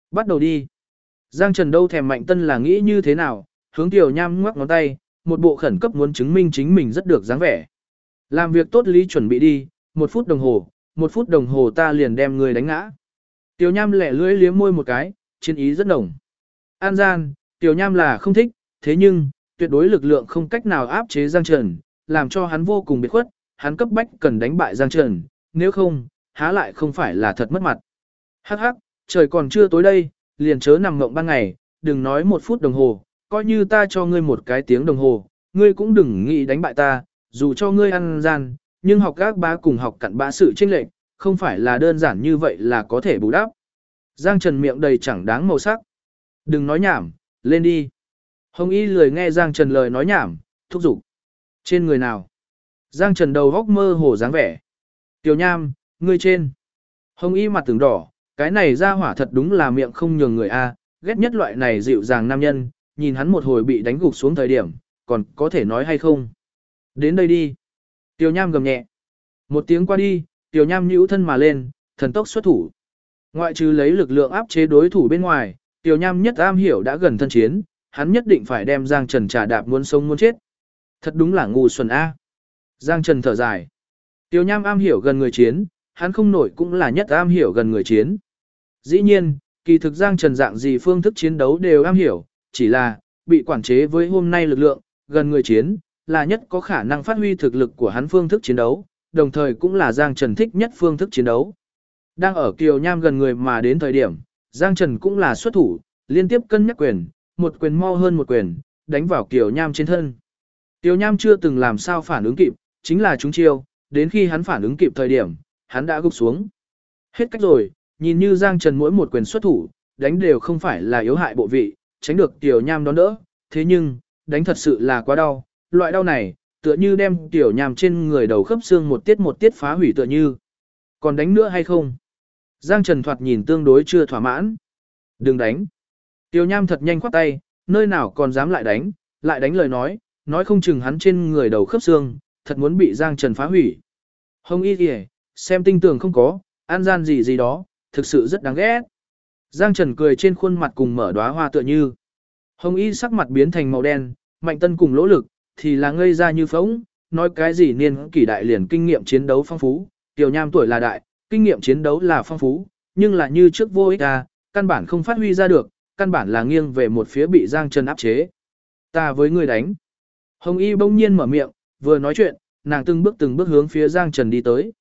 Bắt đầu đi. Giang Trần đâu thèm Mạnh Tân là nghĩ như thế nào, hướng Tiểu Nham ngoắc ngón tay, một bộ khẩn cấp muốn chứng minh chính mình rất được dáng vẻ. Làm việc tốt lý chuẩn bị đi, 1 phút đồng hồ ta liền đem người đánh ngã. Tiểu Nham lẻ lưỡi liếm môi một cái, chiến ý rất nồng. An gian, Tiểu Nham là không thích, thế nhưng, tuyệt đối lực lượng không cách nào áp chế Giang Trần, làm cho hắn vô cùng biệt khuất, hắn cấp bách cần đánh bại Giang Trần, nếu không, há lại không phải là thật mất mặt. Hắc hắc, trời còn chưa tối đây, liền chớ nằm ngộng ban ngày, đừng nói 1 phút đồng hồ, coi như ta cho ngươi 1 cái tiếng đồng hồ, ngươi cũng đừng nghĩ đánh bại ta, dù cho ngươi ăn gian, nhưng học các bá cùng học cặn bã sự chênh lệch, không phải là đơn giản như vậy là có thể bù đắp. Giang Trần miệng đầy chẳng đáng màu sắc. Đừng nói nhảm, lên đi. Hồng Y lười nghe Giang Trần lời nói nhảm, thúc giục. Trên người nào? Giang Trần đầu góc mơ hồ dáng vẻ. Tiểu Nham, ngươi trên. Hồng Y mặt tưởng đỏ, cái này ra hỏa thật đúng là miệng không nhường người a, ghét nhất loại này dịu dàng nam nhân, nhìn hắn một hồi bị đánh gục xuống thời điểm, còn có thể nói hay không? Đến đây đi. Tiểu Nham gầm nhẹ. Một tiếng qua đi, Tiểu Nham nhũ thân mà lên, thần tốc xuất thủ. Ngoại trừ lấy lực lượng áp chế đối thủ bên ngoài, Tiểu Nham nhất am hiểu đã gần thân chiến, hắn nhất định phải đem Giang Trần trà đạp muốn sống muốn chết. Thật đúng là ngu xuẩn a. Giang Trần thở dài. Tiểu Nham am hiểu gần người chiến, hắn không nổi cũng là nhất am hiểu gần người chiến. Dĩ nhiên, kỳ thực Giang Trần dạng gì phương thức chiến đấu đều am hiểu, chỉ là bị quản chế với hôm nay lực lượng, gần người chiến, là nhất có khả năng phát huy thực lực của hắn phương thức chiến đấu, đồng thời cũng là Giang Trần thích nhất phương thức chiến đấu. Đang ở Kiều Nham gần người mà đến thời điểm, Giang Trần cũng là xuất thủ, liên tiếp cân nhắc quyền, một quyền mau hơn một quyền, đánh vào Kiều Nham trên thân. Kiều Nham chưa từng làm sao phản ứng kịp, chính là trúng chiêu, đến khi hắn phản ứng kịp thời điểm, hắn đã gục xuống. Hết cách rồi, nhìn như Giang Trần mỗi một quyền xuất thủ, đánh đều không phải là yếu hại bộ vị, tránh được Kiều Nham đón đỡ, thế nhưng, đánh thật sự là quá đau, loại đau này, tựa như đem Kiều Nham trên người đầu khớp xương một tiết phá hủy tựa như. Còn đánh nữa hay không? Giang Trần thoạt nhìn tương đối chưa thỏa mãn. Đừng đánh. Kiều Nham thật nhanh khoát tay, nơi nào còn dám lại đánh lời nói không chừng hắn trên người đầu khớp xương, thật muốn bị Giang Trần phá hủy. Hồng Y kìa, xem tinh tường không có, an gian gì đó, thực sự rất đáng ghét. Giang Trần cười trên khuôn mặt cùng mở đóa hoa tựa như. Hồng Y sắc mặt biến thành màu đen, Mạnh Tân cùng lỗ lực, thì là ngây ra như phỗng, nói cái gì niên kỷ đại liền kinh nghiệm chiến đấu phong phú, Tiểu Nham tuổi là đại, kinh nghiệm chiến đấu là phong phú, nhưng là như trước vô ích căn bản không phát huy ra được, căn bản là nghiêng về một phía bị Giang Trần áp chế. Ta với người đánh. Hồng Y bỗng nhiên mở miệng, vừa nói chuyện, nàng từng bước hướng phía Giang Trần đi tới.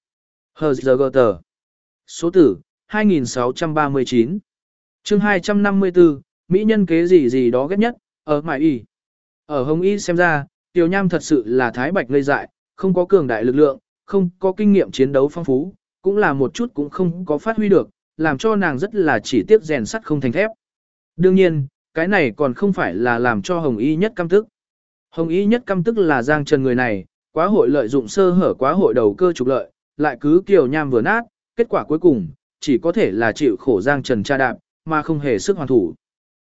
HGGT. Số tử, 2639. Chương 254, Mỹ nhân kế gì đó ghét nhất, ở Mại Y. Ở Hồng Y xem ra, Tiểu Nham thật sự là thái bạch ngây dại, không có cường đại lực lượng, không có kinh nghiệm chiến đấu phong phú, cũng là một chút cũng không có phát huy được, làm cho nàng rất là chỉ tiếc rèn sắt không thành thép. Đương nhiên, cái này còn không phải là làm cho Hồng Y nhất căm tức. Hồng Y nhất căm tức là Giang Trần người này, quá hội lợi dụng sơ hở quá hội đầu cơ trục lợi, lại cứ Kiều Nham vừa nát, kết quả cuối cùng, chỉ có thể là chịu khổ Giang Trần tra đạp, mà không hề sức hoàn thủ.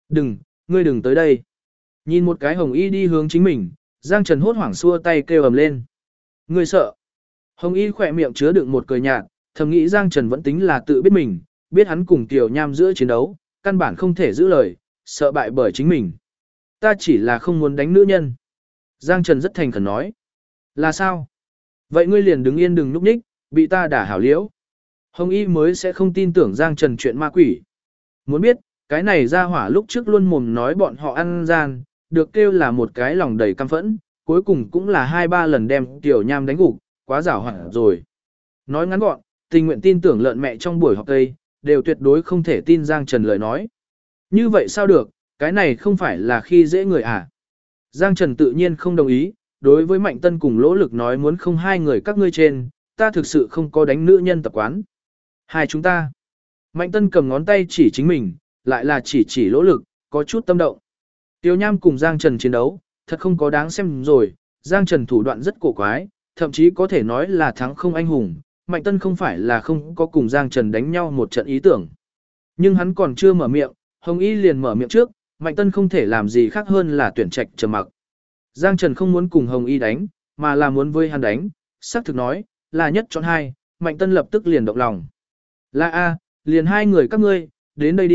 Ngươi đừng tới đây. Nhìn một cái Hồng Y đi hướng chính mình, Giang Trần hốt hoảng xua tay kêu ầm lên. Ngươi sợ. Hồng Y khỏe miệng chứa đựng một cười nhạt, thầm nghĩ Giang Trần vẫn tính là tự biết mình, biết hắn cùng Kiều Nham giữa chiến đấu, căn bản không thể giữ lời, sợ bại bởi chính mình. Ta chỉ là không muốn đánh nữ nhân. Giang Trần rất thành khẩn nói. Là sao? Vậy ngươi liền đứng yên đừng nhúc nhích, bị ta đả hảo liễu. Hồng Y mới sẽ không tin tưởng Giang Trần chuyện ma quỷ. Muốn biết, cái này ra hỏa lúc trước luôn mồm nói bọn họ ăn gian, được kêu là một cái lòng đầy căm phẫn, cuối cùng cũng là 2-3 lần đem Tiểu Nham đánh gục, quá giảo hoạt rồi. Nói ngắn gọn, tình nguyện tin tưởng lợn mẹ trong buổi họp tây, đều tuyệt đối không thể tin Giang Trần lời nói. Như vậy sao được, cái này không phải là khi dễ người à? Giang Trần tự nhiên không đồng ý, đối với Mạnh Tân cùng lỗ lực nói muốn không hai người các ngươi trên, ta thực sự không có đánh nữ nhân tập quán. Hai chúng ta. Mạnh Tân cầm ngón tay chỉ chính mình, lại là chỉ lỗ lực, có chút tâm động. Tiêu Nham cùng Giang Trần chiến đấu, thật không có đáng xem rồi, Giang Trần thủ đoạn rất cổ quái, thậm chí có thể nói là thắng không anh hùng, Mạnh Tân không phải là không có cùng Giang Trần đánh nhau một trận ý tưởng. Nhưng hắn còn chưa mở miệng, Hồng Y liền mở miệng trước, Mạnh Tân không thể làm gì khác hơn là tuyển trạch trầm mặc. Giang Trần không muốn cùng Hồng Y đánh, mà là muốn với hắn đánh, xác thực nói, là nhất chọn hai, Mạnh Tân lập tức liền động lòng. Là a, liền hai người các ngươi, đến đây đi,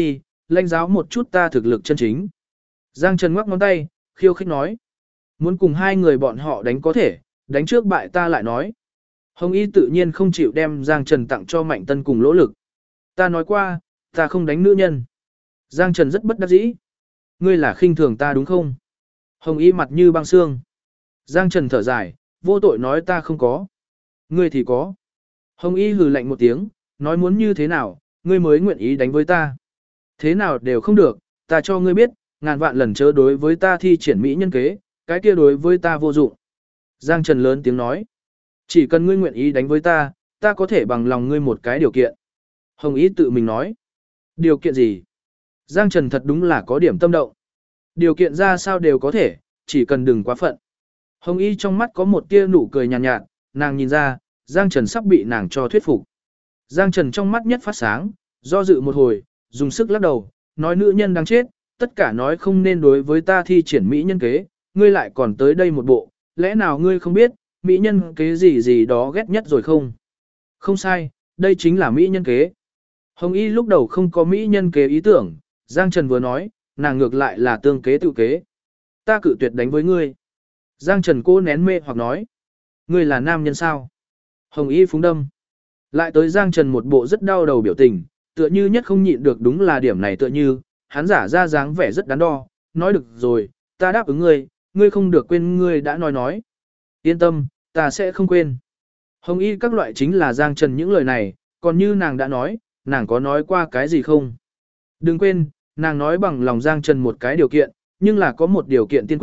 lãnh giáo một chút ta thực lực chân chính. Giang Trần ngoắc ngón tay, khiêu khích nói. Muốn cùng hai người bọn họ đánh có thể, đánh trước bại ta lại nói. Hồng Y tự nhiên không chịu đem Giang Trần tặng cho Mạnh Tân cùng lỗ lực. Ta nói qua, ta không đánh nữ nhân. Giang Trần rất bất đắc dĩ. Ngươi là khinh thường ta đúng không? Hồng Y mặt như băng xương. Giang Trần thở dài, vô tội nói ta không có. Ngươi thì có. Hồng Y hừ lạnh một tiếng, nói muốn như thế nào, ngươi mới nguyện ý đánh với ta. Thế nào đều không được, ta cho ngươi biết, ngàn vạn lần chớ đối với ta thi triển mỹ nhân kế, cái kia đối với ta vô dụng. Giang Trần lớn tiếng nói. Chỉ cần ngươi nguyện ý đánh với ta, ta có thể bằng lòng ngươi một cái điều kiện. Hồng Y tự mình nói. Điều kiện gì? Giang Trần thật đúng là có điểm tâm động. Điều kiện ra sao đều có thể, chỉ cần đừng quá phận. Hồng Y trong mắt có một tia nụ cười nhàn nhạt, nàng nhìn ra, Giang Trần sắp bị nàng cho thuyết phục. Giang Trần trong mắt nhất phát sáng, do dự một hồi, dùng sức lắc đầu, nói nữ nhân đang chết, tất cả nói không nên đối với ta thi triển mỹ nhân kế, ngươi lại còn tới đây một bộ, lẽ nào ngươi không biết, mỹ nhân kế gì gì đó ghét nhất rồi không? Không sai, đây chính là mỹ nhân kế. Hồng Y lúc đầu không có mỹ nhân kế ý tưởng, Giang Trần vừa nói, nàng ngược lại là tương kế tự kế. Ta cự tuyệt đánh với ngươi. Giang Trần cô nén mê hoặc nói, ngươi là nam nhân sao? Hồng Y phúng đâm. Lại tới Giang Trần một bộ rất đau đầu biểu tình, tựa như nhất không nhịn được đúng là điểm này tựa như, hắn giả ra dáng vẻ rất đắn đo, nói được rồi, ta đáp ứng ngươi, ngươi không được quên ngươi đã nói. Yên tâm, ta sẽ không quên. Hồng Y các loại chính là Giang Trần những lời này, còn như nàng đã nói, nàng có nói qua cái gì không? Đừng quên, nàng nói bằng lòng Giang Trần một cái điều kiện, nhưng là có một điều kiện tiên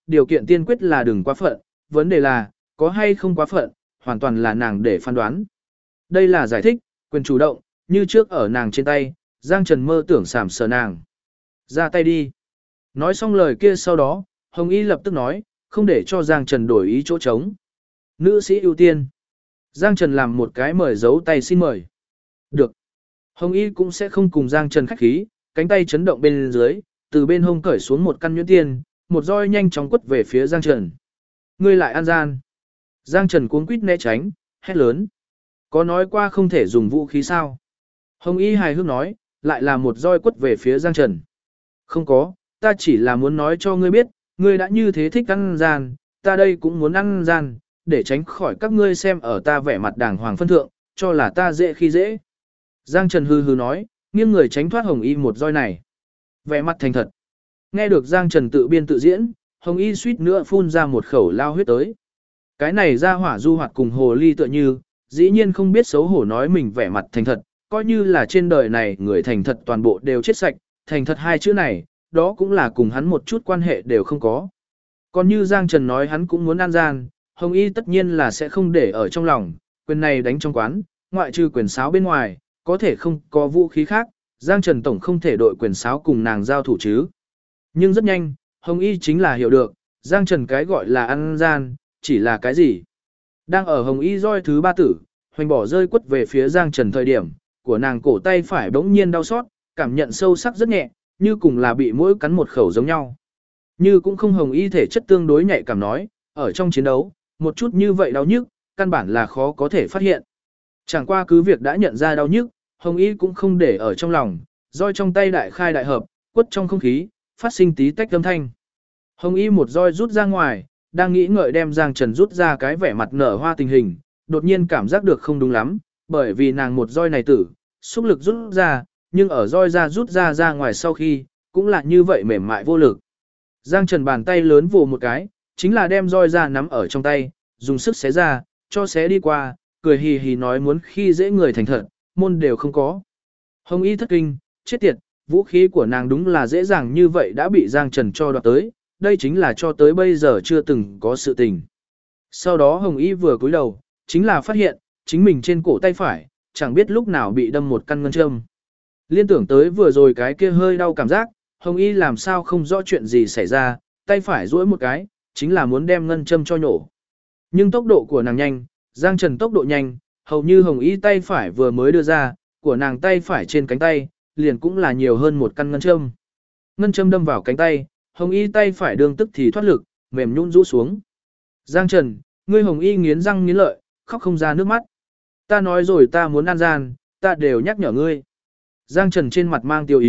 quyết là đừng quá phận, vấn đề là, có hay không quá phận, hoàn toàn là nàng để phán đoán. Đây là giải thích, quyền chủ động, như trước ở nàng trên tay, Giang Trần mơ tưởng sàm sờ nàng. Ra tay đi. Nói xong lời kia sau đó, Hồng Y lập tức nói, không để cho Giang Trần đổi ý chỗ trống. Nữ sĩ ưu tiên. Giang Trần làm một cái mời giấu tay xin mời. Được. Hồng Y cũng sẽ không cùng Giang Trần khách khí, cánh tay chấn động bên dưới, từ bên hông cởi xuống một căn nhuyễn tiên, một roi nhanh chóng quất về phía Giang Trần. Ngươi lại ăn gian. Giang Trần cuống quýt né tránh, hét lớn. Có nói qua không thể dùng vũ khí sao? Hồng Y hài hước nói, lại là một roi quất về phía Giang Trần. Không có, ta chỉ là muốn nói cho ngươi biết, ngươi đã như thế thích ăn gian, ta đây cũng muốn ăn gian, để tránh khỏi các ngươi xem ở ta vẻ mặt đàng hoàng phân thượng, cho là ta dễ khi dễ. Giang Trần hư hư nói, nghiêng người tránh thoát Hồng Y một roi này. Vẻ mặt thành thật. Nghe được Giang Trần tự biên tự diễn, Hồng Y suýt nữa phun ra một khẩu lao huyết tới. Cái này ra hỏa du hoạt cùng hồ ly tựa như, dĩ nhiên không biết xấu hổ nói mình vẻ mặt thành thật, coi như là trên đời này người thành thật toàn bộ đều chết sạch, thành thật hai chữ này, đó cũng là cùng hắn một chút quan hệ đều không có. Còn như Giang Trần nói hắn cũng muốn ăn gian, Hồng Y tất nhiên là sẽ không để ở trong lòng, quyền này đánh trong quán, ngoại trừ quyền sáo bên ngoài, có thể không có vũ khí khác, Giang Trần tổng không thể đội quyền sáo cùng nàng giao thủ chứ. Nhưng rất nhanh, Hồng Y chính là hiểu được, Giang Trần cái gọi là ăn gian, chỉ là cái gì. Đang ở Hồng Y roi thứ ba tử, hoành bỏ rơi quất về phía Giang Trần thời điểm, của nàng cổ tay phải bỗng nhiên đau xót, cảm nhận sâu sắc rất nhẹ, như cùng là bị mũi cắn một khẩu giống nhau. Như cũng không Hồng Y thể chất tương đối nhạy cảm nói, ở trong chiến đấu, một chút như vậy đau nhức, căn bản là khó có thể phát hiện. Chẳng qua cứ việc đã nhận ra đau nhức, Hồng Y cũng không để ở trong lòng, roi trong tay đại khai đại hợp, quất trong không khí, phát sinh tí tách âm thanh. Hồng Y một roi rút ra ngoài, đang nghĩ ngợi đem Giang Trần rút ra cái vẻ mặt nở hoa tình hình, đột nhiên cảm giác được không đúng lắm, bởi vì nàng một roi này tử, xúc lực rút ra, nhưng ở roi ra rút ra ngoài sau khi, cũng là như vậy mềm mại vô lực. Giang Trần bàn tay lớn vồ một cái, chính là đem roi ra nắm ở trong tay, dùng sức xé ra, cho xé đi qua, cười hì hì nói muốn khi dễ người thành thật, môn đều không có. Hồng Y thất kinh, chết tiệt, vũ khí của nàng đúng là dễ dàng như vậy đã bị Giang Trần cho đoạt tới, đây chính là cho tới bây giờ chưa từng có sự tình. Sau đó Hồng Y vừa cúi đầu, chính là phát hiện, chính mình trên cổ tay phải, chẳng biết lúc nào bị đâm một căn ngân châm. Liên tưởng tới vừa rồi cái kia hơi đau cảm giác, Hồng Y làm sao không rõ chuyện gì xảy ra, tay phải duỗi một cái, chính là muốn đem ngân châm cho nhổ. Nhưng tốc độ của nàng nhanh, Giang Trần tốc độ nhanh, hầu như Hồng Y tay phải vừa mới đưa ra, của nàng tay phải trên cánh tay, liền cũng là nhiều hơn một căn ngân châm. Ngân châm đâm vào cánh tay, Hồng Y tay phải đương tức thì thoát lực, mềm nhũn rũ xuống. Giang Trần, ngươi Hồng Y nghiến răng nghiến lợi, khóc không ra nước mắt. Ta nói rồi ta muốn ăn gian, ta đều nhắc nhở ngươi. Giang Trần trên mặt mang tiêu ý,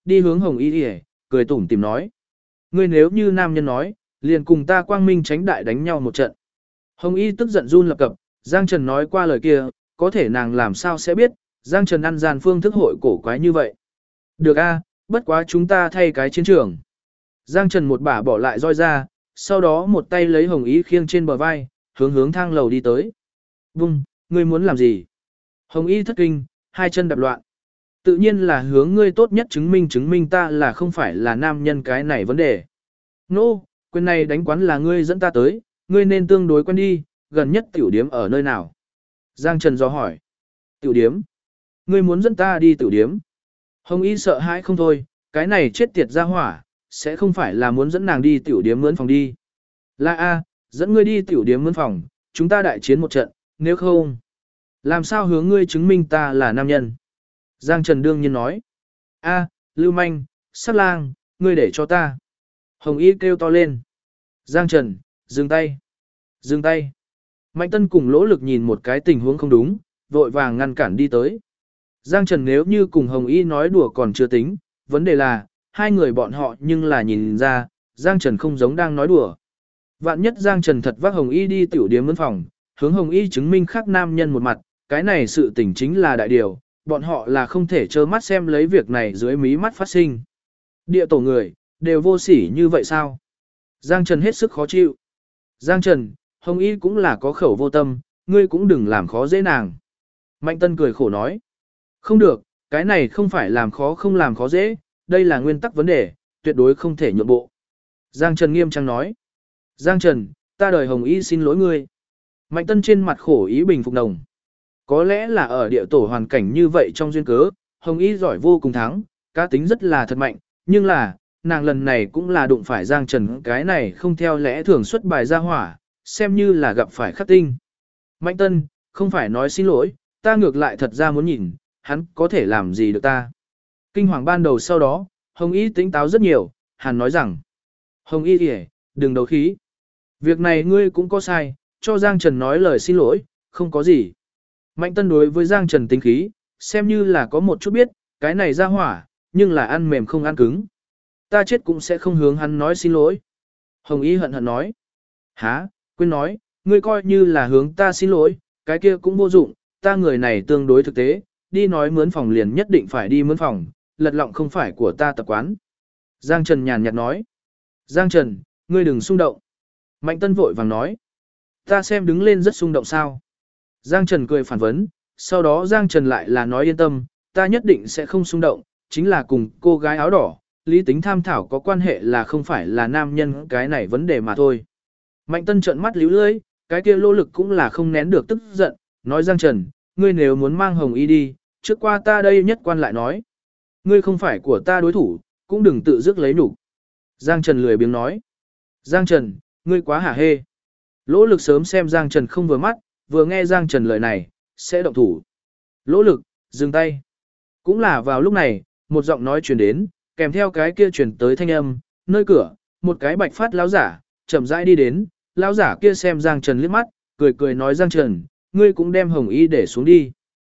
đi hướng Hồng Y Y, cười tủm tìm nói. Ngươi nếu như nam nhân nói, liền cùng ta quang minh tránh đại đánh nhau một trận. Hồng Y tức giận run lập cập, Giang Trần nói qua lời kia, có thể nàng làm sao sẽ biết, Giang Trần ăn gian phương thức hội cổ quái như vậy. Được a, bất quá chúng ta thay cái chiến trường. Giang Trần một bả bỏ lại roi ra, sau đó một tay lấy Hồng Y khiêng trên bờ vai, hướng thang lầu đi tới. Vung, ngươi muốn làm gì? Hồng Y thất kinh, hai chân đạp loạn. Tự nhiên là hướng ngươi tốt nhất chứng minh ta là không phải là nam nhân cái này vấn đề. Nô, quyền này đánh quán là ngươi dẫn ta tới, ngươi nên tương đối quen đi, gần nhất tiểu điếm ở nơi nào? Giang Trần do hỏi. Tiểu điếm? Ngươi muốn dẫn ta đi tiểu điếm? Hồng Y sợ hãi không thôi, cái này chết tiệt ra hỏa, sẽ không phải là muốn dẫn nàng đi tiểu điếm mướn phòng đi. Là a, dẫn ngươi đi tiểu điếm mướn phòng, chúng ta đại chiến một trận, nếu không, làm sao hướng ngươi chứng minh ta là nam nhân? Giang Trần đương nhiên nói. A, Lưu Manh, Sắc Lang, ngươi để cho ta. Hồng Y kêu to lên. Giang Trần, dừng tay. Dừng tay. Mạnh Tân cùng Lỗ Lực nhìn một cái tình huống không đúng, vội vàng ngăn cản đi tới. Giang Trần nếu như cùng Hồng Y nói đùa còn chưa tính, vấn đề là, hai người bọn họ nhưng là nhìn ra, Giang Trần không giống đang nói đùa. Vạn nhất Giang Trần thật vác Hồng Y đi tiểu điếm mướn phòng, hướng Hồng Y chứng minh khác nam nhân một mặt, cái này sự tình chính là đại điều, bọn họ là không thể trơ mắt xem lấy việc này dưới mí mắt phát sinh. Địa tổ người, đều vô sỉ như vậy sao? Giang Trần hết sức khó chịu. Giang Trần, Hồng Y cũng là có khẩu vô tâm, ngươi cũng đừng làm khó dễ nàng. Mạnh Tân cười khổ nói. Không được, cái này không phải làm khó không làm khó dễ, đây là nguyên tắc vấn đề, tuyệt đối không thể nhượng bộ. Giang Trần nghiêm trang nói. Giang Trần, ta đời Hồng Y xin lỗi ngươi. Mạnh Tân trên mặt khổ ý bình phục nồng. Có lẽ là ở địa tổ hoàn cảnh như vậy trong duyên cớ, Hồng Y giỏi vô cùng thắng, cá tính rất là thật mạnh, nhưng là, nàng lần này cũng là đụng phải Giang Trần cái này không theo lẽ thường xuất bài ra hỏa, xem như là gặp phải khắc tinh. Mạnh Tân, không phải nói xin lỗi, ta ngược lại thật ra muốn nhìn, hắn có thể làm gì được ta. Kinh hoàng ban đầu sau đó, Hồng Y tỉnh táo rất nhiều, hắn nói rằng, Hồng Y kìa, đừng đấu khí. Việc này ngươi cũng có sai, cho Giang Trần nói lời xin lỗi, không có gì. Mạnh Tân đối với Giang Trần tính khí, xem như là có một chút biết, cái này ra hỏa, nhưng là ăn mềm không ăn cứng. Ta chết cũng sẽ không hướng hắn nói xin lỗi. Hồng Y hận hận nói. Hả, quên nói, ngươi coi như là hướng ta xin lỗi, cái kia cũng vô dụng, ta người này tương đối thực tế, đi nói mướn phòng liền nhất định phải đi mướn phòng, lật lọng không phải của ta tập quán. Giang Trần nhàn nhạt nói. Giang Trần, ngươi đừng xung động. Mạnh Tân vội vàng nói. Ta xem đứng lên rất xung động sao. Giang Trần cười phản vấn, sau đó Giang Trần lại là nói yên tâm, ta nhất định sẽ không xung động, chính là cùng cô gái áo đỏ, lý tính tham thảo có quan hệ là không phải là nam nhân cái này vấn đề mà thôi. Mạnh Tân trợn mắt líu lưỡi, cái kia Lỗ Lực cũng là không nén được tức giận, nói Giang Trần, ngươi nếu muốn mang Hồng Y đi, trước qua ta đây nhất quan lại nói. Ngươi không phải của ta đối thủ, cũng đừng tự dứt lấy nhục. Giang Trần lười biếng nói. Giang Trần, ngươi quá hả hê. Lỗ Lực sớm xem Giang Trần không vừa mắt, vừa nghe Giang Trần lời này, sẽ động thủ. Lỗ Lực, dừng tay. Cũng là vào lúc này, một giọng nói truyền đến, kèm theo cái kia truyền tới thanh âm, nơi cửa, một cái bạch phát lão giả, chậm rãi đi đến, lão giả kia xem Giang Trần liếc mắt, cười cười nói Giang Trần, ngươi cũng đem Hồng Y để xuống đi.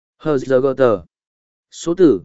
HGT. Số tử,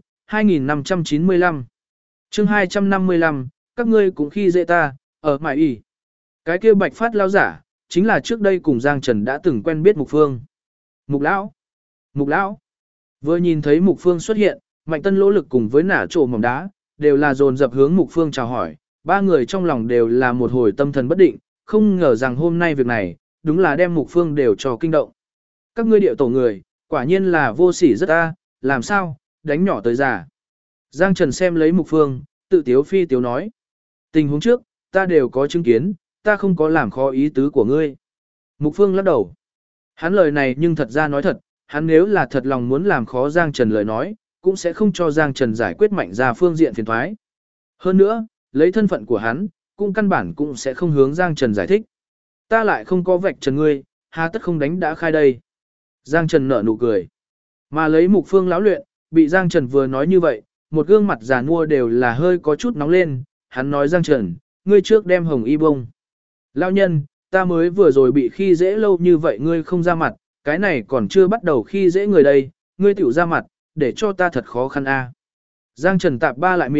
2595. Chương 255, các ngươi cũng khi dễ ta, ở mại y. Cái kia bạch phát lão giả, chính là trước đây cùng Giang Trần đã từng quen biết Mục Phương. Mục lão, Mục lão. Vừa nhìn thấy Mục Phương xuất hiện, Mạnh Tân Lỗ Lực cùng với nả trộ mỏng đá, đều là dồn dập hướng Mục Phương chào hỏi, ba người trong lòng đều là một hồi tâm thần bất định, không ngờ rằng hôm nay việc này, đúng là đem Mục Phương đều cho kinh động. Các ngươi điệu tổ người, quả nhiên là vô sỉ rất a, làm sao, đánh nhỏ tới già. Giang Trần xem lấy Mục Phương, tự tiếu phi tiếu nói. Tình huống trước, ta đều có chứng kiến, ta không có làm khó ý tứ của ngươi. Mục Phương lắc đầu. Hắn lời này nhưng thật ra nói thật, hắn nếu là thật lòng muốn làm khó Giang Trần lời nói, cũng sẽ không cho Giang Trần giải quyết mạnh ra phương diện phiền thoái. Hơn nữa, lấy thân phận của hắn, cũng căn bản cũng sẽ không hướng Giang Trần giải thích. Ta lại không có vạch trần ngươi, hà tất không đánh đã khai đây. Giang Trần nở nụ cười. Mà lấy Mục Phương lão luyện, bị Giang Trần vừa nói như vậy, một gương mặt già nua đều là hơi có chút nóng lên. Hắn nói Giang Trần, ngươi trước đem Hồng Y bông. Lão nhân, ta mới vừa rồi bị khi dễ lâu như vậy ngươi không ra mặt, cái này còn chưa bắt đầu khi dễ người đây, ngươi tiểu ra mặt, để cho ta thật khó khăn a. Giang Trần tạp ba lại miệng,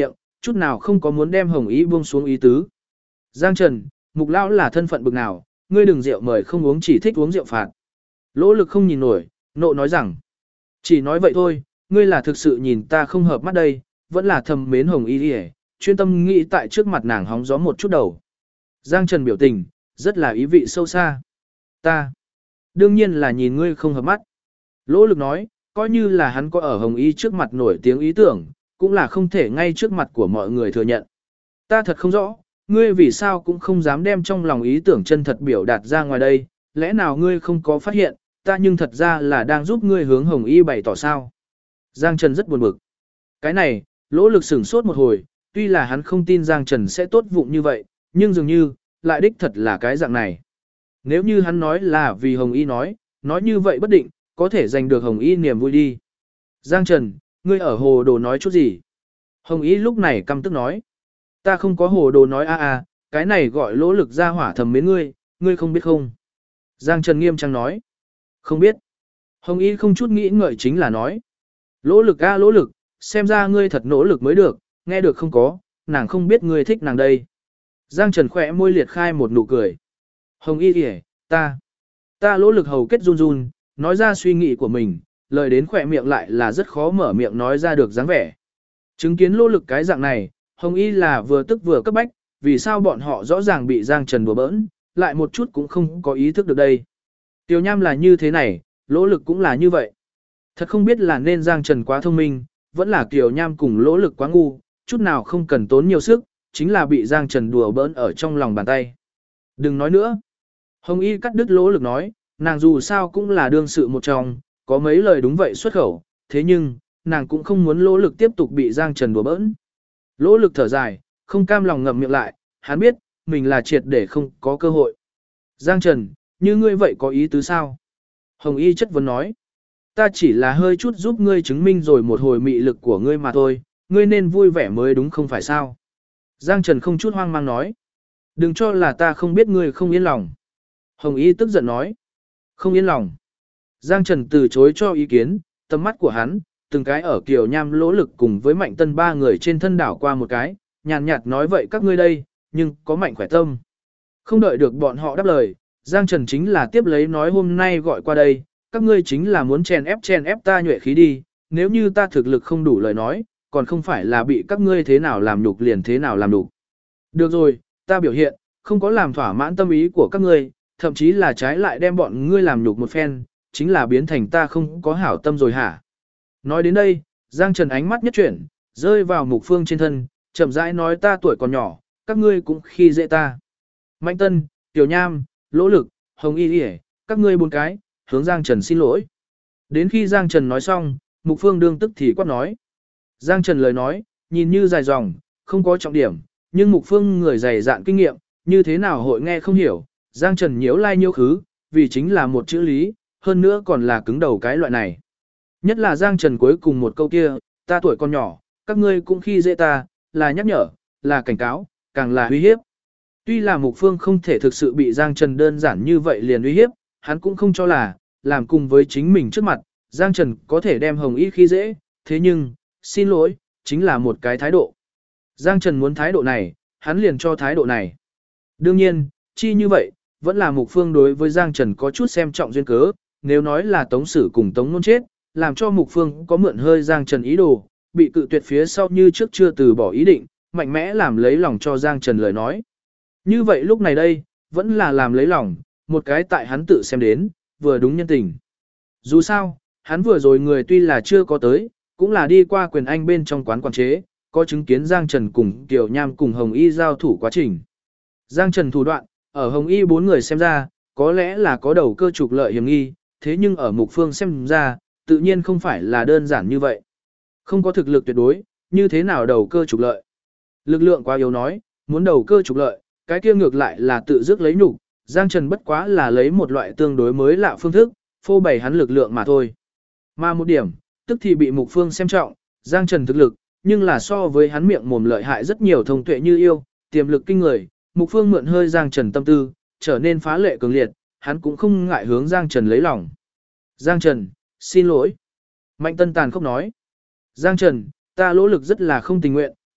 chút nào không có muốn đem Hồng Y buông xuống ý tứ. Giang Trần, Mục lão là thân phận bực nào, ngươi đừng rượu mời không uống chỉ thích uống rượu phạt. Lỗ Lực không nhìn nổi, nộ nói rằng, chỉ nói vậy thôi, ngươi là thực sự nhìn ta không hợp mắt đây, vẫn là thầm mến Hồng Y đi, chuyên tâm nghĩ tại trước mặt nàng hóng gió một chút đầu. Giang Trần biểu tình, rất là ý vị sâu xa. Ta, đương nhiên là nhìn ngươi không hợp mắt. Lỗ Lực nói, coi như là hắn có ở Hồng Y trước mặt nổi tiếng ý tưởng, cũng là không thể ngay trước mặt của mọi người thừa nhận. Ta thật không rõ, ngươi vì sao cũng không dám đem trong lòng ý tưởng chân thật biểu đạt ra ngoài đây, lẽ nào ngươi không có phát hiện, ta nhưng thật ra là đang giúp ngươi hướng Hồng Y bày tỏ sao. Giang Trần rất buồn bực. Cái này, Lỗ Lực sửng sốt một hồi, tuy là hắn không tin Giang Trần sẽ tốt vụng như vậy, nhưng dường như, lại đích thật là cái dạng này. Nếu như hắn nói là vì Hồng Y nói như vậy bất định, có thể giành được Hồng Y niềm vui đi. Giang Trần, ngươi ở hồ đồ nói chút gì? Hồng Y lúc này căm tức nói. Ta không có hồ đồ nói cái này gọi Lỗ Lực ra hỏa thầm mến ngươi, ngươi không biết không? Giang Trần nghiêm trang nói. Không biết. Hồng Y không chút nghĩ ngợi chính là nói. Lỗ Lực Lỗ Lực, xem ra ngươi thật nỗ lực mới được, nghe được không có, nàng không biết ngươi thích nàng đây. Giang Trần khỏe môi liệt khai một nụ cười. Hồng Y kìa, ta Lỗ Lực hầu kết run run, nói ra suy nghĩ của mình, lời đến khỏe miệng lại là rất khó mở miệng nói ra được dáng vẻ. Chứng kiến Lỗ Lực cái dạng này, Hồng Y là vừa tức vừa cấp bách, vì sao bọn họ rõ ràng bị Giang Trần đùa bỡn, lại một chút cũng không có ý thức được đây. Tiểu Nham là như thế này, Lỗ Lực cũng là như vậy. Thật không biết là nên Giang Trần quá thông minh, vẫn là Tiểu Nham cùng Lỗ Lực quá ngu, chút nào không cần tốn nhiều sức, chính là bị Giang Trần đùa bỡn ở trong lòng bàn tay. Đừng nói nữa. Hồng Y cắt đứt Lỗ Lực nói, nàng dù sao cũng là đương sự một trong, có mấy lời đúng vậy xuất khẩu, thế nhưng, nàng cũng không muốn Lỗ Lực tiếp tục bị Giang Trần đùa bỡn. Lỗ Lực thở dài, không cam lòng ngậm miệng lại, hắn biết, mình là triệt để không có cơ hội. Giang Trần, như ngươi vậy có ý tứ sao? Hồng Y chất vấn nói, ta chỉ là hơi chút giúp ngươi chứng minh rồi một hồi mị lực của ngươi mà thôi, ngươi nên vui vẻ mới đúng không phải sao? Giang Trần không chút hoang mang nói, đừng cho là ta không biết ngươi không yên lòng. Hồng Y tức giận nói, không yên lòng. Giang Trần từ chối cho ý kiến, tầm mắt của hắn, từng cái ở Kiều Nham Lỗ Lực cùng với Mạnh Tân ba người trên thân đảo qua một cái, nhàn nhạt nói vậy các ngươi đây, nhưng có mạnh khỏe tâm. Không đợi được bọn họ đáp lời, Giang Trần chính là tiếp lấy nói hôm nay gọi qua đây, các ngươi chính là muốn chèn ép ta nhuệ khí đi, nếu như ta thực lực không đủ lời nói, còn không phải là bị các ngươi thế nào làm nhục liền thế nào làm nhục. Được rồi, ta biểu hiện, không có làm thỏa mãn tâm ý của các ngươi, thậm chí là trái lại đem bọn ngươi làm nhục một phen, chính là biến thành ta không có hảo tâm rồi hả? Nói đến đây, Giang Trần ánh mắt nhất chuyển, rơi vào Mục Phương trên thân, chậm rãi nói ta tuổi còn nhỏ, các ngươi cũng khi dễ ta. Mạnh Tân, Tiểu Nham, Lỗ Lực, Hồng Y Y, các ngươi bốn cái, hướng Giang Trần xin lỗi. Đến khi Giang Trần nói xong, Mục Phương đương tức thì quát nói. Giang Trần lời nói, nhìn như dài dòng, không có trọng điểm, nhưng Mục Phương người dày dạn kinh nghiệm, như thế nào hội nghe không hiểu, Giang Trần nhiễu lai nhiễu khứ, vì chính là một chữ lý, hơn nữa còn là cứng đầu cái loại này. Nhất là Giang Trần cuối cùng một câu kia, ta tuổi còn nhỏ, các ngươi cũng khi dễ ta, là nhắc nhở, là cảnh cáo, càng là uy hiếp. Tuy là Mục Phương không thể thực sự bị Giang Trần đơn giản như vậy liền uy hiếp, hắn cũng không cho là, làm cùng với chính mình trước mặt, Giang Trần có thể đem Hồng Y khi dễ, thế nhưng, xin lỗi, chính là một cái thái độ. Giang Trần muốn thái độ này, hắn liền cho thái độ này. Đương nhiên, chi như vậy, vẫn là Mục Phương đối với Giang Trần có chút xem trọng duyên cớ, nếu nói là Tống Sử cùng Tống Nôn chết, làm cho Mục Phương có mượn hơi Giang Trần ý đồ, bị cự tuyệt phía sau như trước chưa từ bỏ ý định, mạnh mẽ làm lấy lòng cho Giang Trần lời nói. Như vậy lúc này đây, vẫn là làm lấy lòng, một cái tại hắn tự xem đến, vừa đúng nhân tình. Dù sao, hắn vừa rồi người tuy là chưa có tới, cũng là đi qua quyền anh bên trong quán quản chế, có chứng kiến Giang Trần cùng Kiều Nham cùng Hồng Y giao thủ quá trình. Giang Trần thủ đoạn, ở Hồng Y bốn người xem ra, có lẽ là có đầu cơ trục lợi hiểm nghi, thế nhưng ở Mục Phương xem ra, tự nhiên không phải là đơn giản như vậy. Không có thực lực tuyệt đối, như thế nào đầu cơ trục lợi. Lực lượng quá yếu nói, muốn đầu cơ trục lợi, cái kia ngược lại là tự dứt lấy nhục. Giang Trần bất quá là lấy một loại tương đối mới lạ phương thức, phô bày hắn lực lượng mà thôi. Mà một điểm, tức thì bị Mục Phương xem trọng, Giang Trần thực lực, nhưng là so với hắn miệng mồm lợi hại rất nhiều thông tuệ như yêu, tiềm lực kinh người, Mục Phương mượn hơi Giang Trần tâm tư, trở nên phá lệ cường liệt, hắn cũng không ngại hướng Giang Trần lấy lòng. Giang Trần, xin lỗi. Mạnh Tân tàn khốc nói. Giang Trần, ta Lỗ Lực rất là không tình nguyện,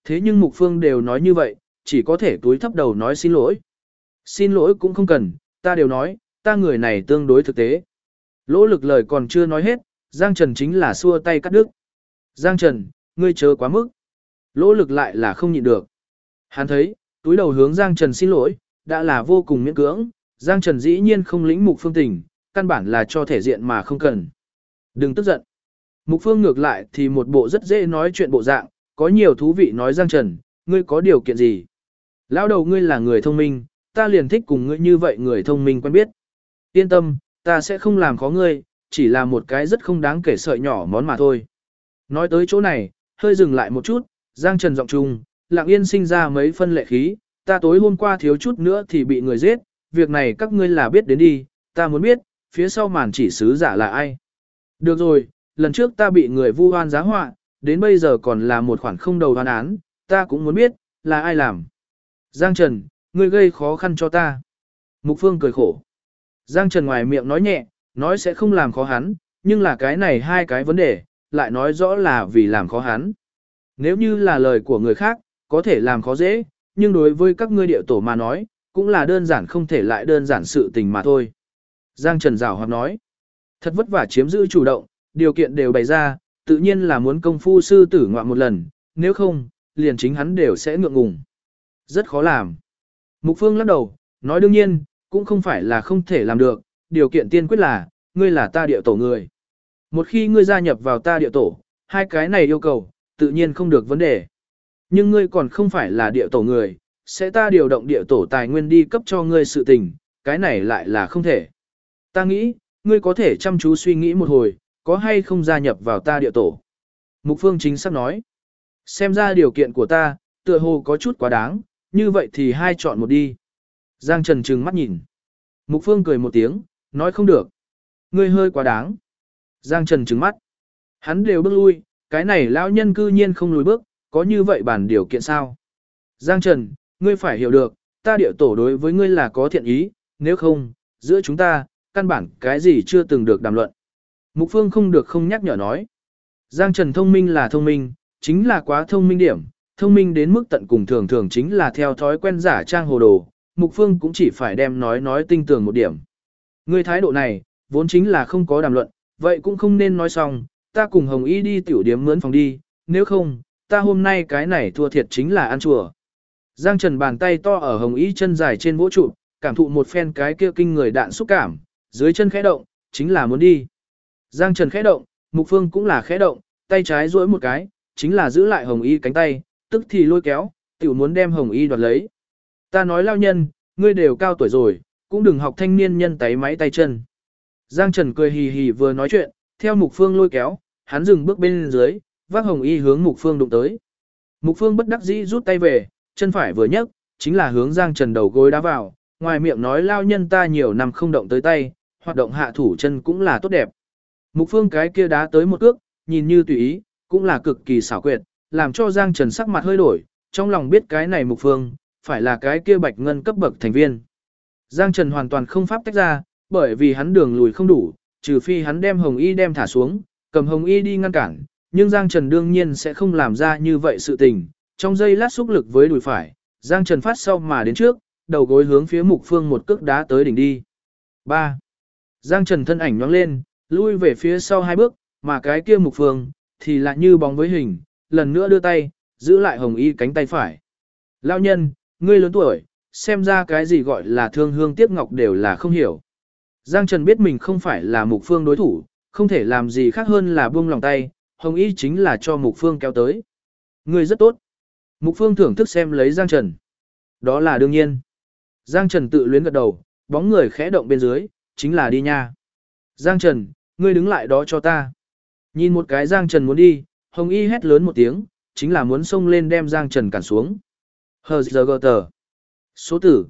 Thế nhưng Mục Phương đều nói như vậy, chỉ có thể túi thấp đầu nói xin lỗi. Xin lỗi cũng không cần, ta đều nói, ta người này tương đối thực tế. Lỗ Lực lời còn chưa nói hết, Giang Trần chính là xua tay cắt đứt. Giang Trần, ngươi chớ quá mức. Lỗ Lực lại là không nhịn được. Hắn thấy, túi đầu hướng Giang Trần xin lỗi, đã là vô cùng miễn cưỡng, Giang Trần dĩ nhiên không lĩnh Mục Phương tình, căn bản là cho thể diện mà không cần. Đừng tức giận. Mục Phương ngược lại thì một bộ rất dễ nói chuyện bộ dạng, có nhiều thú vị nói Giang Trần, ngươi có điều kiện gì? Lão đầu ngươi là người thông minh, ta liền thích cùng ngươi như vậy người thông minh quen biết. Yên tâm, ta sẽ không làm khó ngươi, chỉ là một cái rất không đáng kể sợi nhỏ món mà thôi. Nói tới chỗ này, hơi dừng lại một chút, Giang Trần giọng trung, lặng yên sinh ra mấy phân lệ khí, ta tối hôm qua thiếu chút nữa thì bị người giết, việc này các ngươi là biết đến đi, ta muốn biết, phía sau màn chỉ sứ giả là ai. Được rồi, lần trước ta bị người vu oan giá họa, đến bây giờ còn là một khoản không đầu đoán án, ta cũng muốn biết, là ai làm. Giang Trần, ngươi gây khó khăn cho ta. Mục Phương cười khổ. Giang Trần ngoài miệng nói nhẹ, nói sẽ không làm khó hắn, nhưng là cái này hai cái vấn đề, lại nói rõ là vì làm khó hắn. Nếu như là lời của người khác, có thể làm khó dễ, nhưng đối với các ngươi địa tổ mà nói, cũng là đơn giản không thể lại đơn giản sự tình mà thôi. Giang Trần giảo hoạt nói, thật vất vả chiếm giữ chủ động, điều kiện đều bày ra, tự nhiên là muốn công phu sư tử ngoạm một lần, nếu không, liền chính hắn đều sẽ ngượng ngùng. Rất khó làm. Mục Phương lắc đầu, nói đương nhiên, cũng không phải là không thể làm được, điều kiện tiên quyết là, ngươi là ta địa tổ người. Một khi ngươi gia nhập vào ta địa tổ, hai cái này yêu cầu, tự nhiên không được vấn đề. Nhưng ngươi còn không phải là địa tổ người, sẽ ta điều động địa tổ tài nguyên đi cấp cho ngươi sự tình, cái này lại là không thể. Ta nghĩ, ngươi có thể chăm chú suy nghĩ một hồi, có hay không gia nhập vào ta địa tổ. Mục Phương chính xác nói, xem ra điều kiện của ta, tựa hồ có chút quá đáng, như vậy thì hai chọn một đi. Giang Trần trừng mắt nhìn. Mục Phương cười một tiếng, nói không được. Ngươi hơi quá đáng. Giang Trần trừng mắt. Hắn đều bước lui, cái này lão nhân cư nhiên không lùi bước, có như vậy bản điều kiện sao? Giang Trần, ngươi phải hiểu được, ta địa tổ đối với ngươi là có thiện ý, nếu không, giữa chúng ta, căn bản cái gì chưa từng được đàm luận. Mục Phương không được không nhắc nhở nói. Giang Trần thông minh là thông minh, chính là quá thông minh điểm, thông minh đến mức tận cùng thường thường chính là theo thói quen giả trang hồ đồ, Mục Phương cũng chỉ phải đem nói tinh tường một điểm. Ngươi thái độ này, vốn chính là không có đàm luận, vậy cũng không nên nói xong, ta cùng Hồng Y đi tiểu điếm mướn phòng đi, nếu không, ta hôm nay cái này thua thiệt chính là ăn chùa. Giang Trần bàn tay to ở Hồng Y chân dài trên vỗ trụ, cảm thụ một phen cái kia kinh người đạn xúc cảm, dưới chân khẽ động, chính là muốn đi. Giang Trần khẽ động, Mục Phương cũng là khẽ động, tay trái duỗi một cái, chính là giữ lại Hồng Y cánh tay, tức thì lôi kéo, tiểu muốn đem Hồng Y đoạt lấy. Ta nói lao nhân, ngươi đều cao tuổi rồi, cũng đừng học thanh niên nhân tay máy tay chân. Giang Trần cười hì hì vừa nói chuyện, theo Mục Phương lôi kéo, hắn dừng bước bên dưới, vác Hồng Y hướng Mục Phương đụng tới. Mục Phương bất đắc dĩ rút tay về, chân phải vừa nhấc, chính là hướng Giang Trần đầu gối đá vào, ngoài miệng nói lao nhân ta nhiều năm không động tới tay, hoạt động hạ thủ chân cũng là tốt đẹp. Mục Phương cái kia đá tới một cước, nhìn như tùy ý, cũng là cực kỳ xảo quyệt, làm cho Giang Trần sắc mặt hơi đổi, trong lòng biết cái này Mục Phương, phải là cái kia bạch ngân cấp bậc thành viên. Giang Trần hoàn toàn không pháp tách ra, bởi vì hắn đường lùi không đủ, trừ phi hắn đem Hồng Y đem thả xuống, cầm Hồng Y đi ngăn cản, nhưng Giang Trần đương nhiên sẽ không làm ra như vậy sự tình. Trong giây lát xúc lực với đùi phải, Giang Trần phát sau mà đến trước, đầu gối hướng phía Mục Phương một cước đá tới đỉnh đi. 3. Giang Trần thân ảnh nhoáng lên, lui về phía sau hai bước, mà cái kia Mục Phương thì lại như bóng với hình, lần nữa đưa tay, giữ lại Hồng Y cánh tay phải. Lão nhân, ngươi lớn tuổi, xem ra cái gì gọi là thương hương tiếc ngọc đều là không hiểu. Giang Trần biết mình không phải là Mục Phương đối thủ, không thể làm gì khác hơn là buông lòng tay, Hồng Y chính là cho Mục Phương kéo tới. Ngươi rất tốt. Mục Phương thưởng thức xem lấy Giang Trần. Đó là đương nhiên. Giang Trần tự luyến gật đầu, bóng người khẽ động bên dưới, chính là đi nha. Giang Trần, ngươi đứng lại đó cho ta. Nhìn một cái Giang Trần muốn đi, Hồng Y hét lớn một tiếng, chính là muốn xông lên đem Giang Trần cản xuống. Hờ giờ gờ tờ. Số tử,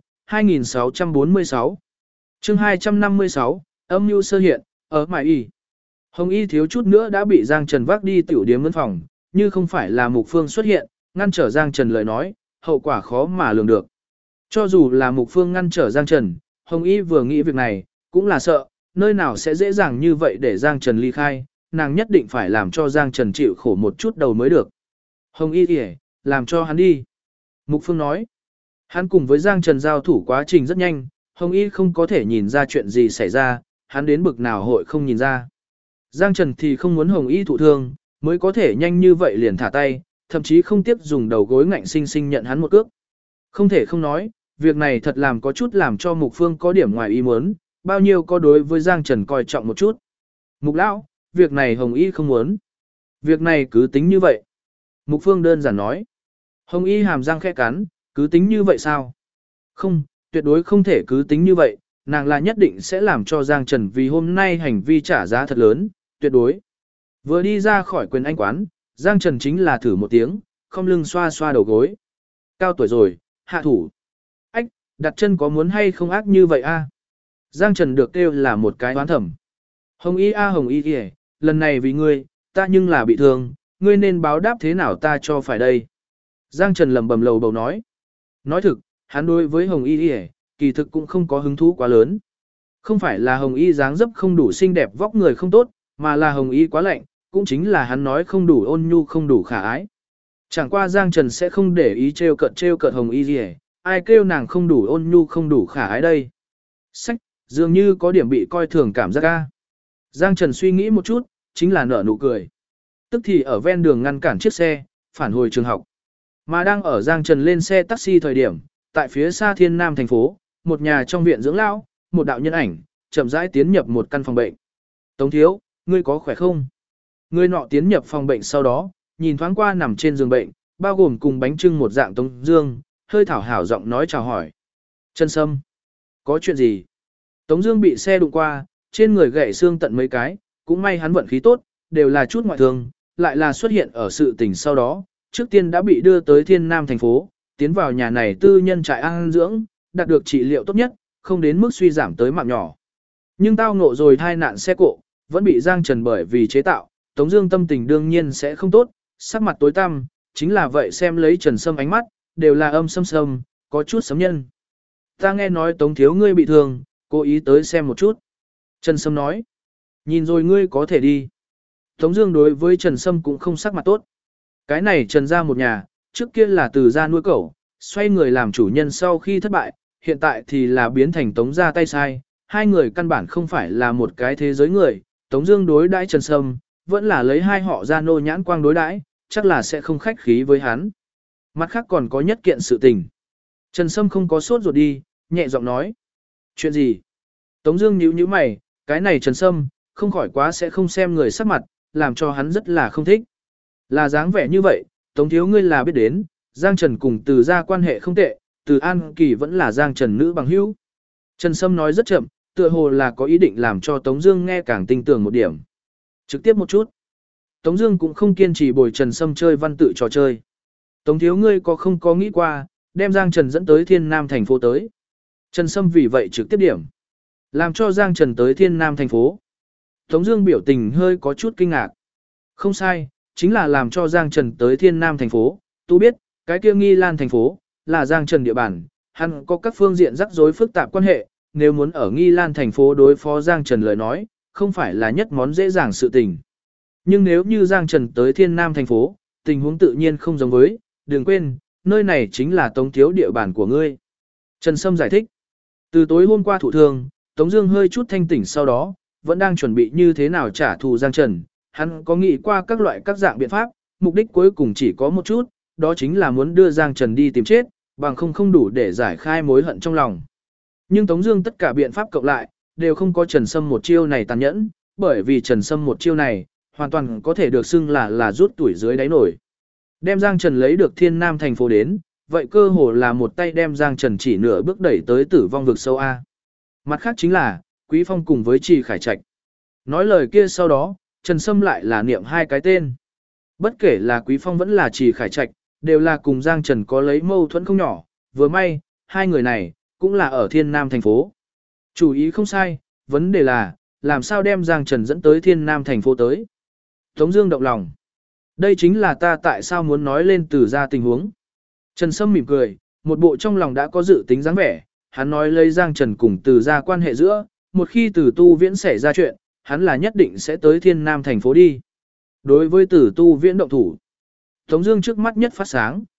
2646. Chương 256, âm mưu sơ hiện, ở mải y. Hồng Y thiếu chút nữa đã bị Giang Trần vác đi tiểu điếm mân phòng, như không phải là Mục Phương xuất hiện, ngăn trở Giang Trần lời nói, hậu quả khó mà lường được. Cho dù là Mục Phương ngăn trở Giang Trần, Hồng Y vừa nghĩ việc này, cũng là sợ, nơi nào sẽ dễ dàng như vậy để Giang Trần ly khai, nàng nhất định phải làm cho Giang Trần chịu khổ một chút đầu mới được. Hồng Y kìa, Làm cho hắn đi. Mục Phương nói. Hắn cùng với Giang Trần giao thủ quá trình rất nhanh, Hồng Y không có thể nhìn ra chuyện gì xảy ra, hắn đến bực nào hội không nhìn ra. Giang Trần thì không muốn Hồng Y thụ thương, mới có thể nhanh như vậy liền thả tay, thậm chí không tiếp dùng đầu gối ngạnh sinh sinh nhận hắn một cước. Không thể không nói, việc này thật làm có chút làm cho Mục Phương có điểm ngoài ý muốn, bao nhiêu có đối với Giang Trần coi trọng một chút. Mục Lão, việc này Hồng Y không muốn. Việc này cứ tính như vậy. Mục Phương đơn giản nói. Hồng Y hàm răng khẽ cắn, cứ tính như vậy sao? Không, tuyệt đối không thể cứ tính như vậy, nàng là nhất định sẽ làm cho Giang Trần vì hôm nay hành vi trả giá thật lớn, tuyệt đối. Vừa đi ra khỏi quyền anh quán, Giang Trần chính là thử một tiếng, không lưng xoa xoa đầu gối. Cao tuổi rồi, hạ thủ. Ách, đặt chân có muốn hay không ác như vậy a? Giang Trần được kêu là một cái oán thẩm. Hồng Y a Hồng Y kìa, lần này vì ngươi, ta nhưng là bị thương, ngươi nên báo đáp thế nào ta cho phải đây. Giang Trần lầm bầm lầu bầu nói. Nói thực, hắn đối với Hồng Y kìa, kỳ thực cũng không có hứng thú quá lớn. Không phải là Hồng Y dáng dấp không đủ xinh đẹp vóc người không tốt, mà là Hồng Y quá lạnh, cũng chính là hắn nói không đủ ôn nhu không đủ khả ái. Chẳng qua Giang Trần sẽ không để ý trêu cợt Hồng Y gì, ai kêu nàng không đủ ôn nhu không đủ khả ái đây. Sách, dường như có điểm bị coi thường cảm giác ca. Giang Trần suy nghĩ một chút, chính là nở nụ cười. Tức thì ở ven đường ngăn cản chiếc xe, phản hồi trường học. Mà đang ở Giang Trần lên xe taxi thời điểm, tại phía xa Thiên Nam thành phố, một nhà trong viện dưỡng lão, một đạo nhân ảnh, chậm rãi tiến nhập một căn phòng bệnh. Tống thiếu, ngươi có khỏe không? Người nọ tiến nhập phòng bệnh sau đó, nhìn thoáng qua nằm trên giường bệnh, bao gồm cùng bánh trưng một dạng Tống Dương, hơi thảo hảo giọng nói chào hỏi. Trần Sâm, có chuyện gì? Tống Dương bị xe đụng qua, trên người gãy xương tận mấy cái, cũng may hắn vận khí tốt, đều là chút ngoại thương, lại là xuất hiện ở sự tình sau đó, trước tiên đã bị đưa tới Thiên Nam thành phố, tiến vào nhà này tư nhân trại an dưỡng, đạt được trị liệu tốt nhất, không đến mức suy giảm tới mạng nhỏ. Nhưng tao ngộ rồi tai nạn xe cộ, vẫn bị Giang Trần bởi vì chế tạo, Tống Dương tâm tình đương nhiên sẽ không tốt, sắc mặt tối tăm, chính là vậy xem lấy Trần Sâm ánh mắt, đều là âm sâm sâm, có chút sấm nhân. Ta nghe nói Tống thiếu ngươi bị thương, cố ý tới xem một chút. Trần Sâm nói, nhìn rồi ngươi có thể đi. Tống Dương đối với Trần Sâm cũng không sắc mặt tốt. Cái này Trần gia một nhà, trước kia là từ gia nuôi cẩu, xoay người làm chủ nhân sau khi thất bại, hiện tại thì là biến thành Tống gia tay sai. Hai người căn bản không phải là một cái thế giới người. Tống Dương đối đãi Trần Sâm, vẫn là lấy hai họ gia nô nhãn quang đối đãi, chắc là sẽ không khách khí với hắn. Mặt khác còn có nhất kiện sự tình. Trần Sâm không có sốt ruột đi, nhẹ giọng nói. Chuyện gì? Tống Dương nhíu nhíu mày, cái này Trần Sâm, không khỏi quá sẽ không xem người sắc mặt, làm cho hắn rất là không thích. Là dáng vẻ như vậy, Tống thiếu ngươi là biết đến, Giang Trần cùng Từ gia quan hệ không tệ, Từ An Kỳ vẫn là Giang Trần nữ bằng hữu. Trần Sâm nói rất chậm, tựa hồ là có ý định làm cho Tống Dương nghe càng tinh tường một điểm. Trực tiếp một chút. Tống Dương cũng không kiên trì bồi Trần Sâm chơi văn tự trò chơi. Tống thiếu ngươi có không có nghĩ qua, đem Giang Trần dẫn tới Thiên Nam thành phố tới. Trần Sâm vì vậy trực tiếp điểm. Làm cho Giang Trần tới Thiên Nam thành phố. Tống Dương biểu tình hơi có chút kinh ngạc. Không sai, chính là làm cho Giang Trần tới Thiên Nam thành phố. Tu biết, cái kia Nghi Lan thành phố, là Giang Trần địa bàn. Hắn có các phương diện rắc rối phức tạp quan hệ. Nếu muốn ở Nghi Lan thành phố đối phó Giang Trần lời nói, không phải là nhất món dễ dàng sự tình. Nhưng nếu như Giang Trần tới Thiên Nam thành phố, tình huống tự nhiên không giống với, đừng quên, nơi này chính là Tống thiếu địa bàn của ngươi. Trần Sâm giải thích, từ tối hôm qua thụ thương, Tống Dương hơi chút thanh tỉnh sau đó, vẫn đang chuẩn bị như thế nào trả thù Giang Trần. Hắn có nghĩ qua các loại các dạng biện pháp, mục đích cuối cùng chỉ có một chút, đó chính là muốn đưa Giang Trần đi tìm chết, bằng không đủ để giải khai mối hận trong lòng. Nhưng Tống Dương tất cả biện pháp cộng lại, đều không có Trần Sâm một chiêu này tàn nhẫn, bởi vì Trần Sâm một chiêu này, hoàn toàn có thể được xưng là rút tuổi dưới đáy nổi. Đem Giang Trần lấy được Thiên Nam thành phố đến, vậy cơ hồ là một tay đem Giang Trần chỉ nửa bước đẩy tới tử vong vực sâu A. Mặt khác chính là, Quý Phong cùng với Trì Khải Trạch. Nói lời kia sau đó, Trần Sâm lại là niệm hai cái tên. Bất kể là Quý Phong vẫn là Trì Khải Trạch, đều là cùng Giang Trần có lấy mâu thuẫn không nhỏ, vừa may, hai người này, cũng là ở Thiên Nam thành phố. Chủ ý không sai, vấn đề là, làm sao đem Giang Trần dẫn tới Thiên Nam thành phố tới. Tống Dương động lòng. Đây chính là ta tại sao muốn nói lên Từ gia tình huống. Trần Sâm mỉm cười, một bộ trong lòng đã có dự tính dáng vẻ. Hắn nói lấy Giang Trần cùng Từ gia quan hệ giữa, một khi Từ Tu Viễn xảy ra chuyện, hắn là nhất định sẽ tới Thiên Nam thành phố đi. Đối với Từ Tu Viễn động thủ, Tống Dương trước mắt nhất phát sáng.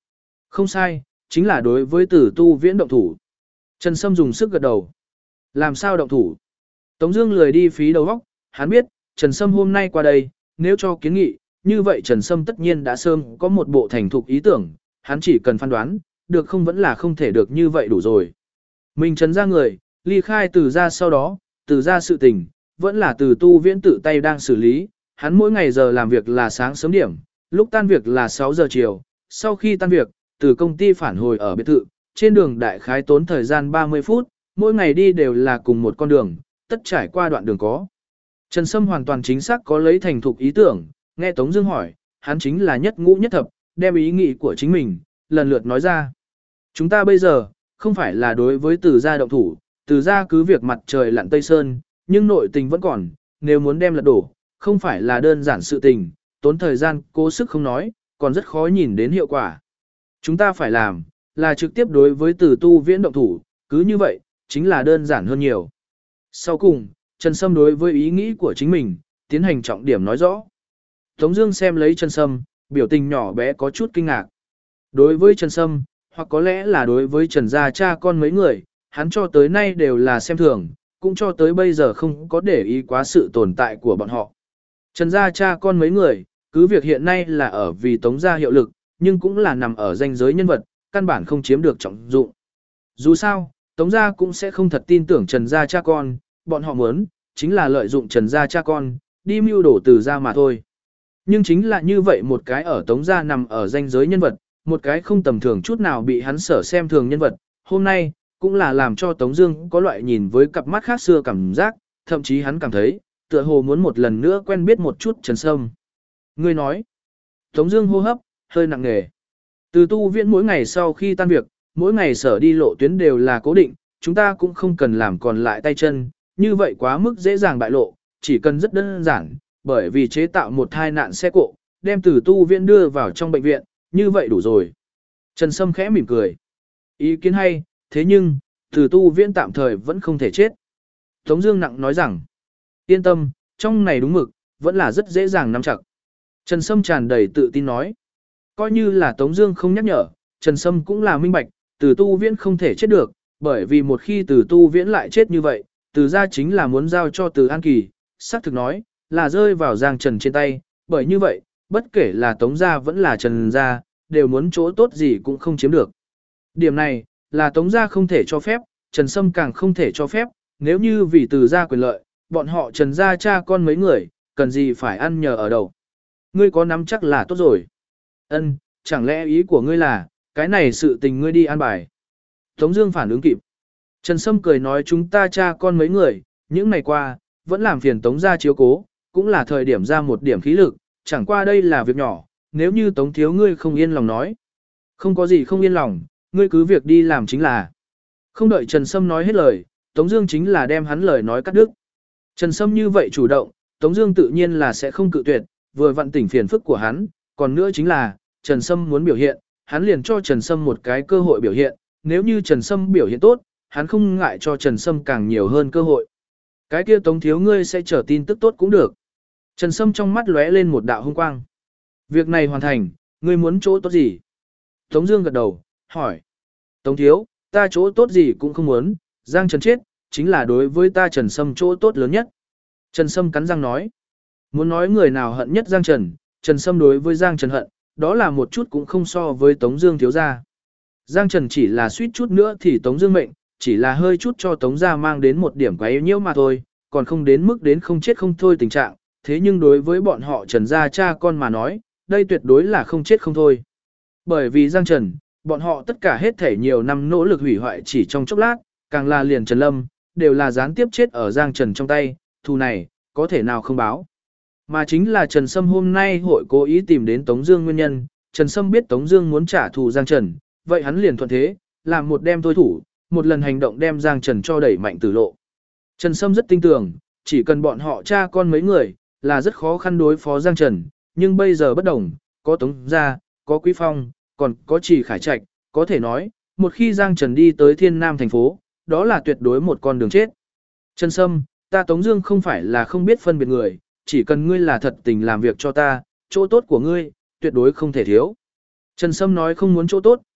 Không sai, chính là đối với Từ Tu Viễn động thủ. Trần Sâm dùng sức gật đầu. Làm sao động thủ? Tống Dương lười đi phí đầu óc, hắn biết, Trần Sâm hôm nay qua đây, nếu cho kiến nghị, như vậy Trần Sâm tất nhiên đã sớm có một bộ thành thục ý tưởng, hắn chỉ cần phán đoán, được không vẫn là không thể được như vậy đủ rồi. Mình Trần gia người, ly khai Từ gia sau đó, Từ gia sự tình, vẫn là Từ Tu Viễn tự tay đang xử lý, hắn mỗi ngày giờ làm việc là sáng sớm điểm, lúc tan việc là 6 giờ chiều, sau khi tan việc, từ công ty phản hồi ở biệt thự, trên đường đại khái tốn thời gian 30 phút, mỗi ngày đi đều là cùng một con đường, tất trải qua đoạn đường có. Trần Sâm hoàn toàn chính xác có lấy thành thục ý tưởng, nghe Tống Dương hỏi, hắn chính là nhất ngũ nhất thập, đem ý nghĩ của chính mình, lần lượt nói ra. Chúng ta bây giờ, không phải là đối với Từ gia động thủ, Từ gia cứ việc mặt trời lặn Tây Sơn, nhưng nội tình vẫn còn, nếu muốn đem lật đổ, không phải là đơn giản sự tình, tốn thời gian, cố sức không nói, còn rất khó nhìn đến hiệu quả. Chúng ta phải làm, là trực tiếp đối với Từ Tu Viễn động thủ, cứ như vậy, chính là đơn giản hơn nhiều. Sau cùng, Trần Sâm đối với ý nghĩ của chính mình, tiến hành trọng điểm nói rõ. Tống Dương xem lấy Trần Sâm, biểu tình nhỏ bé có chút kinh ngạc. Đối với Trần Sâm, hoặc có lẽ là đối với Trần gia cha con mấy người, hắn cho tới nay đều là xem thường, cũng cho tới bây giờ không có để ý quá sự tồn tại của bọn họ. Trần gia cha con mấy người, cứ việc hiện nay là ở vì Tống gia hiệu lực, nhưng cũng là nằm ở ranh giới nhân vật, căn bản không chiếm được trọng dụng. Dù sao, Tống gia cũng sẽ không thật tin tưởng Trần gia cha con, bọn họ muốn, chính là lợi dụng Trần gia cha con, đi mưu đổ Từ gia mà thôi. Nhưng chính là như vậy một cái ở Tống gia nằm ở ranh giới nhân vật, một cái không tầm thường chút nào bị hắn sở xem thường nhân vật, hôm nay, cũng là làm cho Tống Dương có loại nhìn với cặp mắt khác xưa cảm giác, thậm chí hắn cảm thấy, tựa hồ muốn một lần nữa quen biết một chút Trần Sâm. Ngươi nói, Tống Dương hô hấp hơi nặng nề. Từ Tu Viễn mỗi ngày sau khi tan việc, mỗi ngày sở đi lộ tuyến đều là cố định, chúng ta cũng không cần làm còn lại tay chân, như vậy quá mức dễ dàng bại lộ, chỉ cần rất đơn giản, bởi vì chế tạo một tai nạn xe cộ, đem Từ Tu Viễn đưa vào trong bệnh viện, như vậy đủ rồi. Trần Sâm khẽ mỉm cười, ý kiến hay, thế nhưng Từ Tu Viễn tạm thời vẫn không thể chết. Tống Dương nặng nói rằng, yên tâm, trong này đúng mực, vẫn là rất dễ dàng nắm chặt. Trần Sâm tràn đầy tự tin nói. Coi như là Tống Dương không nhắc nhở, Trần Sâm cũng là minh bạch, Từ Tu Viễn không thể chết được, bởi vì một khi Từ Tu Viễn lại chết như vậy, Từ gia chính là muốn giao cho Từ An Kỳ, xác thực nói, là rơi vào Giang Trần trên tay, bởi như vậy, bất kể là Tống gia vẫn là Trần gia, đều muốn chỗ tốt gì cũng không chiếm được. Điểm này, là Tống gia không thể cho phép, Trần Sâm càng không thể cho phép, nếu như vì Từ gia quyền lợi, bọn họ Trần gia cha con mấy người, cần gì phải ăn nhờ ở đầu. Ngươi có nắm chắc là tốt rồi. Ân, chẳng lẽ ý của ngươi là, cái này sự tình ngươi đi an bài. Tống Dương phản ứng kịp. Trần Sâm cười nói chúng ta cha con mấy người, những ngày qua, vẫn làm phiền Tống gia chiếu cố, cũng là thời điểm ra một điểm khí lực, chẳng qua đây là việc nhỏ, nếu như Tống thiếu ngươi không yên lòng nói. Không có gì không yên lòng, ngươi cứ việc đi làm chính là. Không đợi Trần Sâm nói hết lời, Tống Dương chính là đem hắn lời nói cắt đứt. Trần Sâm như vậy chủ động, Tống Dương tự nhiên là sẽ không cự tuyệt, vừa vặn tỉnh phiền phức của hắn, còn nữa chính là, Trần Sâm muốn biểu hiện, hắn liền cho Trần Sâm một cái cơ hội biểu hiện, nếu như Trần Sâm biểu hiện tốt, hắn không ngại cho Trần Sâm càng nhiều hơn cơ hội. Cái kia Tống thiếu ngươi sẽ chờ tin tức tốt cũng được. Trần Sâm trong mắt lóe lên một đạo hung quang. Việc này hoàn thành, ngươi muốn chỗ tốt gì? Tống Dương gật đầu, hỏi. Tống thiếu, ta chỗ tốt gì cũng không muốn, Giang Trần chết, chính là đối với ta Trần Sâm chỗ tốt lớn nhất. Trần Sâm cắn răng nói. Muốn nói người nào hận nhất Giang Trần, Trần Sâm đối với Giang Trần hận, đó là một chút cũng không so với Tống Dương thiếu gia. Giang Trần chỉ là suýt chút nữa thì Tống Dương mệnh, chỉ là hơi chút cho Tống gia mang đến một điểm quá yếu nhiễu mà thôi, còn không đến mức đến không chết không thôi tình trạng. Thế nhưng đối với bọn họ Trần gia cha con mà nói, đây tuyệt đối là không chết không thôi. Bởi vì Giang Trần, bọn họ tất cả hết thể nhiều năm nỗ lực hủy hoại chỉ trong chốc lát, càng là liền Trần Lâm, đều là gián tiếp chết ở Giang Trần trong tay, thù này, có thể nào không báo. Mà chính là Trần Sâm hôm nay hội cố ý tìm đến Tống Dương nguyên nhân, Trần Sâm biết Tống Dương muốn trả thù Giang Trần, vậy hắn liền thuận thế, làm một đem thôi thủ, một lần hành động đem Giang Trần cho đẩy mạnh tử lộ. Trần Sâm rất tin tưởng, chỉ cần bọn họ cha con mấy người, là rất khó khăn đối phó Giang Trần, nhưng bây giờ bất đồng, có Tống gia, có Quý Phong, còn có Trì Khải Trạch, có thể nói, một khi Giang Trần đi tới Thiên Nam thành phố, đó là tuyệt đối một con đường chết. Trần Sâm, ta Tống Dương không phải là không biết phân biệt người, chỉ cần ngươi là thật tình làm việc cho ta, chỗ tốt của ngươi, tuyệt đối không thể thiếu. Trần Sâm nói không muốn chỗ tốt,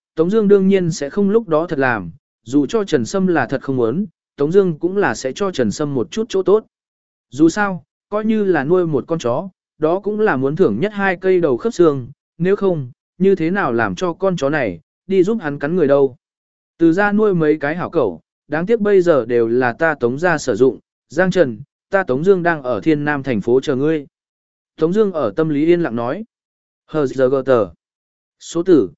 Tống Dương đương nhiên sẽ không lúc đó thật làm, dù cho Trần Sâm là thật không muốn, Tống Dương cũng là sẽ cho Trần Sâm một chút chỗ tốt. Dù sao, coi như là nuôi một con chó, đó cũng là muốn thưởng nhất 2 cây đầu khớp xương, nếu không, như thế nào làm cho con chó này đi giúp hắn cắn người đâu? Từ gia nuôi mấy cái hảo cẩu, đáng tiếc bây giờ đều là ta Tống gia sử dụng. Giang Trần, ta Tống Dương đang ở Thiên Nam thành phố chờ ngươi. Tống Dương ở tâm lý yên lặng nói. HZGT. Số tử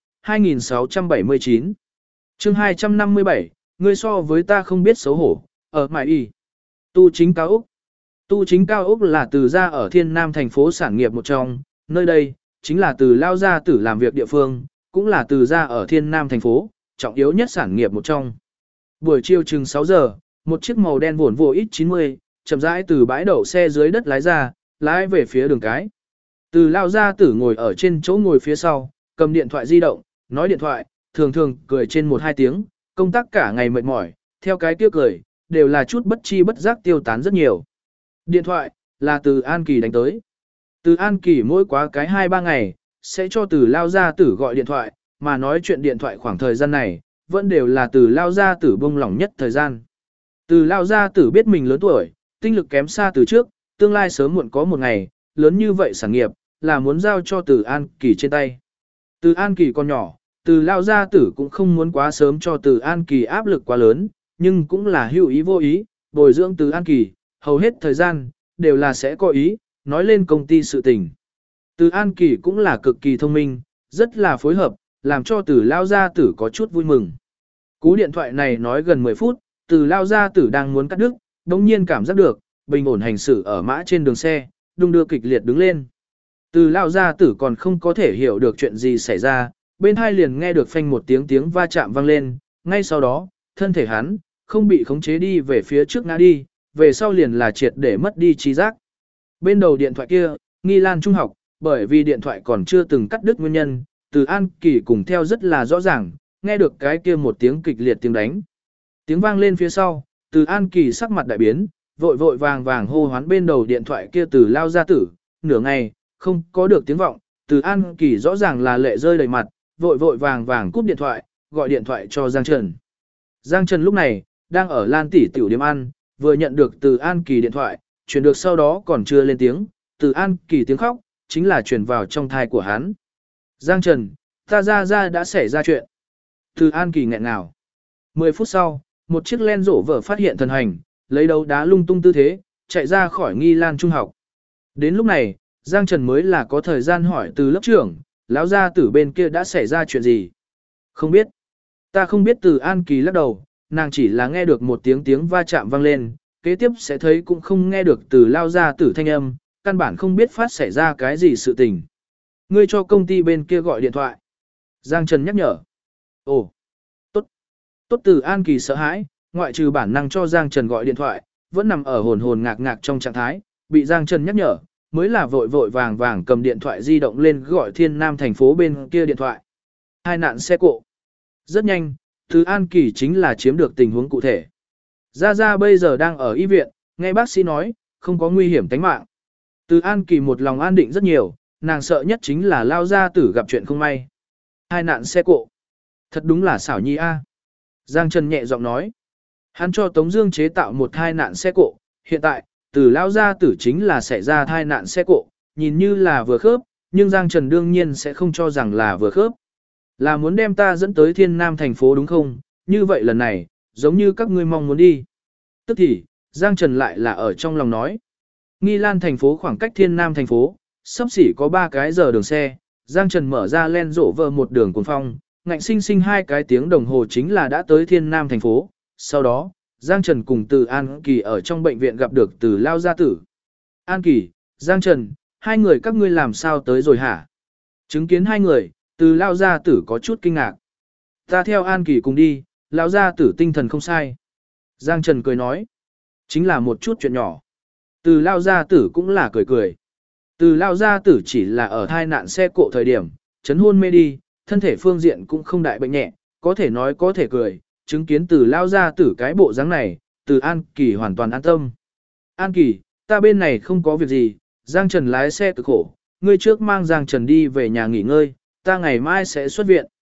2679. Chương 257. Ngươi so với ta không biết xấu hổ. Ở Mại Y. Tu Chính Cao Úc. Tu Chính Cao Úc là từ gia ở Thiên Nam thành phố sản nghiệp một trong, nơi đây chính là từ lao gia tử làm việc địa phương, cũng là từ gia ở Thiên Nam thành phố trọng yếu nhất sản nghiệp một trong. Buổi chiều chừng 6 giờ, một chiếc màu đen Volvo X90 chậm rãi từ bãi đậu xe dưới đất lái ra, lái về phía đường cái. Từ lao gia tử ngồi ở trên chỗ ngồi phía sau, cầm điện thoại di động, nói điện thoại, thường thường cười trên 1-2 tiếng, công tác cả ngày mệt mỏi, theo cái tiếc cười, đều là chút bất chi bất giác tiêu tán rất nhiều. Điện thoại, là từ An Kỳ đánh tới. Từ An Kỳ mỗi quá cái 2-3 ngày, sẽ cho từ lao gia tử gọi điện thoại, mà nói chuyện điện thoại khoảng thời gian này, vẫn đều là từ lao gia tử bông lỏng nhất thời gian. Từ lao gia tử biết mình lớn tuổi, tinh lực kém xa từ trước, tương lai sớm muộn có một ngày, lớn như vậy sản nghiệp, là muốn giao cho từ An Kỳ trên tay. Từ An Kỳ còn nhỏ, từ lao gia tử cũng không muốn quá sớm cho từ An Kỳ áp lực quá lớn, nhưng cũng là hữu ý vô ý, bồi dưỡng từ An Kỳ, hầu hết thời gian, đều là sẽ có ý, nói lên công ty sự tình. Từ An Kỳ cũng là cực kỳ thông minh, rất là phối hợp, làm cho từ lao gia tử có chút vui mừng. Cú điện thoại này nói gần 10 phút, từ lao gia tử đang muốn cắt đứt, đồng nhiên cảm giác được, bình ổn hành xử ở mã trên đường xe, đung đưa kịch liệt đứng lên. Từ lao gia tử còn không có thể hiểu được chuyện gì xảy ra, bên hai liền nghe được phanh một tiếng va chạm vang lên, ngay sau đó, thân thể hắn, không bị khống chế đi về phía trước ngã đi, về sau liền là triệt để mất đi trí giác. Bên đầu điện thoại kia, Nghi Lan Trung học, bởi vì điện thoại còn chưa từng cắt đứt nguyên nhân, từ An Kỳ cùng theo rất là rõ ràng, nghe được cái kia một tiếng kịch liệt tiếng đánh. Tiếng vang lên phía sau, từ An Kỳ sắc mặt đại biến, vội vội vàng vàng hô hoán bên đầu điện thoại kia từ lao gia tử, nửa ngày, không có được tiếng vọng, từ An Kỳ rõ ràng là lệ rơi đầy mặt, vội vội vàng vàng cúp điện thoại, gọi điện thoại cho Giang Trần. Giang Trần lúc này, đang ở Lan tỷ tiểu điểm ăn, vừa nhận được từ An Kỳ điện thoại, chuyển được sau đó còn chưa lên tiếng, từ An Kỳ tiếng khóc, chính là chuyển vào trong thai của hắn. Giang Trần, ta ra đã xảy ra chuyện. Từ An Kỳ nghẹn ngào. 10 phút sau, một chiếc len rổ vở phát hiện thần hành, lấy đấu đá lung tung tư thế, chạy ra khỏi Nghi Lan Trung học. Đến lúc này, Giang Trần mới là có thời gian hỏi từ lớp trưởng, lão gia tử bên kia đã xảy ra chuyện gì. Không biết. Ta không biết. Từ An Kỳ lắc đầu, nàng chỉ là nghe được một tiếng va chạm vang lên, kế tiếp sẽ thấy cũng không nghe được từ lao gia tử thanh âm, căn bản không biết phát xảy ra cái gì sự tình. Ngươi cho công ty bên kia gọi điện thoại. Giang Trần nhắc nhở. Ồ, tốt. Tốt. Từ An Kỳ sợ hãi, ngoại trừ bản năng cho Giang Trần gọi điện thoại, vẫn nằm ở hồn ngạc ngạc trong trạng thái, bị Giang Trần nhắc nhở, mới là vội vội vàng vàng cầm điện thoại di động lên gọi Thiên Nam thành phố bên kia điện thoại. Hai nạn xe cộ. Rất nhanh, Từ An Kỳ chính là chiếm được tình huống cụ thể. Gia bây giờ đang ở y viện, nghe bác sĩ nói, không có nguy hiểm tính mạng. Từ An Kỳ một lòng an định rất nhiều, nàng sợ nhất chính là lao gia tử gặp chuyện không may. Hai nạn xe cộ. Thật đúng là xảo nhi a. Giang Trần nhẹ giọng nói. Hắn cho Tống Dương chế tạo một thai nạn xe cộ, hiện tại, từ lao gia tử chính là xảy ra thai nạn xe cộ, nhìn như là vừa khớp, nhưng Giang Trần đương nhiên sẽ không cho rằng là vừa khớp. Là muốn đem ta dẫn tới Thiên Nam thành phố đúng không? Như vậy lần này, giống như các ngươi mong muốn đi. Tức thì, Giang Trần lại là ở trong lòng nói. Nghi Lan thành phố khoảng cách Thiên Nam thành phố, sắp xỉ có 3 cái giờ đường xe, Giang Trần mở ra len rộ vờ một đường cuồng phong, ngạnh sinh 2 cái tiếng đồng hồ chính là đã tới Thiên Nam thành phố. Sau đó, Giang Trần cùng Từ An Kỳ ở trong bệnh viện gặp được Từ lao gia tử. An Kỳ, Giang Trần, hai người các ngươi làm sao tới rồi hả? Chứng kiến hai người, Từ lao gia tử có chút kinh ngạc. Ta theo An Kỳ cùng đi, lão gia tử tinh thần không sai. Giang Trần cười nói, chính là một chút chuyện nhỏ. Từ lao gia tử cũng là cười. Từ lao gia tử chỉ là ở thai nạn xe cộ thời điểm, chấn hôn mê đi, thân thể phương diện cũng không đại bệnh nhẹ, có thể nói có thể cười, chứng kiến từ lao gia tử cái bộ dáng này, Từ An Kỳ hoàn toàn an tâm. An Kỳ, ta bên này không có việc gì, Giang Trần lái xe cực khổ, ngươi trước mang Giang Trần đi về nhà nghỉ ngơi, ta ngày mai sẽ xuất viện.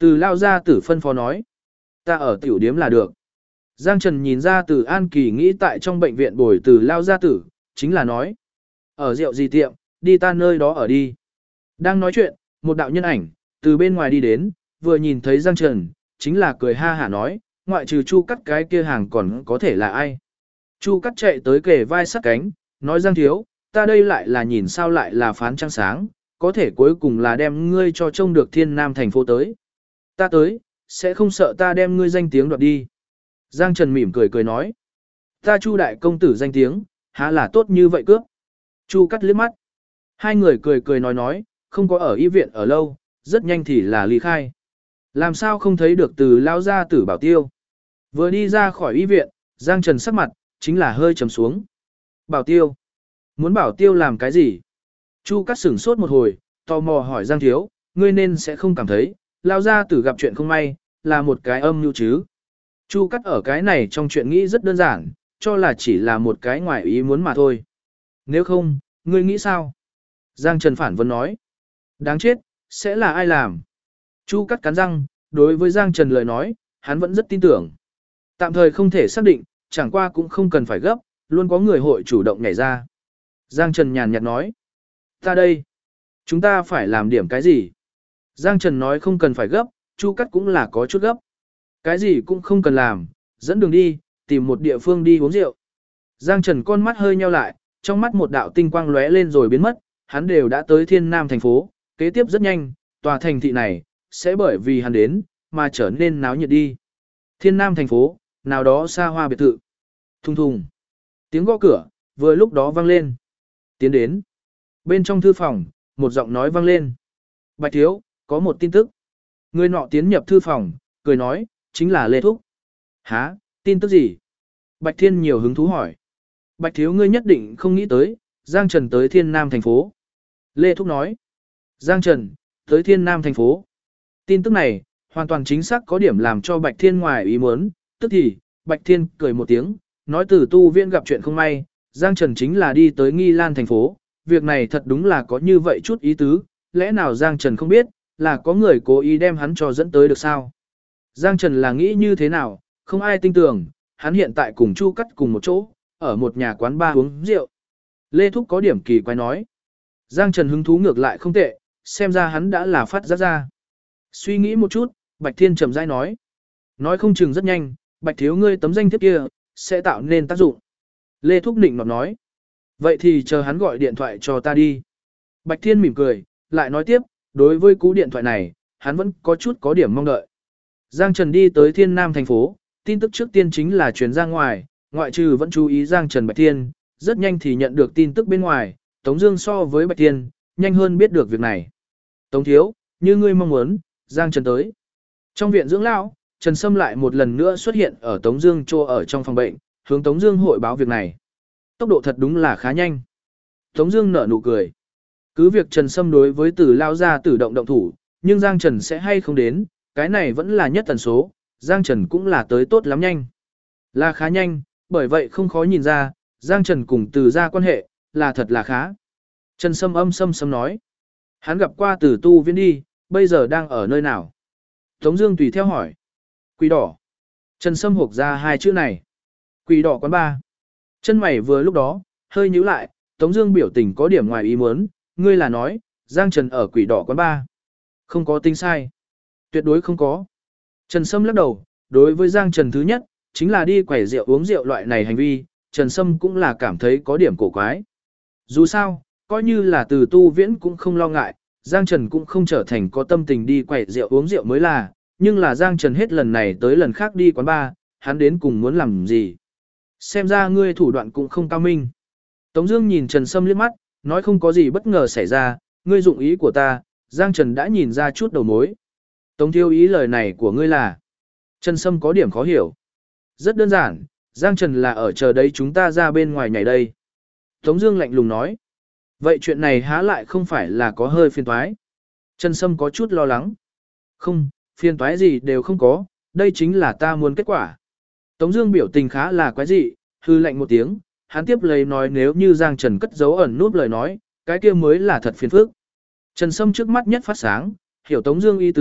Từ lao gia tử phân phó nói. Ta ở tiểu điếm là được. Giang Trần nhìn ra từ An Kỳ nghĩ tại trong bệnh viện bồi từ lao gia tử, chính là nói. Ở rượu gì tiệm, đi ta nơi đó ở đi. Đang nói chuyện, một đạo nhân ảnh, từ bên ngoài đi đến, vừa nhìn thấy Giang Trần, chính là cười ha hả nói, ngoại trừ Chu Cắt cái kia hàng còn có thể là ai. Chu Cắt chạy tới kề vai sát cánh, nói Giang thiếu, ta đây lại là nhìn sao lại là phán trăng sáng, có thể cuối cùng là đem ngươi cho trông được thiên nam thành phố tới. Ta tới, sẽ không sợ ta đem ngươi danh tiếng đoạt đi. Giang Trần mỉm cười cười nói, ta Chu đại công tử danh tiếng, há là tốt như vậy cướp. Chu Cắt liếc mắt. Hai người cười cười nói, không có ở y viện ở lâu, rất nhanh thì là ly khai. Làm sao không thấy được từ lao gia tử Bảo Tiêu. Vừa đi ra khỏi y viện, Giang Trần sắc mặt, chính là hơi trầm xuống. Bảo Tiêu. Muốn Bảo Tiêu làm cái gì? Chu Cắt sửng sốt một hồi, tò mò hỏi Giang thiếu, ngươi nên sẽ không cảm thấy, lao gia tử gặp chuyện không may, là một cái âm mưu chứ. Chu Cắt ở cái này trong chuyện nghĩ rất đơn giản, cho là chỉ là một cái ngoài ý muốn mà thôi. Nếu không, ngươi nghĩ sao? Giang Trần phản vấn nói. Đáng chết, sẽ là ai làm? Chu Cắt cắn răng, đối với Giang Trần lời nói, hắn vẫn rất tin tưởng. Tạm thời không thể xác định, chẳng qua cũng không cần phải gấp, luôn có người hội chủ động nhảy ra. Giang Trần nhàn nhạt nói. Ta đây. Chúng ta phải làm điểm cái gì? Giang Trần nói không cần phải gấp, Chu Cắt cũng là có chút gấp. Cái gì cũng không cần làm, dẫn đường đi, tìm một địa phương đi uống rượu. Giang Trần con mắt hơi nheo lại, trong mắt một đạo tinh quang lóe lên rồi biến mất, hắn đều đã tới Thiên Nam thành phố, kế tiếp rất nhanh, tòa thành thị này sẽ bởi vì hắn đến mà trở nên náo nhiệt đi. Thiên Nam thành phố, nào đó xa hoa biệt thự. Thùng thùng. Tiếng gõ cửa vừa lúc đó vang lên. Tiến đến. Bên trong thư phòng, một giọng nói vang lên. Bạch thiếu, có một tin tức. Người nọ tiến nhập thư phòng, cười nói, chính là Lê Thúc. Hả, tin tức gì? Bạch Thiên nhiều hứng thú hỏi. Bạch thiếu ngươi nhất định không nghĩ tới, Giang Trần tới Thiên Nam thành phố. Lê Thúc nói. Giang Trần, tới Thiên Nam thành phố. Tin tức này, hoàn toàn chính xác có điểm làm cho Bạch Thiên ngoài ý muốn, tức thì, Bạch Thiên cười một tiếng, nói từ tu viện gặp chuyện không may, Giang Trần chính là đi tới Nghi Lan thành phố, việc này thật đúng là có như vậy chút ý tứ, lẽ nào Giang Trần không biết, là có người cố ý đem hắn cho dẫn tới được sao? Giang Trần là nghĩ như thế nào, không ai tin tưởng, hắn hiện tại cùng Chu Cắt cùng một chỗ, ở một nhà quán bar uống rượu. Lê Thúc có điểm kỳ quái nói. Giang Trần hứng thú ngược lại không tệ, xem ra hắn đã là phát giác ra. Suy nghĩ một chút, Bạch Thiên trầm rãi nói. Nói không chừng rất nhanh, Bạch thiếu ngươi tấm danh thiếp kia, sẽ tạo nên tác dụng. Lê Thúc nịnh nọt nói. Vậy thì chờ hắn gọi điện thoại cho ta đi. Bạch Thiên mỉm cười, lại nói tiếp, đối với cú điện thoại này, hắn vẫn có chút có điểm mong đợi. Giang Trần đi tới Thiên Nam thành phố, tin tức trước tiên chính là truyền ra ngoài, ngoại trừ vẫn chú ý Giang Trần Bạch Thiên, rất nhanh thì nhận được tin tức bên ngoài, Tống Dương so với Bạch Thiên, nhanh hơn biết được việc này. Tống thiếu, như ngươi mong muốn, Giang Trần tới. Trong viện dưỡng lão, Trần Sâm lại một lần nữa xuất hiện ở Tống Dương chỗ ở trong phòng bệnh, hướng Tống Dương hội báo việc này. Tốc độ thật đúng là khá nhanh. Tống Dương nở nụ cười. Cứ việc Trần Sâm đối với Tử Lao gia tử động thủ, nhưng Giang Trần sẽ hay không đến, cái này vẫn là nhất tần số. Giang Trần cũng là tới tốt lắm nhanh, là khá nhanh, bởi vậy không khó nhìn ra, Giang Trần cùng Từ gia quan hệ là thật là khá. Trần Sâm âm sâm nói, hắn gặp qua Từ tu viễn đi, bây giờ đang ở nơi nào? Tống Dương tùy theo hỏi. Quỷ đỏ. Trần Sâm hộc ra hai chữ này. Quỷ đỏ quán ba. Chân mày vừa lúc đó hơi nhíu lại, Tống Dương biểu tình có điểm ngoài ý muốn, ngươi là nói Giang Trần ở quỷ đỏ quán ba? Không có tính sai, tuyệt đối không có. Trần Sâm lắc đầu, đối với Giang Trần thứ nhất chính là đi quẩy rượu uống rượu loại này hành vi, Trần Sâm cũng là cảm thấy có điểm cổ quái. Dù sao, coi như là Từ tu viễn cũng không lo ngại, Giang Trần cũng không trở thành có tâm tình đi quẩy rượu uống rượu mới là, nhưng là Giang Trần hết lần này tới lần khác đi quán bar, hắn đến cùng muốn làm gì? Xem ra ngươi thủ đoạn cũng không cao minh. Tống Dương nhìn Trần Sâm liếc mắt, nói không có gì bất ngờ xảy ra, ngươi dụng ý của ta, Giang Trần đã nhìn ra chút đầu mối. Tống thiếu ý lời này của ngươi là? Trần Sâm có điểm khó hiểu. Rất đơn giản, Giang Trần là ở chờ đấy chúng ta ra bên ngoài nhảy đây. Tống Dương lạnh lùng nói. Vậy chuyện này há lại không phải là có hơi phiền toái? Trần Sâm có chút lo lắng. Không, phiền toái gì đều không có, đây chính là ta muốn kết quả. Tống Dương biểu tình khá là quái dị, hư lạnh một tiếng, hắn tiếp lấy nói nếu như Giang Trần cất giấu ẩn núp lời nói, cái kia mới là thật phiền phức. Trần Sâm trước mắt nhất phát sáng, hiểu Tống Dương ý tứ,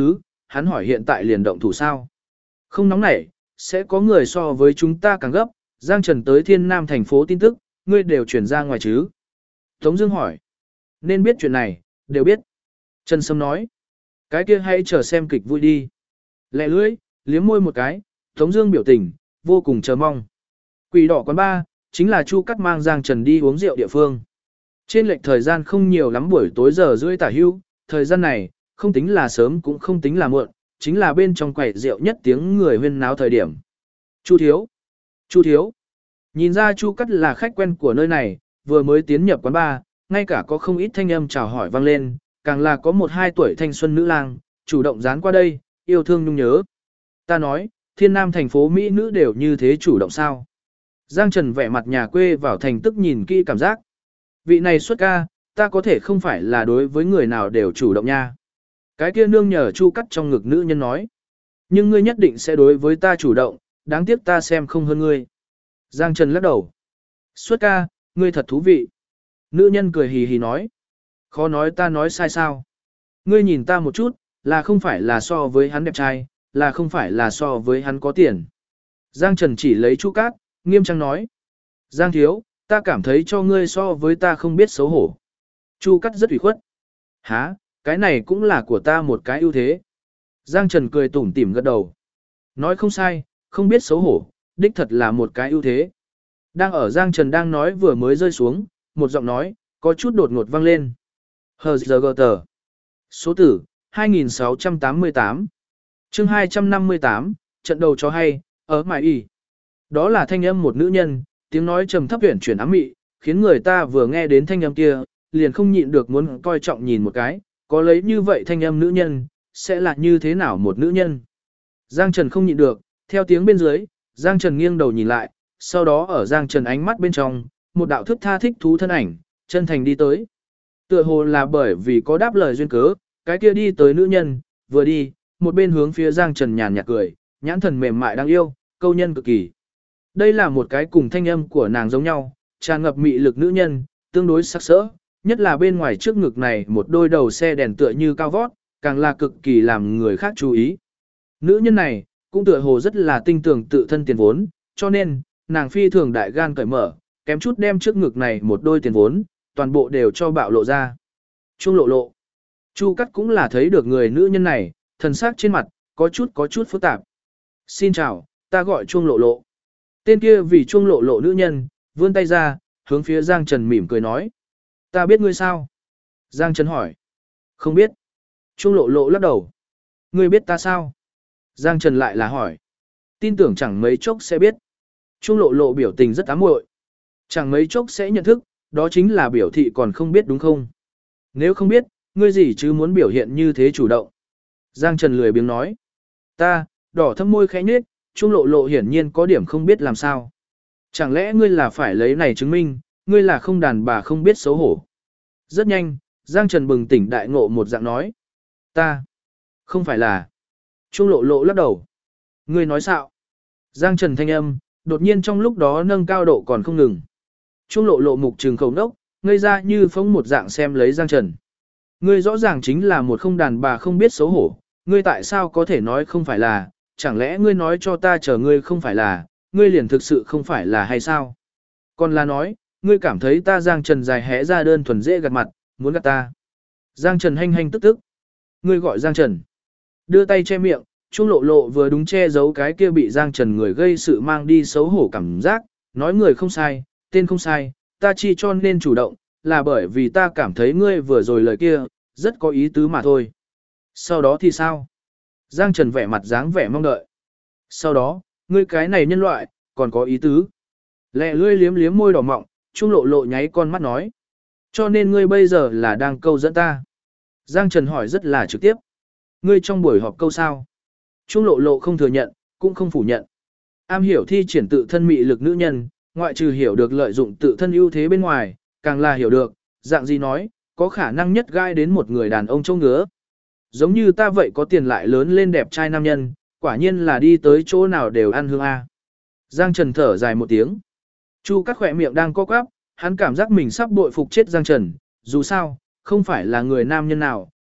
hắn hỏi hiện tại liền động thủ sao. Không nóng nảy, sẽ có người so với chúng ta càng gấp, Giang Trần tới Thiên Nam thành phố tin tức, ngươi đều chuyển ra ngoài chứ. Tống Dương hỏi, nên biết chuyện này, đều biết. Trần Sâm nói, cái kia hãy chờ xem kịch vui đi. Lẹ lưỡi, liếm môi một cái, Tống Dương biểu tình, vô cùng chờ mong. Quỷ đỏ quán ba, chính là Chu Cắt mang Giang Trần đi uống rượu địa phương. Trên lệch thời gian không nhiều lắm, buổi tối giờ rưỡi tả hưu, thời gian này, không tính là sớm cũng không tính là muộn, chính là bên trong quầy rượu nhất tiếng người huyên náo thời điểm. Chu thiếu, Chu thiếu, nhìn ra Chu Cắt là khách quen của nơi này, vừa mới tiến nhập quán bar, ngay cả có không ít thanh âm chào hỏi vang lên, càng là có 1-2 tuổi thanh xuân nữ lang, chủ động dán qua đây, yêu thương nhung nhớ. Ta nói, Thiên Nam thành phố Mỹ nữ đều như thế chủ động sao? Giang Trần vẻ mặt nhà quê vào thành tức nhìn kỹ cảm giác. Vị này xuất ca, ta có thể không phải là đối với người nào đều chủ động nha. Cái kia nương nhờ Chu Cắt trong ngực nữ nhân nói. Nhưng ngươi nhất định sẽ đối với ta chủ động, đáng tiếc ta xem không hơn ngươi. Giang Trần lắc đầu. Xuất ca, ngươi thật thú vị. Nữ nhân cười hì hì nói. Khó nói ta nói sai sao. Ngươi nhìn ta một chút, là không phải là so với hắn đẹp trai, là không phải là so với hắn có tiền. Giang Trần chỉ lấy Chu Cát, nghiêm trang nói. Giang thiếu, ta cảm thấy cho ngươi so với ta không biết xấu hổ. Chu Cát rất ủy khuất. Hả, cái này cũng là của ta một cái ưu thế. Giang Trần cười tủm tỉm gật đầu. Nói không sai, không biết xấu hổ, đích thật là một cái ưu thế. Đang ở Giang Trần đang nói vừa mới rơi xuống, một giọng nói, có chút đột ngột vang lên. Hờ giờ gờ tờ. Số tử, 2688. Chương 258, trận đầu cho hay, ở mải y. Đó là thanh âm một nữ nhân, tiếng nói trầm thấp huyền chuyển ám mị, khiến người ta vừa nghe đến thanh âm kia, liền không nhịn được muốn coi trọng nhìn một cái, có lấy như vậy thanh âm nữ nhân, sẽ là như thế nào một nữ nhân. Giang Trần không nhịn được, theo tiếng bên dưới, Giang Trần nghiêng đầu nhìn lại, sau đó ở Giang Trần ánh mắt bên trong, một đạo thức tha thích thú thân ảnh, chân thành đi tới. Tựa hồ là bởi vì có đáp lời duyên cớ, cái kia đi tới nữ nhân, vừa đi, một bên hướng phía Giang Trần nhàn nhạt cười, nhãn thần mềm mại đáng yêu, câu nhân cực kỳ. Đây là một cái cùng thanh âm của nàng giống nhau, tràn ngập mị lực nữ nhân, tương đối sắc sỡ, nhất là bên ngoài trước ngực này một đôi đầu xe đèn tựa như cao vót, càng là cực kỳ làm người khác chú ý. Nữ nhân này, cũng tựa hồ rất là tinh tường tự thân tiền vốn, cho nên, nàng phi thường đại gan cởi mở, kém chút đem trước ngực này một đôi tiền vốn, toàn bộ đều cho bạo lộ ra. Chuông lộ lộ. Chu Cắt cũng là thấy được người nữ nhân này, thần sắc trên mặt, có chút phức tạp. Xin chào, ta gọi Chuông lộ lộ. Tên kia vì Chuông lộ lộ nữ nhân, vươn tay ra, hướng phía Giang Trần mỉm cười nói. Ta biết ngươi sao? Giang Trần hỏi. Không biết. Chuông lộ lộ lắc đầu. Ngươi biết ta sao? Giang Trần lại là hỏi. Tin tưởng chẳng mấy chốc sẽ biết. Chuông lộ lộ biểu tình rất ám muội. Chẳng mấy chốc sẽ nhận thức, đó chính là biểu thị còn không biết đúng không? Nếu không biết, ngươi gì chứ muốn biểu hiện như thế chủ động? Giang Trần lười biếng nói. Ta, đỏ thâm môi khẽ nhếch, Chuông lộ lộ hiển nhiên có điểm không biết làm sao. Chẳng lẽ ngươi là phải lấy này chứng minh, ngươi là không đàn bà không biết xấu hổ? Rất nhanh, Giang Trần bừng tỉnh đại ngộ một dạng nói. Ta, không phải là. Chuông lộ lộ lắc đầu. Ngươi nói sao? Giang Trần thanh âm, đột nhiên trong lúc đó nâng cao độ còn không ngừng. Chuông lộ lộ mục trừng khẩu nốc, ngây ra như phóng một dạng xem lấy Giang Trần. Ngươi rõ ràng chính là một không đàn bà không biết xấu hổ, ngươi tại sao có thể nói không phải là, chẳng lẽ ngươi nói cho ta chờ ngươi không phải là, ngươi liền thực sự không phải là hay sao? Còn là nói, ngươi cảm thấy ta Giang Trần dài hẽ ra đơn thuần dễ gạt mặt, muốn gạt ta. Giang Trần hanh hanh tức tức. Ngươi gọi Giang Trần. Đưa tay che miệng, Chuông lộ lộ vừa đúng che giấu cái kia bị Giang Trần người gây sự mang đi xấu hổ cảm giác, nói người không sai, tên không sai, ta chi cho nên chủ động, là bởi vì ta cảm thấy ngươi vừa rồi lời kia, rất có ý tứ mà thôi. Sau đó thì sao? Giang Trần vẻ mặt dáng vẻ mong đợi. Sau đó, ngươi cái này nhân loại, còn có ý tứ. Lẹ lươi liếm liếm môi đỏ mọng, Chuông lộ lộ nháy con mắt nói. Cho nên ngươi bây giờ là đang câu dẫn ta. Giang Trần hỏi rất là trực tiếp. Ngươi trong buổi họp câu sao? Chuông lộ lộ không thừa nhận, cũng không phủ nhận. Am hiểu thi triển tự thân mị lực nữ nhân, ngoại trừ hiểu được lợi dụng tự thân ưu thế bên ngoài, càng là hiểu được, dạng gì nói, có khả năng nhất gai đến một người đàn ông châu ngứa. Giống như ta vậy có tiền lại lớn lên đẹp trai nam nhân, quả nhiên là đi tới chỗ nào đều ăn hương A. Giang Trần thở dài một tiếng. Chu Cắt khỏe miệng đang co quắp, hắn cảm giác mình sắp bội phục chết Giang Trần, dù sao, không phải là người nam nhân nào,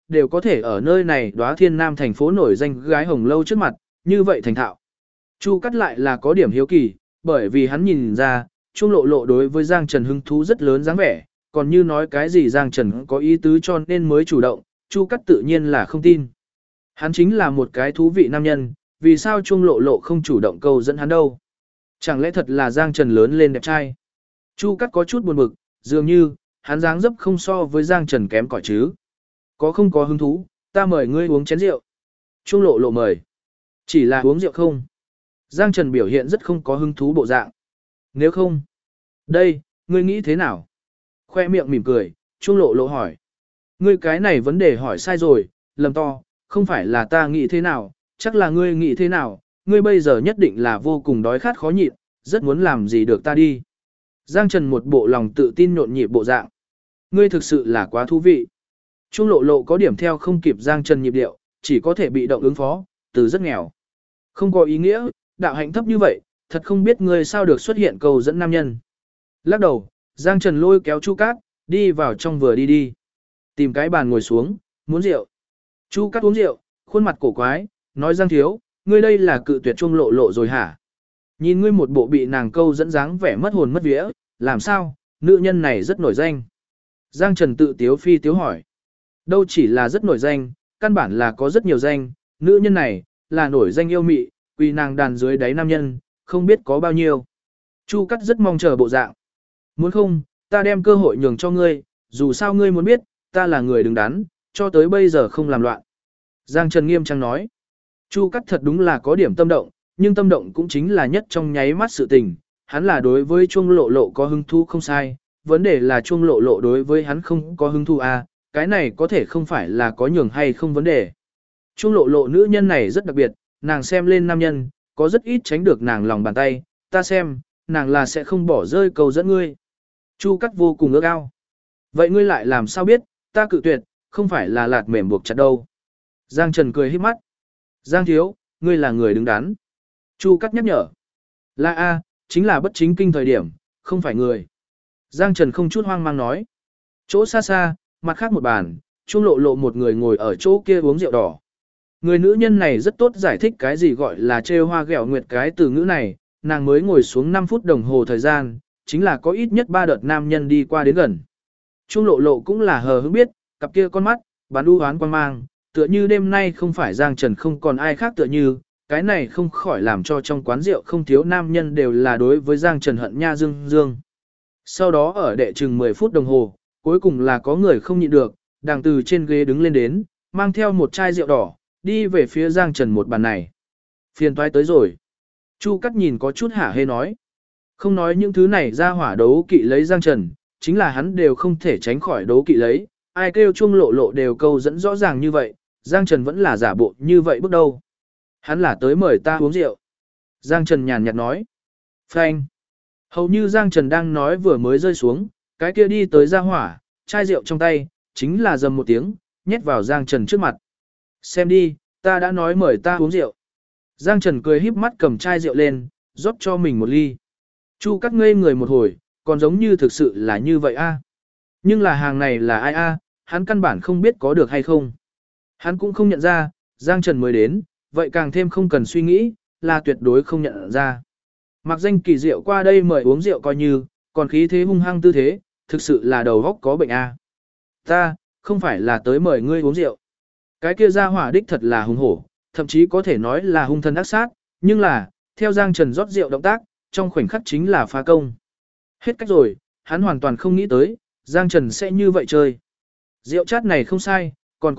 đều có thể ở nơi này đóa thiên nam thành phố nổi danh gái hồng lâu trước mặt, như vậy thành thạo. Chu Cắt lại là có điểm hiếu kỳ, bởi vì hắn nhìn ra, Trung Lộ Lộ đối với Giang Trần hứng thú rất lớn dáng vẻ, còn như nói cái gì Giang Trần có ý tứ cho nên mới chủ động, Chu Cắt tự nhiên là không tin. Hắn chính là một cái thú vị nam nhân, vì sao Trung Lộ Lộ không chủ động câu dẫn hắn đâu? Chẳng lẽ thật là Giang Trần lớn lên đẹp trai? Chu Cắt có chút buồn bực, dường như, hắn dáng dấp không so với Giang Trần kém cỏi chứ. Có không có hứng thú, ta mời ngươi uống chén rượu. Trung Lộ Lộ mời. Chỉ là uống rượu không? Giang Trần biểu hiện rất không có hứng thú bộ dạng. Nếu không, đây, ngươi nghĩ thế nào? Khoe miệng mỉm cười, Trung Lộ Lộ hỏi. Ngươi cái này vấn đề hỏi sai rồi, lầm to, không phải là ta nghĩ thế nào, chắc là ngươi nghĩ thế nào, ngươi bây giờ nhất định là vô cùng đói khát khó nhịn, rất muốn làm gì được ta đi. Giang Trần một bộ lòng tự tin nhộn nhịp bộ dạng. Ngươi thực sự là quá thú vị. Trung Lộ Lộ có điểm theo không kịp Giang Trần nhịp điệu, chỉ có thể bị động ứng phó, từ rất nghèo. Không có ý nghĩa, đạo hạnh thấp như vậy, thật không biết ngươi sao được xuất hiện cầu dẫn nam nhân. Lắc đầu, Giang Trần lôi kéo Chu Cát, đi vào trong vừa đi đi. Tìm cái bàn ngồi xuống, muốn rượu. Chu Cát uống rượu, khuôn mặt cổ quái, nói Giang thiếu, ngươi đây là cự tuyệt Trung Lộ Lộ rồi hả? Nhìn ngươi một bộ bị nàng câu dẫn dáng vẻ mất hồn mất vía, làm sao, nữ nhân này rất nổi danh. Giang Trần tự tiếu phi tiếu hỏi. Đâu chỉ là rất nổi danh, căn bản là có rất nhiều danh, nữ nhân này, là nổi danh yêu mị, quỳ nàng đàn dưới đáy nam nhân, không biết có bao nhiêu. Chu Cát rất mong chờ bộ dạng. Muốn không, ta đem cơ hội nhường cho ngươi, dù sao ngươi muốn biết, ta là người đứng đắn, cho tới bây giờ không làm loạn. Giang Trần nghiêm trang nói. Chu Cát thật đúng là có điểm tâm động, nhưng tâm động cũng chính là nhất trong nháy mắt sự tình. Hắn là đối với Trung Lộ Lộ có hứng thú không sai, vấn đề là Trung Lộ Lộ đối với hắn không có hứng thú à, cái này có thể không phải là có nhường hay không vấn đề. Trung Lộ Lộ nữ nhân này rất đặc biệt, nàng xem lên nam nhân, có rất ít tránh được nàng lòng bàn tay, ta xem, nàng là sẽ không bỏ rơi cầu dẫn ngươi. Chu Cát vô cùng ước ao. Vậy ngươi lại làm sao biết, ta cự tuyệt, không phải là lạt mềm buộc chặt đâu. Giang Trần cười híp mắt. Giang thiếu, ngươi là người đứng đắn. Chu Cát nhắc nhở. Là A, chính là bất chính kinh thời điểm, không phải người. Giang Trần không chút hoang mang nói. Chỗ xa xa, mặt khác một bàn, Trung Lộ Lộ một người ngồi ở chỗ kia uống rượu đỏ. Người nữ nhân này rất tốt giải thích cái gì gọi là trêu hoa ghẹo nguyệt cái từ ngữ này, nàng mới ngồi xuống 5 phút đồng hồ thời gian, chính là có ít nhất 3 đợt nam nhân đi qua đến gần. Trung Lộ Lộ cũng là hờ hững biết, cặp kia con mắt, bán u hoán quan mang, tựa như đêm nay không phải Giang Trần không còn ai khác tựa như, cái này không khỏi làm cho trong quán rượu không thiếu nam nhân đều là đối với Giang Trần hận nha dương dương. Sau đó ở đệ chừng 10 phút đồng hồ, cuối cùng là có người không nhịn được, đàng từ trên ghế đứng lên đến, mang theo một chai rượu đỏ, đi về phía Giang Trần một bàn này. Phiền toái tới rồi. Chu Cát nhìn có chút hả hê nói. Không nói những thứ này ra hỏa đấu kỵ lấy Giang Trần, chính là hắn đều không thể tránh khỏi đấu kỵ lấy, ai kêu Trung Lộ Lộ đều câu dẫn rõ ràng như vậy, Giang Trần vẫn là giả bộ như vậy bước đầu. Hắn là tới mời ta uống rượu. Giang Trần nhàn nhạt nói. Phanh. Hầu như Giang Trần đang nói vừa mới rơi xuống, cái kia đi tới ra hỏa, chai rượu trong tay, chính là dầm một tiếng, nhét vào Giang Trần trước mặt. Xem đi, ta đã nói mời ta uống rượu. Giang Trần cười híp mắt cầm chai rượu lên, rót cho mình một ly. Chu Cát ngây người một hồi, còn giống như thực sự là như vậy a. Nhưng là hàng này là ai a, hắn căn bản không biết có được hay không. Hắn cũng không nhận ra, Giang Trần mới đến, vậy càng thêm không cần suy nghĩ, là tuyệt đối không nhận ra. Mặc danh kỳ diệu qua đây mời uống rượu coi như, còn khí thế hung hăng tư thế, thực sự là đầu óc có bệnh a. Ta, không phải là tới mời ngươi uống rượu. Cái kia ra hỏa đích thật là hung hổ, thậm chí có thể nói là hung thần ác sát, nhưng là, theo Giang Trần rót rượu động tác, trong khoảnh khắc chính là phá công. Hết cách rồi, hắn hoàn toàn không nghĩ tới, Giang Trần sẽ như vậy chơi. Rượu chát này không sai, còn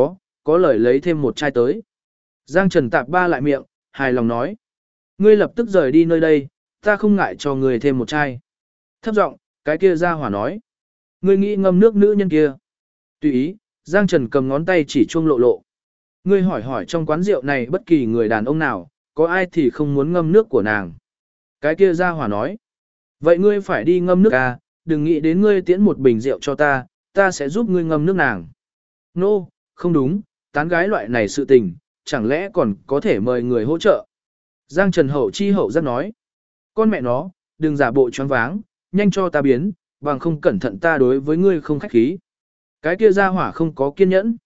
có lời lấy thêm một chai tới. Giang Trần tạp ba lại miệng, hài lòng nói. Ngươi lập tức rời đi nơi đây, ta không ngại cho ngươi thêm một chai. Thấp giọng, cái kia ra hỏa nói. Ngươi nghĩ ngâm nước nữ nhân kia. Tùy ý, Giang Trần cầm ngón tay chỉ Trung Lộ Lộ. Ngươi hỏi hỏi trong quán rượu này bất kỳ người đàn ông nào, có ai thì không muốn ngâm nước của nàng. Cái kia ra hỏa nói. Vậy ngươi phải đi ngâm nước à, đừng nghĩ đến ngươi tiễn một bình rượu cho ta, ta sẽ giúp ngươi ngâm nước nàng. Nô, không đúng, tán gái loại này sự tình, chẳng lẽ còn có thể mời người hỗ trợ. Giang Trần hậu chi hậu giác nói. Con mẹ nó, đừng giả bộ choáng váng, nhanh cho ta biến, bằng không cẩn thận ta đối với ngươi không khách khí. Cái kia ra hỏa không có kiên nhẫn.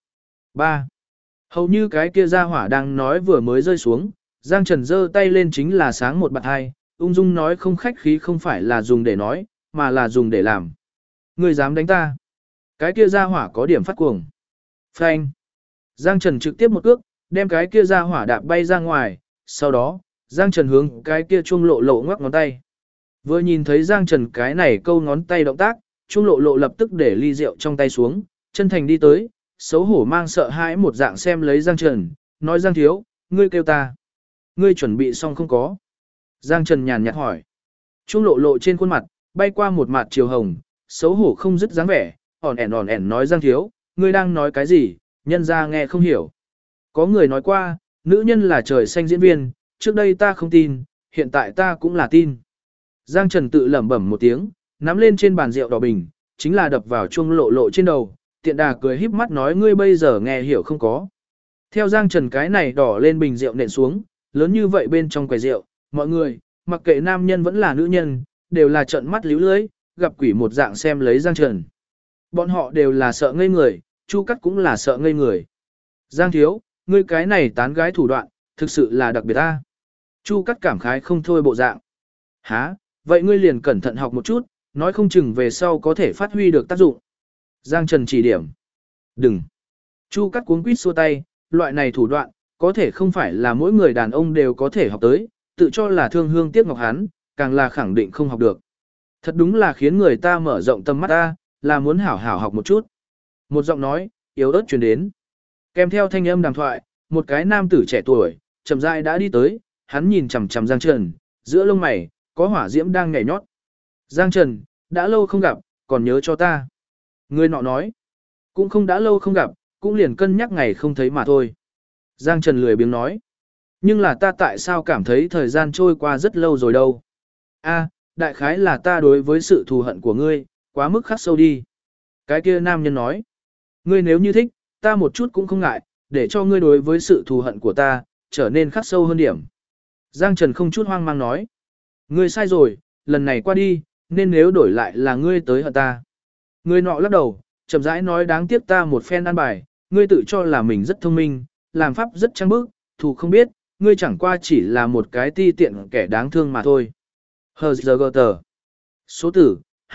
3. Hầu như cái kia ra hỏa đang nói vừa mới rơi xuống, Giang Trần giơ tay lên chính là sáng một bạt hai, ung dung nói không khách khí không phải là dùng để nói, mà là dùng để làm. Ngươi dám đánh ta? Cái kia ra hỏa có điểm phát cuồng. Phanh. Giang Trần trực tiếp một cước, đem cái kia ra hỏa đạp bay ra ngoài, sau đó, Giang Trần hướng cái kia chuông lộ lộ ngoắc ngón tay. Vừa nhìn thấy Giang Trần cái này câu ngón tay động tác, chuông lộ lộ lập tức để ly rượu trong tay xuống, chân thành đi tới, xấu hổ mang sợ hãi một dạng xem lấy Giang Trần, nói Giang thiếu, ngươi kêu ta. Ngươi chuẩn bị xong không có? Giang Trần nhàn nhạt hỏi. Chuông lộ lộ trên khuôn mặt, bay qua một mặt chiều hồng, xấu hổ không dứt dáng vẻ, ỏn ẻn nói Giang thiếu, ngươi đang nói cái gì, nhân ra nghe không hiểu. Có người nói qua, nữ nhân là trời xanh diễn viên, trước đây ta không tin, hiện tại ta cũng là tin. Giang Trần tự lẩm bẩm một tiếng, nắm lên trên bàn rượu đỏ bình, chính là đập vào chuông lộ lộ trên đầu, tiện đà cười híp mắt nói ngươi bây giờ nghe hiểu không có. Theo Giang Trần cái này đỏ lên bình rượu nện xuống, lớn như vậy bên trong quầy rượu, mọi người, mặc kệ nam nhân vẫn là nữ nhân, đều là trợn mắt líu lưới, gặp quỷ một dạng xem lấy Giang Trần. Bọn họ đều là sợ ngây người, Chu Cắt cũng là sợ ngây người. Giang thiếu, ngươi cái này tán gái thủ đoạn, thực sự là đặc biệt ta. Chu Cắt cảm khái không thôi bộ dạng. Hả, vậy ngươi liền cẩn thận học một chút, nói không chừng về sau có thể phát huy được tác dụng. Giang Trần chỉ điểm. Đừng. Chu Cắt cuống quýt xua tay, loại này thủ đoạn, có thể không phải là mỗi người đàn ông đều có thể học tới, tự cho là thương hương tiếc ngọc hắn, càng là khẳng định không học được. Thật đúng là khiến người ta mở rộng tầm mắt ta, là muốn hảo hảo học một chút. Một giọng nói, yếu ớt truyền đến. Kèm theo thanh âm đàm thoại, một cái nam tử trẻ tuổi, chậm rãi đã đi tới, hắn nhìn chằm chằm Giang Trần, giữa lông mày, có hỏa diễm đang nhảy nhót. Giang Trần, đã lâu không gặp, còn nhớ cho ta. Người nọ nói, cũng không đã lâu không gặp, cũng liền cân nhắc ngày không thấy mà thôi. Giang Trần lười biếng nói, nhưng là ta tại sao cảm thấy thời gian trôi qua rất lâu rồi đâu. A, đại khái là ta đối với sự thù hận của ngươi, quá mức khắc sâu đi. Cái kia nam nhân nói, ngươi nếu như thích, ta một chút cũng không ngại, để cho ngươi đối với sự thù hận của ta, trở nên khắc sâu hơn điểm. Giang Trần không chút hoang mang nói, ngươi sai rồi, lần này qua đi, nên nếu đổi lại là ngươi tới hận ta. Người nọ lắc đầu, chậm rãi nói đáng tiếc ta một phen ăn bài, ngươi tự cho là mình rất thông minh, làm pháp rất trang bức, thù không biết, ngươi chẳng qua chỉ là một cái ti tiện kẻ đáng thương mà thôi. HGGT. Số tử,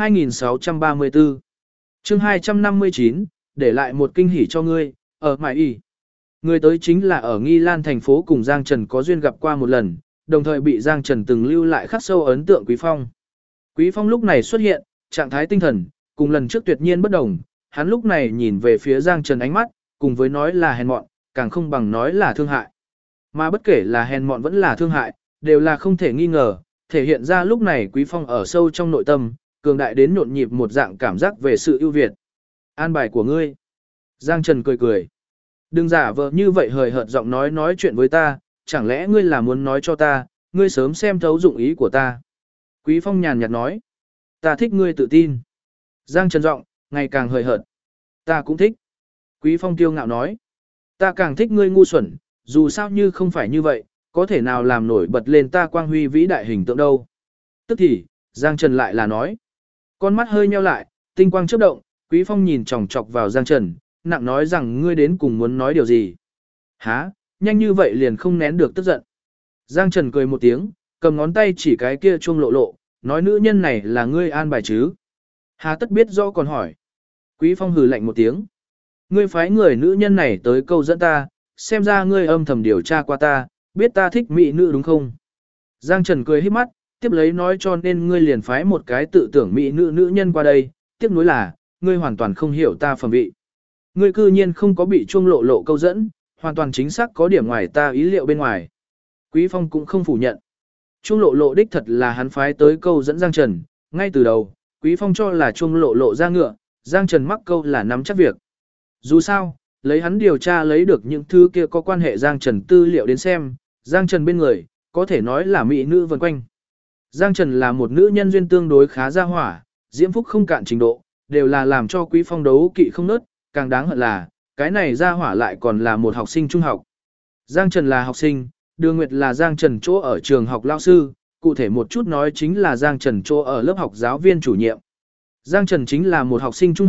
2634. Chương 259, để lại một kinh hỉ cho ngươi, ở Mại Y. Người tới chính là ở Nghi Lan thành phố cùng Giang Trần có duyên gặp qua một lần, đồng thời bị Giang Trần từng lưu lại khắc sâu ấn tượng Quý Phong. Quý Phong lúc này xuất hiện, trạng thái tinh thần, cùng lần trước tuyệt nhiên bất đồng, hắn lúc này nhìn về phía Giang Trần ánh mắt, cùng với nói là hèn mọn, càng không bằng nói là thương hại. Mà bất kể là hèn mọn vẫn là thương hại, đều là không thể nghi ngờ, thể hiện ra lúc này Quý Phong ở sâu trong nội tâm, cường đại đến nhộn nhịp một dạng cảm giác về sự ưu việt. An bài của ngươi. Giang Trần cười cười. Đừng giả vờ như vậy hời hợt giọng nói chuyện với ta, chẳng lẽ ngươi là muốn nói cho ta, ngươi sớm xem thấu dụng ý của ta. Quý Phong nhàn nhạt nói. Ta thích ngươi tự tin. Giang Trần giọng, ngày càng hời hợt. Ta cũng thích. Quý Phong kiêu ngạo nói. Ta càng thích ngươi ngu xuẩn, dù sao như không phải như vậy, có thể nào làm nổi bật lên ta quang huy vĩ đại hình tượng đâu. Tức thì, Giang Trần lại là nói. Con mắt hơi nheo lại, tinh quang chớp động, Quý Phong nhìn chòng chọc vào Giang Trần, nặng nói rằng ngươi đến cùng muốn nói điều gì. Hả, nhanh như vậy liền không nén được tức giận. Giang Trần cười một tiếng, cầm ngón tay chỉ cái kia chuông lộ lộ, nói nữ nhân này là ngươi an bài chứ. Hà tất biết rõ còn hỏi. Quý Phong hừ lạnh một tiếng. Ngươi phái người nữ nhân này tới câu dẫn ta, xem ra ngươi âm thầm điều tra qua ta, biết ta thích mỹ nữ đúng không? Giang Trần cười híp mắt, tiếp lấy nói cho nên ngươi liền phái một cái tự tưởng mỹ nữ nhân qua đây, tiếc nuối là, ngươi hoàn toàn không hiểu ta phẩm vị. Ngươi cư nhiên không có bị chuông lộ lộ câu dẫn, hoàn toàn chính xác có điểm ngoài ta ý liệu bên ngoài. Quý Phong cũng không phủ nhận. Chuông lộ lộ đích thật là hắn phái tới câu dẫn Giang Trần, ngay từ đầu, Quý Phong cho là chuông lộ lộ ra ngựa, Giang Trần mắc câu là nắm chắc việc. Dù sao, lấy hắn điều tra lấy được những thứ kia có quan hệ Giang Trần tư liệu đến xem, Giang Trần bên người, có thể nói là mỹ nữ vần quanh. Giang Trần là một nữ nhân duyên tương đối khá ra hỏa, diễm phúc không cạn trình độ, đều là làm cho Quý Phong đấu kỵ không nớt, càng đáng hận là, cái này ra hỏa lại còn là một học sinh trung học. Giang Trần là học sinh, Đường Nguyệt là Giang Trần chỗ ở trường học lao sư, cụ thể một chút nói chính là Giang Trần chỗ ở lớp học giáo viên chủ nhiệm. Giang Trần chính là một học sinh trung học,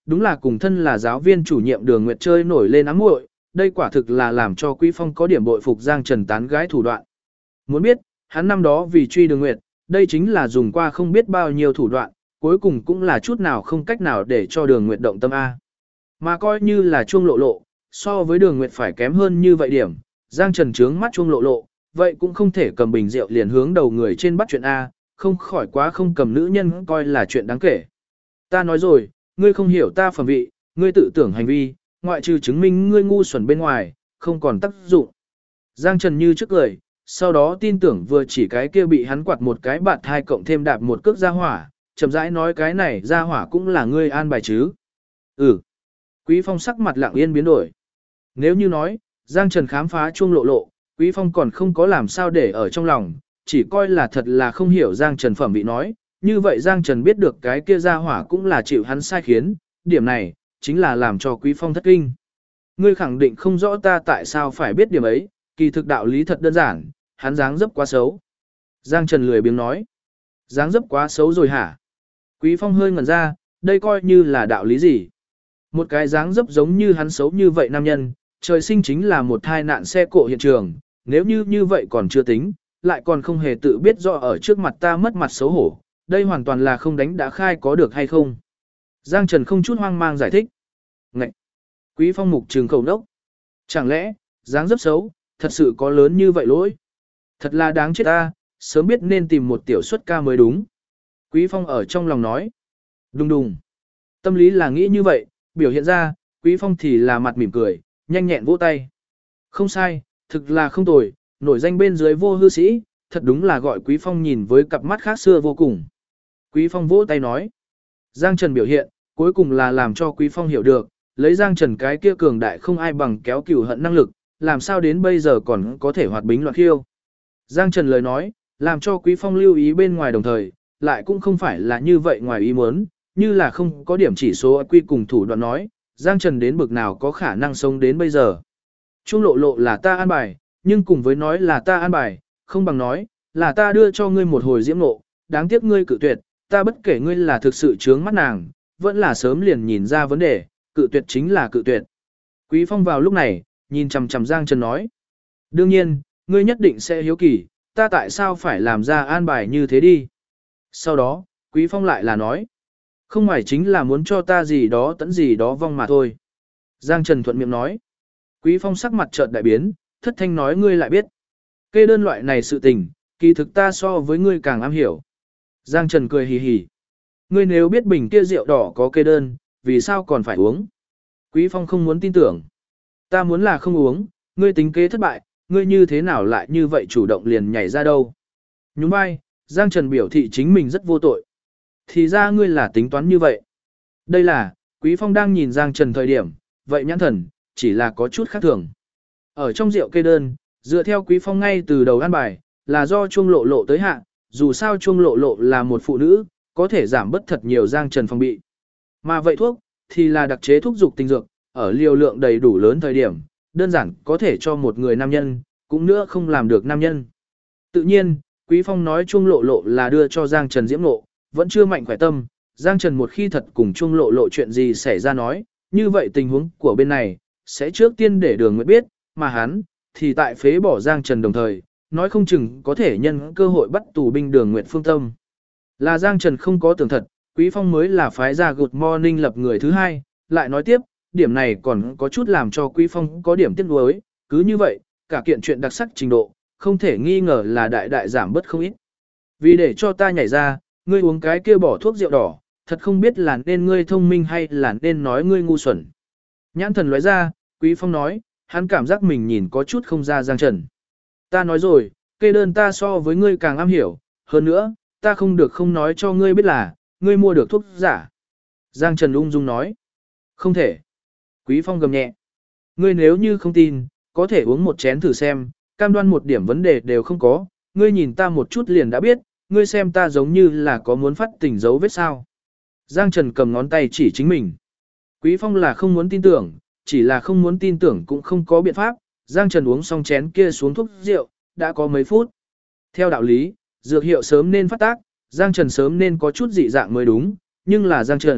đúng là cùng thân là giáo viên chủ nhiệm Đường Nguyệt chơi nổi lên ám muội, đây quả thực là làm cho Quý Phong có điểm bội phục Giang Trần tán gái thủ đoạn. Muốn biết, hắn năm đó vì truy Đường Nguyệt, đây chính là dùng qua không biết bao nhiêu thủ đoạn, cuối cùng cũng là chút nào không cách nào để cho Đường Nguyệt động tâm A. Mà coi như là chuông lộ lộ, so với Đường Nguyệt phải kém hơn như vậy điểm, Giang Trần trướng mắt chuông lộ lộ, vậy cũng không thể cầm bình rượu liền hướng đầu người trên bắt chuyện A, không khỏi quá không cầm nữ nhân coi là chuyện đáng kể. Ta nói rồi, ngươi không hiểu ta phẩm vị, ngươi tự tưởng hành vi, ngoại trừ chứng minh ngươi ngu xuẩn bên ngoài, không còn tác dụng. Giang Trần như trước cười, sau đó tin tưởng vừa chỉ cái kia bị hắn quạt một cái bạt hai cộng thêm đạp một cước ra hỏa, chậm rãi nói cái này ra hỏa cũng là ngươi an bài chứ. Ừ. Quý Phong sắc mặt lặng yên biến đổi. Nếu như nói, Giang Trần khám phá chuông lộ lộ, Quý Phong còn không có làm sao để ở trong lòng, chỉ coi là thật là không hiểu Giang Trần phẩm vị nói, như vậy Giang Trần biết được cái kia ra hỏa cũng là chịu hắn sai khiến, điểm này, chính là làm cho Quý Phong thất kinh. Ngươi khẳng định không rõ ta tại sao phải biết điểm ấy, kỳ thực đạo lý thật đơn giản, hắn dáng dấp quá xấu. Giang Trần lười biếng nói, dáng dấp quá xấu rồi hả? Quý Phong hơi ngẩn ra, đây coi như là đạo lý gì? Một cái dáng dấp giống như hắn xấu như vậy nam nhân, trời sinh chính là một tai nạn xe cộ hiện trường, nếu như vậy còn chưa tính, lại còn không hề tự biết rõ ở trước mặt ta mất mặt xấu hổ, đây hoàn toàn là không đánh đã khai có được hay không. Giang Trần không chút hoang mang giải thích. Ngậy! Quý Phong mục trường khẩu nốc. Chẳng lẽ, dáng dấp xấu, thật sự có lớn như vậy lỗi? Thật là đáng chết ta, sớm biết nên tìm một tiểu xuất ca mới đúng. Quý Phong ở trong lòng nói. Đùng đùng. Tâm lý là nghĩ như vậy, biểu hiện ra, Quý Phong thì là mặt mỉm cười, nhanh nhẹn vỗ tay. Không sai, thực là không tồi, nổi danh bên dưới vô hư sĩ, thật đúng là gọi Quý Phong nhìn với cặp mắt khác xưa vô cùng. Quý Phong vỗ tay nói. Giang Trần biểu hiện, cuối cùng là làm cho Quý Phong hiểu được, lấy Giang Trần cái kia cường đại không ai bằng kéo cửu hận năng lực, làm sao đến bây giờ còn có thể hoạt bính loạn khiêu. Giang Trần lời nói, làm cho Quý Phong lưu ý bên ngoài đồng thời, lại cũng không phải là như vậy ngoài ý muốn, như là không có điểm chỉ số quy cùng thủ đoạn nói, Giang Trần đến bực nào có khả năng sống đến bây giờ. Trung lộ lộ là ta an bài, nhưng cùng với nói là ta an bài, không bằng nói, là ta đưa cho ngươi một hồi diễm nộ, đáng tiếc ngươi cự tuyệt, ta bất kể ngươi là thực sự chướng mắt nàng, vẫn là sớm liền nhìn ra vấn đề, cự tuyệt chính là cự tuyệt. Quý Phong vào lúc này, nhìn chằm chằm Giang Trần nói. Đương nhiên, ngươi nhất định sẽ hiếu kỳ, ta tại sao phải làm ra an bài như thế đi. Sau đó, Quý Phong lại là nói. Không ngoài chính là muốn cho ta gì đó tẫn gì đó vong mà thôi. Giang Trần thuận miệng nói. Quý Phong sắc mặt chợt đại biến, thất thanh nói ngươi lại biết. Kê đơn loại này sự tình, kỳ thực ta so với ngươi càng am hiểu. Giang Trần cười hì hì. Ngươi nếu biết bình kia rượu đỏ có kê đơn, vì sao còn phải uống? Quý Phong không muốn tin tưởng. Ta muốn là không uống, ngươi tính kế thất bại, ngươi như thế nào lại như vậy chủ động liền nhảy ra đâu? Nhún vai, Giang Trần biểu thị chính mình rất vô tội. Thì ra ngươi là tính toán như vậy. Đây là, Quý Phong đang nhìn Giang Trần thời điểm, vậy nhãn thần, chỉ là có chút khác thường. Ở trong rượu kê đơn, dựa theo Quý Phong ngay từ đầu ăn bài, là do chuông lộ lộ tới hạ, dù sao chuông lộ lộ là một phụ nữ, có thể giảm bớt thật nhiều Giang Trần phòng bị. Mà vậy thuốc, thì là đặc chế thuốc dục tinh dược, ở liều lượng đầy đủ lớn thời điểm, đơn giản có thể cho một người nam nhân, cũng nữa không làm được nam nhân. Tự nhiên, Quý Phong nói chuông lộ lộ là đưa cho Giang Trần diễm nộ, vẫn chưa mạnh khỏe tâm, Giang Trần một khi thật cùng chuông lộ lộ chuyện gì xảy ra nói, như vậy tình huống của bên này, sẽ trước tiên để Đường Nguyệt biết, mà hắn, thì tại phế bỏ Giang Trần đồng thời, nói không chừng có thể nhân cơ hội bắt tù binh Đường Nguyệt phương tâm. Là Giang Trần không có tưởng thật, Quý Phong mới là phái ra Good Morning lập người thứ hai, lại nói tiếp, điểm này còn có chút làm cho Quý Phong có điểm tiếc nuối, cứ như vậy, cả kiện chuyện đặc sắc trình độ, không thể nghi ngờ là đại giảm bớt không ít. Vì để cho ta nhảy ra, ngươi uống cái kia bỏ thuốc rượu đỏ, thật không biết là nên ngươi thông minh hay là nên nói ngươi ngu xuẩn. Nhãn thần lóe ra, Quý Phong nói, hắn cảm giác mình nhìn có chút không ra Giang Trần. Ta nói rồi, kê đơn ta so với ngươi càng am hiểu, hơn nữa, ta không được không nói cho ngươi biết là, ngươi mua được thuốc giả. Giang Trần ung dung nói, không thể. Quý Phong gầm nhẹ, ngươi nếu như không tin, có thể uống một chén thử xem, cam đoan một điểm vấn đề đều không có, ngươi nhìn ta một chút liền đã biết, ngươi xem ta giống như là có muốn phát tình dấu vết sao. Giang Trần cầm ngón tay chỉ chính mình. Quý Phong là không muốn tin tưởng, chỉ là không muốn tin tưởng cũng không có biện pháp, Giang Trần uống xong chén kia xuống thuốc rượu, đã có mấy phút. Theo đạo lý, dược hiệu sớm nên phát tác, Giang Trần sớm nên có chút dị dạng mới đúng, nhưng là Giang Trần,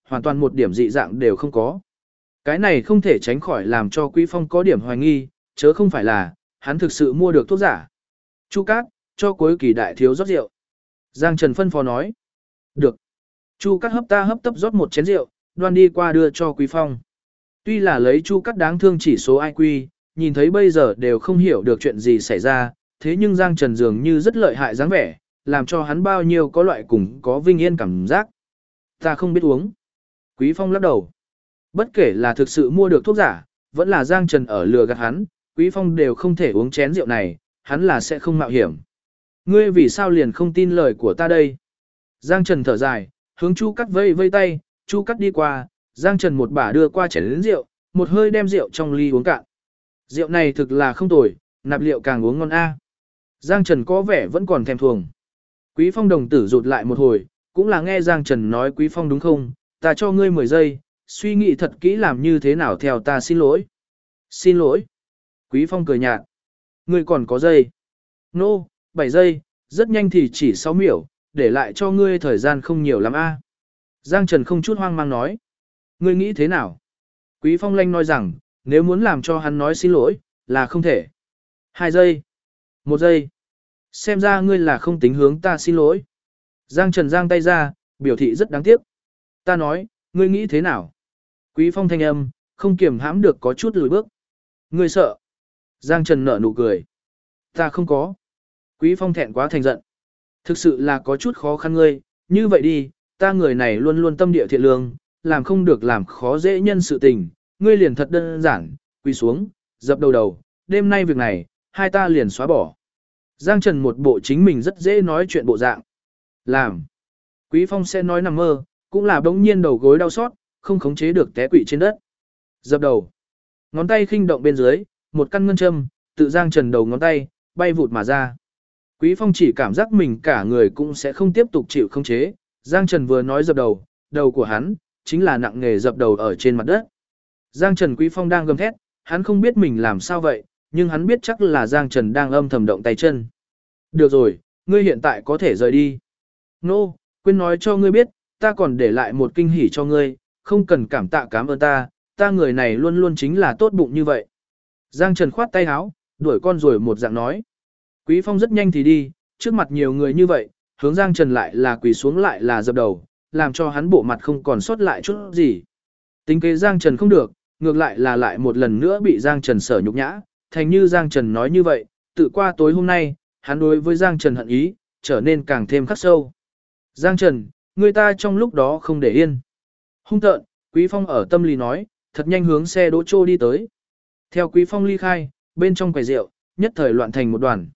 hoàn toàn một điểm dị dạng đều không có. Cái này không thể tránh khỏi làm cho Quý Phong có điểm hoài nghi, chớ không phải là, hắn thực sự mua được thuốc giả. Chu Cát, cho cuối kỳ đại thiếu rót rượu. Giang Trần phân phó nói. Được. Chu Cát hấp tấp rót một chén rượu, đoan đi qua đưa cho Quý Phong. Tuy là lấy Chu Cát đáng thương chỉ số IQ, nhìn thấy bây giờ đều không hiểu được chuyện gì xảy ra, thế nhưng Giang Trần dường như rất lợi hại dáng vẻ, làm cho hắn bao nhiêu có loại cùng có vinh yên cảm giác. Ta không biết uống. Quý Phong lắc đầu. Bất kể là thực sự mua được thuốc giả, vẫn là Giang Trần ở lừa gạt hắn, Quý Phong đều không thể uống chén rượu này, hắn là sẽ không mạo hiểm. Ngươi vì sao liền không tin lời của ta đây? Giang Trần thở dài, hướng Chu Cát vây vây tay, Chu Cát đi qua, Giang Trần một bả đưa qua chén rượu, một hơi đem rượu trong ly uống cạn. Rượu này thực là không tồi, nạp liệu càng uống ngon a. Giang Trần có vẻ vẫn còn thèm thuồng. Quý Phong đồng tử rụt lại một hồi, cũng là nghe Giang Trần nói Quý Phong đúng không, ta cho ngươi 10 giây, suy nghĩ thật kỹ làm như thế nào theo ta xin lỗi. Xin lỗi. Quý Phong cười nhạt. Ngươi còn có giây. Nô, 7 giây, rất nhanh thì chỉ 6 miểu, để lại cho ngươi thời gian không nhiều lắm a. Giang Trần không chút hoang mang nói. Ngươi nghĩ thế nào? Quý Phong lanh nói rằng, nếu muốn làm cho hắn nói xin lỗi, là không thể. 2 giây. 1 giây. Xem ra ngươi là không tính hướng ta xin lỗi. Giang Trần giang tay ra, biểu thị rất đáng tiếc. Ta nói, ngươi nghĩ thế nào? Quý Phong thanh âm, không kiềm hãm được có chút lùi bước. Ngươi sợ. Giang Trần nở nụ cười. Ta không có. Quý Phong thẹn quá thành giận. Thực sự là có chút khó khăn ngươi, như vậy đi, ta người này luôn luôn tâm địa thiện lương, làm không được làm khó dễ nhân sự tình, ngươi liền thật đơn giản, quỳ xuống, dập đầu, đêm nay việc này, hai ta liền xóa bỏ. Giang Trần một bộ chính mình rất dễ nói chuyện bộ dạng. Làm. Quý Phong sẽ nói nằm mơ, cũng là bỗng nhiên đầu gối đau xót, không khống chế được té quỵ trên đất. Dập đầu. Ngón tay khinh động bên dưới, một căn ngân châm, tự Giang Trần đầu ngón tay, bay vụt mà ra. Quý Phong chỉ cảm giác mình cả người cũng sẽ không tiếp tục chịu khống chế. Giang Trần vừa nói dập đầu, đầu của hắn, chính là nặng nghề dập đầu ở trên mặt đất. Giang Trần Quý Phong đang gầm thét, hắn không biết mình làm sao vậy, nhưng hắn biết chắc là Giang Trần đang âm thầm động tay chân. Được rồi, ngươi hiện tại có thể rời đi. Nô, quên nói cho ngươi biết, ta còn để lại một kinh hỉ cho ngươi, không cần cảm ơn ta người này luôn luôn chính là tốt bụng như vậy. Giang Trần khoát tay áo, đuổi con rồi một dạng nói. Quý Phong rất nhanh thì đi, trước mặt nhiều người như vậy, hướng Giang Trần lại là quỳ xuống lại là dập đầu, làm cho hắn bộ mặt không còn sót lại chút gì. Tính kế Giang Trần không được, ngược lại là lại một lần nữa bị Giang Trần sở nhục nhã, thành như Giang Trần nói như vậy, tự qua tối hôm nay, hắn đối với Giang Trần hận ý, trở nên càng thêm khắc sâu. Giang Trần, người ta trong lúc đó không để yên. Hung tợn, Quý Phong ở tâm lý nói, thật nhanh hướng xe đỗ trô đi tới. Theo Quý Phong ly khai, bên trong quầy rượu, nhất thời loạn thành một đoàn.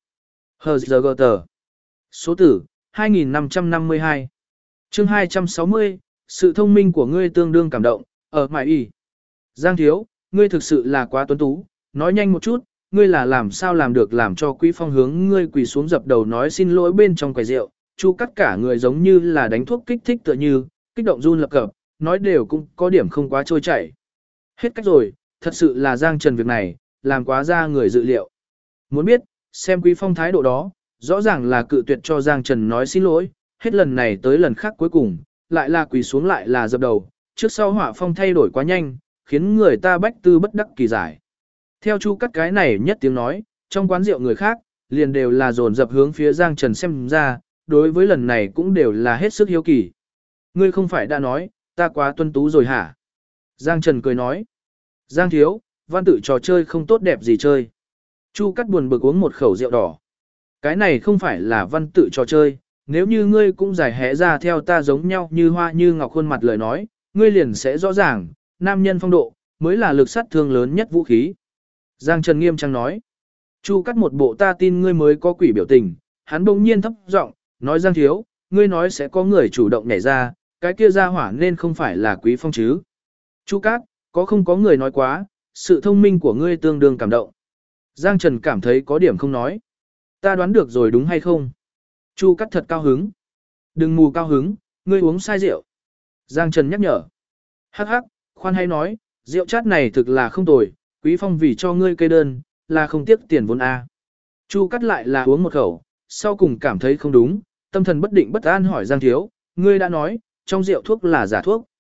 HGT. Số tử, 2552. Chương 260, sự thông minh của ngươi tương đương cảm động, ở mại y. Giang thiếu, ngươi thực sự là quá tuấn tú, nói nhanh một chút, ngươi là làm sao làm được làm cho Quý Phong hướng ngươi quỳ xuống dập đầu nói xin lỗi bên trong quầy rượu, Chu Cát cả người giống như là đánh thuốc kích thích tựa như, kích động run lập cập, nói đều cũng có điểm không quá trôi chảy. Hết cách rồi, thật sự là Giang Trần việc này, làm quá ra người dự liệu. Muốn biết, xem Quý Phong thái độ đó, rõ ràng là cự tuyệt cho Giang Trần nói xin lỗi, hết lần này tới lần khác cuối cùng, lại là quỳ xuống lại là dập đầu, trước sau họa phong thay đổi quá nhanh, khiến người ta bách tư bất đắc kỳ giải. Theo Chu Cát cái này nhất tiếng nói, trong quán rượu người khác, liền đều là dồn dập hướng phía Giang Trần xem ra, đối với lần này cũng đều là hết sức hiếu kỳ. Ngươi không phải đã nói, ta quá tuân tú rồi hả? Giang Trần cười nói. Giang thiếu, văn tự trò chơi không tốt đẹp gì chơi. Chu Cát buồn bực uống một khẩu rượu đỏ. Cái này không phải là văn tự trò chơi, nếu như ngươi cũng giải hẽ ra theo ta giống nhau như hoa như ngọc khuôn mặt lời nói, ngươi liền sẽ rõ ràng, nam nhân phong độ, mới là lực sát thương lớn nhất vũ khí. Giang Trần nghiêm trang nói. Chu Cát một bộ ta tin ngươi mới có quỷ biểu tình, hắn bỗng nhiên thấp giọng nói Giang thiếu, ngươi nói sẽ có người chủ động nhảy ra, cái kia ra hỏa nên không phải là Quý Phong chứ. Chu Cát, có không có người nói quá, sự thông minh của ngươi tương đương cảm động. Giang Trần cảm thấy có điểm không nói. Ta đoán được rồi đúng hay không? Chu Cát thật cao hứng. Đừng mù cao hứng, ngươi uống sai rượu. Giang Trần nhắc nhở. Hắc hắc, khoan hay nói, rượu chát này thực là không tồi, Quý Phong vì cho ngươi kê đơn, là không tiếc tiền vốn A. Chu Cát lại là uống một khẩu, sau cùng cảm thấy không đúng, tâm thần bất định bất an hỏi Giang thiếu, ngươi đã nói, trong rượu thuốc là giả thuốc.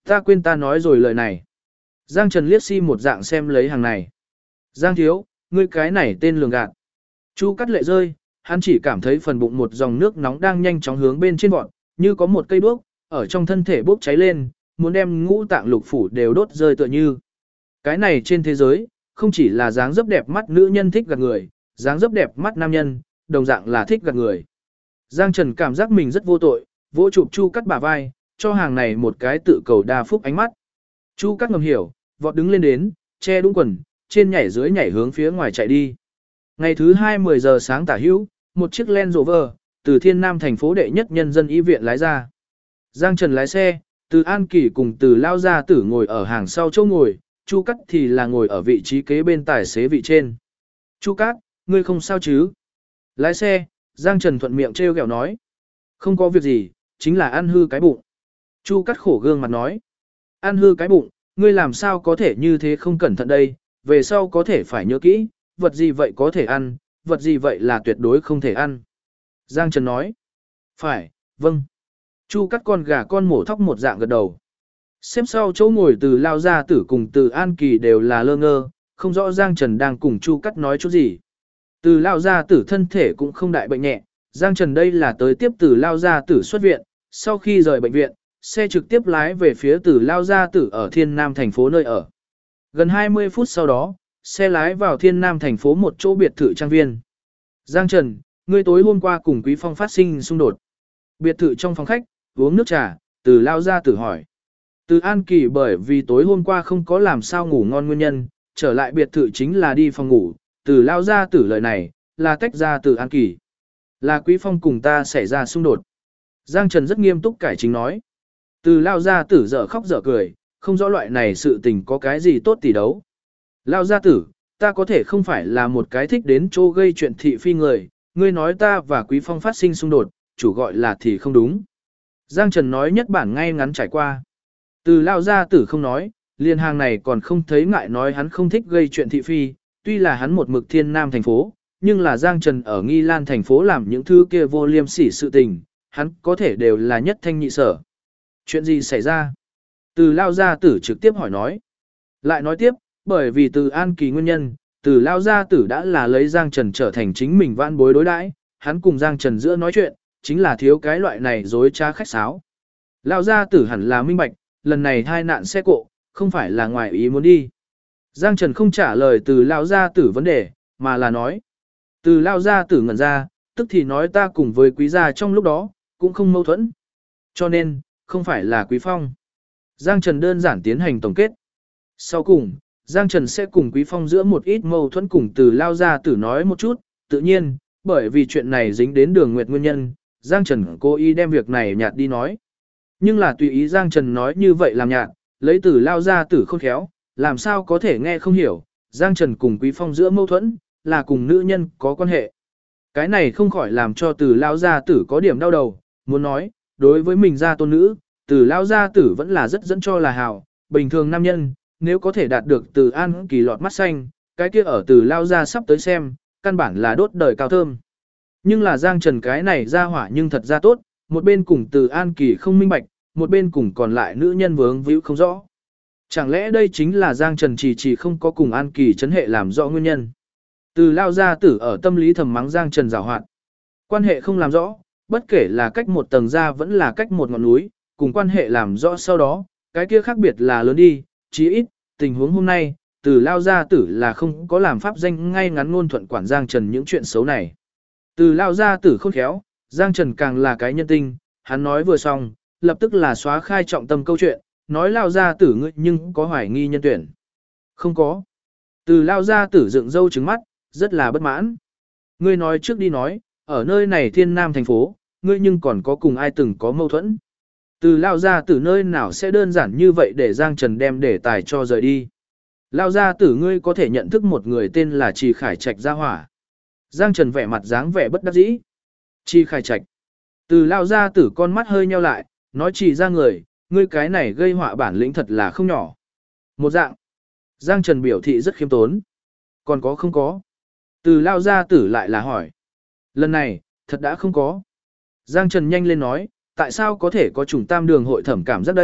Ta quên ta nói rồi lời này. Giang Trần liếc si một dạng xem lấy hàng này. Giang thiếu, ngươi cái này tên lường gạt. Chu Cắt lệ rơi, hắn chỉ cảm thấy phần bụng một dòng nước nóng đang nhanh chóng hướng bên trên vọt, như có một cây đuốc, ở trong thân thể bốc cháy lên, muốn đem ngũ tạng lục phủ đều đốt rơi tựa như. Cái này trên thế giới, không chỉ là dáng dấp đẹp mắt nữ nhân thích gạt người, dáng dấp đẹp mắt nam nhân, đồng dạng là thích gạt người. Giang Trần cảm giác mình rất vô tội, vỗ chụp Chu Cắt bả vai, cho hàng này một cái tự cầu đa phúc ánh mắt. Chu Cắt ngầm hiểu, vọt đứng lên đến, che đúng quần, trên nhảy dưới nhảy hướng phía ngoài chạy đi. Ngày thứ 2 10 giờ sáng tả hữu, một chiếc Land Rover từ Thiên Nam thành phố đệ nhất nhân dân y viện lái ra. Giang Trần lái xe, từ An Kỳ cùng từ Lao Gia Tử ngồi ở hàng sau chỗ ngồi, Chu Cắt thì là ngồi ở vị trí kế bên tài xế vị trên. Chu Cắt, ngươi không sao chứ? Lái xe, Giang Trần thuận miệng trêu ghẹo nói. Không có việc gì, chính là ăn hư cái bụng. Chu Cắt khổ gương mặt nói. Ăn hư cái bụng, ngươi làm sao có thể như thế không cẩn thận đây, về sau có thể phải nhớ kỹ, vật gì vậy có thể ăn, vật gì vậy là tuyệt đối không thể ăn. Giang Trần nói. Phải, vâng. Chu Cắt con gà con mổ thóc một dạng gật đầu. Xếp sau chỗ ngồi từ Lao Gia Tử cùng từ An Kỳ đều là lơ ngơ, không rõ Giang Trần đang cùng Chu Cắt nói chút gì. Từ Lao Gia Tử thân thể cũng không đại bệnh nhẹ, Giang Trần đây là tới tiếp từ Lao Gia Tử xuất viện, sau khi rời bệnh viện, xe trực tiếp lái về phía từ Lao Gia Tử ở Thiên Nam thành phố nơi ở. Gần 20 phút sau đó, xe lái vào Thiên Nam thành phố một chỗ biệt thự trang viên. Giang Trần, ngươi tối hôm qua cùng Quý Phong phát sinh xung đột. Biệt thự trong phòng khách, uống nước trà, từ Lao Gia Tử hỏi. Từ An Kỳ bởi vì tối hôm qua không có làm sao ngủ ngon nguyên nhân, trở lại biệt thự chính là đi phòng ngủ, từ Lao Gia Tử lời này, là tách ra từ An Kỳ. Là Quý Phong cùng ta xảy ra xung đột. Giang Trần rất nghiêm túc cải chính nói. Từ Lao Gia Tử dở khóc dở cười, không rõ loại này sự tình có cái gì tốt tỉ đấu. Lao Gia Tử, ta có thể không phải là một cái thích đến chỗ gây chuyện thị phi người, ngươi nói ta và Quý Phong phát sinh xung đột, chủ gọi là thì không đúng. Giang Trần nói nhất bản ngay ngắn trải qua. Từ Lao Gia Tử không nói, liên hàng này còn không thấy ngại nói hắn không thích gây chuyện thị phi, tuy là hắn một mực Thiên Nam thành phố, nhưng là Giang Trần ở Nghi Lan thành phố làm những thứ kia vô liêm sỉ sự tình, hắn có thể đều là nhất thanh nhị sở. Chuyện gì xảy ra? Từ Lao Gia Tử trực tiếp hỏi nói. Lại nói tiếp, bởi vì từ An Kỳ nguyên nhân, từ Lao Gia Tử đã là lấy Giang Trần trở thành chính mình vãn bối đối đãi, hắn cùng Giang Trần giữa nói chuyện, chính là thiếu cái loại này dối trá khách sáo. Lao Gia Tử hẳn là minh bạch, lần này thai nạn xe cộ, không phải là ngoài ý muốn đi. Giang Trần không trả lời từ Lao Gia Tử vấn đề, mà là nói. Từ Lao Gia Tử ngẩn ra, tức thì nói ta cùng với Quý gia trong lúc đó, cũng không mâu thuẫn. Cho nên, không phải là Quý Phong. Giang Trần đơn giản tiến hành tổng kết. Sau cùng, Giang Trần sẽ cùng Quý Phong giữa một ít mâu thuẫn cùng từ Lao Gia Tử nói một chút, tự nhiên, bởi vì chuyện này dính đến Đường Nguyệt nguyên nhân, Giang Trần cố ý đem việc này nhạt đi nói. Nhưng là tùy ý Giang Trần nói như vậy làm nhạt, lấy từ Lao Gia Tử khôn khéo, làm sao có thể nghe không hiểu, Giang Trần cùng Quý Phong giữa mâu thuẫn, là cùng nữ nhân có quan hệ. Cái này không khỏi làm cho từ Lao Gia Tử có điểm đau đầu, muốn nói, đối với mình gia tôn nữ, từ Lao Gia Tử vẫn là rất dẫn cho là hảo, bình thường nam nhân, nếu có thể đạt được từ An Kỳ lọt mắt xanh, cái kia ở từ Lao Gia sắp tới xem, căn bản là đốt đời cao thơm. Nhưng là Giang Trần cái này ra hỏa nhưng thật ra tốt, một bên cùng từ An Kỳ không minh bạch, một bên cùng còn lại nữ nhân vướng víu không rõ. Chẳng lẽ đây chính là Giang Trần chỉ không có cùng An Kỳ chấn hệ làm rõ nguyên nhân. Từ Lao Gia Tử ở tâm lý thầm mắng Giang Trần giảo hoạt. Quan hệ không làm rõ, bất kể là cách một tầng ra vẫn là cách một ngọn núi, cùng quan hệ làm rõ sau đó, cái kia khác biệt là lớn đi, chí ít, tình huống hôm nay, từ Lao Gia Tử là không có làm pháp danh ngay ngắn ngôn thuận quản Giang Trần những chuyện xấu này. Từ Lao Gia Tử khôn khéo, Giang Trần càng là cái nhân tinh, hắn nói vừa xong, lập tức là xóa khai trọng tâm câu chuyện, nói Lao Gia Tử ngươi nhưng có hoài nghi nhân tuyển. Không có. Từ Lao Gia Tử dựng râu trứng mắt, rất là bất mãn. Ngươi nói trước đi nói, ở nơi này Thiên Nam thành phố, ngươi nhưng còn có cùng ai từng có mâu thuẫn. Từ Lao Gia Tử nơi nào sẽ đơn giản như vậy để Giang Trần đem đề tài cho rời đi. Lao Gia Tử ngươi có thể nhận thức một người tên là Trì Khải Trạch gia hỏa. Giang Trần vẻ mặt dáng vẻ bất đắc dĩ. Trì Khải Trạch. Từ Lao Gia Tử con mắt hơi nheo lại, nói chỉ ra người, ngươi cái này gây họa bản lĩnh thật là không nhỏ. Một dạng. Giang Trần biểu thị rất khiêm tốn. Còn có không có? Từ Lao Gia Tử lại là hỏi. Lần này, thật đã không có. Giang Trần nhanh lên nói, tại sao có thể có chủng tam đường hội thẩm cảm giác đây,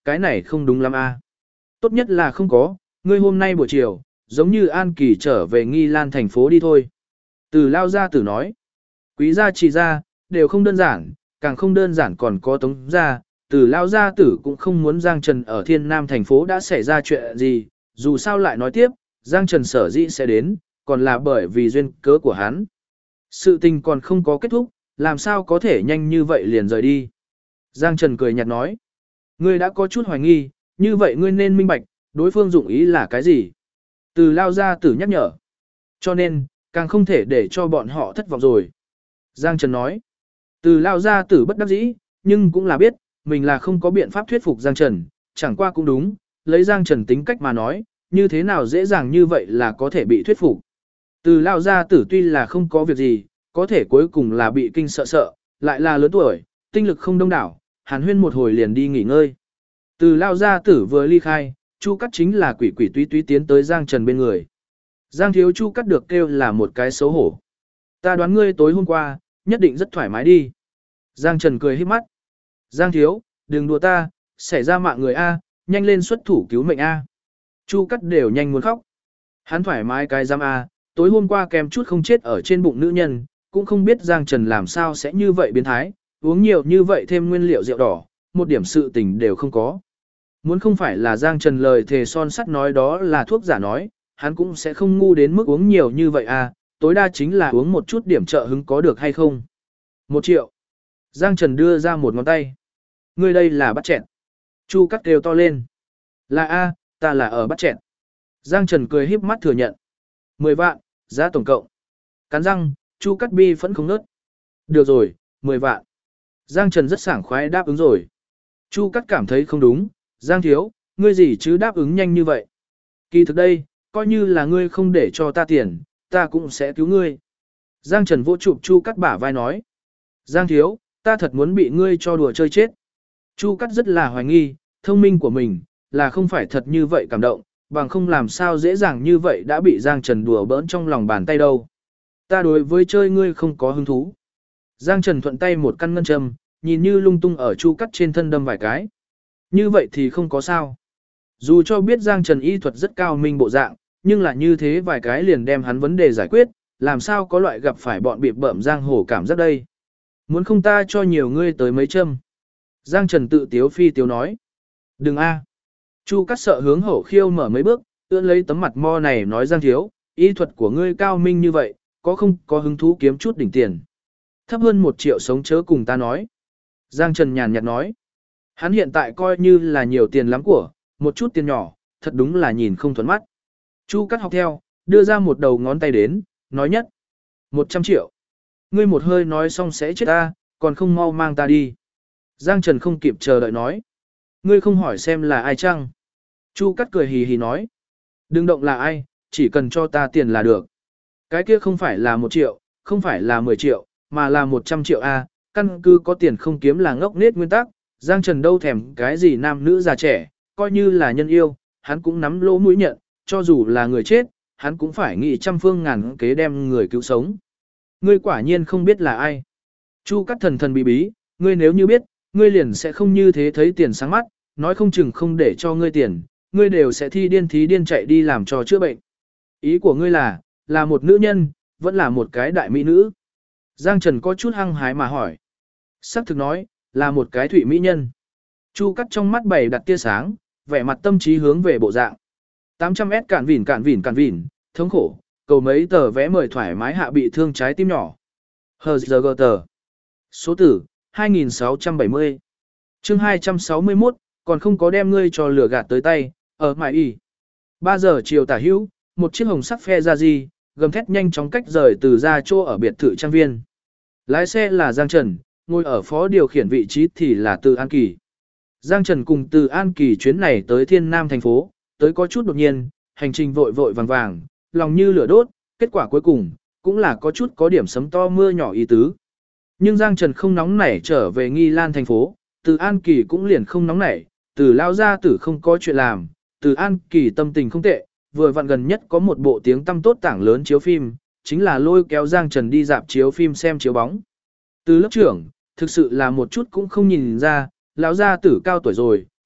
cái này không đúng lắm a. Tốt nhất là không có, ngươi hôm nay buổi chiều, giống như An Kỳ trở về Nghi Lan thành phố đi thôi. Từ Lao Gia Tử nói, Quý gia chỉ gia, đều không đơn giản, càng không đơn giản còn có Tống gia. Từ Lao Gia Tử cũng không muốn Giang Trần ở Thiên Nam thành phố đã xảy ra chuyện gì, dù sao lại nói tiếp, Giang Trần sở dĩ sẽ đến, còn là bởi vì duyên cớ của hắn. Sự tình còn không có kết thúc, làm sao có thể nhanh như vậy liền rời đi. Giang Trần cười nhạt nói, ngươi đã có chút hoài nghi, như vậy ngươi nên minh bạch, đối phương dụng ý là cái gì. Từ Lao Gia Tử nhắc nhở, cho nên, càng không thể để cho bọn họ thất vọng rồi. Giang Trần nói, từ Lao Gia Tử bất đắc dĩ, nhưng cũng là biết, mình là không có biện pháp thuyết phục Giang Trần, chẳng qua cũng đúng, lấy Giang Trần tính cách mà nói, như thế nào dễ dàng như vậy là có thể bị thuyết phục. Từ Lao Gia Tử tuy là không có việc gì, có thể cuối cùng là bị kinh sợ, lại là lớn tuổi, tinh lực không đông đảo, Hàn Huyên một hồi liền đi nghỉ ngơi. Từ Lao Gia Tử vừa ly khai, Chu Cắt chính là quỷ quỷ túy túy tiến tới Giang Trần bên người. Giang thiếu Chu Cắt được kêu là một cái xấu hổ. Ta đoán ngươi tối hôm qua, nhất định rất thoải mái đi. Giang Trần cười híp mắt. Giang thiếu, đừng đùa ta, xảy ra mạng người A, nhanh lên xuất thủ cứu mệnh A. Chu Cắt đều nhanh muốn khóc. Hắn thoải mái cái giam A, tối hôm qua kèm chút không chết ở trên bụng nữ nhân, cũng không biết Giang Trần làm sao sẽ như vậy biến thái, uống nhiều như vậy thêm nguyên liệu rượu đỏ, một điểm sự tình đều không có. Muốn không phải là Giang Trần lời thề son sắt nói đó là thuốc giả nói, hắn cũng sẽ không ngu đến mức uống nhiều như vậy à, tối đa chính là uống một chút điểm trợ hứng có được hay không. 1 triệu. Giang Trần đưa ra một ngón tay. Ngươi đây là bắt chẹn. Chu Cắt kêu to lên. Là A, ta là ở bắt chẹn. Giang Trần cười híp mắt thừa nhận. 10 vạn, giá tổng cộng. Cắn răng, Chu Cắt bi vẫn không nớt. Được rồi, 10 vạn. Giang Trần rất sảng khoái đáp ứng rồi. Chu Cắt cảm thấy không đúng. Giang thiếu, ngươi gì chứ đáp ứng nhanh như vậy. Kỳ thực đây, coi như là ngươi không để cho ta tiền, ta cũng sẽ cứu ngươi. Giang Trần vỗ chụp Chu Cắt bả vai nói. Giang thiếu, ta thật muốn bị ngươi cho đùa chơi chết. Chu Cắt rất là hoài nghi, thông minh của mình, là không phải thật như vậy cảm động, bằng không làm sao dễ dàng như vậy đã bị Giang Trần đùa bỡn trong lòng bàn tay đâu. Ta đối với chơi ngươi không có hứng thú. Giang Trần thuận tay một căn ngân châm, nhìn như lung tung ở Chu Cắt trên thân đâm vài cái. Như vậy thì không có sao. Dù cho biết Giang Trần y thuật rất cao minh bộ dạng, nhưng là như thế vài cái liền đem hắn vấn đề giải quyết, làm sao có loại gặp phải bọn bịp bợm giang hồ cảm giác đây. Muốn không ta cho nhiều ngươi tới mấy châm. Giang Trần tự tiếu phi tiếu nói. Đừng a. Chu Cắt sợ hướng hậu khiêu mở mấy bước, ưỡn lấy tấm mặt mo này nói Giang thiếu, y thuật của ngươi cao minh như vậy, có không có hứng thú kiếm chút đỉnh tiền. Thấp hơn 1 triệu sống chớ cùng ta nói. Giang Trần nhàn nhạt nói. Hắn hiện tại coi như là nhiều tiền lắm của, một chút tiền nhỏ, thật đúng là nhìn không thuận mắt. Chu Cắt học theo, đưa ra một đầu ngón tay đến, nói nhất. 100 triệu. Ngươi một hơi nói xong sẽ chết ta, còn không mau mang ta đi. Giang Trần không kịp chờ đợi nói. Ngươi không hỏi xem là ai chăng? Chu Cắt cười hì hì nói. Đừng động là ai, chỉ cần cho ta tiền là được. Cái kia không phải là 1 triệu, không phải là 10 triệu, mà là 100 triệu A, căn cứ có tiền không kiếm là ngốc nết nguyên tắc. Giang Trần đâu thèm cái gì nam nữ già trẻ, coi như là nhân yêu, hắn cũng nắm lỗ mũi nhận, cho dù là người chết, hắn cũng phải nghĩ trăm phương ngàn kế đem người cứu sống. Ngươi quả nhiên không biết là ai. Chu Cắt thần thần bí bí, ngươi nếu như biết, ngươi liền sẽ không như thế thấy tiền sáng mắt, nói không chừng không để cho ngươi tiền, ngươi đều sẽ thí điên chạy đi làm cho chữa bệnh. Ý của ngươi là một nữ nhân, vẫn là một cái đại mỹ nữ. Giang Trần có chút hăng hái mà hỏi. Sắc thực nói, là một cái thủy mỹ nhân. Chu Cắt trong mắt bày đặt tia sáng, vẻ mặt tâm trí hướng về bộ dạng. 800S cản vỉn, thống khổ, cầu mấy tờ vé mời thoải mái hạ bị thương trái tim nhỏ. HGG tờ. Số tử, 2670. Chương 261, còn không có đem ngươi cho lửa gạt tới tay, ở mãi y. 3 giờ chiều tả hữu, một chiếc hồng sắc phe ra gì, gầm thét nhanh chóng cách rời từ ra chỗ ở biệt thự trang viên. Lái xe là Giang Trần, ngồi ở phó điều khiển vị trí thì là Từ An Kỳ. Giang Trần cùng Từ An Kỳ chuyến này tới Thiên Nam thành phố, tới có chút đột nhiên, hành trình vội vội vàng vàng, lòng như lửa đốt, kết quả cuối cùng, cũng là có chút có điểm sấm to mưa nhỏ ý tứ. Nhưng Giang Trần không nóng nảy trở về Nghi Lan thành phố, Từ An Kỳ cũng liền không nóng nảy, Từ Lao Gia Tử không có chuyện làm, Từ An Kỳ tâm tình không tệ, vừa vặn gần nhất có một bộ tiếng tăm tốt tảng lớn chiếu phim, chính là lôi kéo Giang Trần đi dạp chiếu phim xem chiếu bóng. Từ lớp trưởng, thực sự là một chút cũng không nhìn ra, lão gia tử cao tuổi rồi,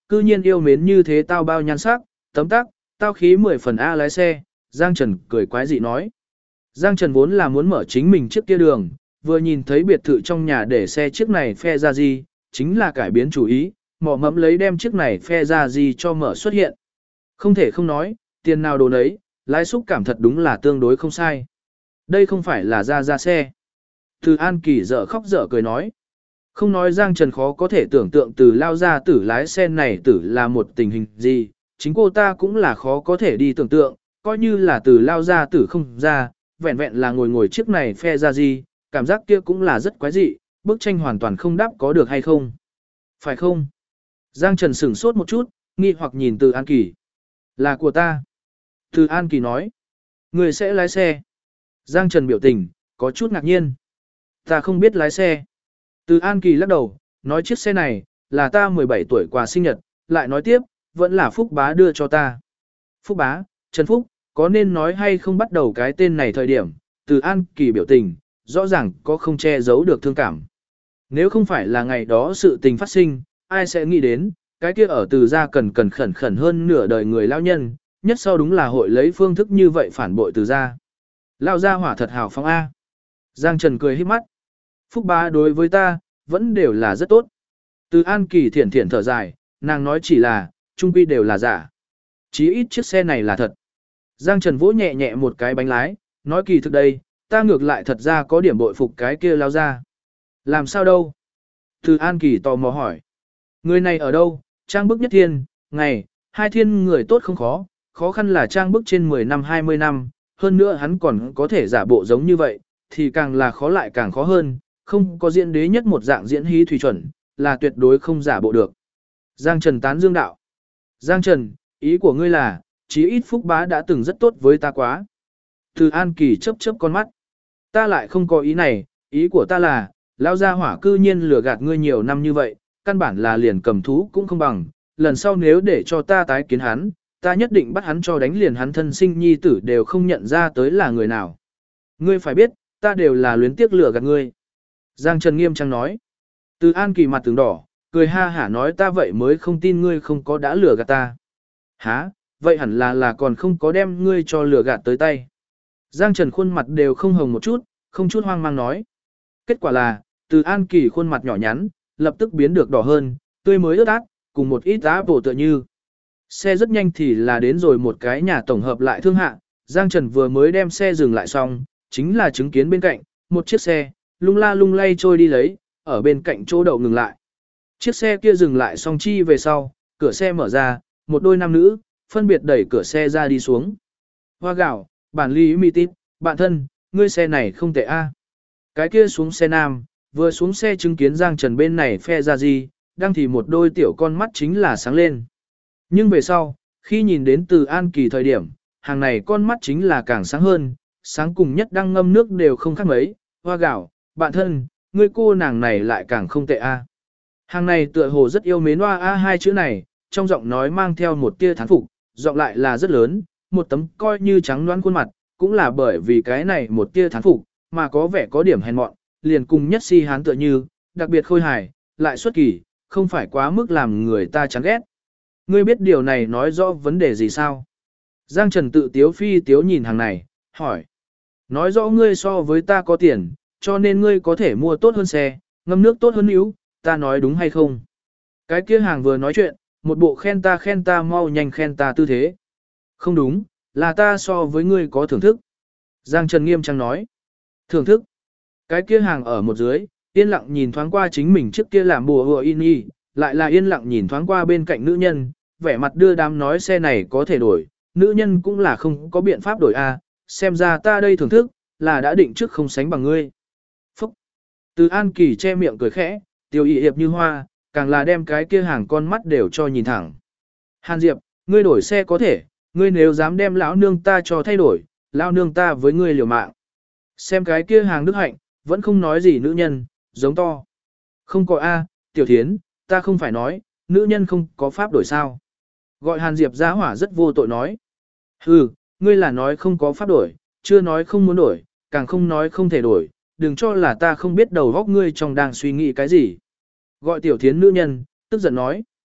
cư nhiên yêu mến như thế tao bao nhan sắc, tấm tắc, tao khí 10 phần A lái xe, Giang Trần cười quái dị nói. Giang Trần vốn là muốn mở chính mình trước kia đường, vừa nhìn thấy biệt thự trong nhà để xe chiếc này phe ra gì, chính là cải biến chủ ý, mỏ mẫm lấy đem chiếc này phe ra gì cho mở xuất hiện. Không thể không nói, tiền nào đồ nấy, lái xúc cảm thật đúng là tương đối không sai. Đây không phải là ra xe. Từ An Kỳ dở khóc dở cười nói. Không nói Giang Trần khó có thể tưởng tượng từ lao ra tử lái xe này tử là một tình hình gì, chính cô ta cũng là khó có thể đi tưởng tượng, coi như là từ lao ra tử không ra, vẹn vẹn là ngồi chiếc này phe ra gì, cảm giác kia cũng là rất quái dị, bức tranh hoàn toàn không đáp có được hay không. Phải không? Giang Trần sửng sốt một chút, nghi hoặc nhìn từ An Kỳ. Là của ta. Từ An Kỳ nói. Người sẽ lái xe. Giang Trần biểu tình, có chút ngạc nhiên. Ta không biết lái xe. Từ An Kỳ lắc đầu, nói chiếc xe này, là ta 17 tuổi quà sinh nhật, lại nói tiếp, vẫn là Phúc Bá đưa cho ta. Phúc Bá, Trần Phúc, có nên nói hay không bắt đầu cái tên này thời điểm, Từ An Kỳ biểu tình, rõ ràng có không che giấu được thương cảm. Nếu không phải là ngày đó sự tình phát sinh, ai sẽ nghĩ đến, cái kia ở Từ gia cần khẩn hơn nửa đời người lao nhân, nhất sau đúng là hội lấy phương thức như vậy phản bội Từ gia. Lao gia hỏa thật hào phóng A. Giang Trần cười hít mắt. Phúc Bá đối với ta, vẫn đều là rất tốt. Từ An Kỳ thiển thở dài, nàng nói chỉ là, trung quy đều là giả. Chí ít chiếc xe này là thật. Giang Trần vỗ nhẹ nhẹ một cái bánh lái, nói kỳ thực đây, ta ngược lại thật ra có điểm bội phục cái kia lao ra. Làm sao đâu? Từ An Kỳ tò mò hỏi. Người này ở đâu? Trang bức nhất thiên, ngày, hai thiên người tốt không khó, khó khăn là trang bức trên 10 năm 20 năm, hơn nữa hắn còn có thể giả bộ giống như vậy, thì càng là khó lại càng khó hơn, không có diễn đế nhất một dạng diễn hí thủy chuẩn, là tuyệt đối không giả bộ được. Giang Trần tán dương đạo. Giang Trần, ý của ngươi là, chí ít Phúc Bá đã từng rất tốt với ta quá. Từ An Kỳ chớp con mắt. Ta lại không có ý này, ý của ta là, lao gia hỏa cư nhiên lừa gạt ngươi nhiều năm như vậy, căn bản là liền cầm thú cũng không bằng, lần sau nếu để cho ta tái kiến hắn, ta nhất định bắt hắn cho đánh liền hắn thân sinh nhi tử đều không nhận ra tới là người nào. Ngươi phải biết, ta đều là luyến tiếc lừa gạt ngươi. Giang Trần nghiêm trang nói. Từ An Kỳ mặt tướng đỏ, cười ha hả nói ta vậy mới không tin ngươi không có đã lừa gạt ta. Hả, vậy hẳn là còn không có đem ngươi cho lừa gạt tới tay. Giang Trần khuôn mặt đều không hồng một chút, không chút hoang mang nói. Kết quả là, Từ An Kỳ khuôn mặt nhỏ nhắn, lập tức biến được đỏ hơn, tươi mới ướt át, cùng một ít á bổ tựa như. Xe rất nhanh thì là đến rồi một cái nhà tổng hợp lại thương hạ, Giang Trần vừa mới đem xe dừng lại xong, chính là chứng kiến bên cạnh, một chiếc xe, lung la lung lay trôi đi lấy, ở bên cạnh chỗ đậu ngừng lại. Chiếc xe kia dừng lại xong chi về sau, cửa xe mở ra, một đôi nam nữ, phân biệt đẩy cửa xe ra đi xuống. Hoa gạo, bản lý mì tít, bạn thân, ngươi xe này không tệ a. Cái kia xuống xe nam, vừa xuống xe chứng kiến Giang Trần bên này phe ra gì, đang thì một đôi tiểu con mắt chính là sáng lên. Nhưng về sau, khi nhìn đến Từ An Kỳ thời điểm, hàng này con mắt chính là càng sáng hơn, sáng cùng nhất đang ngâm nước đều không khác mấy. Hoa gạo, bạn thân, ngươi cô nàng này lại càng không tệ a. Hàng này tựa hồ rất yêu mến hoa a hai chữ này, trong giọng nói mang theo một tia thán phục, giọng lại là rất lớn, một tấm coi như trắng đoán khuôn mặt, cũng là bởi vì cái này một tia thán phục, mà có vẻ có điểm hèn mọn, liền cùng nhất si hán tựa như, đặc biệt khôi hài, lại xuất kỳ, không phải quá mức làm người ta chán ghét. Ngươi biết điều này nói rõ vấn đề gì sao? Giang Trần tự tiếu phi tiếu nhìn hàng này, hỏi. Nói rõ ngươi so với ta có tiền, cho nên ngươi có thể mua tốt hơn xe, ngâm nước tốt hơn níu, ta nói đúng hay không? Cái kia hàng vừa nói chuyện, một bộ khen ta mau nhanh khen ta tư thế. Không đúng, là ta so với ngươi có thưởng thức. Giang Trần nghiêm trang nói. Thưởng thức. Cái kia hàng ở một dưới, yên lặng nhìn thoáng qua chính mình trước kia làm bùa hùa in y, lại là yên lặng nhìn thoáng qua bên cạnh nữ nhân, vẻ mặt đưa đám nói xe này có thể đổi, nữ nhân cũng là không có biện pháp đổi a, xem ra ta đây thưởng thức, là đã định trước không sánh bằng ngươi. Phúc. Từ An Kỳ che miệng cười khẽ, tiêu y hiệp như hoa, càng là đem cái kia hàng con mắt đều cho nhìn thẳng. Hàn Diệp, ngươi đổi xe có thể, ngươi nếu dám đem lão nương ta cho thay đổi, lão nương ta với ngươi liều mạng. Xem cái kia hàng đức hạnh, vẫn không nói gì nữ nhân, giống to. Không có A, Tiểu Thiến, ta không phải nói, nữ nhân không có pháp đổi sao. Gọi Hàn Diệp giá hỏa rất vô tội nói. Hừ, ngươi là nói không có pháp đổi, chưa nói không muốn đổi, càng không nói không thể đổi, đừng cho là ta không biết đầu góc ngươi trong đang suy nghĩ cái gì. Gọi Tiểu Thiến nữ nhân, tức giận nói.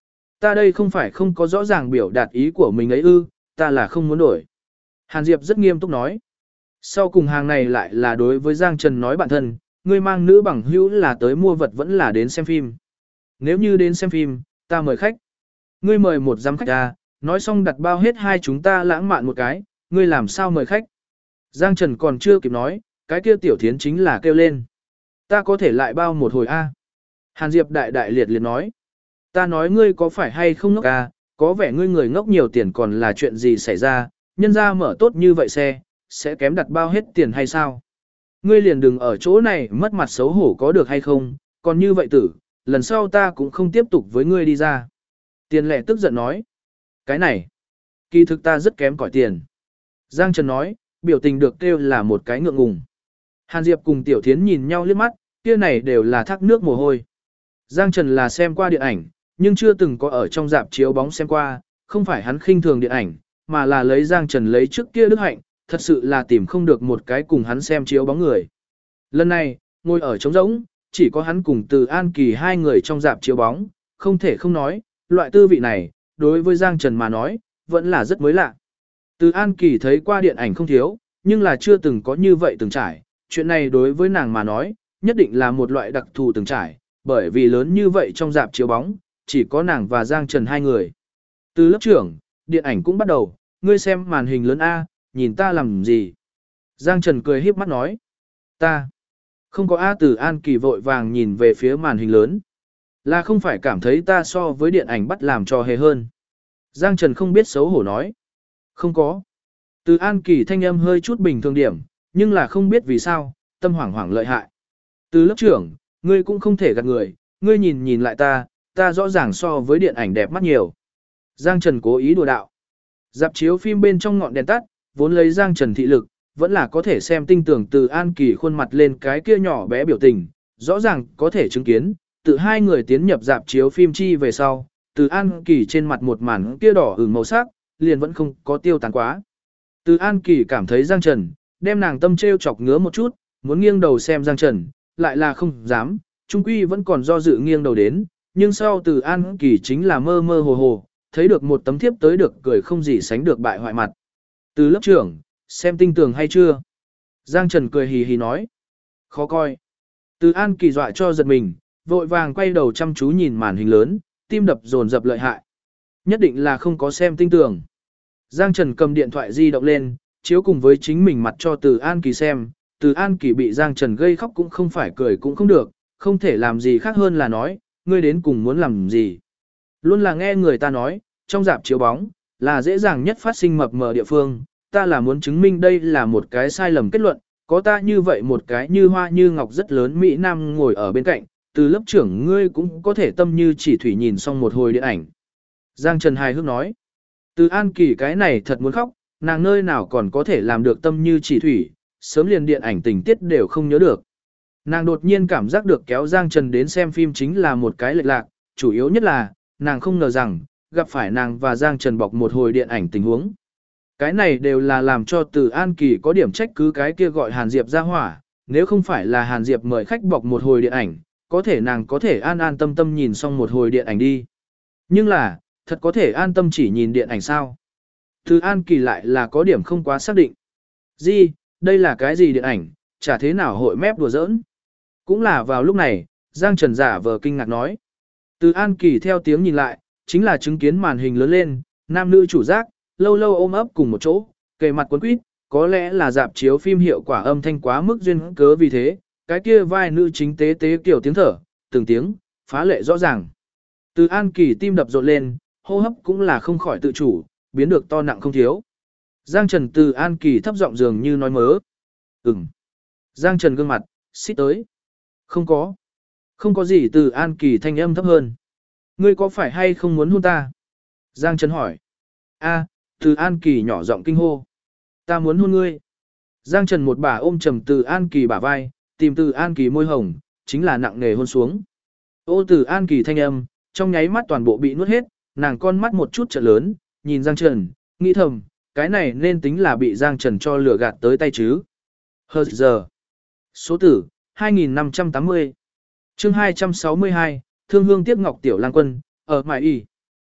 Ta đây không phải không có rõ ràng biểu đạt ý của mình ấy ư, ta là không muốn đổi. Hàn Diệp rất nghiêm túc nói. Sau cùng hàng này lại là đối với Giang Trần nói bạn thân, ngươi mang nữ bằng hữu là tới mua vật vẫn là đến xem phim. Nếu như đến xem phim, ta mời khách. Ngươi mời một giám khách ra, nói xong đặt bao hết hai chúng ta lãng mạn một cái, ngươi làm sao mời khách. Giang Trần còn chưa kịp nói, cái kia tiểu thiến chính là kêu lên. Ta có thể lại bao một hồi a. Hàn Diệp đại đại liệt liệt nói. Ta nói ngươi có phải hay không ngốc à, có vẻ ngươi người ngốc nhiều tiền còn là chuyện gì xảy ra, nhân ra mở tốt như vậy xe, sẽ kém đặt bao hết tiền hay sao? Ngươi liền đừng ở chỗ này mất mặt xấu hổ có được hay không, còn như vậy tử, lần sau ta cũng không tiếp tục với ngươi đi ra. Tiền lệ tức giận nói. Cái này, kỳ thực ta rất kém cỏi tiền. Giang Trần nói, biểu tình được kêu là một cái ngượng ngùng. Hàn Diệp cùng Tiểu Thiến nhìn nhau liếc mắt, kia này đều là thác nước mồ hôi. Giang Trần là xem qua điện ảnh, nhưng chưa từng có ở trong rạp chiếu bóng xem qua, không phải hắn khinh thường điện ảnh, mà là lấy Giang Trần lấy trước kia đức hạnh, thật sự là tìm không được một cái cùng hắn xem chiếu bóng người. Lần này, ngồi ở trống rỗng, chỉ có hắn cùng Từ An Kỳ hai người trong rạp chiếu bóng, không thể không nói, loại tư vị này, đối với Giang Trần mà nói, vẫn là rất mới lạ. Từ An Kỳ thấy qua điện ảnh không thiếu, nhưng là chưa từng có như vậy từng trải, chuyện này đối với nàng mà nói, nhất định là một loại đặc thù từng trải, bởi vì lớn như vậy trong rạp chiếu bóng, chỉ có nàng và Giang Trần hai người. Từ lớp trưởng, điện ảnh cũng bắt đầu, ngươi xem màn hình lớn A, nhìn ta làm gì? Giang Trần cười híp mắt nói. Ta. Không có A. Từ An Kỳ vội vàng nhìn về phía màn hình lớn. Là không phải cảm thấy ta so với điện ảnh bắt làm trò hề hơn. Giang Trần không biết xấu hổ nói. Không có. Từ An Kỳ thanh âm hơi chút bình thường điểm, nhưng là không biết vì sao, tâm hoảng hoảng lợi hại. Từ lớp trưởng, ngươi cũng không thể gạt người, ngươi nhìn nhìn lại ta rõ ràng so với điện ảnh đẹp mắt nhiều. Giang Trần cố ý đùa đạo. Dạp chiếu phim bên trong ngọn đèn tắt, vốn lấy Giang Trần thị lực, vẫn là có thể xem tinh tưởng Từ An Kỳ khuôn mặt lên cái kia nhỏ bé biểu tình, rõ ràng có thể chứng kiến, từ hai người tiến nhập dạp chiếu phim chi về sau, Từ An Kỳ trên mặt một màn kia đỏ ửng màu sắc, liền vẫn không có tiêu tán quá. Từ An Kỳ cảm thấy Giang Trần, đem nàng tâm trêu chọc ngứa một chút, muốn nghiêng đầu xem Giang Trần, lại là không dám, trung quy vẫn còn do dự nghiêng đầu đến, nhưng sau Từ An Kỳ chính là mơ mơ hồ hồ, thấy được một tấm thiếp tới được cười không gì sánh được bại hoại mặt. Từ lớp trưởng, xem tinh tường hay chưa? Giang Trần cười hì hì nói. Khó coi. Từ An Kỳ dọa cho giật mình, vội vàng quay đầu chăm chú nhìn màn hình lớn, tim đập dồn dập lợi hại. Nhất định là không có xem tinh tường. Giang Trần cầm điện thoại di động lên, chiếu cùng với chính mình mặt cho Từ An Kỳ xem. Từ An Kỳ bị Giang Trần gây khóc cũng không phải cười cũng không được, không thể làm gì khác hơn là nói, ngươi đến cùng muốn làm gì. Luôn là nghe người ta nói, trong rạp chiếu bóng, là dễ dàng nhất phát sinh mập mờ địa phương, ta là muốn chứng minh đây là một cái sai lầm kết luận, có ta như vậy một cái như hoa như ngọc rất lớn Mỹ Nam ngồi ở bên cạnh, từ lớp trưởng ngươi cũng có thể tâm như chỉ thủy nhìn xong một hồi điện ảnh. Giang Trần hài hước nói, Từ An Kỳ cái này thật muốn khóc, nàng nơi nào còn có thể làm được tâm như chỉ thủy, sớm liền điện ảnh tình tiết đều không nhớ được. Nàng đột nhiên cảm giác được kéo Giang Trần đến xem phim chính là một cái lệch lạc, chủ yếu nhất là, nàng không ngờ rằng, gặp phải nàng và Giang Trần bọc một hồi điện ảnh tình huống. Cái này đều là làm cho Từ An Kỳ có điểm trách cứ cái kia gọi Hàn Diệp ra hỏa, nếu không phải là Hàn Diệp mời khách bọc một hồi điện ảnh, có thể nàng có thể an an tâm tâm nhìn xong một hồi điện ảnh đi. Nhưng là, thật có thể an tâm chỉ nhìn điện ảnh sao? Từ An Kỳ lại là có điểm không quá xác định. Gì, đây là cái gì điện ảnh, chả thế nào hội mép đùa giỡn. Cũng là vào lúc này, Giang Trần giả vờ kinh ngạc nói. Từ An Kỳ theo tiếng nhìn lại, chính là chứng kiến màn hình lớn lên, nam nữ chủ giác, lâu lâu ôm ấp cùng một chỗ, kề mặt quấn quýt, có lẽ là dạp chiếu phim hiệu quả âm thanh quá mức duyên cớ vì thế, cái kia vai nữ chính tế tế kiểu tiếng thở, từng tiếng, phá lệ rõ ràng. Từ An Kỳ tim đập rộn lên, hô hấp cũng là không khỏi tự chủ, biến được to nặng không thiếu. Giang Trần Từ An Kỳ thấp giọng dường như nói mớ. Giang Trần gương mặt, xít tới. Không có. Không có gì. Từ An Kỳ thanh âm thấp hơn. Ngươi có phải hay không muốn hôn ta? Giang Trần hỏi. A, Từ An Kỳ nhỏ giọng kinh hô. Ta muốn hôn ngươi. Giang Trần một bà ôm trầm Từ An Kỳ bả vai, tìm Từ An Kỳ môi hồng, chính là nặng nề hôn xuống. Ô Từ An Kỳ thanh âm, trong nháy mắt toàn bộ bị nuốt hết, nàng con mắt một chút trợn lớn, nhìn Giang Trần, nghĩ thầm, cái này nên tính là bị Giang Trần cho lừa gạt tới tay chứ. Hờ giờ. Số tử, 2580. Chương 262, Thương Hương Tiếc Ngọc Tiểu Lang Quân, ở Mại Y.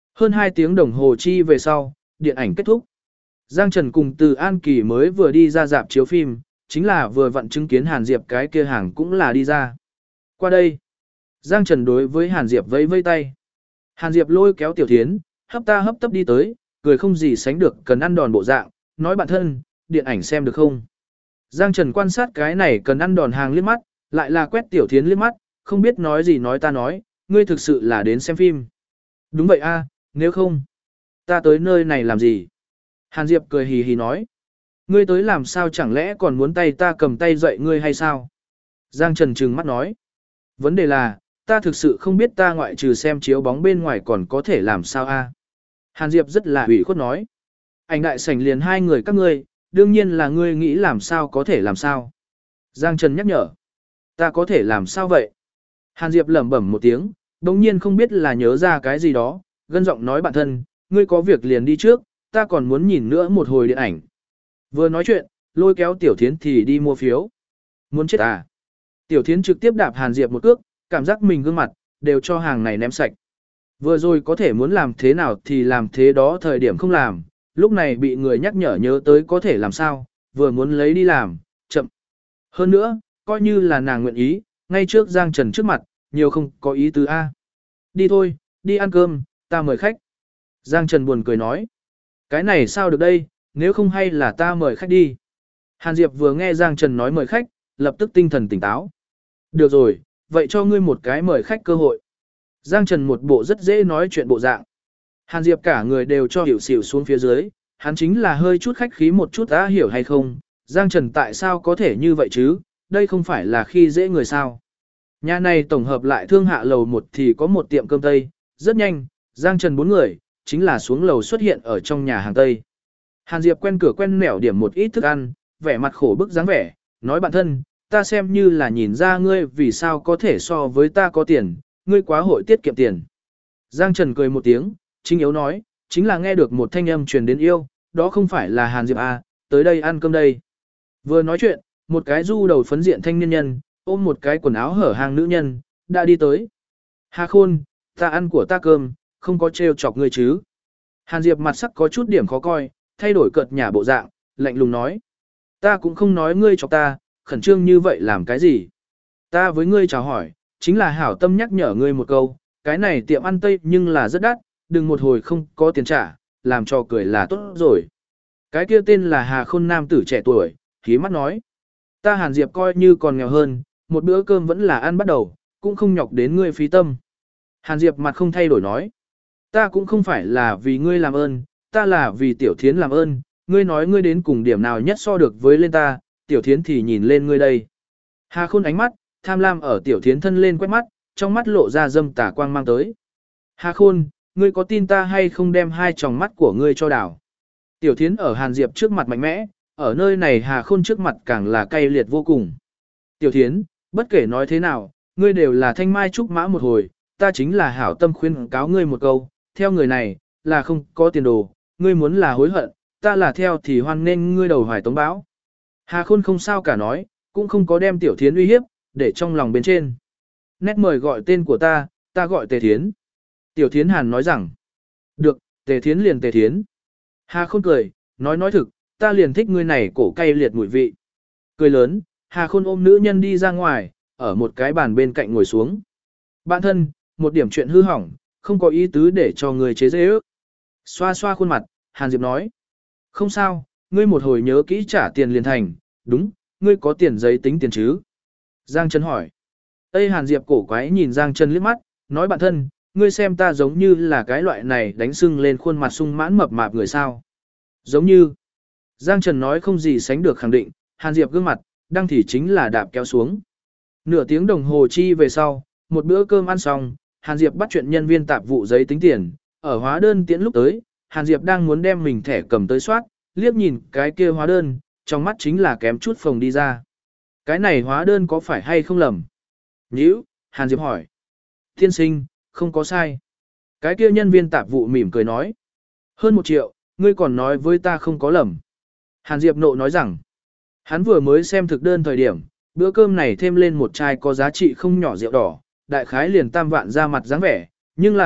Hơn 2 tiếng đồng hồ chi về sau, điện ảnh kết thúc. Giang Trần cùng Từ An Kỳ mới vừa đi ra rạp chiếu phim, chính là vừa vặn chứng kiến Hàn Diệp cái kia hàng cũng là đi ra. Qua đây, Giang Trần đối với Hàn Diệp vẫy vẫy tay. Hàn Diệp lôi kéo Tiểu Thiến, hấp ta hấp tấp đi tới, cười không gì sánh được cần ăn đòn bộ dạng, nói bạn thân, điện ảnh xem được không? Giang Trần quan sát cái này cần ăn đòn hàng liếc mắt, lại là quét Tiểu Thiến liếc mắt, không biết nói gì nói ta nói, ngươi thực sự là đến xem phim. Đúng vậy a, nếu không, ta tới nơi này làm gì? Hàn Diệp cười hì hì nói, ngươi tới làm sao chẳng lẽ còn muốn tay ta cầm tay dậy ngươi hay sao? Giang Trần trừng mắt nói, vấn đề là, ta thực sự không biết ta ngoại trừ xem chiếu bóng bên ngoài còn có thể làm sao a. Hàn Diệp rất là ủy khuất nói, ảnh đại sảnh liền hai người các ngươi, đương nhiên là ngươi nghĩ làm sao có thể làm sao. Giang Trần nhắc nhở, ta có thể làm sao vậy? Hàn Diệp lẩm bẩm một tiếng, đồng nhiên không biết là nhớ ra cái gì đó, gân giọng nói bạn thân, ngươi có việc liền đi trước, ta còn muốn nhìn nữa một hồi điện ảnh. Vừa nói chuyện, lôi kéo Tiểu Thiến thì đi mua phiếu. Muốn chết à? Tiểu Thiến trực tiếp đạp Hàn Diệp một cước, cảm giác mình gương mặt, đều cho hàng này ném sạch. Vừa rồi có thể muốn làm thế nào thì làm thế đó thời điểm không làm, lúc này bị người nhắc nhở nhớ tới có thể làm sao, vừa muốn lấy đi làm, chậm. Hơn nữa, coi như là nàng nguyện ý, ngay trước Giang Trần trước mặt, nhiều không có ý tứ A. Đi thôi, đi ăn cơm, ta mời khách. Giang Trần buồn cười nói, cái này sao được đây, nếu không hay là ta mời khách đi. Hàn Diệp vừa nghe Giang Trần nói mời khách, lập tức tinh thần tỉnh táo. Được rồi, vậy cho ngươi một cái mời khách cơ hội. Giang Trần một bộ rất dễ nói chuyện bộ dạng. Hàn Diệp cả người đều cho hiểu xỉu xuống phía dưới, hắn chính là hơi chút khách khí một chút đã hiểu hay không, Giang Trần tại sao có thể như vậy chứ, đây không phải là khi dễ người sao. Nhà này tổng hợp lại thương hạ lầu 1 thì có một tiệm cơm Tây, rất nhanh, Giang Trần 4 người, chính là xuống lầu xuất hiện ở trong nhà hàng Tây. Hàn Diệp quen cửa quen nẻo điểm một ít thức ăn, vẻ mặt khổ bức dáng vẻ, nói bạn thân, ta xem như là nhìn ra ngươi vì sao có thể so với ta có tiền, ngươi quá hội tiết kiệm tiền. Giang Trần cười một tiếng, chính yếu nói, chính là nghe được một thanh âm truyền đến yêu, đó không phải là Hàn Diệp à, tới đây ăn cơm đây. Vừa nói chuyện, một cái du đầu phấn diện thanh niên nhân, ôm một cái quần áo hở hang nữ nhân, đã đi tới. Hà Khôn, ta ăn của ta cơm, không có trêu chọc ngươi chứ. Hàn Diệp mặt sắc có chút điểm khó coi, thay đổi cợt nhả bộ dạng, lạnh lùng nói. Ta cũng không nói ngươi chọc ta, khẩn trương như vậy làm cái gì. Ta với ngươi chào hỏi, chính là hảo tâm nhắc nhở ngươi một câu, cái này tiệm ăn Tây nhưng là rất đắt, đừng một hồi không có tiền trả, làm cho cười là tốt rồi. Cái kia tên là Hà Khôn nam tử trẻ tuổi, khí mắt nói. Ta Hàn Diệp coi như còn nghèo hơn, một bữa cơm vẫn là ăn bắt đầu, cũng không nhọc đến ngươi phí tâm. Hàn Diệp mặt không thay đổi nói. Ta cũng không phải là vì ngươi làm ơn, ta là vì Tiểu Thiến làm ơn, ngươi nói ngươi đến cùng điểm nào nhất so được với lên ta, Tiểu Thiến thì nhìn lên ngươi đây. Hà Khôn ánh mắt, tham lam ở Tiểu Thiến thân lên quét mắt, trong mắt lộ ra dâm tà quang mang tới. Hà Khôn, ngươi có tin ta hay không đem hai tròng mắt của ngươi cho đảo? Tiểu Thiến ở Hàn Diệp trước mặt mạnh mẽ, ở nơi này Hà Khôn trước mặt càng là cay liệt vô cùng. Tiểu Thiến, bất kể nói thế nào, ngươi đều là thanh mai trúc mã một hồi, ta chính là hảo tâm khuyên cáo ngươi một câu, theo người này, là không có tiền đồ, ngươi muốn là hối hận, ta là theo thì hoan nên ngươi đầu hoài tống báo. Hà Khôn không sao cả nói, cũng không có đem Tiểu Thiến uy hiếp, để trong lòng bên trên. Nét mời gọi tên của ta gọi Tề Thiến. Tiểu Thiến Hàn nói rằng, được, Tề Thiến liền Tề Thiến. Hà Khôn cười, nói thực, ta liền thích ngươi này cổ cay liệt mùi vị. Cười lớn, Hà Khôn ôm nữ nhân đi ra ngoài, ở một cái bàn bên cạnh ngồi xuống. Bạn thân, một điểm chuyện hư hỏng, không có ý tứ để cho người chế dễ ước. Xoa xoa khuôn mặt, Hàn Diệp nói. Không sao, ngươi một hồi nhớ kỹ trả tiền liền thành, đúng, ngươi có tiền giấy tính tiền chứ? Giang Trần hỏi. Tây Hàn Diệp cổ quái nhìn Giang Trần liếc mắt, nói bạn thân, ngươi xem ta giống như là cái loại này đánh sưng lên khuôn mặt sung mãn mập mạp người sao. Giống như. Giang Trần nói không gì sánh được khẳng định, Hàn Diệp gương mặt, đang thì chính là đạp kéo xuống. Nửa tiếng đồng hồ chi về sau, một bữa cơm ăn xong, Hàn Diệp bắt chuyện nhân viên tạp vụ giấy tính tiền, ở hóa đơn tiễn lúc tới, Hàn Diệp đang muốn đem mình thẻ cầm tới soát, liếc nhìn cái kia hóa đơn, trong mắt chính là kém chút phồng đi ra. Cái này hóa đơn có phải hay không lầm? Nhữ, Hàn Diệp hỏi. Tiên sinh, không có sai. Cái kia nhân viên tạp vụ mỉm cười nói. Hơn 1 triệu, ngươi còn nói với ta không có lầm. Hàn Diệp nộ nói rằng, hắn vừa mới xem thực đơn thời điểm, bữa cơm này thêm lên một chai có giá trị không nhỏ rượu đỏ, đại khái liền tam vạn ra mặt dáng vẻ, nhưng là,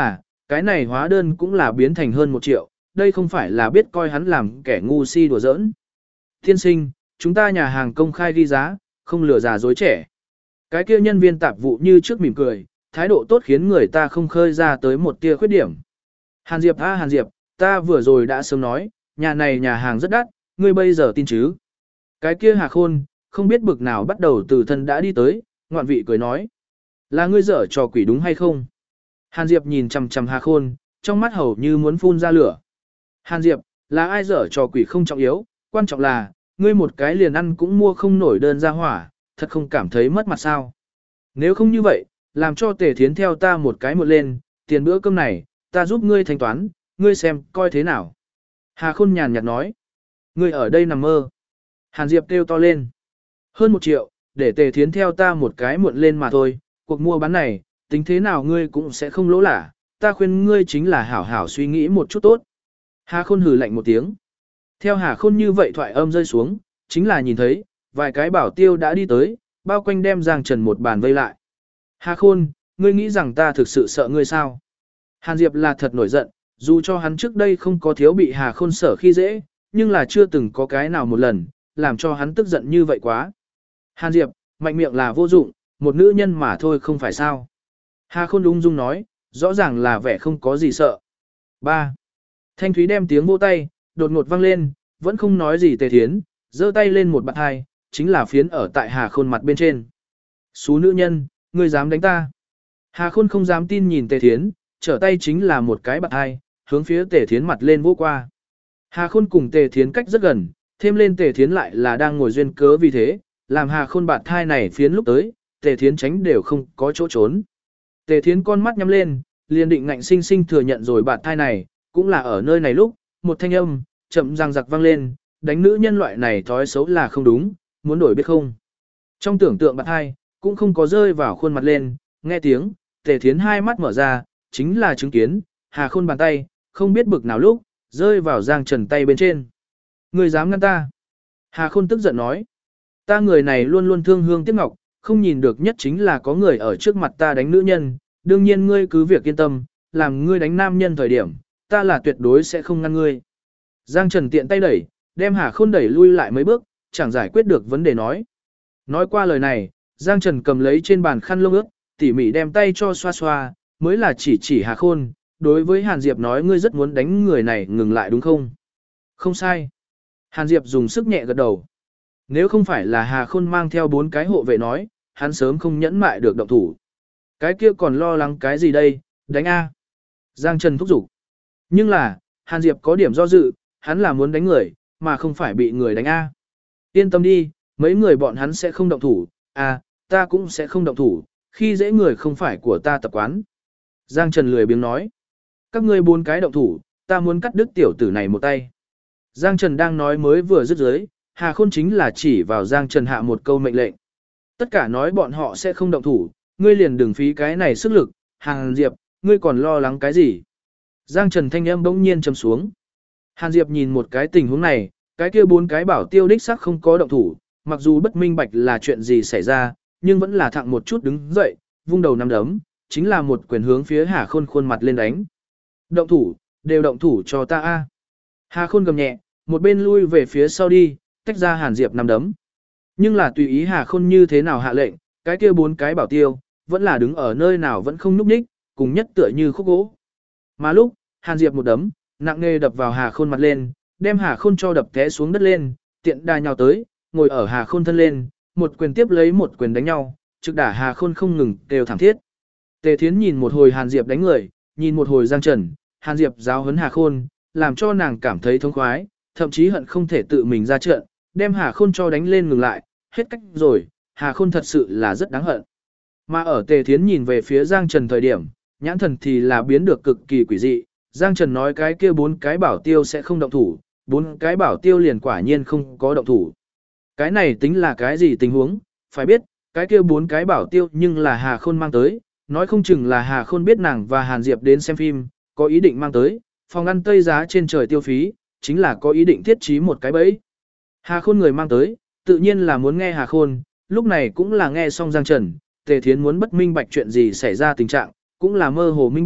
cái này hóa đơn cũng là biến thành hơn 1 triệu, đây không phải là biết coi hắn làm kẻ ngu si đùa giỡn. Tiên sinh, chúng ta nhà hàng công khai ghi giá, không lừa già dối trẻ. Cái kia nhân viên tạp vụ như trước mỉm cười, thái độ tốt khiến người ta không khơi ra tới một tia khuyết điểm. Hàn Diệp Hàn Diệp, ta vừa rồi đã sớm nói, nhà này nhà hàng rất đắt, ngươi bây giờ tin chứ? Cái kia Hà Khôn, không biết bực nào bắt đầu từ thân đã đi tới, ngoạn vị cười nói. Là ngươi dở trò quỷ đúng hay không? Hàn Diệp nhìn chằm chằm Hà Khôn, trong mắt hầu như muốn phun ra lửa. Hàn Diệp, là ai dở trò quỷ không trọng yếu, quan trọng là, ngươi một cái liền ăn cũng mua không nổi đơn ra hỏa, thật không cảm thấy mất mặt sao? Nếu không như vậy, làm cho Tề Thiến theo ta một cái một lên, tiền bữa cơm này, ta giúp ngươi thanh toán, ngươi xem, coi thế nào. Hà Khôn nhàn nhạt nói. Ngươi ở đây nằm mơ. Hàn Diệp kêu to lên. Hơn 1 triệu, để Tề Thiến theo ta một cái muộn lên mà thôi, cuộc mua bán này, tính thế nào ngươi cũng sẽ không lỗ lã, ta khuyên ngươi chính là hảo hảo suy nghĩ một chút tốt. Hà Khôn hừ lạnh một tiếng. Theo Hà Khôn như vậy thoại âm rơi xuống, chính là nhìn thấy, vài cái bảo tiêu đã đi tới, bao quanh đem Giang Trần một bàn vây lại. Hà Khôn, ngươi nghĩ rằng ta thực sự sợ ngươi sao? Hàn Diệp là thật nổi giận, dù cho hắn trước đây không có thiếu bị Hà Khôn sở khi dễ, nhưng là chưa từng có cái nào một lần, làm cho hắn tức giận như vậy quá. Hàn Diệp, mạnh miệng là vô dụng, một nữ nhân mà thôi không phải sao. Hà Khôn ung dung nói, rõ ràng là vẻ không có gì sợ. 3. Thanh Thúy đem tiếng vỗ tay, đột ngột vang lên, vẫn không nói gì Tề Thiến, giơ tay lên một bạn hai, chính là phiến ở tại Hà Khôn mặt bên trên. Xú nữ nhân, ngươi dám đánh ta. Hà Khôn không dám tin nhìn Tề Thiến, trở tay chính là một cái bạn hai, hướng phía Tề Thiến mặt lên vỗ qua. Hà Khôn cùng Tề Thiến cách rất gần, thêm lên Tề Thiến lại là đang ngồi duyên cớ vì thế, làm Hà Khôn bạn thai này phiến lúc tới, Tề Thiến tránh đều không có chỗ trốn. Tề Thiến con mắt nhắm lên, liền định ngạnh sinh sinh thừa nhận rồi bạn thai này, cũng là ở nơi này lúc, một thanh âm, chậm răng giặc vang lên, đánh nữ nhân loại này thói xấu là không đúng, muốn đổi biết không. Trong tưởng tượng bạn thai, cũng không có rơi vào khuôn mặt lên, nghe tiếng, Tề Thiến hai mắt mở ra, chính là chứng kiến, Hà Khôn bàn tay, không biết bực nào lúc, rơi vào Giang Trần tay bên trên. Người dám ngăn ta? Hà Khôn tức giận nói. Ta người này luôn luôn thương hương tiếc ngọc, không nhìn được nhất chính là có người ở trước mặt ta đánh nữ nhân, đương nhiên ngươi cứ việc yên tâm, làm ngươi đánh nam nhân thời điểm, ta là tuyệt đối sẽ không ngăn ngươi. Giang Trần tiện tay đẩy, đem Hà Khôn đẩy lui lại mấy bước, chẳng giải quyết được vấn đề nói. Nói qua lời này, Giang Trần cầm lấy trên bàn khăn lông ướt, tỉ mỉ đem tay cho xoa xoa, mới là chỉ Hà Khôn, đối với Hàn Diệp nói ngươi rất muốn đánh người này ngừng lại đúng không? Không sai. Hàn Diệp dùng sức nhẹ gật đầu. Nếu không phải là Hà Khôn mang theo 4 cái hộ vệ nói, hắn sớm không nhẫn mại được động thủ. Cái kia còn lo lắng cái gì đây, đánh A. Giang Trần thúc giục. Nhưng là, Hàn Diệp có điểm do dự, hắn là muốn đánh người, mà không phải bị người đánh A. Yên tâm đi, mấy người bọn hắn sẽ không động thủ, ta cũng sẽ không động thủ, khi dễ người không phải của ta tập quán. Giang Trần lười biếng nói. Các ngươi 4 cái động thủ, ta muốn cắt đứt tiểu tử này một tay. Giang Trần đang nói mới vừa dứt dưới, Hà Khôn chính là chỉ vào Giang Trần hạ một câu mệnh lệnh. Tất cả nói bọn họ sẽ không động thủ, ngươi liền đừng phí cái này sức lực, Hàn Diệp, ngươi còn lo lắng cái gì? Giang Trần thanh âm bỗng nhiên trầm xuống. Hàn Diệp nhìn một cái tình huống này, cái kia 4 cái bảo tiêu đích xác không có động thủ, mặc dù bất minh bạch là chuyện gì xảy ra, nhưng vẫn là thẳng một chút đứng dậy, vung đầu nắm đấm, chính là một quyền hướng phía Hà Khôn khuôn mặt lên đánh. Động thủ, đều động thủ cho ta a. Hà Khôn gầm nhẹ, một bên lui về phía sau đi, tách ra Hàn Diệp nắm đấm. Nhưng là tùy ý Hà Khôn như thế nào hạ lệnh, cái kia 4 cái bảo tiêu, vẫn là đứng ở nơi nào vẫn không nhúc nhích, cùng nhất tựa như khúc gỗ. Mà lúc, Hàn Diệp một đấm, nặng nề đập vào Hà Khôn mặt lên, đem Hà Khôn cho đập té xuống đất lên, tiện đà nhào tới, ngồi ở Hà Khôn thân lên, một quyền tiếp lấy một quyền đánh nhau, trực đả Hà Khôn không ngừng kêu thảm thiết. Tề Thiến nhìn một hồi Hàn Diệp đánh người, nhìn một hồi Giang Trần, Hàn Diệp giáo huấn Hà Khôn, làm cho nàng cảm thấy thống khoái, thậm chí hận không thể tự mình ra trận, đem Hà Khôn cho đánh lên ngừng lại, hết cách rồi, Hà Khôn thật sự là rất đáng hận. Mà ở Tề Thiến nhìn về phía Giang Trần thời điểm, nhãn thần thì là biến được cực kỳ quỷ dị, Giang Trần nói cái kia 4 cái bảo tiêu sẽ không động thủ, 4 cái bảo tiêu liền quả nhiên không có động thủ. Cái này tính là cái gì tình huống, phải biết, cái kia 4 cái bảo tiêu nhưng là Hà Khôn mang tới, nói không chừng là Hà Khôn biết nàng và Hàn Diệp đến xem phim, có ý định mang tới, phòng ăn tây giá trên trời tiêu phí, chính là có ý định thiết trí một cái bẫy. Hà Khôn người mang tới, tự nhiên là muốn nghe Hà Khôn, lúc này cũng là nghe xong Giang Trần, Tề Thiến muốn bất minh bạch chuyện gì xảy ra tình trạng, cũng là mơ hồ minh bạch,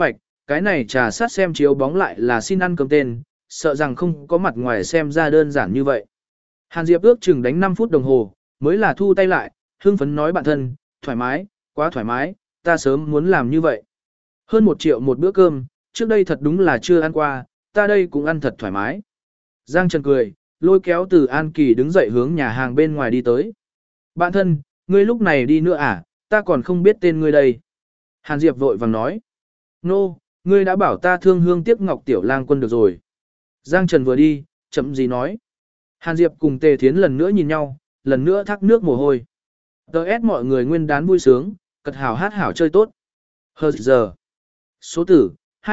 cái này trà sát xem chiếu bóng lại là xin ăn cơm tên, sợ rằng không có mặt ngoài xem ra đơn giản như vậy. Hàn Diệp ước chừng đánh 5 phút đồng hồ, mới là thu tay lại, hưng phấn nói bạn thân, thoải mái, quá thoải mái, ta sớm muốn làm như vậy. Hơn 1 triệu một bữa cơm, trước đây thật đúng là chưa ăn qua, ta đây cũng ăn thật thoải mái. Giang Trần cười, lôi kéo Từ An Kỳ đứng dậy hướng nhà hàng bên ngoài đi tới. Bạn thân, ngươi lúc này đi nữa à, ta còn không biết tên ngươi đây. Hàn Diệp vội vàng nói. Nô, ngươi đã bảo ta thương hương tiếc ngọc tiểu lang quân được rồi. Giang Trần vừa đi, chậm gì nói. Hàn Diệp cùng Tề Thiến lần nữa nhìn nhau, lần nữa thác nước mồ hôi. Đợt mọi người nguyên đán vui sướng, cật hảo hát hảo chơi tốt. Hờ giờ. Số tử,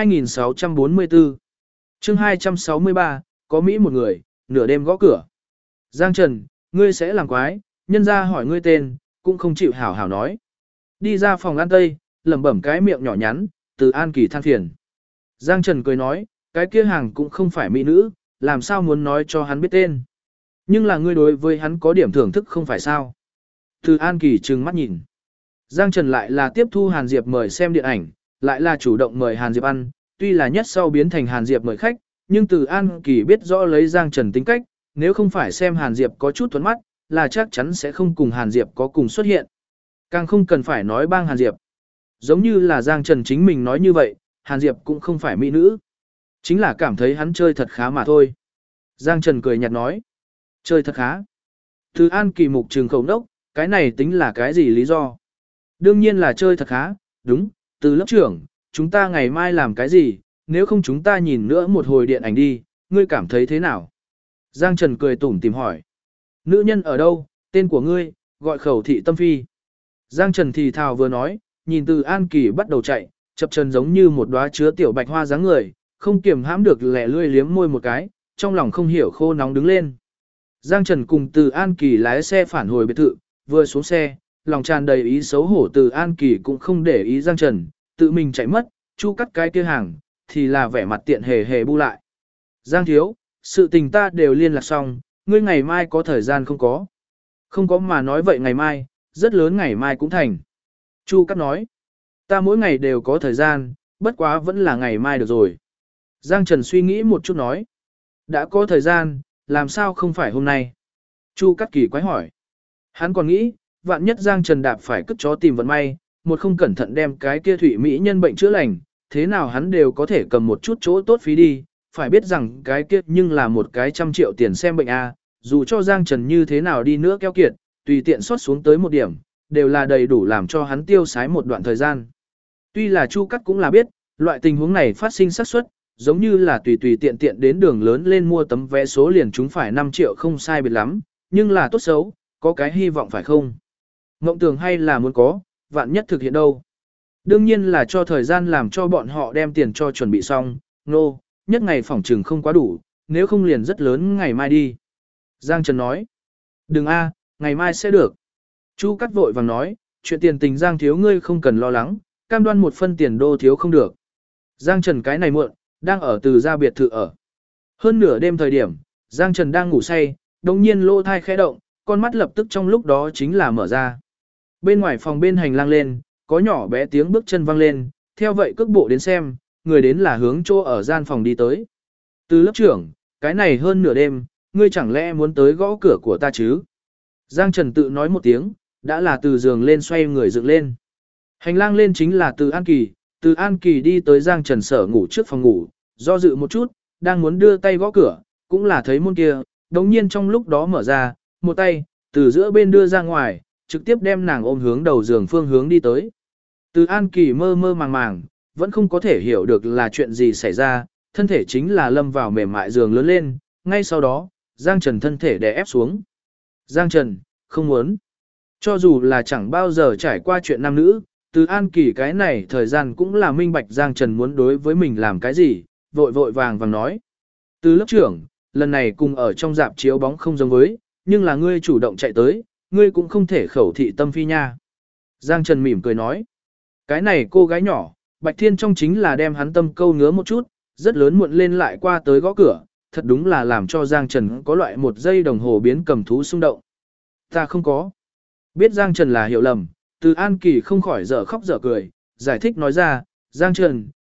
2644. Chương 263, có Mỹ một người, nửa đêm gõ cửa. Giang Trần, ngươi sẽ làm quái, nhân ra hỏi ngươi tên, cũng không chịu hảo hảo nói. Đi ra phòng ăn tây, lẩm bẩm cái miệng nhỏ nhắn, Từ An Kỳ than phiền. Giang Trần cười nói, cái kia hàng cũng không phải mỹ nữ, làm sao muốn nói cho hắn biết tên. Nhưng là ngươi đối với hắn có điểm thưởng thức không phải sao. Từ An Kỳ trừng mắt nhìn. Giang Trần lại là tiếp thu Hàn Diệp mời xem điện ảnh, lại là chủ động mời Hàn Diệp ăn, tuy là nhất sau biến thành Hàn Diệp mời khách, nhưng Từ An Kỳ biết rõ lấy Giang Trần tính cách, nếu không phải xem Hàn Diệp có chút thuẫn mắt, là chắc chắn sẽ không cùng Hàn Diệp có cùng xuất hiện. Càng không cần phải nói bang Hàn Diệp. Giống như là Giang Trần chính mình nói như vậy, Hàn Diệp cũng không phải mỹ nữ. Chính là cảm thấy hắn chơi thật khá mà thôi. Giang Trần cười nhạt nói. Chơi thật khá. Từ An Kỳ mục trường khẩu đốc, cái này tính là cái gì lý do? Đương nhiên là chơi thật khá, đúng, Từ lớp trưởng, chúng ta ngày mai làm cái gì, nếu không chúng ta nhìn nữa một hồi điện ảnh đi, ngươi cảm thấy thế nào? Giang Trần cười tủm tìm hỏi. Nữ nhân ở đâu, tên của ngươi, gọi Khẩu Thị Tâm Phi. Giang Trần thì thào vừa nói, nhìn Từ An Kỳ bắt đầu chạy, chập chân giống như một đóa chứa tiểu bạch hoa dáng người, không kiềm hãm được lẻ lươi liếm môi một cái, trong lòng không hiểu khô nóng đứng lên. Giang Trần cùng Từ An Kỳ lái xe phản hồi biệt thự, vừa xuống xe, lòng tràn đầy ý xấu hổ. Từ An Kỳ cũng không để ý Giang Trần, tự mình chạy mất, chu cắt cái kia hàng, thì là vẻ mặt tiện hề hề bu lại. Giang thiếu, sự tình ta đều liên lạc xong, ngươi ngày mai có thời gian không có? Không có mà nói vậy ngày mai, rất lớn ngày mai cũng thành. Chu cắt nói, ta mỗi ngày đều có thời gian, bất quá vẫn là ngày mai được rồi. Giang Trần suy nghĩ một chút nói, đã có thời gian, làm sao không phải hôm nay? Chu cắt kỳ quái hỏi. Hắn còn nghĩ, vạn nhất Giang Trần đạp phải cất chó tìm vận may, một không cẩn thận đem cái kia thủy mỹ nhân bệnh chữa lành, thế nào hắn đều có thể cầm một chút chỗ tốt phí đi, phải biết rằng cái kia nhưng là một cái 100 triệu tiền xem bệnh a, dù cho Giang Trần như thế nào đi nữa keo kiệt, tùy tiện xót xuống tới một điểm, đều là đầy đủ làm cho hắn tiêu xái một đoạn thời gian. Tuy là Chu Cắt cũng là biết, loại tình huống này phát sinh xác suất, giống như là tùy tùy tiện tiện đến đường lớn lên mua tấm vé số liền chúng phải 5 triệu không sai biệt lắm, nhưng là tốt xấu, có cái hy vọng phải không? Mộng tưởng hay là muốn có, vạn nhất thực hiện đâu? Đương nhiên là cho thời gian làm cho bọn họ đem tiền cho chuẩn bị xong, nhất ngày phỏng trừng không quá đủ, nếu không liền rất lớn ngày mai đi. Giang Trần nói, đừng a, ngày mai sẽ được. Chu Cắt vội vàng nói, chuyện tiền tình Giang thiếu ngươi không cần lo lắng, cam đoan một phân tiền đô thiếu không được. Giang Trần cái này muộn, đang ở Từ gia biệt thự ở. Hơn nửa đêm thời điểm, Giang Trần đang ngủ say, đồng nhiên lỗ thai khẽ động, con mắt lập tức trong lúc đó chính là mở ra. Bên ngoài phòng bên hành lang lên, có nhỏ bé tiếng bước chân vang lên, theo vậy cước bộ đến xem, người đến là hướng chỗ ở gian phòng đi tới. Từ lớp trưởng, cái này hơn nửa đêm, ngươi chẳng lẽ muốn tới gõ cửa của ta chứ? Giang Trần tự nói một tiếng, đã là từ giường lên xoay người dựng lên. Hành lang lên chính là Từ An Kỳ, Từ An Kỳ đi tới Giang Trần sở ngủ trước phòng ngủ, do dự một chút, đang muốn đưa tay gõ cửa, cũng là thấy môn kia, đồng nhiên trong lúc đó mở ra, một tay, từ giữa bên đưa ra ngoài, trực tiếp đem nàng ôm hướng đầu giường phương hướng đi tới. Từ An Kỳ mơ mơ màng màng, vẫn không có thể hiểu được là chuyện gì xảy ra, thân thể chính là lâm vào mềm mại giường lớn lên, ngay sau đó, Giang Trần thân thể đè ép xuống. Giang Trần, không muốn. Cho dù là chẳng bao giờ trải qua chuyện nam nữ, Từ An Kỳ cái này thời gian cũng là minh bạch Giang Trần muốn đối với mình làm cái gì, vội vội vàng vàng nói. Từ lớp trưởng, lần này cùng ở trong dạp chiếu bóng không giống với, nhưng là ngươi chủ động chạy tới, ngươi cũng không thể khẩu thị tâm phi nha. Giang Trần mỉm cười nói. Cái này cô gái nhỏ, Bạch Thiên trong chính là đem hắn tâm câu ngứa một chút, rất lớn muộn lên lại qua tới gõ cửa, thật đúng là làm cho Giang Trần có loại 1 giây đồng hồ biến cầm thú xung động. Ta không có. Biết Giang Trần là hiểu lầm, Từ An Kỳ không khỏi dở khóc dở cười, giải thích nói ra, Giang Trần,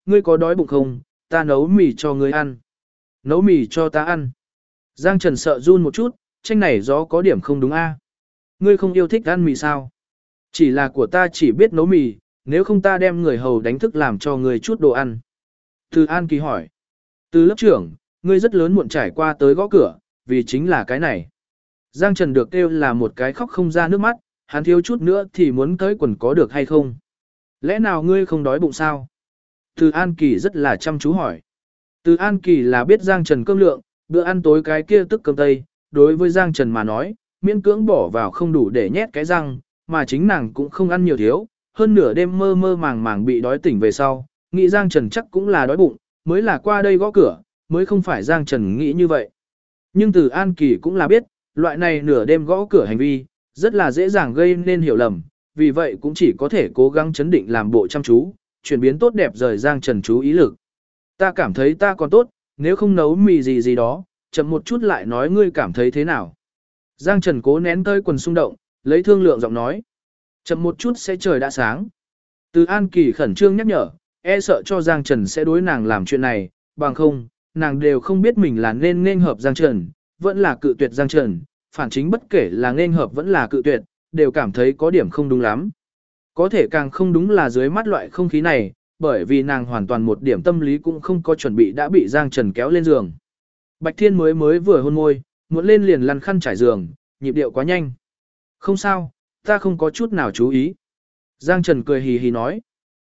ngươi có đói bụng không, ta nấu mì cho ngươi ăn. Nấu mì cho ta ăn. Giang Trần sợ run một chút, tranh này gió có điểm không đúng a. Ngươi không yêu thích ăn mì sao? Chỉ là của ta chỉ biết nấu mì, nếu không ta đem người hầu đánh thức làm cho ngươi chút đồ ăn. Từ An Kỳ hỏi. Từ lớp trưởng, ngươi rất lớn muộn trải qua tới gõ cửa, vì chính là cái này. Giang Trần được kêu là một cái khóc không ra nước mắt, hắn thiếu chút nữa thì muốn tới quần có được hay không? Lẽ nào ngươi không đói bụng sao? Từ An Kỳ rất là chăm chú hỏi. Từ An Kỳ là biết Giang Trần cơm lượng, bữa ăn tối cái kia tức cơm tây, đối với Giang Trần mà nói, miễn cưỡng bỏ vào không đủ để nhét cái răng, mà chính nàng cũng không ăn nhiều thiếu, hơn nửa đêm mơ mơ màng màng bị đói tỉnh về sau, nghĩ Giang Trần chắc cũng là đói bụng, mới là qua đây gõ cửa, mới không phải Giang Trần nghĩ như vậy. Nhưng Từ An Kỳ cũng là biết, loại này nửa đêm gõ cửa hành vi, rất là dễ dàng gây nên hiểu lầm, vì vậy cũng chỉ có thể cố gắng chấn định làm bộ chăm chú, chuyển biến tốt đẹp rời Giang Trần chú ý lực. Ta cảm thấy ta còn tốt, nếu không nấu mì gì gì đó, chậm một chút lại nói ngươi cảm thấy thế nào. Giang Trần cố nén tơi quần xung động, lấy thương lượng giọng nói. Chậm một chút sẽ trời đã sáng. Từ An Kỳ khẩn trương nhắc nhở, e sợ cho Giang Trần sẽ đối nàng làm chuyện này, bằng không, nàng đều không biết mình là nên hợp Giang Trần, vẫn là cự tuyệt Giang Trần, phản chính bất kể là nên hợp vẫn là cự tuyệt, đều cảm thấy có điểm không đúng lắm. Có thể càng không đúng là dưới mắt loại không khí này, bởi vì nàng hoàn toàn một điểm tâm lý cũng không có chuẩn bị đã bị Giang Trần kéo lên giường. Bạch Thiên mới vừa hôn môi, muốn lên liền lăn khăn trải giường, nhịp điệu quá nhanh. Không sao, ta không có chút nào chú ý. Giang Trần cười hì hì nói.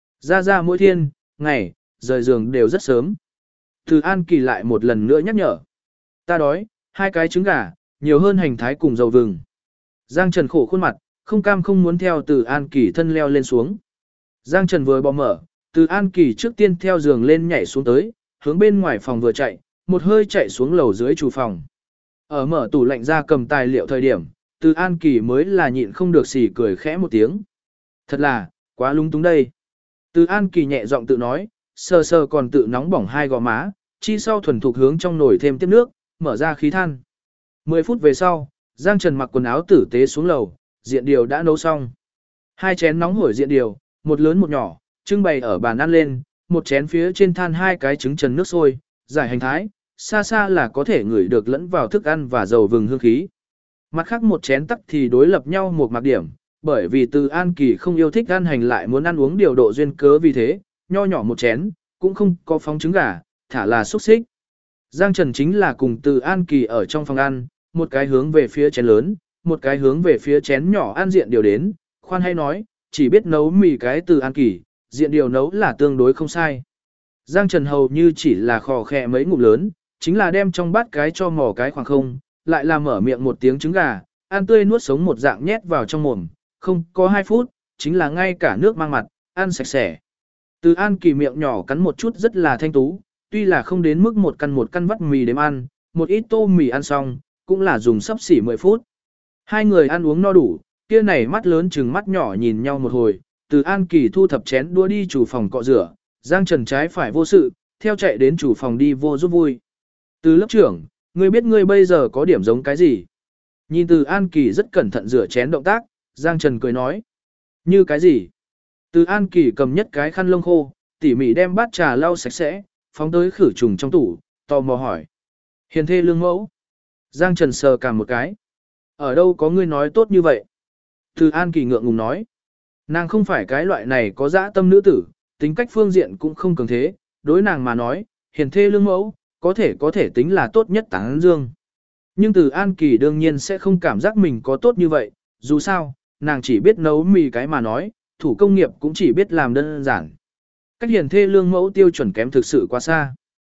Ra mỗi thiên, ngày, rời giường đều rất sớm. Từ An Kỳ lại một lần nữa nhắc nhở. Ta đói, 2 cái trứng gà, nhiều hơn hành thái cùng dầu vừng. Giang Trần khổ khuôn mặt, không cam không muốn theo Từ An Kỳ thân leo lên xuống. Giang Trần vừa bò mở, Từ An Kỳ trước tiên theo giường lên nhảy xuống tới, hướng bên ngoài phòng vừa chạy, một hơi chạy xuống lầu dưới chủ phòng. Ở mở tủ lạnh ra cầm tài liệu thời điểm, Từ An Kỳ mới là nhịn không được xỉ cười khẽ một tiếng. Thật là, quá lung túng đây. Từ An Kỳ nhẹ giọng tự nói, sờ sờ còn tự nóng bỏng 2 gò má, chi sau thuần thục hướng trong nồi thêm tiếp nước, mở ra khí than. 10 phút về sau, Giang Trần mặc quần áo tử tế xuống lầu, diện điều đã nấu xong. 2 chén nóng hổi diện điều, một lớn một nhỏ, trưng bày ở bàn ăn lên, một chén phía trên than 2 cái trứng trần nước sôi, giải hành thái, xa xa là có thể ngửi được lẫn vào thức ăn và dầu vừng hương khí. Mặt khác một chén tắc thì đối lập nhau một mặc điểm, bởi vì Từ An Kỳ không yêu thích ăn hành lại muốn ăn uống điều độ duyên cớ vì thế, nho nhỏ một chén, cũng không có phóng trứng gà, thả là xúc xích. Giang Trần chính là cùng Từ An Kỳ ở trong phòng ăn, một cái hướng về phía chén lớn, một cái hướng về phía chén nhỏ ăn diện điều đến, khoan hay nói, chỉ biết nấu mì cái Từ An Kỳ, diện điều nấu là tương đối không sai. Giang Trần hầu như chỉ là khò khẽ mấy ngụm lớn, chính là đem trong bát cái cho mỏ cái khoảng không, lại là mở miệng một tiếng trứng gà, ăn tươi nuốt sống một dạng nhét vào trong mồm, không có 2 phút, chính là ngay cả nước mang mặt, ăn sạch sẽ. Từ An Kỳ miệng nhỏ cắn một chút rất là thanh tú, tuy là không đến mức một căn vắt mì đếm ăn, một ít tô mì ăn xong, cũng là dùng sắp xỉ 10 phút. 2 người ăn uống no đủ, kia này mắt lớn chừng mắt nhỏ nhìn nhau một hồi, Từ An Kỳ thu thập chén đua đi chủ phòng cọ rửa, Giang Trần trái phải vô sự, theo chạy đến chủ phòng đi vô giúp vui. Từ lớp trưởng, ngươi biết ngươi bây giờ có điểm giống cái gì? Nhìn Từ An Kỳ rất cẩn thận rửa chén động tác, Giang Trần cười nói. Như cái gì? Từ An Kỳ cầm nhất cái khăn lông khô, tỉ mỉ đem bát trà lau sạch sẽ, phóng tới khử trùng trong tủ, tò mò hỏi. Hiền thê lương mẫu. Giang Trần sờ cả một cái. Ở đâu có ngươi nói tốt như vậy? Từ An Kỳ ngượng ngùng nói. Nàng không phải cái loại này có dã tâm nữ tử, tính cách phương diện cũng không cường thế, đối nàng mà nói, hiền thê lương mẫu, có thể tính là tốt nhất tán dương. Nhưng Từ An Kỳ đương nhiên sẽ không cảm giác mình có tốt như vậy, dù sao, nàng chỉ biết nấu mì cái mà nói, thủ công nghiệp cũng chỉ biết làm đơn giản. Cách hiền thê lương mẫu tiêu chuẩn kém thực sự quá xa.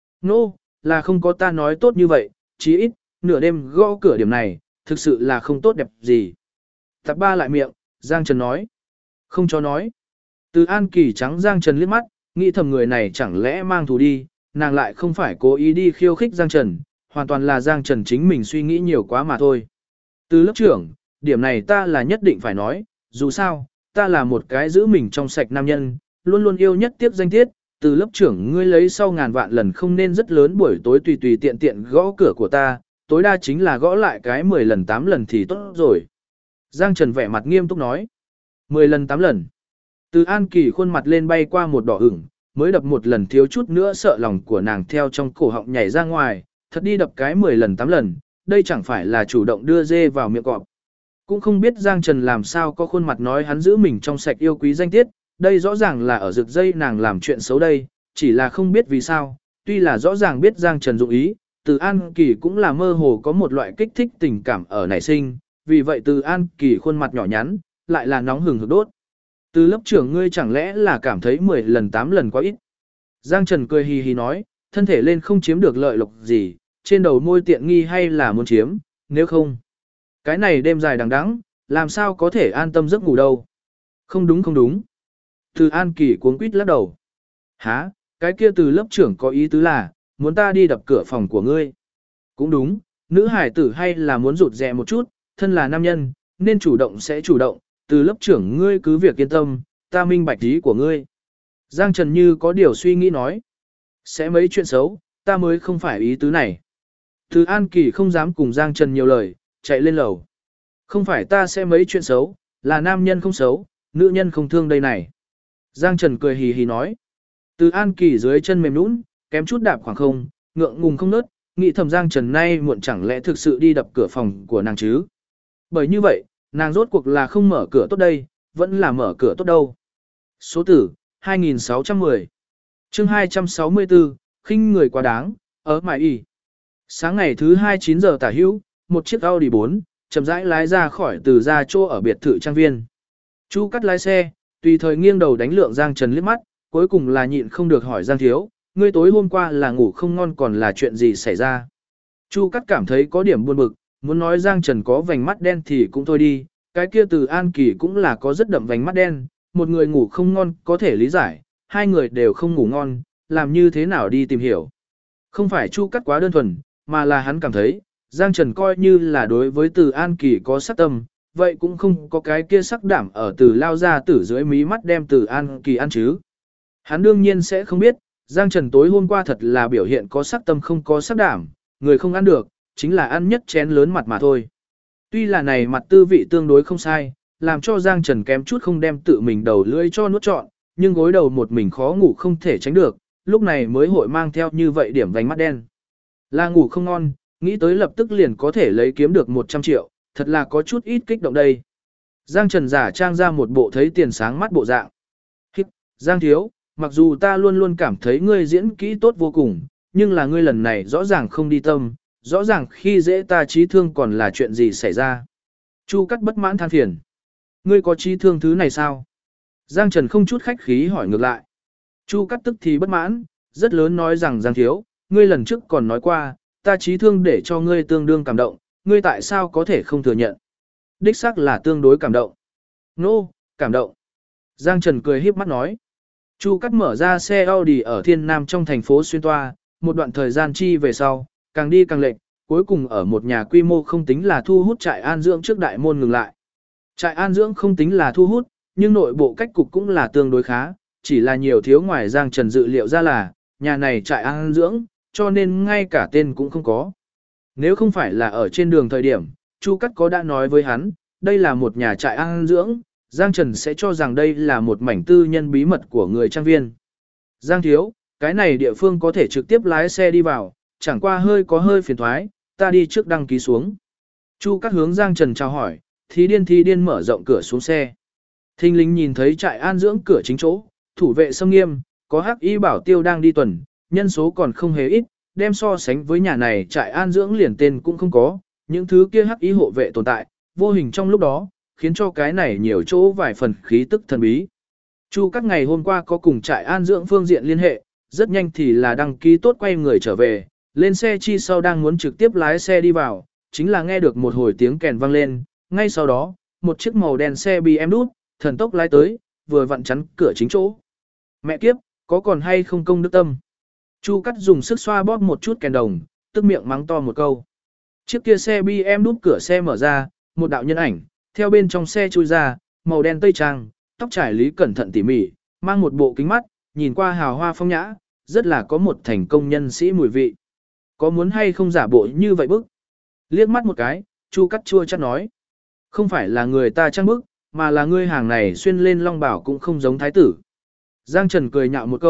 Là không có ta nói tốt như vậy, chí ít, nửa đêm gõ cửa điểm này, thực sự là không tốt đẹp gì. Tập ba lại miệng, Giang Trần nói. Không cho nói. Từ An Kỳ trắng Giang Trần liếc mắt, nghĩ thầm người này chẳng lẽ mang thù đi, nàng lại không phải cố ý đi khiêu khích Giang Trần, hoàn toàn là Giang Trần chính mình suy nghĩ nhiều quá mà thôi. Từ lớp trưởng, điểm này ta là nhất định phải nói, dù sao, ta là một cái giữ mình trong sạch nam nhân, luôn luôn yêu nhất tiếp danh tiết, từ lớp trưởng ngươi lấy sau ngàn vạn lần không nên rất lớn buổi tối tùy tùy tiện tiện gõ cửa của ta, tối đa chính là gõ lại cái 10 lần 8 lần thì tốt rồi. Giang Trần vẻ mặt nghiêm túc nói, 10 lần 8 lần. Từ An Kỳ khuôn mặt lên bay qua một đỏ ửng, mới đập một lần thiếu chút nữa sợ lòng của nàng theo trong cổ họng nhảy ra ngoài, thật đi đập cái 10 lần 8 lần, đây chẳng phải là chủ động đưa dê vào miệng cọp. Cũng không biết Giang Trần làm sao có khuôn mặt nói hắn giữ mình trong sạch yêu quý danh tiết, đây rõ ràng là ở rực dây nàng làm chuyện xấu đây, chỉ là không biết vì sao, tuy là rõ ràng biết Giang Trần dụng ý, Từ An Kỳ cũng là mơ hồ có một loại kích thích tình cảm ở nảy sinh, vì vậy Từ An Kỳ khuôn mặt nhỏ nhắn, lại là nóng hừng hực đốt. Từ lớp trưởng ngươi chẳng lẽ là cảm thấy 10 lần 8 lần quá ít. Giang Trần cười hì hì nói, thân thể lên không chiếm được lợi lộc gì, trên đầu môi tiện nghi hay là muốn chiếm, nếu không. Cái này đêm dài đằng đẵng, làm sao có thể an tâm giấc ngủ đâu. Không đúng không đúng. Từ An Kỳ cuống quýt lắc đầu. Hả, cái kia Từ lớp trưởng có ý tứ là, muốn ta đi đập cửa phòng của ngươi. Cũng đúng, nữ hải tử hay là muốn rụt rè một chút, thân là nam nhân, nên chủ động sẽ chủ động, Từ lớp trưởng ngươi cứ việc yên tâm, ta minh bạch ý của ngươi. Giang Trần như có điều suy nghĩ nói. Sẽ mấy chuyện xấu, ta mới không phải ý tứ này. Từ An Kỳ không dám cùng Giang Trần nhiều lời, chạy lên lầu. Không phải ta sẽ mấy chuyện xấu, là nam nhân không xấu, nữ nhân không thương đây này. Giang Trần cười hì hì nói. Từ An Kỳ dưới chân mềm nũng, kém chút đạp khoảng không, ngượng ngùng không nớt, nghĩ thầm Giang Trần nay muộn chẳng lẽ thực sự đi đập cửa phòng của nàng chứ. Bởi như vậy, nàng rốt cuộc là không mở cửa tốt đây, vẫn là mở cửa tốt đâu. Số tử, 2610. Chương 264, khinh người quá đáng, ở mãi y. Sáng ngày thứ 9 giờ tả hữu, một chiếc Audi 4, chậm rãi lái ra khỏi từ ra chỗ ở biệt thự trang viên. Chu Cắt lái xe, tùy thời nghiêng đầu đánh lượng Giang Trần liếc mắt, cuối cùng là nhịn không được hỏi Giang Thiếu, ngươi tối hôm qua là ngủ không ngon còn là chuyện gì xảy ra. Chu Cắt cảm thấy có điểm buồn bực, muốn nói Giang Trần có vành mắt đen thì cũng thôi đi, cái kia Từ An Kỳ cũng là có rất đậm vành mắt đen, một người ngủ không ngon có thể lý giải, hai người đều không ngủ ngon, làm như thế nào đi tìm hiểu. Không phải Chu Cắt quá đơn thuần, mà là hắn cảm thấy, Giang Trần coi như là đối với Từ An Kỳ có sắc tâm, vậy cũng không có cái kia sắc đảm ở Từ lao ra tử dưới mí mắt đem Từ An Kỳ ăn chứ. Hắn đương nhiên sẽ không biết, Giang Trần tối hôm qua thật là biểu hiện có sắc tâm không có sắc đảm, người không ăn được, chính là ăn nhất chén lớn mặt mà thôi. Tuy là này mặt tư vị tương đối không sai, làm cho Giang Trần kém chút không đem tự mình đầu lưỡi cho nuốt trọn, nhưng gối đầu một mình khó ngủ không thể tránh được, lúc này mới hội mang theo như vậy điểm vành mắt đen. Là ngủ không ngon, nghĩ tới lập tức liền có thể lấy kiếm được 100 triệu, thật là có chút ít kích động đây. Giang Trần giả trang ra một bộ thấy tiền sáng mắt bộ dạng. Giang Thiếu, mặc dù ta luôn luôn cảm thấy ngươi diễn kỹ tốt vô cùng, nhưng là ngươi lần này rõ ràng không đi tâm, rõ ràng khi dễ ta trí thương còn là chuyện gì xảy ra. Chu Cắt bất mãn than phiền. Ngươi có trí thương thứ này sao? Giang Trần không chút khách khí hỏi ngược lại. Chu Cắt tức thì bất mãn, rất lớn nói rằng Giang Thiếu, ngươi lần trước còn nói qua, ta trí thương để cho ngươi tương đương cảm động, ngươi tại sao có thể không thừa nhận? Đích xác là tương đối cảm động. Nô, cảm động. Giang Trần cười híp mắt nói. Chu Cắt mở ra xe Audi ở Thiên Nam trong thành phố xuyên toa, một đoạn thời gian chi về sau, càng đi càng lệch, cuối cùng ở một nhà quy mô không tính là thu hút trại an dưỡng trước đại môn ngừng lại. Trại an dưỡng không tính là thu hút, nhưng nội bộ cách cục cũng là tương đối khá, chỉ là nhiều thiếu ngoài Giang Trần dự liệu ra là, nhà này trại an dưỡng, cho nên ngay cả tên cũng không có. Nếu không phải là ở trên đường thời điểm, Chu Cắt có đã nói với hắn, đây là một nhà trại an dưỡng, Giang Trần sẽ cho rằng đây là một mảnh tư nhân bí mật của người trang viên. Giang Thiếu, cái này địa phương có thể trực tiếp lái xe đi vào, chẳng qua có hơi phiền thoái, ta đi trước đăng ký xuống. Chu Cắt hướng Giang Trần chào hỏi, thí điên mở rộng cửa xuống xe. Thinh lính nhìn thấy trại an dưỡng cửa chính chỗ, thủ vệ xâm nghiêm, có hắc y bảo tiêu đang đi tuần, nhân số còn không hề ít, đem so sánh với nhà này trại an dưỡng liền tên cũng không có, những thứ kia hắc y hộ vệ tồn tại, vô hình trong lúc đó, khiến cho cái này nhiều chỗ vài phần khí tức thần bí. Chu Cắt ngày hôm qua có cùng trại an dưỡng phương diện liên hệ, rất nhanh thì là đăng ký tốt quay người trở về, lên xe chi sau đang muốn trực tiếp lái xe đi vào, chính là nghe được một hồi tiếng kèn vang lên, ngay sau đó, một chiếc màu đen xe BMW thần tốc lái tới, vừa vặn chắn cửa chính chỗ. Mẹ kiếp, có còn hay không công đức tâm? Chu Cắt dùng sức xoa bóp một chút kèn đồng, tức miệng mắng to một câu. Chiếc kia xe BMW cửa xe mở ra, một đạo nhân ảnh, theo bên trong xe chui ra, màu đen tây trang, tóc trải lý cẩn thận tỉ mỉ, mang một bộ kính mắt, nhìn qua hào hoa phong nhã, rất là có một thành công nhân sĩ mùi vị. Có muốn hay không giả bộ như vậy bức? Liếc mắt một cái, Chu Cắt chua chát nói. Không phải là người ta trang bức, mà là ngươi hàng này xuyên lên long bảo cũng không giống thái tử. Giang Trần cười nhạo một câu,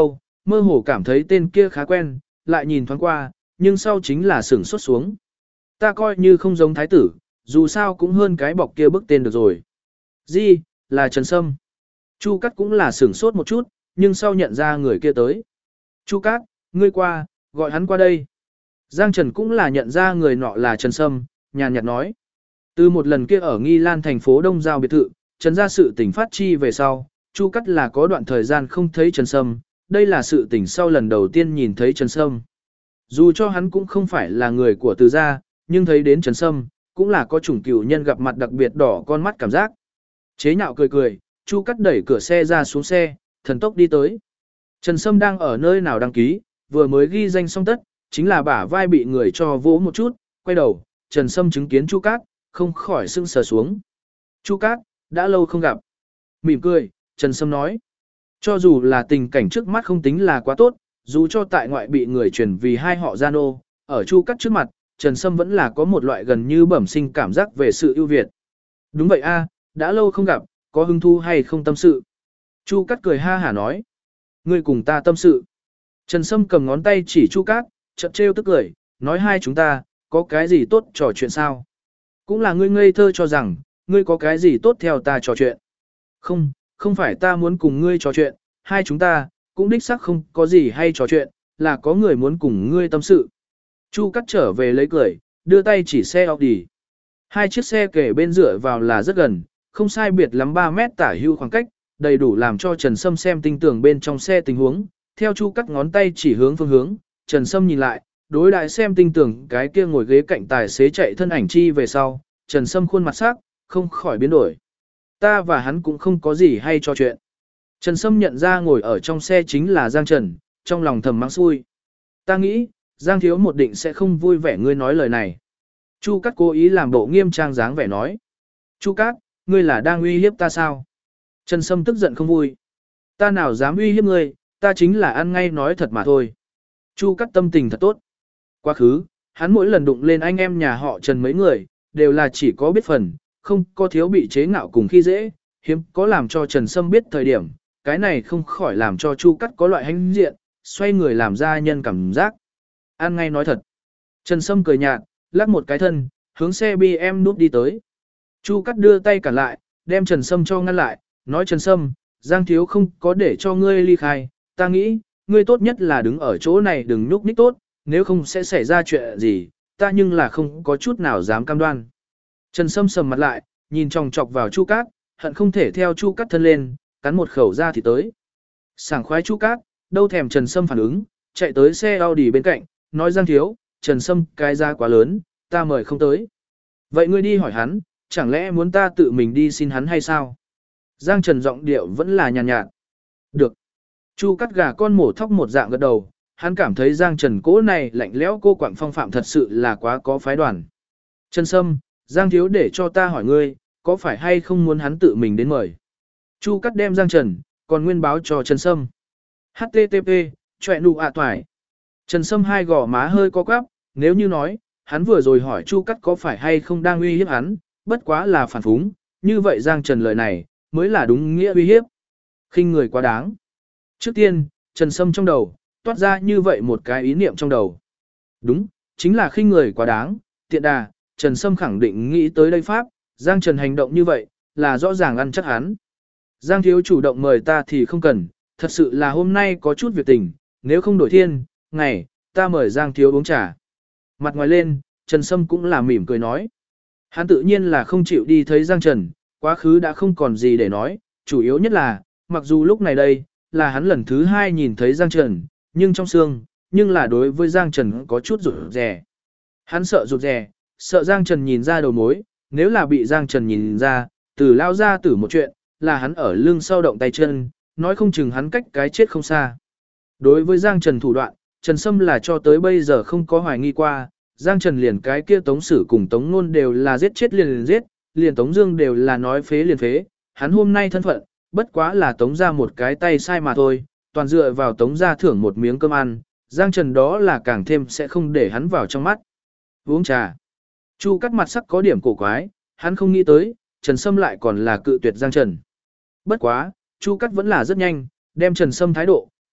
mơ hồ cảm thấy tên kia khá quen, lại nhìn thoáng qua, nhưng sau chính là sửng sốt xuống. Ta coi như không giống thái tử, dù sao cũng hơn cái bọc kia bức tên được rồi. Gì, là Trần Sâm. Chu Cát cũng là sửng sốt một chút, nhưng sau nhận ra người kia tới. Chu Cát, ngươi qua, gọi hắn qua đây. Giang Trần cũng là nhận ra người nọ là Trần Sâm, nhàn nhạt nói. Từ một lần kia ở Nghi Lan thành phố Đông Giao biệt thự, Trần ra sự tình phát chi về sau, Chu Cát là có đoạn thời gian không thấy Trần Sâm, đây là sự tình sau lần đầu tiên nhìn thấy Trần Sâm. Dù cho hắn cũng không phải là người của Từ gia, nhưng thấy đến Trần Sâm, cũng là có chủng cửu nhân gặp mặt đặc biệt đỏ con mắt cảm giác. Chế nhạo cười cười, Chu Cát đẩy cửa xe ra xuống xe, thần tốc đi tới. Trần Sâm đang ở nơi nào đăng ký, vừa mới ghi danh xong tất, chính là bả vai bị người cho vỗ một chút, quay đầu, Trần Sâm chứng kiến Chu Cát, không khỏi sưng sờ xuống. Chu Cát, đã lâu không gặp. Mỉm cười, Trần Sâm nói. Cho dù là tình cảnh trước mắt không tính là quá tốt, dù cho tại ngoại bị người truyền vì hai họ gian ô, ở Chu Cát trước mặt, Trần Sâm vẫn là có một loại gần như bẩm sinh cảm giác về sự ưu việt. Đúng vậy a, đã lâu không gặp, có hứng thú hay không tâm sự? Chu Cát cười ha hả nói. Ngươi cùng ta tâm sự. Trần Sâm cầm ngón tay chỉ Chu Cát, chợt trêu tức cười, nói hai chúng ta, có cái gì tốt trò chuyện sao? Cũng là ngươi ngây thơ cho rằng, ngươi có cái gì tốt theo ta trò chuyện. Không, không phải ta muốn cùng ngươi trò chuyện, hai chúng ta, cũng đích xác không có gì hay trò chuyện, là có người muốn cùng ngươi tâm sự. Chu Cát trở về lấy cười, đưa tay chỉ xe Audi. Hai chiếc xe kể bên dựa vào là rất gần, không sai biệt lắm 3 mét tả hưu khoảng cách, đầy đủ làm cho Trần Sâm xem tinh tường bên trong xe tình huống. Theo Chu Cát ngón tay chỉ hướng phương hướng, Trần Sâm nhìn lại, đối đại xem tinh tường cái kia ngồi ghế cạnh tài xế chạy thân ảnh chi về sau, Trần Sâm khuôn mặt sắc, không khỏi biến đổi. Ta và hắn cũng không có gì hay trò chuyện. Trần Sâm nhận ra ngồi ở trong xe chính là Giang Trần, trong lòng thầm mắng xui. Ta nghĩ, Giang thiếu một định sẽ không vui vẻ ngươi nói lời này. Chu Cát cố ý làm bộ nghiêm trang dáng vẻ nói. Chu Cát, ngươi là đang uy hiếp ta sao? Trần Sâm tức giận không vui. Ta nào dám uy hiếp ngươi, ta chính là ăn ngay nói thật mà thôi. Chu Cát tâm tình thật tốt. Quá khứ, hắn mỗi lần đụng lên anh em nhà họ Trần mấy người, đều là chỉ có biết phần, không có thiếu bị chế ngạo cùng khi dễ, hiếm có làm cho Trần Sâm biết thời điểm, cái này không khỏi làm cho Chu Cát có loại hãnh diện, xoay người làm ra nhân cảm giác. Ăn ngay nói thật. Trần Sâm cười nhạt, lắc một cái thân, hướng xe BM núp đi tới. Chu Cát đưa tay cản lại, đem Trần Sâm cho ngăn lại, nói Trần Sâm, Giang thiếu không có để cho ngươi ly khai, ta nghĩ, ngươi tốt nhất là đứng ở chỗ này đừng nhúc nhích tốt, nếu không sẽ xảy ra chuyện gì, ta nhưng là không có chút nào dám cam đoan. Trần Sâm sầm mặt lại, nhìn chòng chọc vào Chu Cát, hận không thể theo Chu Cát thân lên, cắn một khẩu ra thì tới. Sảng khoái Chu Cát, đâu thèm Trần Sâm phản ứng, chạy tới xe Audi bên cạnh, nói Giang thiếu, Trần Sâm cái giá quá lớn, ta mời không tới. Vậy ngươi đi hỏi hắn, chẳng lẽ muốn ta tự mình đi xin hắn hay sao? Giang Trần giọng điệu vẫn là nhàn nhạt. Được. Chu Cát gà con mổ thóc một dạng gật đầu, hắn cảm thấy Giang Trần cố này lạnh lẽo cô quạng phong phạm thật sự là quá có phái đoàn. Trần Sâm, Giang thiếu để cho ta hỏi ngươi, có phải hay không muốn hắn tự mình đến mời? Chu Cát đem Giang Trần, còn nguyên báo cho Trần Sâm. HTTP, chọe nụ ạ toài. Trần Sâm hai gò má hơi co quắp, nếu như nói, hắn vừa rồi hỏi Chu Cát có phải hay không đang uy hiếp hắn, bất quá là phản phúng, như vậy Giang Trần lời này, mới là đúng nghĩa uy hiếp. Khinh người quá đáng. Trước tiên, Trần Sâm trong đầu, toát ra như vậy một cái ý niệm trong đầu. Đúng, chính là khinh người quá đáng, tiện đà, Trần Sâm khẳng định nghĩ tới đây pháp, Giang Trần hành động như vậy, là rõ ràng ăn chắc hắn. Giang thiếu chủ động mời ta thì không cần, thật sự là hôm nay có chút việc tình, nếu không đổi thiên, ngày, ta mời Giang thiếu uống trà. Mặt ngoài lên, Trần Sâm cũng là mỉm cười nói. Hắn tự nhiên là không chịu đi thấy Giang Trần, quá khứ đã không còn gì để nói, chủ yếu nhất là, mặc dù lúc này đây, là hắn lần thứ hai nhìn thấy Giang Trần, nhưng trong xương, nhưng là đối với Giang Trần có chút rụt rè. Hắn sợ rụt rè, sợ Giang Trần nhìn ra đầu mối, nếu là bị Giang Trần nhìn ra, từ lao ra tử một chuyện, là hắn ở lưng sau động tay chân, nói không chừng hắn cách cái chết không xa. Đối với Giang Trần thủ đoạn, Trần Sâm là cho tới bây giờ không có hoài nghi qua, Giang Trần liền cái kia Tống Sử cùng Tống Nôn đều là giết chết liền giết, liền Tống Dương đều là nói phế liền phế, hắn hôm nay thân phận, bất quá là Tống ra một cái tay sai mà thôi, toàn dựa vào Tống ra thưởng một miếng cơm ăn, Giang Trần đó là càng thêm sẽ không để hắn vào trong mắt. Uống trà. Chu Cát mặt sắc có điểm cổ quái, hắn không nghĩ tới, Trần Sâm lại còn là cự tuyệt Giang Trần. Bất quá, Chu Cát vẫn là rất nhanh, đem Trần Sâm thái độ,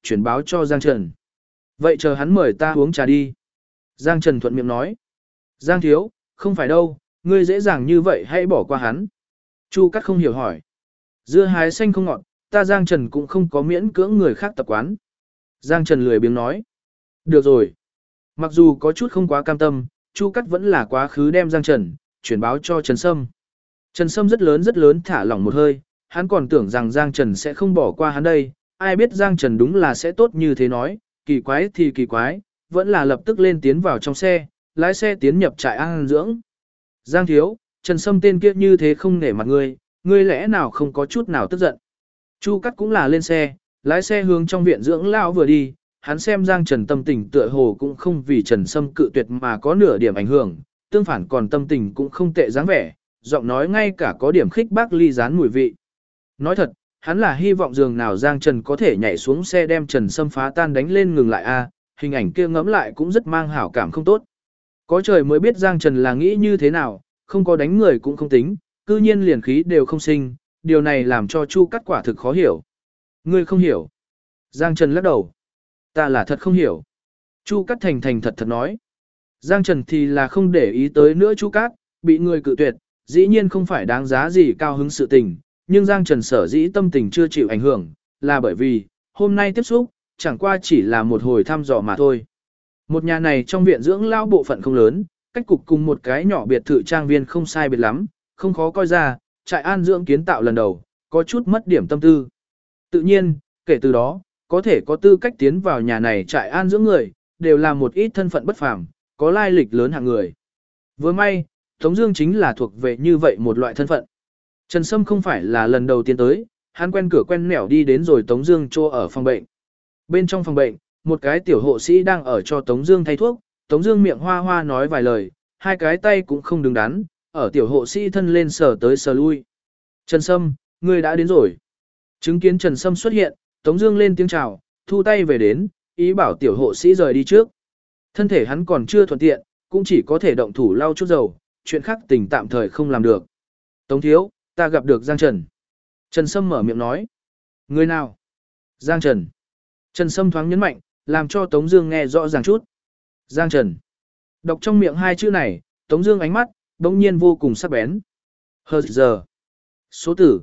chuyển báo cho Giang Trần. Vậy chờ hắn mời ta uống trà đi. Giang Trần thuận miệng nói. Giang thiếu, không phải đâu, ngươi dễ dàng như vậy hãy bỏ qua hắn. Chu Cát không hiểu hỏi. Dưa hái xanh không ngọt, ta Giang Trần cũng không có miễn cưỡng người khác tập quán. Giang Trần lười biếng nói. Được rồi. Mặc dù có chút không quá cam tâm, Chu Cát vẫn là quá khứ đem Giang Trần, chuyển báo cho Trần Sâm. Trần Sâm rất lớn thả lỏng một hơi, hắn còn tưởng rằng Giang Trần sẽ không bỏ qua hắn đây, ai biết Giang Trần đúng là sẽ tốt như thế nói, kỳ quái thì kỳ quái, vẫn là lập tức lên tiến vào trong xe, lái xe tiến nhập trại an dưỡng. Giang thiếu, Trần Sâm tên kia như thế không nể mặt ngươi lẽ nào không có chút nào tức giận. Chu Cát cũng là lên xe, lái xe hướng trong viện dưỡng lão vừa đi, hắn xem Giang Trần tâm tình tựa hồ cũng không vì Trần Sâm cự tuyệt mà có nửa điểm ảnh hưởng, tương phản còn tâm tình cũng không tệ dáng vẻ, giọng nói ngay cả có điểm khích bác ly gián mùi vị. Nói thật, hắn là hy vọng dường nào Giang Trần có thể nhảy xuống xe đem Trần Sâm phá tan đánh lên ngừng lại a, hình ảnh kia ngẫm lại cũng rất mang hảo cảm không tốt. Có trời mới biết Giang Trần là nghĩ như thế nào, không có đánh người cũng không tính, cư nhiên liền khí đều không sinh, điều này làm cho Chu Cát quả thực khó hiểu. Ngươi không hiểu. Giang Trần lắc đầu. Ta là thật không hiểu. Chu Cát thành thật nói. Giang Trần thì là không để ý tới nữa Chu Cát, bị người cự tuyệt, dĩ nhiên không phải đáng giá gì cao hứng sự tình, nhưng Giang Trần sở dĩ tâm tình chưa chịu ảnh hưởng, là bởi vì, hôm nay tiếp xúc, chẳng qua chỉ là một hồi thăm dò mà thôi. Một nhà này trong viện dưỡng lão bộ phận không lớn, cách cục cùng một cái nhỏ biệt thự trang viên không sai biệt lắm, không khó coi ra, trại an dưỡng kiến tạo lần đầu, có chút mất điểm tâm tư. Tự nhiên, kể từ đó, có thể có tư cách tiến vào nhà này trại an dưỡng người, đều là một ít thân phận bất phàm, có lai lịch lớn hạng người. Vừa may, Tống Dương chính là thuộc về như vậy một loại thân phận. Trần Sâm không phải là lần đầu tiên tới, hắn quen cửa quen nẻo đi đến rồi Tống Dương chỗ ở phòng bệnh. Bên trong phòng bệnh, một cái tiểu hộ sĩ đang ở cho Tống Dương thay thuốc. Tống Dương miệng hoa hoa nói vài lời, hai cái tay cũng không đứng đắn, ở tiểu hộ sĩ thân lên sờ tới sờ lui. Trần Sâm, ngươi đã đến rồi. Chứng kiến Trần Sâm xuất hiện, Tống Dương lên tiếng chào, thu tay về đến, ý bảo tiểu hộ sĩ rời đi trước. Thân thể hắn còn chưa thuận tiện, cũng chỉ có thể động thủ lau chút dầu, chuyện khác tình tạm thời không làm được. Tống thiếu, ta gặp được Giang Trần. Trần Sâm mở miệng nói. Người nào? Giang Trần. Trần Sâm thoáng nhấn mạnh, làm cho Tống Dương nghe rõ ràng chút. Giang Trần. Đọc trong miệng hai chữ này, Tống Dương ánh mắt bỗng nhiên vô cùng sắc bén. Hờ giờ. Số tử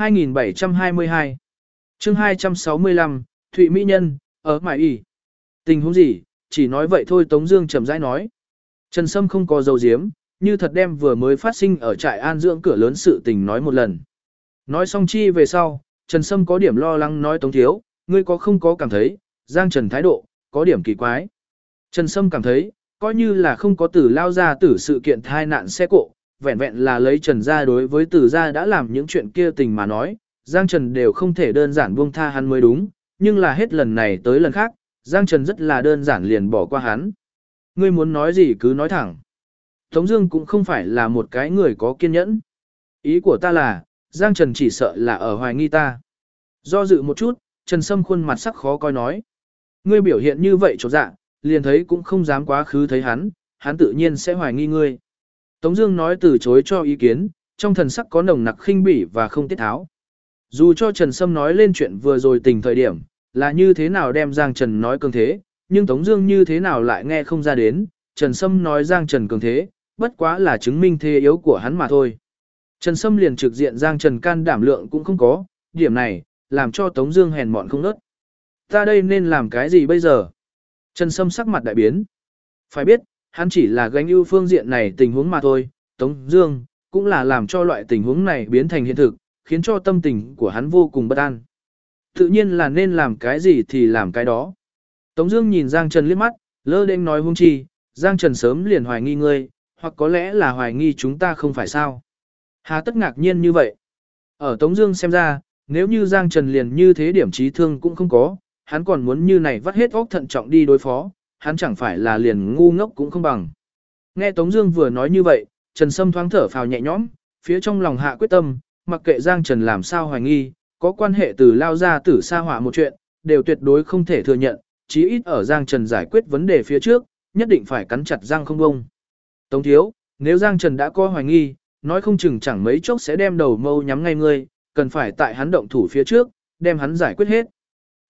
2722. Chương 265, Thụy Mỹ Nhân ở Mại Y. Tình huống gì? Chỉ nói vậy thôi. Tống Dương chậm rãi nói. Trần Sâm không có dầu diếm, như thật đem vừa mới phát sinh ở trại an dưỡng cửa lớn sự tình nói một lần. Nói xong chi về sau, Trần Sâm có điểm lo lắng nói Tống thiếu, ngươi có không có cảm thấy, Giang Trần thái độ, có điểm kỳ quái. Trần Sâm cảm thấy, coi như là không có Tử lao ra tử sự kiện thai nạn xe cộ, vẹn vẹn là lấy Trần gia đối với Tử gia đã làm những chuyện kia tình mà nói, Giang Trần đều không thể đơn giản buông tha hắn mới đúng, nhưng là hết lần này tới lần khác, Giang Trần rất là đơn giản liền bỏ qua hắn. Ngươi muốn nói gì cứ nói thẳng. Tống Dương cũng không phải là một cái người có kiên nhẫn. Ý của ta là, Giang Trần chỉ sợ là ở hoài nghi ta. Do dự một chút, Trần Sâm khuôn mặt sắc khó coi nói. Ngươi biểu hiện như vậy chột dạ, liền thấy cũng không dám quá khứ thấy hắn, hắn tự nhiên sẽ hoài nghi ngươi. Tống Dương nói từ chối cho ý kiến, trong thần sắc có nồng nặc khinh bỉ và không tiết tháo. Dù cho Trần Sâm nói lên chuyện vừa rồi tình thời điểm, là như thế nào đem Giang Trần nói cường thế, nhưng Tống Dương như thế nào lại nghe không ra đến, Trần Sâm nói Giang Trần cường thế, bất quá là chứng minh thế yếu của hắn mà thôi. Trần Sâm liền trực diện Giang Trần can đảm lượng cũng không có, điểm này, làm cho Tống Dương hèn mọn không nớt. Ta đây nên làm cái gì bây giờ? Trần Sâm sắc mặt đại biến. Phải biết, hắn chỉ là gánh ưu phương diện này tình huống mà thôi, Tống Dương cũng là làm cho loại tình huống này biến thành hiện thực, khiến cho tâm tình của hắn vô cùng bất an. Tự nhiên là nên làm cái gì thì làm cái đó. Tống Dương nhìn Giang Trần liếc mắt, lơ đễnh nói huống chi, Giang Trần sớm liền hoài nghi ngươi, hoặc có lẽ là hoài nghi chúng ta không phải sao? Hà tất ngạc nhiên như vậy? Ở Tống Dương xem ra, nếu như Giang Trần liền như thế điểm trí thương cũng không có, hắn còn muốn như này vắt hết óc thận trọng đi đối phó, hắn chẳng phải là liền ngu ngốc cũng không bằng. Nghe Tống Dương vừa nói như vậy, Trần Sâm thoáng thở phào nhẹ nhõm, phía trong lòng hạ quyết tâm, mặc kệ Giang Trần làm sao hoài nghi, có quan hệ từ lao ra tử xa họa một chuyện, đều tuyệt đối không thể thừa nhận, chí ít ở Giang Trần giải quyết vấn đề phía trước, nhất định phải cắn chặt răng không bông. Tống thiếu, nếu Giang Trần đã có hoài nghi, nói không chừng chẳng mấy chốc sẽ đem đầu mâu nhắm ngay ngươi, cần phải tại hắn động thủ phía trước, đem hắn giải quyết hết.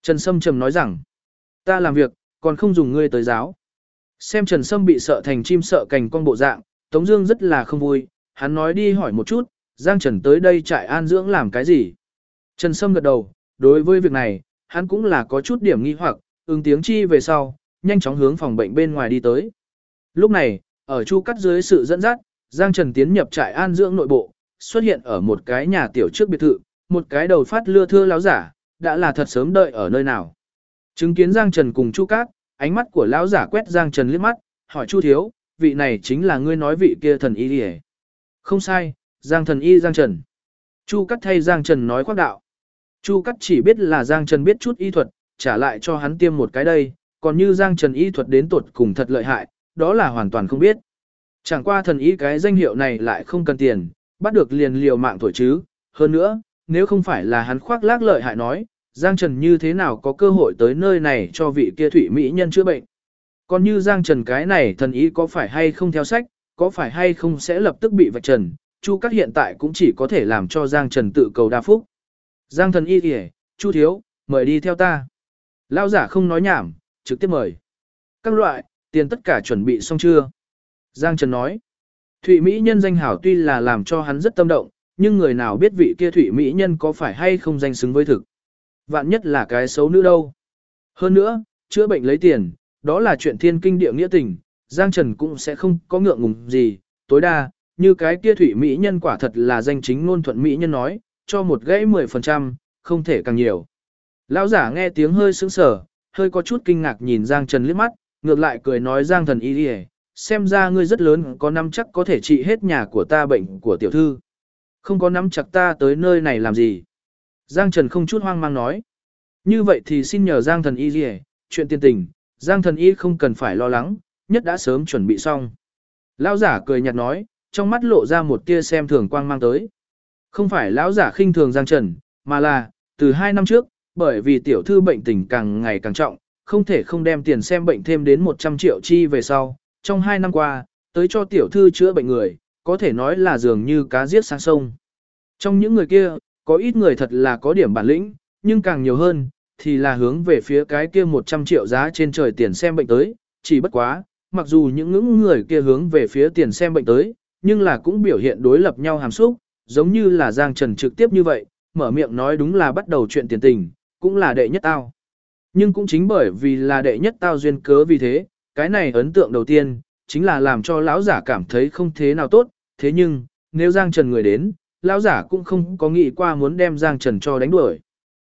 Trần Sâm trầm nói rằng, ta làm việc, còn không dùng ngươi tới giáo. Xem Trần Sâm bị sợ thành chim sợ cành con bộ dạng, Tống Dương rất là không vui, hắn nói đi hỏi một chút, Giang Trần tới đây trại an dưỡng làm cái gì? Trần Sâm gật đầu, đối với việc này, hắn cũng là có chút điểm nghi hoặc, ứng tiếng chi về sau, nhanh chóng hướng phòng bệnh bên ngoài đi tới. Lúc này, ở Chu Cắt dưới sự dẫn dắt, Giang Trần tiến nhập trại an dưỡng nội bộ, xuất hiện ở một cái nhà tiểu trước biệt thự, một cái đầu phát lưa thưa láo giả, đã là thật sớm đợi ở nơi nào. Chứng kiến Giang Trần cùng Chu Cát, ánh mắt của lão giả quét Giang Trần liếc mắt, hỏi Chu thiếu, vị này chính là ngươi nói vị kia thần y đi. Không sai, Giang thần y Giang Trần. Chu Cát thay Giang Trần nói khoác đạo. Chu Cát chỉ biết là Giang Trần biết chút y thuật, trả lại cho hắn tiêm một cái đây, còn như Giang Trần y thuật đến tột cùng thật lợi hại, đó là hoàn toàn không biết. Chẳng qua thần y cái danh hiệu này lại không cần tiền, bắt được liền liều mạng thổi chứ. Hơn nữa, nếu không phải là hắn khoác lác lợi hại nói, Giang Trần như thế nào có cơ hội tới nơi này cho vị kia thủy mỹ nhân chữa bệnh. Còn như Giang Trần cái này thần y có phải hay không theo sách, có phải hay không sẽ lập tức bị vạch trần, Chu Cát hiện tại cũng chỉ có thể làm cho Giang Trần tự cầu đa phúc. Giang thần y kìa, Chu thiếu, mời đi theo ta. Lão giả không nói nhảm, trực tiếp mời. Các loại, tiền tất cả chuẩn bị xong chưa? Giang Trần nói. Thụy Mỹ nhân danh hảo tuy là làm cho hắn rất tâm động, nhưng người nào biết vị kia Thụy Mỹ nhân có phải hay không danh xứng với thực. Vạn nhất là cái xấu nữ đâu. Hơn nữa, chữa bệnh lấy tiền, đó là chuyện thiên kinh địa nghĩa tình, Giang Trần cũng sẽ không có ngượng ngùng gì, tối đa, như cái kia Thụy Mỹ nhân quả thật là danh chính ngôn thuận Mỹ nhân nói, cho một gãy 10%, không thể càng nhiều. Lão giả nghe tiếng hơi sững sờ, hơi có chút kinh ngạc nhìn Giang Trần liếc mắt, ngược lại cười nói Giang thần y đi, xem ra ngươi rất lớn có nắm chắc có thể trị hết nhà của ta bệnh của tiểu thư. Không có nắm chắc ta tới nơi này làm gì. Giang Trần không chút hoang mang nói. Như vậy thì xin nhờ Giang thần y đi, chuyện tiền tình, Giang thần y không cần phải lo lắng, nhất đã sớm chuẩn bị xong. Lão giả cười nhạt nói, trong mắt lộ ra một tia xem thường quang mang tới. Không phải lão giả khinh thường Giang Trần, mà là, từ 2 năm trước, bởi vì tiểu thư bệnh tình càng ngày càng trọng, không thể không đem tiền xem bệnh thêm đến 100 triệu chi về sau. Trong 2 năm qua, tới cho tiểu thư chữa bệnh người, có thể nói là dường như cá giết sang sông. Trong những người kia, có ít người thật là có điểm bản lĩnh, nhưng càng nhiều hơn, thì là hướng về phía cái kia 100 triệu giá trên trời tiền xem bệnh tới, chỉ bất quá, mặc dù những người kia hướng về phía tiền xem bệnh tới, nhưng là cũng biểu hiện đối lập nhau hàm xúc, giống như là Giang Trần trực tiếp như vậy, mở miệng nói đúng là bắt đầu chuyện tiền tình, cũng là đệ nhất tao. Nhưng cũng chính bởi vì là đệ nhất tao duyên cớ vì thế, cái này ấn tượng đầu tiên, chính là làm cho lão giả cảm thấy không thế nào tốt, thế nhưng, nếu Giang Trần người đến, lão giả cũng không có nghĩ qua muốn đem Giang Trần cho đánh đuổi.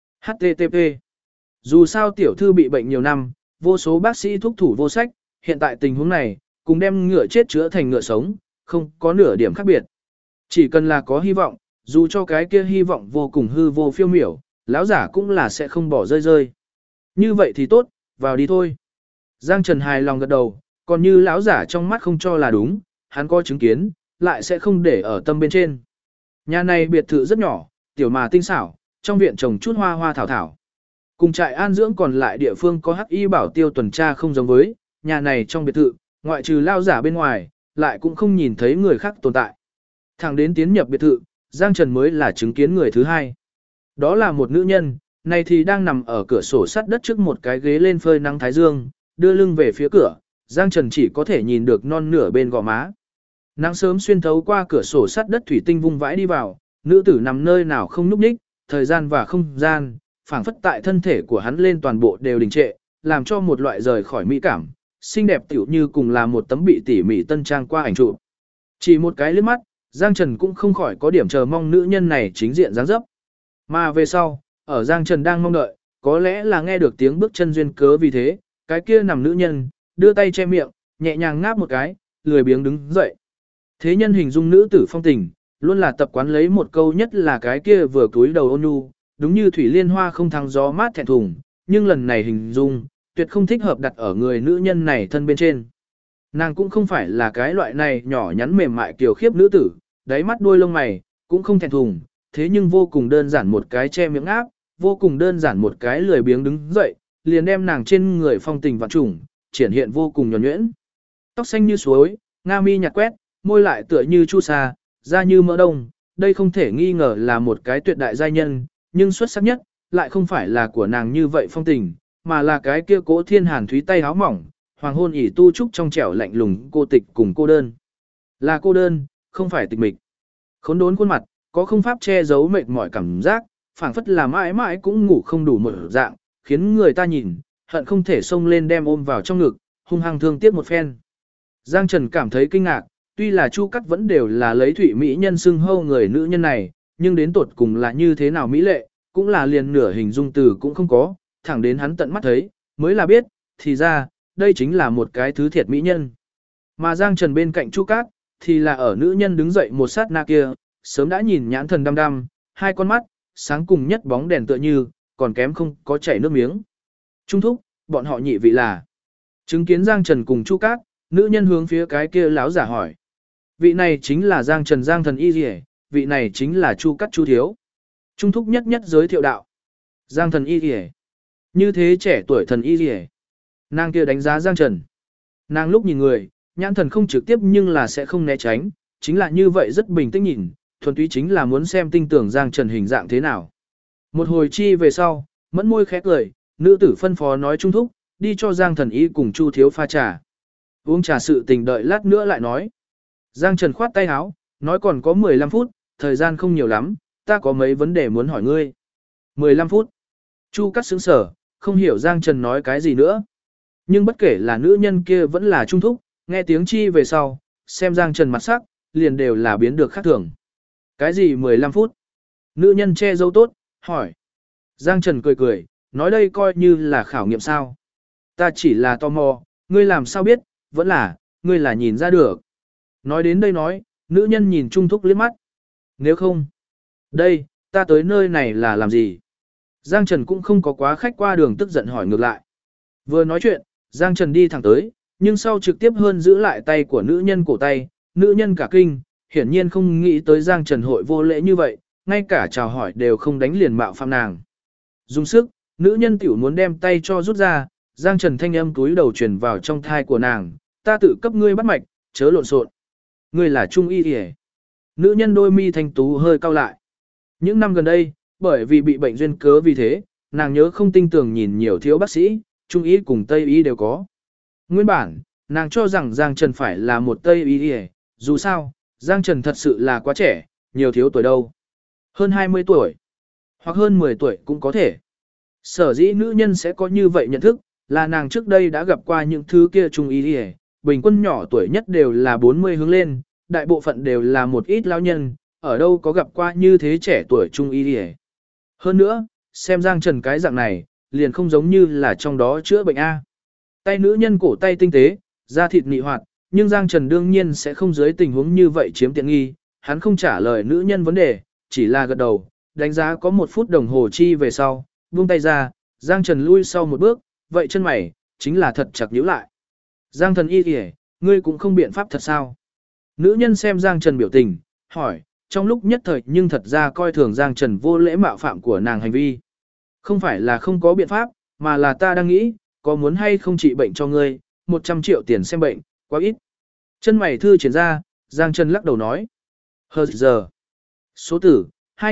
HTTP. Dù sao tiểu thư bị bệnh nhiều năm, vô số bác sĩ thuốc thủ vô sách, hiện tại tình huống này, cùng đem ngựa chết chữa thành ngựa sống, không có nửa điểm khác biệt. Chỉ cần là có hy vọng, dù cho cái kia hy vọng vô cùng hư vô phiêu miểu, lão giả cũng là sẽ không bỏ rơi rơi. Như vậy thì tốt, vào đi thôi. Giang Trần hài lòng gật đầu, còn như lão giả trong mắt không cho là đúng, hắn có chứng kiến, lại sẽ không để ở tâm bên trên. Nhà này biệt thự rất nhỏ, tiểu mà tinh xảo, trong viện trồng chút hoa hoa thảo thảo. Cùng trại an dưỡng còn lại địa phương có hắc y bảo tiêu tuần tra không giống với, nhà này trong biệt thự, ngoại trừ lão giả bên ngoài, lại cũng không nhìn thấy người khác tồn tại. Thẳng đến tiến nhập biệt thự, Giang Trần mới là chứng kiến người thứ hai. Đó là một nữ nhân, này thì đang nằm ở cửa sổ sắt đất trước một cái ghế lên phơi nắng thái dương, đưa lưng về phía cửa, Giang Trần chỉ có thể nhìn được non nửa bên gò má. Nắng sớm xuyên thấu qua cửa sổ sắt đất thủy tinh vung vãi đi vào, nữ tử nằm nơi nào không nhúc nhích, thời gian và không gian, phảng phất tại thân thể của hắn lên toàn bộ đều đình trệ, làm cho một loại rời khỏi mỹ cảm, xinh đẹp tiểu như cùng là một tấm bị tỉ mỉ tân trang qua ảnh chụp. Chỉ một cái liếc mắt, Giang Trần cũng không khỏi có điểm chờ mong nữ nhân này chính diện dáng dấp. Mà về sau, ở Giang Trần đang mong đợi, có lẽ là nghe được tiếng bước chân duyên cớ vì thế, cái kia nằm nữ nhân, đưa tay che miệng, nhẹ nhàng ngáp một cái, lười biếng đứng dậy. Thế nhân hình dung nữ tử phong tình, luôn là tập quán lấy một câu nhất là cái kia vừa cúi đầu ôn nhu, đúng như thủy liên hoa không thắng gió mát thẹn thùng, nhưng lần này hình dung, tuyệt không thích hợp đặt ở người nữ nhân này thân bên trên. Nàng cũng không phải là cái loại này nhỏ nhắn mềm mại kiều khiếp nữ tử, đáy mắt đuôi lông mày, cũng không thẹn thùng, thế nhưng vô cùng đơn giản một cái che miệng áp, vô cùng đơn giản một cái lười biếng đứng dậy, liền đem nàng trên người phong tình vạn trùng, triển hiện vô cùng nhuần nhuyễn. Tóc xanh như suối, nga mi nhạt quét, môi lại tựa như chu sa, da như mỡ đông, đây không thể nghi ngờ là một cái tuyệt đại giai nhân, nhưng xuất sắc nhất, lại không phải là của nàng như vậy phong tình, mà là cái kia cố thiên hàn thúy tay áo mỏng, hoàng hôn ỉ tu trúc trong trẻo lạnh lùng cô tịch cùng cô đơn. Là cô đơn, không phải tịch mịch. Khốn đốn khuôn mặt, có không pháp che giấu mệt mỏi cảm giác, phảng phất là mãi mãi cũng ngủ không đủ một dạng, khiến người ta nhìn, hận không thể xông lên đem ôm vào trong ngực, hung hăng thương tiếc một phen. Giang Trần cảm thấy kinh ngạc, tuy là Chu Cắt vẫn đều là lấy thủy mỹ nhân xưng hô người nữ nhân này, nhưng đến tột cùng là như thế nào mỹ lệ, cũng là liền nửa hình dung từ cũng không có, thẳng đến hắn tận mắt thấy, mới là biết, thì ra, đây chính là một cái thứ thiệt mỹ nhân. Mà Giang Trần bên cạnh Chu Cát, thì là ở nữ nhân đứng dậy một sát na kia, sớm đã nhìn nhãn thần đăm đăm, hai con mắt, sáng cùng nhất bóng đèn tựa như, còn kém không có chảy nước miếng. Trung thúc, bọn họ nhị vị là. Chứng kiến Giang Trần cùng Chu Cát, nữ nhân hướng phía cái kia láo giả hỏi. Vị này chính là Giang Trần Giang thần y rỉ, vị này chính là Chu Cát Chu Thiếu. Trung thúc nhất nhất giới thiệu đạo. Giang thần y rỉ. Như thế trẻ tuổi thần y rỉ. Nàng kia đánh giá Giang Trần. Nàng lúc nhìn người, nhãn thần không trực tiếp nhưng là sẽ không né tránh, chính là như vậy rất bình tĩnh nhìn, thuần túy chính là muốn xem tinh tưởng Giang Trần hình dạng thế nào. Một hồi chi về sau, mẫn môi khẽ cười, nữ tử phân phó nói Trung thúc, đi cho Giang thần y cùng Chu Thiếu pha trà. Uống trà sự tình đợi lát nữa lại nói. Giang Trần khoát tay áo, nói còn có 15 phút, thời gian không nhiều lắm, ta có mấy vấn đề muốn hỏi ngươi. 15 phút. Chu Cát sững sở, không hiểu Giang Trần nói cái gì nữa. Nhưng bất kể là nữ nhân kia vẫn là Trung thúc, nghe tiếng chi về sau, xem Giang Trần mặt sắc, liền đều là biến được khác thường. Cái gì 15 phút? Nữ nhân che giấu tốt, hỏi. Giang Trần cười cười, nói đây coi như là khảo nghiệm sao. Ta chỉ là tò mò, ngươi làm sao biết, vẫn là, ngươi là nhìn ra được. Nói đến đây nói, nữ nhân nhìn Trung thúc liếc mắt. Nếu không, đây, ta tới nơi này là làm gì? Giang Trần cũng không có quá khách qua đường tức giận hỏi ngược lại. Vừa nói chuyện, Giang Trần đi thẳng tới, nhưng sau trực tiếp hơn giữ lại tay của nữ nhân cổ tay, nữ nhân cả kinh, hiển nhiên không nghĩ tới Giang Trần hội vô lễ như vậy, ngay cả chào hỏi đều không đánh liền mạo phạm nàng. Dùng sức, nữ nhân tiểu muốn đem tay cho rút ra, Giang Trần thanh âm túi đầu truyền vào trong thai của nàng, ta tự cấp ngươi bắt mạch, chớ lộn xộn. Ngươi là trung y y. Nữ nhân đôi mi thanh tú hơi cau lại. Những năm gần đây, bởi vì bị bệnh duyên cớ vì thế, nàng nhớ không tinh tường nhìn nhiều thiếu bác sĩ, trung y cùng tây y đều có. Nguyên bản, nàng cho rằng Giang Trần phải là một tây y y, dù sao, Giang Trần thật sự là quá trẻ, nhiều thiếu tuổi đâu. Hơn 20 tuổi, hoặc hơn 10 tuổi cũng có thể. Sở dĩ nữ nhân sẽ có như vậy nhận thức, là nàng trước đây đã gặp qua những thứ kia trung y y, bình quân nhỏ tuổi nhất đều là 40 hướng lên, đại bộ phận đều là một ít lão nhân, ở đâu có gặp qua như thế trẻ tuổi trung y y. Hơn nữa, xem Giang Trần cái dạng này, liền không giống như là trong đó chữa bệnh A. Tay nữ nhân cổ tay tinh tế, da thịt nị hoạt, nhưng Giang Trần đương nhiên sẽ không dưới tình huống như vậy chiếm tiện nghi, hắn không trả lời nữ nhân vấn đề, chỉ là gật đầu, đánh giá có 1 phút đồng hồ chi về sau, buông tay ra, Giang Trần lui sau một bước, vậy chân mày, chính là thật chặt nhíu lại. Giang thần y kìa, ngươi cũng không biện pháp thật sao? Nữ nhân xem Giang Trần biểu tình, hỏi, trong lúc nhất thời nhưng thật ra coi thường Giang Trần vô lễ mạo phạm của nàng hành vi. Không phải là không có biện pháp, mà là ta đang nghĩ, có muốn hay không trị bệnh cho ngươi, 100 triệu tiền xem bệnh, quá ít. Chân mày thư triển ra, Giang Trần lắc đầu nói. Hờ giờ. Số tử,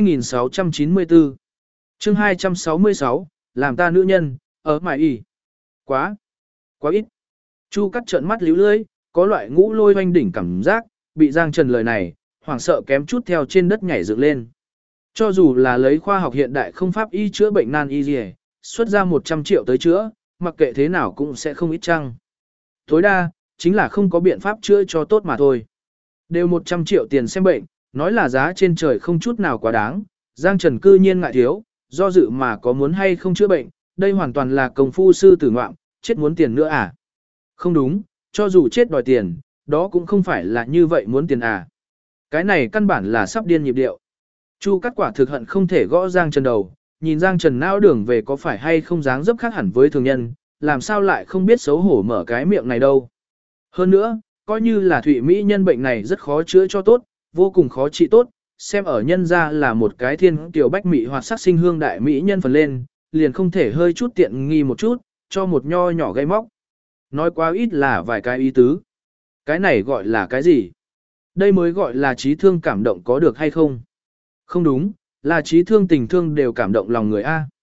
2694. Chương 266, làm ta nữ nhân, ở mải y. Quá ít. Chu Cắt trợn mắt líu lưỡi, có loại ngũ lôi hoanh đỉnh cảm giác, bị Giang Trần lời này, hoảng sợ kém chút theo trên đất nhảy dựng lên. Cho dù là lấy khoa học hiện đại không pháp y chữa bệnh nan y gì, xuất ra 100 triệu tới chữa, mặc kệ thế nào cũng sẽ không ít chăng. Tối đa, chính là không có biện pháp chữa cho tốt mà thôi. Đều 100 triệu tiền xem bệnh, nói là giá trên trời không chút nào quá đáng, Giang Trần cư nhiên ngại thiếu, do dự mà có muốn hay không chữa bệnh, đây hoàn toàn là công phu sư tử ngoạm, chết muốn tiền nữa à? Không đúng, cho dù chết đòi tiền, đó cũng không phải là như vậy muốn tiền à. Cái này căn bản là sắp điên nhịp điệu. Chu Cắt quả thực hận không thể gõ Giang Trần đầu, nhìn Giang Trần não đường về có phải hay không dáng dấp khác hẳn với thường nhân, làm sao lại không biết xấu hổ mở cái miệng này đâu. Hơn nữa, coi như là thụy mỹ nhân bệnh này rất khó chữa cho tốt, vô cùng khó trị tốt, xem ở nhân ra là một cái thiên tiểu bách mỹ hoặc sắc sinh hương đại mỹ nhân phần lên, liền không thể hơi chút tiện nghi một chút, cho một nho nhỏ gây móc. Nói quá ít là vài cái ý tứ. Cái này gọi là cái gì? Đây mới gọi là trí thương cảm động có được hay không? Không đúng, là trí thương tình thương đều cảm động lòng người A.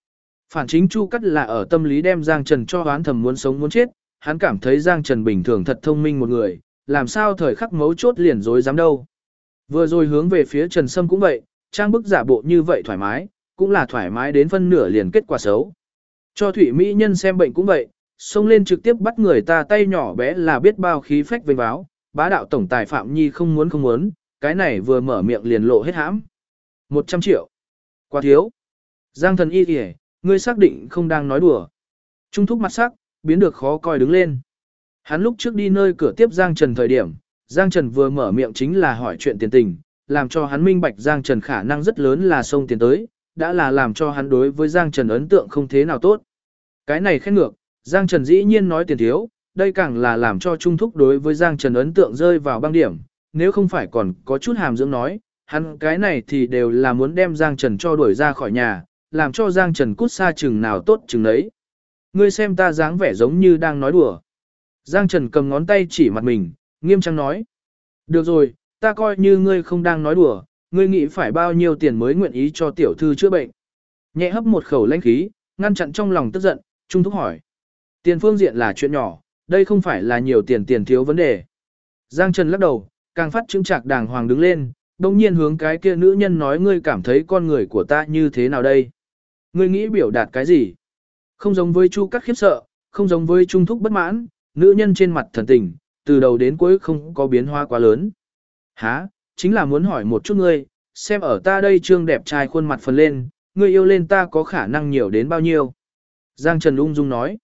Phản chính Chu Cắt là ở tâm lý đem Giang Trần cho oán thầm muốn sống muốn chết, hắn cảm thấy Giang Trần bình thường thật thông minh một người, làm sao thời khắc mấu chốt liền dối dám đâu. Vừa rồi hướng về phía Trần Sâm cũng vậy, trang bức giả bộ như vậy thoải mái, cũng là thoải mái đến phân nửa liền kết quả xấu. Cho Thủy Mỹ Nhân xem bệnh cũng vậy, xông lên trực tiếp bắt người ta tay nhỏ bé là biết bao khí phách vênh váo, bá đạo tổng tài Phạm Nhi không muốn, cái này vừa mở miệng liền lộ hết hãm. 100 triệu. Quá thiếu. Giang Thần y kìa, ngươi xác định không đang nói đùa. Trung thúc mặt sắc, biến được khó coi đứng lên. Hắn lúc trước đi nơi cửa tiếp Giang Trần thời điểm, Giang Trần vừa mở miệng chính là hỏi chuyện tiền tình, làm cho hắn minh bạch Giang Trần khả năng rất lớn là xông tiền tới, đã là làm cho hắn đối với Giang Trần ấn tượng không thế nào tốt. Cái này khen ngược, Giang Trần dĩ nhiên nói tiền thiếu, đây càng là làm cho Trung thúc đối với Giang Trần ấn tượng rơi vào băng điểm, nếu không phải còn có chút hàm dưỡng nói, hắn cái này thì đều là muốn đem Giang Trần cho đuổi ra khỏi nhà, làm cho Giang Trần cút xa chừng nào tốt chừng đấy. Ngươi xem ta dáng vẻ giống như đang nói đùa. Giang Trần cầm ngón tay chỉ mặt mình, nghiêm trang nói. Được rồi, ta coi như ngươi không đang nói đùa, ngươi nghĩ phải bao nhiêu tiền mới nguyện ý cho tiểu thư chữa bệnh. Nhẹ hấp một khẩu lãnh khí, ngăn chặn trong lòng tức giận, Trung thúc hỏi. Tiền phương diện là chuyện nhỏ, đây không phải là nhiều tiền thiếu vấn đề. Giang Trần lắc đầu, càng phát chứng trạc đàng hoàng đứng lên, đồng nhiên hướng cái kia nữ nhân nói ngươi cảm thấy con người của ta như thế nào đây? Ngươi nghĩ biểu đạt cái gì? Không giống với Chu Cắt khiếp sợ, không giống với Trung thúc bất mãn, nữ nhân trên mặt thần tình, từ đầu đến cuối không có biến hóa quá lớn. Hả, chính là muốn hỏi một chút ngươi, xem ở ta đây trương đẹp trai khuôn mặt phần lên, ngươi yêu lên ta có khả năng nhiều đến bao nhiêu? Giang Trần ung dung nói.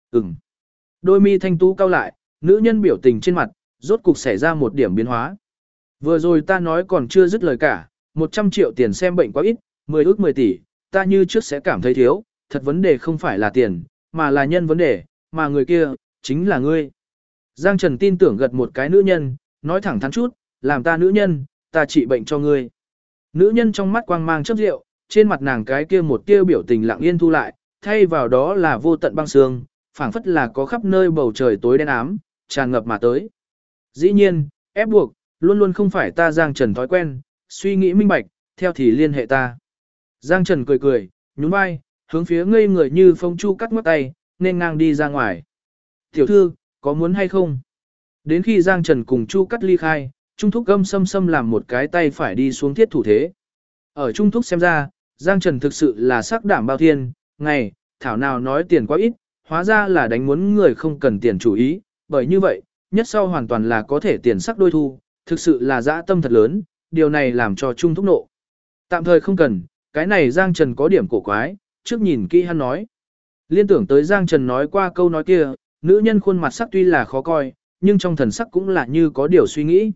Đôi mi thanh tú cau lại, nữ nhân biểu tình trên mặt, rốt cục xảy ra một điểm biến hóa. Vừa rồi ta nói còn chưa dứt lời cả, 100 triệu tiền xem bệnh quá ít, 10 ước 10 tỷ, ta như trước sẽ cảm thấy thiếu, thật vấn đề không phải là tiền, mà là nhân vấn đề, mà người kia, chính là ngươi. Giang Trần tin tưởng gật một cái nữ nhân, nói thẳng thắn chút, làm ta nữ nhân, ta trị bệnh cho ngươi. Nữ nhân trong mắt quang mang chớp rượu, trên mặt nàng cái kia một tia biểu tình lặng yên thu lại, thay vào đó là vô tận băng sương, phảng phất là có khắp nơi bầu trời tối đen ám, tràn ngập mà tới. Dĩ nhiên, ép buộc, luôn luôn không phải ta Giang Trần thói quen, suy nghĩ minh bạch, theo thì liên hệ ta. Giang Trần cười cười, nhún vai, hướng phía ngây người như phong Chu Cắt ngoắc tay, nên ngang đi ra ngoài. Tiểu thư, có muốn hay không? Đến khi Giang Trần cùng Chu Cắt ly khai, Trung Thúc gâm xâm xâm làm một cái tay phải đi xuống thiết thủ thế. Ở Trung Thúc xem ra, Giang Trần thực sự là sắc đảm bao thiên, ngày, thảo nào nói tiền quá ít, hóa ra là đánh muốn người không cần tiền chủ ý, bởi như vậy, nhất sau hoàn toàn là có thể tiền sắc đôi thu, thực sự là dã tâm thật lớn, điều này làm cho Trung Thúc nộ. Tạm thời không cần, cái này Giang Trần có điểm cổ quái, trước nhìn kỹ hắn nói. Liên tưởng tới Giang Trần nói qua câu nói kia, nữ nhân khuôn mặt sắc tuy là khó coi, nhưng trong thần sắc cũng là như có điều suy nghĩ.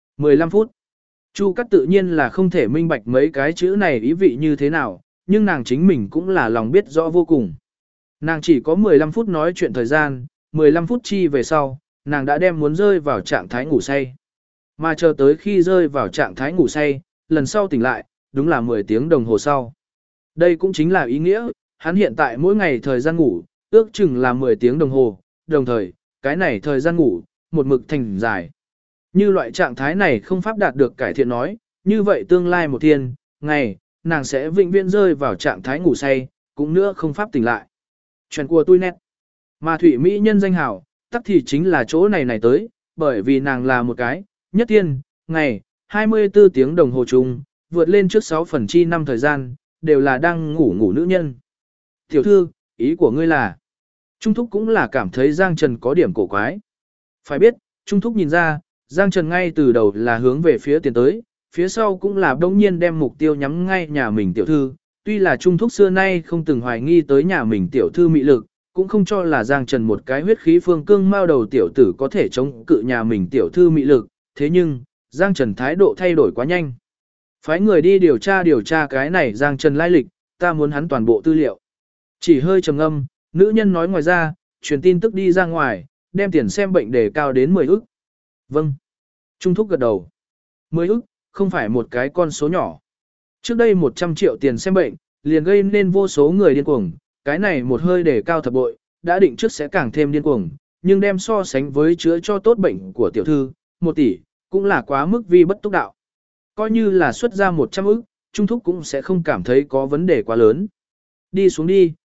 15 phút. Chu Cắt tự nhiên là không thể minh bạch mấy cái chữ này ý vị như thế nào, nhưng nàng chính mình cũng là lòng biết rõ vô cùng. Nàng chỉ có 15 phút nói chuyện thời gian, 15 phút chi về sau, nàng đã đem muốn rơi vào trạng thái ngủ say. Mà chờ tới khi rơi vào trạng thái ngủ say, lần sau tỉnh lại, đúng là 10 tiếng đồng hồ sau. Đây cũng chính là ý nghĩa, hắn hiện tại mỗi ngày thời gian ngủ, ước chừng là 10 tiếng đồng hồ, đồng thời, cái này thời gian ngủ, một mực thành dài. Như loại trạng thái này không pháp đạt được cải thiện nói, như vậy tương lai một thiên, ngày, nàng sẽ vĩnh viễn rơi vào trạng thái ngủ say, cũng nữa không pháp tỉnh lại. Chuyện của tôi nét. Mà Thủy Mỹ nhân danh hảo, tắc thì chính là chỗ này tới, bởi vì nàng là một cái, nhất thiên, ngày, 24 tiếng đồng hồ chung, vượt lên trước 6 phần chi năm thời gian, đều là đang ngủ nữ nhân. Tiểu thư, ý của ngươi là, Trung Thúc cũng là cảm thấy Giang Trần có điểm cổ quái. Phải biết, Trung Thúc nhìn ra, Giang Trần ngay từ đầu là hướng về phía tiền tới, phía sau cũng là đống nhiên đem mục tiêu nhắm ngay nhà mình tiểu thư. Tuy là Trung Thúc xưa nay không từng hoài nghi tới nhà mình tiểu thư mị lực, cũng không cho là Giang Trần một cái huyết khí phương cương mao đầu tiểu tử có thể chống cự nhà mình tiểu thư mị lực, thế nhưng, Giang Trần thái độ thay đổi quá nhanh. Phái người đi điều tra cái này Giang Trần lai lịch, ta muốn hắn toàn bộ tư liệu. Chỉ hơi trầm ngâm, nữ nhân nói ngoài ra, truyền tin tức đi ra ngoài, đem tiền xem bệnh đề cao đến 10 ức. Vâng. Trung Thúc gật đầu. 10 ức, không phải một cái con số nhỏ. Trước đây 100 triệu tiền xem bệnh, liền gây nên vô số người điên cuồng, cái này một hơi đề cao thập bội, đã định trước sẽ càng thêm điên cuồng, nhưng đem so sánh với chữa cho tốt bệnh của tiểu thư, 1 tỷ, cũng là quá mức vi bất túc đạo. Coi như là xuất ra 100 ức, Trung Thúc cũng sẽ không cảm thấy có vấn đề quá lớn. Đi xuống đi,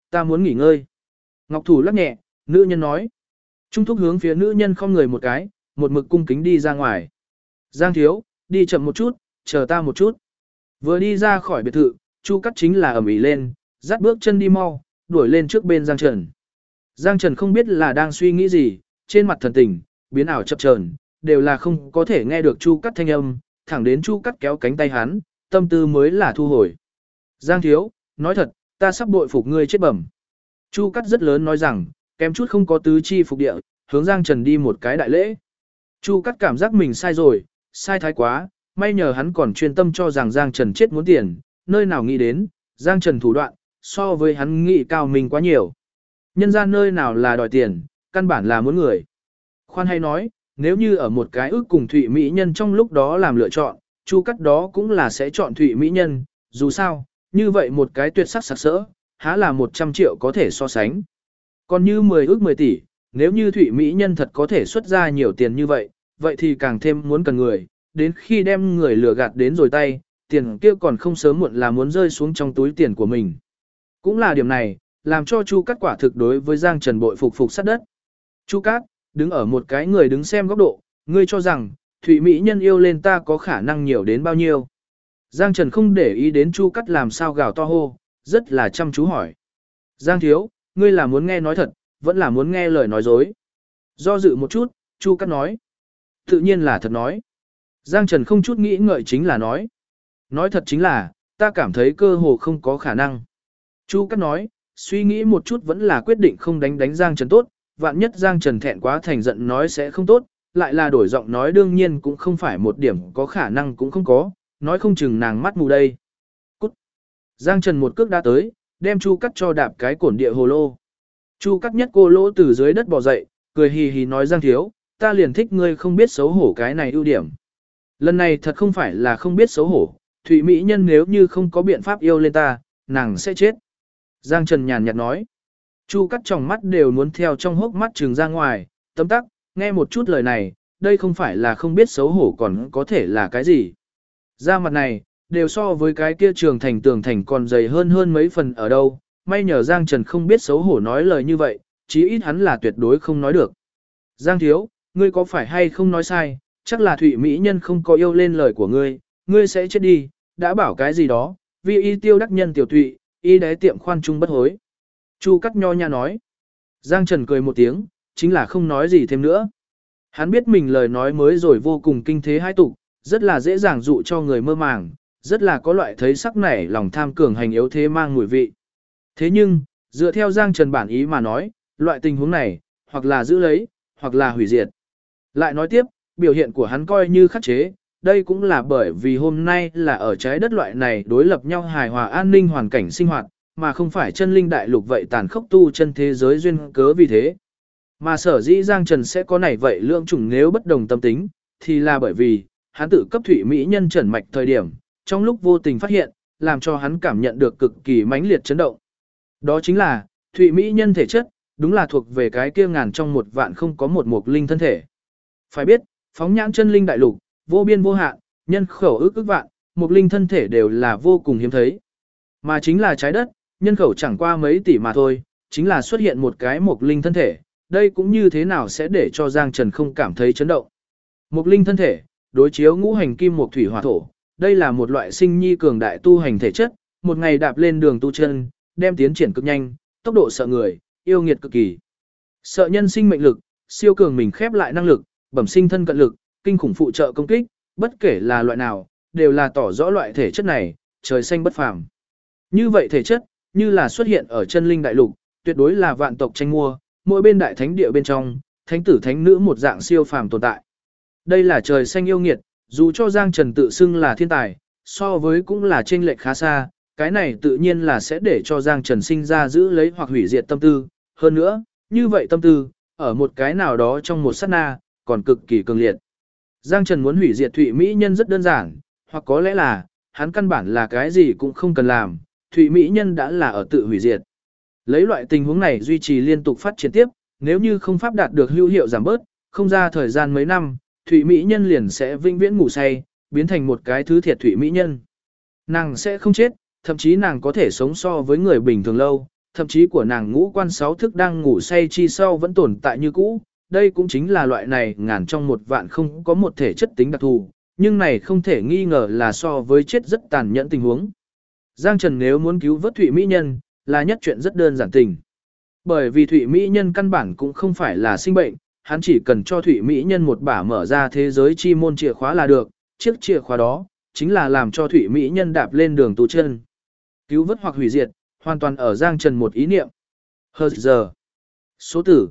Ta muốn nghỉ ngơi. Ngọc Thủ lắc nhẹ, nữ nhân nói. Trung thúc hướng phía nữ nhân không người một cái, một mực cung kính đi ra ngoài. Giang thiếu, đi chậm một chút, chờ ta một chút. Vừa đi ra khỏi biệt thự, Chu Cắt chính là ầm ĩ lên, dắt bước chân đi mau, đuổi lên trước bên Giang Trần. Giang Trần không biết là đang suy nghĩ gì, trên mặt thần tình, biến ảo chập chờn, đều là không có thể nghe được Chu Cắt thanh âm, thẳng đến Chu Cắt kéo cánh tay hắn, tâm tư mới là thu hồi. Giang thiếu, nói thật, ta sắp bội phục ngươi chết bẩm. Chu Cắt rất lớn nói rằng, kém chút không có tứ chi phục địa, hướng Giang Trần đi một cái đại lễ. Chu Cắt cảm giác mình sai rồi, sai thái quá, may nhờ hắn còn chuyên tâm cho rằng Giang Trần chết muốn tiền, nơi nào nghĩ đến, Giang Trần thủ đoạn, so với hắn nghĩ cao mình quá nhiều. Nhân ra nơi nào là đòi tiền, căn bản là muốn người. Khoan hay nói, nếu như ở một cái ước cùng Thụy Mỹ Nhân trong lúc đó làm lựa chọn, Chu Cắt đó cũng là sẽ chọn Thụy Mỹ Nhân, dù sao, như vậy một cái tuyệt sắc sặc sỡ, há là 100 triệu có thể so sánh. Còn như 10 ước 10 tỷ, nếu như Thụy Mỹ Nhân thật có thể xuất ra nhiều tiền như vậy, vậy thì càng thêm muốn cần người, đến khi đem người lừa gạt đến rồi tay, tiền kia còn không sớm muộn là muốn rơi xuống trong túi tiền của mình. Cũng là điểm này, làm cho Chu Cát quả thực đối với Giang Trần bội phục sát đất. Chu Cát, đứng ở một cái người đứng xem góc độ, ngươi cho rằng, Thụy Mỹ Nhân yêu lên ta có khả năng nhiều đến bao nhiêu. Giang Trần không để ý đến Chu Cát làm sao gào to hô, rất là chăm chú hỏi. Giang thiếu, ngươi là muốn nghe nói thật, vẫn là muốn nghe lời nói dối. Do dự một chút, Chu Cát nói. Tự nhiên là thật nói. Giang Trần không chút nghĩ ngợi chính là nói. Nói thật chính là, ta cảm thấy cơ hồ không có khả năng. Chu Cát nói, suy nghĩ một chút vẫn là quyết định không đánh Giang Trần tốt, vạn nhất Giang Trần thẹn quá thành giận nói sẽ không tốt, lại là đổi giọng nói đương nhiên cũng không phải một điểm có khả năng cũng không có, nói không chừng nàng mắt mù đây. Cút. Giang Trần một cước đã tới, đem Chu Cát cho đạp cái cổn địa hồ lô. Chu Cát nhất cô lỗ từ dưới đất bò dậy, cười hì hì nói Giang thiếu, ta liền thích ngươi không biết xấu hổ cái này ưu điểm. Lần này thật không phải là không biết xấu hổ, Thụy Mỹ Nhân nếu như không có biện pháp yêu lên ta, nàng sẽ chết. Giang Trần nhàn nhạt nói. Chu Cát tròng mắt đều muốn theo trong hốc mắt trừng ra ngoài, tấm tắc, nghe một chút lời này, đây không phải là không biết xấu hổ còn có thể là cái gì. Da mặt này, đều so với cái kia trường thành tường thành còn dày hơn mấy phần ở đâu, may nhờ Giang Trần không biết xấu hổ nói lời như vậy, chí ít hắn là tuyệt đối không nói được. Giang thiếu, ngươi có phải hay không nói sai, chắc là Thụy Mỹ Nhân không có yêu lên lời của ngươi, ngươi sẽ chết đi, đã bảo cái gì đó, vì y tiêu đắc nhân tiểu Thụy, y đế tiệm khoan trung bất hối. Chu Cát nho nha nói. Giang Trần cười một tiếng, chính là không nói gì thêm nữa. Hắn biết mình lời nói mới rồi vô cùng kinh thế hai tục, rất là dễ dàng dụ cho người mơ màng, rất là có loại thấy sắc nảy lòng tham cường hành yếu thế mang mùi vị. Thế nhưng, dựa theo Giang Trần bản ý mà nói, loại tình huống này, hoặc là giữ lấy, hoặc là hủy diệt. Lại nói tiếp, biểu hiện của hắn coi như khắc chế, đây cũng là bởi vì hôm nay là ở trái đất loại này đối lập nhau hài hòa an ninh hoàn cảnh sinh hoạt, mà không phải chân linh đại lục vậy tàn khốc tu chân thế giới duyên cớ vì thế. Mà sở dĩ Giang Trần sẽ có này vậy lượng chủng nếu bất đồng tâm tính, thì là bởi vì, hắn tự cấp Thụy Mỹ Nhân trần mạch thời điểm, trong lúc vô tình phát hiện, làm cho hắn cảm nhận được cực kỳ mãnh liệt chấn động. Đó chính là, Thụy Mỹ Nhân thể chất, đúng là thuộc về cái kia ngàn trong một vạn không có một mục linh thân thể. Phải biết, phóng nhãn chân linh đại lục, vô biên vô hạn, nhân khẩu ước vạn, mục linh thân thể đều là vô cùng hiếm thấy. Mà chính là trái đất, nhân khẩu chẳng qua mấy tỷ mà thôi, chính là xuất hiện một cái mục linh thân thể, đây cũng như thế nào sẽ để cho Giang Trần không cảm thấy chấn động. Mục linh thân thể, đối chiếu ngũ hành kim mộc thủy hỏa thổ, đây là một loại sinh nhi cường đại tu hành thể chất, một ngày đạp lên đường tu chân, đem tiến triển cực nhanh, tốc độ sợ người, yêu nghiệt cực kỳ. Sợ nhân sinh mệnh lực, siêu cường mình khép lại năng lực, bẩm sinh thân cận lực, kinh khủng phụ trợ công kích, bất kể là loại nào, đều là tỏ rõ loại thể chất này, trời xanh bất phàm. Như vậy thể chất, như là xuất hiện ở chân linh đại lục, tuyệt đối là vạn tộc tranh mua, mỗi bên đại thánh địa bên trong, thánh tử thánh nữ một dạng siêu phàm tồn tại. Đây là trời xanh yêu nghiệt, dù cho Giang Trần tự xưng là thiên tài, so với cũng là chênh lệch khá xa, cái này tự nhiên là sẽ để cho Giang Trần sinh ra giữ lấy hoặc hủy diệt tâm tư, hơn nữa, như vậy tâm tư, ở một cái nào đó trong một sát na, còn cực kỳ cường liệt. Giang Trần muốn hủy diệt Thụy Mỹ Nhân rất đơn giản, hoặc có lẽ là, hắn căn bản là cái gì cũng không cần làm, Thụy Mỹ Nhân đã là ở tự hủy diệt. Lấy loại tình huống này duy trì liên tục phát triển tiếp, nếu như không pháp đạt được hữu hiệu giảm bớt, không ra thời gian mấy năm, Thụy Mỹ Nhân liền sẽ vĩnh viễn ngủ say, biến thành một cái thứ thiệt Thụy Mỹ Nhân. Nàng sẽ không chết, thậm chí nàng có thể sống so với người bình thường lâu, thậm chí của nàng ngũ quan sáu thức đang ngủ say chi sau vẫn tồn tại như cũ. Đây cũng chính là loại này ngàn trong một vạn không có một thể chất tính đặc thù, nhưng này không thể nghi ngờ là so với chết rất tàn nhẫn tình huống. Giang Trần nếu muốn cứu vớt Thụy Mỹ Nhân, là nhất chuyện rất đơn giản tình. Bởi vì Thụy Mỹ Nhân căn bản cũng không phải là sinh bệnh, hắn chỉ cần cho Thụy Mỹ Nhân một bả mở ra thế giới chi môn chìa khóa là được, chiếc chìa khóa đó, chính là làm cho Thụy Mỹ Nhân đạp lên đường tu chân. Cứu vớt hoặc hủy diệt, hoàn toàn ở Giang Trần một ý niệm. Hờ giờ. Số tử,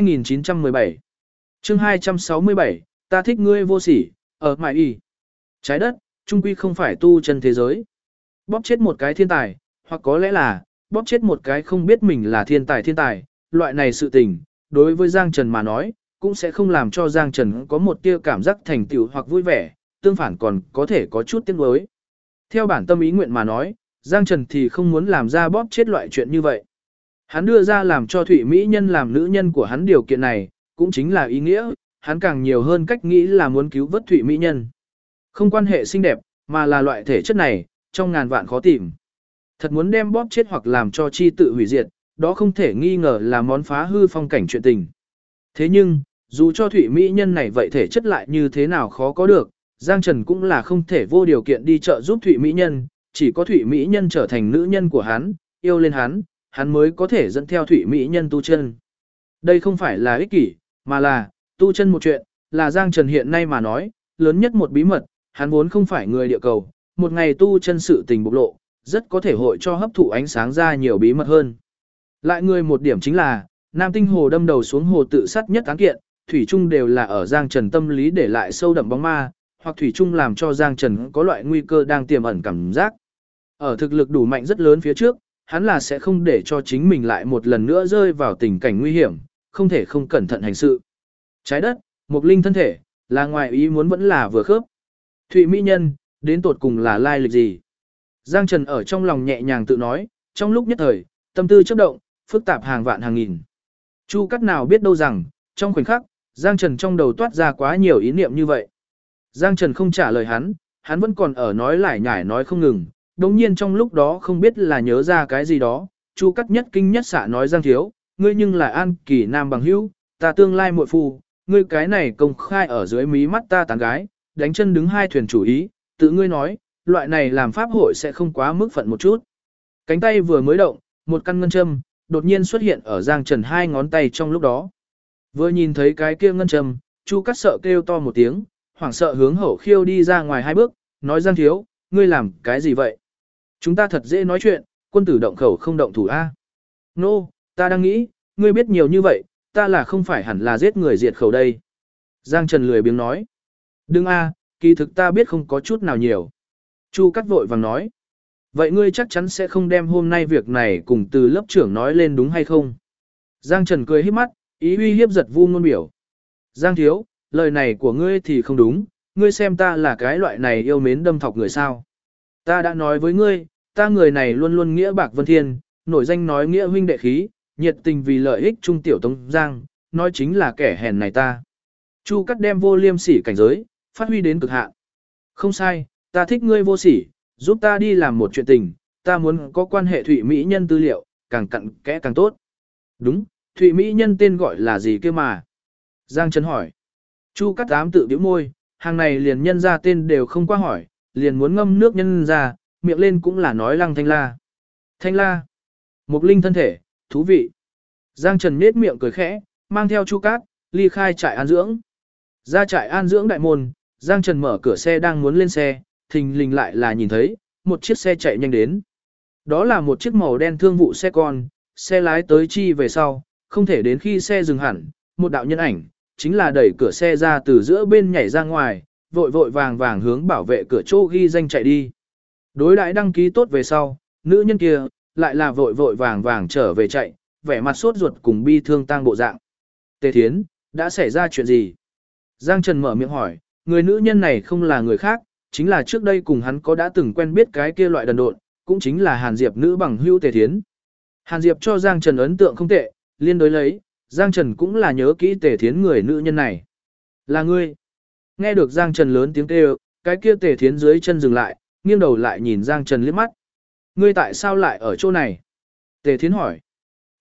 2917. Chương 267, ta thích ngươi vô sỉ, ở mãi y. Trái đất, trung quy không phải tu chân thế giới. Bóp chết một cái thiên tài, hoặc có lẽ là, bóp chết một cái không biết mình là thiên tài, loại này sự tình, đối với Giang Trần mà nói, cũng sẽ không làm cho Giang Trần có một tia cảm giác thành tựu hoặc vui vẻ, tương phản còn có thể có chút tiếc nuối. Theo bản tâm ý nguyện mà nói, Giang Trần thì không muốn làm ra bóp chết loại chuyện như vậy. Hắn đưa ra làm cho Thụy Mỹ Nhân làm nữ nhân của hắn điều kiện này, cũng chính là ý nghĩa, hắn càng nhiều hơn cách nghĩ là muốn cứu vớt Thụy Mỹ Nhân. Không quan hệ xinh đẹp, mà là loại thể chất này, trong ngàn vạn khó tìm. Thật muốn đem bóp chết hoặc làm cho chi tự hủy diệt, đó không thể nghi ngờ là món phá hư phong cảnh chuyện tình. Thế nhưng, dù cho Thụy Mỹ Nhân này vậy thể chất lại như thế nào khó có được, Giang Trần cũng là không thể vô điều kiện đi trợ giúp Thụy Mỹ Nhân, chỉ có Thụy Mỹ Nhân trở thành nữ nhân của hắn, yêu lên hắn mới có thể dẫn theo Thụy Mỹ Nhân tu chân. Đây không phải là ích kỷ, mà là, tu chân một chuyện, là Giang Trần hiện nay mà nói, lớn nhất một bí mật, hắn vốn không phải người địa cầu, một ngày tu chân sự tình bộc lộ, rất có thể hội cho hấp thụ ánh sáng ra nhiều bí mật hơn. Lại người một điểm chính là, Nam Tinh Hồ đâm đầu xuống hồ tự sát nhất án kiện, thủy chung đều là ở Giang Trần tâm lý để lại sâu đậm bóng ma, hoặc thủy chung làm cho Giang Trần có loại nguy cơ đang tiềm ẩn cảm giác. Ở thực lực đủ mạnh rất lớn phía trước, hắn là sẽ không để cho chính mình lại một lần nữa rơi vào tình cảnh nguy hiểm, không thể không cẩn thận hành sự. Trái đất, một linh thân thể, là ngoài ý muốn vẫn là vừa khớp. Thụy Mỹ Nhân, đến tột cùng là lai lịch gì? Giang Trần ở trong lòng nhẹ nhàng tự nói, trong lúc nhất thời, tâm tư chớp động, phức tạp hàng vạn hàng nghìn. Chu Cắt nào biết đâu rằng, trong khoảnh khắc, Giang Trần trong đầu toát ra quá nhiều ý niệm như vậy. Giang Trần không trả lời hắn vẫn còn ở nói lải nhải nói không ngừng, đồng nhiên trong lúc đó không biết là nhớ ra cái gì đó, Chu Cắt nhất kinh nhất xạ nói Giang thiếu, ngươi nhưng là An Kỳ Nam bằng hữu, ta tương lai muội phu, ngươi cái này công khai ở dưới mí mắt ta tán gái, đánh chân đứng hai thuyền chủ ý, tự ngươi nói, loại này làm pháp hội sẽ không quá mức phận một chút. Cánh tay vừa mới động, một căn ngân châm đột nhiên xuất hiện ở Giang Trần hai ngón tay trong lúc đó. Vừa nhìn thấy cái kia ngân châm, Chu Cắt sợ kêu to một tiếng, hoảng sợ hướng Hậu Khiêu đi ra ngoài hai bước, nói Giang thiếu, ngươi làm cái gì vậy? Chúng ta thật dễ nói chuyện, quân tử động khẩu không động thủ a. Nô, ta đang nghĩ, ngươi biết nhiều như vậy, ta là không phải hẳn là giết người diệt khẩu đây. Giang Trần lười biếng nói. Đừng a, kỳ thực ta biết không có chút nào nhiều. Chu Cắt vội vàng nói. Vậy ngươi chắc chắn sẽ không đem hôm nay việc này cùng từ lớp trưởng nói lên đúng hay không? Giang Trần cười híp mắt, ý uy hiếp giật vu ngôn biểu. Giang thiếu, lời này của ngươi thì không đúng, ngươi xem ta là cái loại này yêu mến đâm thọc người sao. Ta đã nói với ngươi, ta người này luôn luôn nghĩa bạc vân thiên, nổi danh nói nghĩa huynh đệ khí, nhiệt tình vì lợi ích trung tiểu tống Giang, nói chính là kẻ hèn này ta. Chu Cắt đem vô liêm sỉ cảnh giới, phát huy đến cực hạn. Không sai, ta thích ngươi vô sỉ, giúp ta đi làm một chuyện tình, ta muốn có quan hệ Thụy Mỹ Nhân tư liệu, càng cặn kẽ càng tốt. Đúng, Thụy Mỹ Nhân tên gọi là gì kia mà? Giang Trần hỏi. Chu Cắt ám tự bĩu môi, hàng này liền nhân ra tên đều không qua hỏi, liền muốn ngâm nước nhân ra, miệng lên cũng là nói Lăng Thanh La. Thanh La. Một linh thân thể, thú vị. Giang Trần nhếch miệng cười khẽ, mang theo Chu Cát, ly khai trại an dưỡng. Ra trại an dưỡng đại môn, Giang Trần mở cửa xe đang muốn lên xe, thình lình lại là nhìn thấy, một chiếc xe chạy nhanh đến. Đó là một chiếc màu đen thương vụ xe con, xe lái tới chi về sau, không thể đến khi xe dừng hẳn, một đạo nhân ảnh, chính là đẩy cửa xe ra từ giữa bên nhảy ra ngoài, vội vội vàng vàng hướng bảo vệ cửa chỗ ghi danh chạy đi. Đối đãi đăng ký tốt về sau, nữ nhân kia, lại là vội vội vàng vàng trở về chạy, vẻ mặt sốt ruột cùng bi thương tang bộ dạng. Tề Thiến, đã xảy ra chuyện gì? Giang Trần mở miệng hỏi, người nữ nhân này không là người khác, chính là trước đây cùng hắn có đã từng quen biết cái kia loại đần độn, cũng chính là Hàn Diệp nữ bằng hữu Tề Thiến. Hàn Diệp cho Giang Trần ấn tượng không tệ, liên đối lấy, Giang Trần cũng là nhớ kỹ Tề Thiến người nữ nhân này. Là ngươi. Nghe được Giang Trần lớn tiếng kêu, cái kia Tề Thiến dưới chân dừng lại, nghiêng đầu lại nhìn Giang Trần liếc mắt. Ngươi tại sao lại ở chỗ này? Tề Thiến hỏi.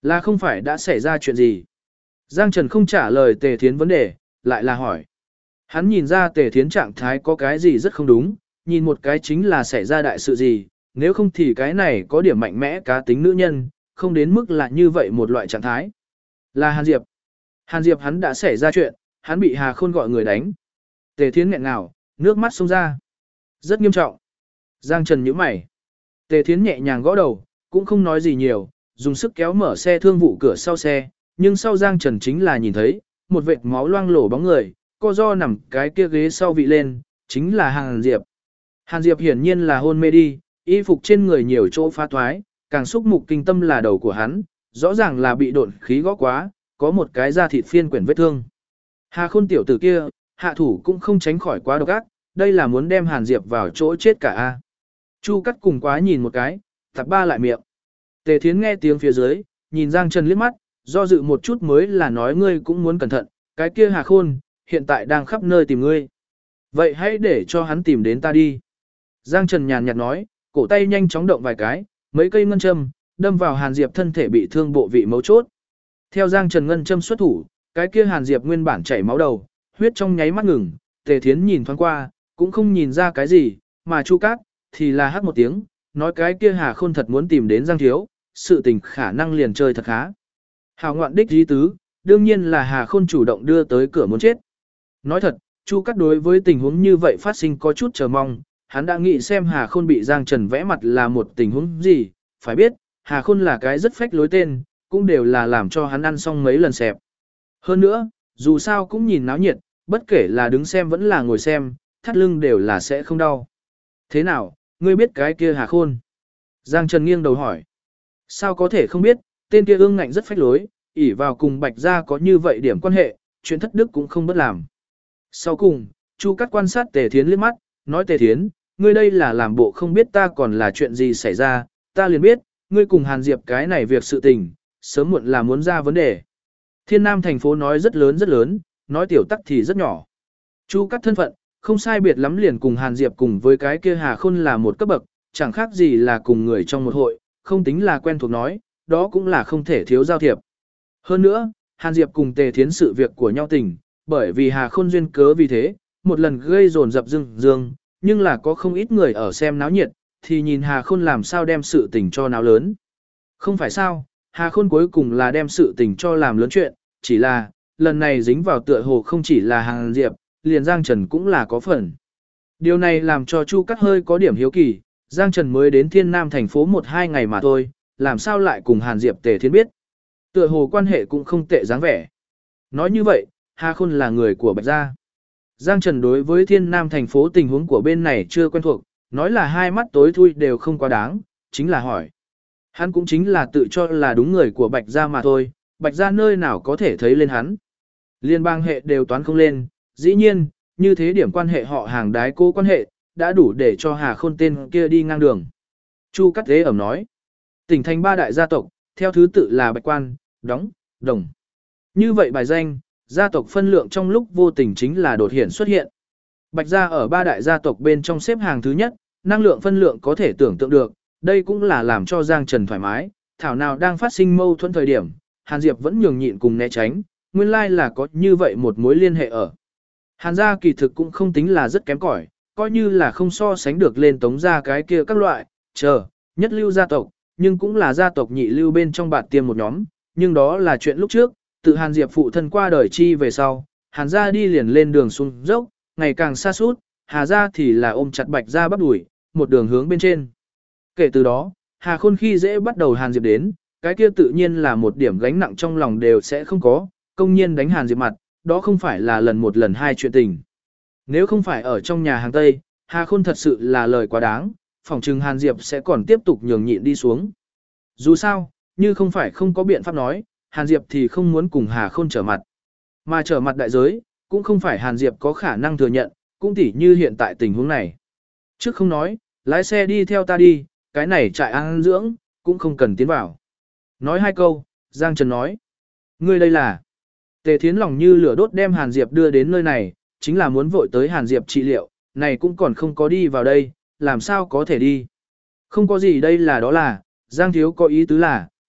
Là không phải đã xảy ra chuyện gì? Giang Trần không trả lời Tề Thiến vấn đề, lại là hỏi. Hắn nhìn ra Tề Thiến trạng thái có cái gì rất không đúng, nhìn một cái chính là xảy ra đại sự gì, nếu không thì cái này có điểm mạnh mẽ cá tính nữ nhân, không đến mức là như vậy một loại trạng thái. Là Hàn Diệp. Hàn Diệp hắn đã xảy ra chuyện, hắn bị Hà Khôn gọi người đánh. Tề Thiến nghẹn ngào, nước mắt xông ra. Rất nghiêm trọng. Giang Trần nhíu mày. Tề Thiến nhẹ nhàng gõ đầu, cũng không nói gì nhiều, dùng sức kéo mở xe thương vụ cửa sau xe, nhưng sau Giang Trần chính là nhìn thấy, một vệt máu loang lổ bóng người, co do nằm cái kia ghế sau vị lên, chính là Hàn Diệp. Hàn Diệp hiển nhiên là hôn mê đi, y phục trên người nhiều chỗ phá thoái, càng xúc mục kinh tâm là đầu của hắn, rõ ràng là bị độn khí gõ quá, có một cái da thịt phiên quyển vết thương. Hà Khôn tiểu tử kia, hạ thủ cũng không tránh khỏi quá độc ác, đây là muốn đem Hàn Diệp vào chỗ chết cả a. Chu Cắt cùng quá nhìn một cái, tập ba lại miệng. Tề Thiến nghe tiếng phía dưới, nhìn Giang Trần liếc mắt, do dự một chút mới là nói ngươi cũng muốn cẩn thận, cái kia Hà Khôn, hiện tại đang khắp nơi tìm ngươi. Vậy hãy để cho hắn tìm đến ta đi. Giang Trần nhàn nhạt nói, cổ tay nhanh chóng động vài cái, mấy cây ngân châm, đâm vào Hàn Diệp thân thể bị thương bộ vị mấu chốt. Theo Giang Trần ngân châm xuất thủ, cái kia Hàn Diệp nguyên bản chảy máu đầu, huyết trong nháy mắt ngừng, Tề Thiến nhìn thoáng qua, cũng không nhìn ra cái gì, mà Chu Cát thì là hát một tiếng, nói cái kia Hà Khôn thật muốn tìm đến Giang Thiếu, sự tình khả năng liền chơi thật khá. Hào ngoạn đích dí tứ, đương nhiên là Hà Khôn chủ động đưa tới cửa muốn chết. Nói thật, Chu Cát đối với tình huống như vậy phát sinh có chút chờ mong, hắn đã nghĩ xem Hà Khôn bị Giang Trần vẽ mặt là một tình huống gì, phải biết, Hà Khôn là cái rất phách lối tên, cũng đều là làm cho hắn ăn xong mấy lần xẹp. Hơn nữa, dù sao cũng nhìn náo nhiệt, bất kể là đứng xem vẫn là ngồi xem, thắt lưng đều là sẽ không đau. Thế nào, ngươi biết cái kia Hà Khôn? Giang Trần nghiêng đầu hỏi. Sao có thể không biết, tên kia ương ngạnh rất phách lối, ỷ vào cùng Bạch Gia có như vậy điểm quan hệ, chuyện thất đức cũng không bất làm. Sau cùng, Chu Cát quan sát Tề Thiến liếc mắt, nói Tề Thiến, ngươi đây là làm bộ không biết ta còn là chuyện gì xảy ra, ta liền biết, ngươi cùng Hàn Diệp cái này việc sự tình, sớm muộn là muốn ra vấn đề. Thiên Nam thành phố nói rất lớn, nói tiểu tắc thì rất nhỏ. Chu Cát thân phận, không sai biệt lắm liền cùng Hàn Diệp cùng với cái kia Hà Khôn là một cấp bậc, chẳng khác gì là cùng người trong một hội, không tính là quen thuộc nói, đó cũng là không thể thiếu giao thiệp. Hơn nữa, Hàn Diệp cùng Tề Thiến sự việc của nhau tình, bởi vì Hà Khôn duyên cớ vì thế, một lần gây rồn dập dương, nhưng là có không ít người ở xem náo nhiệt, thì nhìn Hà Khôn làm sao đem sự tình cho náo lớn. Không phải sao, Hà Khôn cuối cùng là đem sự tình cho làm lớn chuyện, chỉ là, lần này dính vào tựa hồ không chỉ là Hàn Diệp, liền Giang Trần cũng là có phần. Điều này làm cho Chu Cát hơi có điểm hiếu kỳ, Giang Trần mới đến Thiên Nam thành phố 1-2 ngày mà thôi, làm sao lại cùng Hàn Diệp Tề Thiến biết. Tựa hồ quan hệ cũng không tệ dáng vẻ. Nói như vậy, Hà Khôn là người của Bạch Gia. Giang Trần đối với Thiên Nam thành phố tình huống của bên này chưa quen thuộc, nói là hai mắt tối thui đều không quá đáng, chính là hỏi. Hắn cũng chính là tự cho là đúng người của Bạch Gia mà thôi, Bạch Gia nơi nào có thể thấy lên hắn. Liên bang hệ đều toán không lên, dĩ nhiên, như thế điểm quan hệ họ hàng đái cô quan hệ, đã đủ để cho Hà Khôn tên kia đi ngang đường. Chu Cát Thế ẩm nói, tỉnh thành ba đại gia tộc, theo thứ tự là Bạch Quan, Đóng, Đồng. Như vậy bài danh, gia tộc phân lượng trong lúc vô tình chính là đột hiện xuất hiện. Bạch Gia ở ba đại gia tộc bên trong xếp hàng thứ nhất, năng lượng phân lượng có thể tưởng tượng được, đây cũng là làm cho Giang Trần thoải mái, thảo nào đang phát sinh mâu thuẫn thời điểm, Hàn Diệp vẫn nhường nhịn cùng né tránh, nguyên lai là có như vậy một mối liên hệ ở. Hàn gia kỳ thực cũng không tính là rất kém cỏi, coi như là không so sánh được lên Tống gia cái kia các loại, nhất lưu gia tộc, nhưng cũng là gia tộc nhị lưu bên trong bạt tiêm một nhóm, nhưng đó là chuyện lúc trước, tự Hàn Diệp phụ thân qua đời chi về sau, Hàn gia đi liền lên đường xuống dốc, ngày càng xa sút, Hà gia thì là ôm chặt Bạch gia bắp đuổi, một đường hướng bên trên. Kể từ đó, Hà Khôn khi dễ bắt đầu Hàn Diệp đến, cái kia tự nhiên là một điểm gánh nặng trong lòng đều sẽ không có, công nhiên đánh Hàn Diệp mặt, đó không phải là lần một lần hai chuyện tình. Nếu không phải ở trong nhà hàng Tây, Hà Khôn thật sự là lời quá đáng, phỏng chừng Hàn Diệp sẽ còn tiếp tục nhường nhịn đi xuống. Dù sao, như không phải không có biện pháp nói, Hàn Diệp thì không muốn cùng Hà Khôn trở mặt. Mà trở mặt đại giới, cũng không phải Hàn Diệp có khả năng thừa nhận, cũng tỉ như hiện tại tình huống này. Trước không nói, lái xe đi theo ta đi, cái này trại ăn dưỡng, cũng không cần tiến vào. Nói hai câu, Giang Trần nói. Ngươi đây là... Tề Thiến lòng như lửa đốt đem Hàn Diệp đưa đến nơi này, chính là muốn vội tới Hàn Diệp trị liệu, này cũng còn không có đi vào đây, làm sao có thể đi. Không có gì đây là đó là, Giang Thiếu có ý tứ là,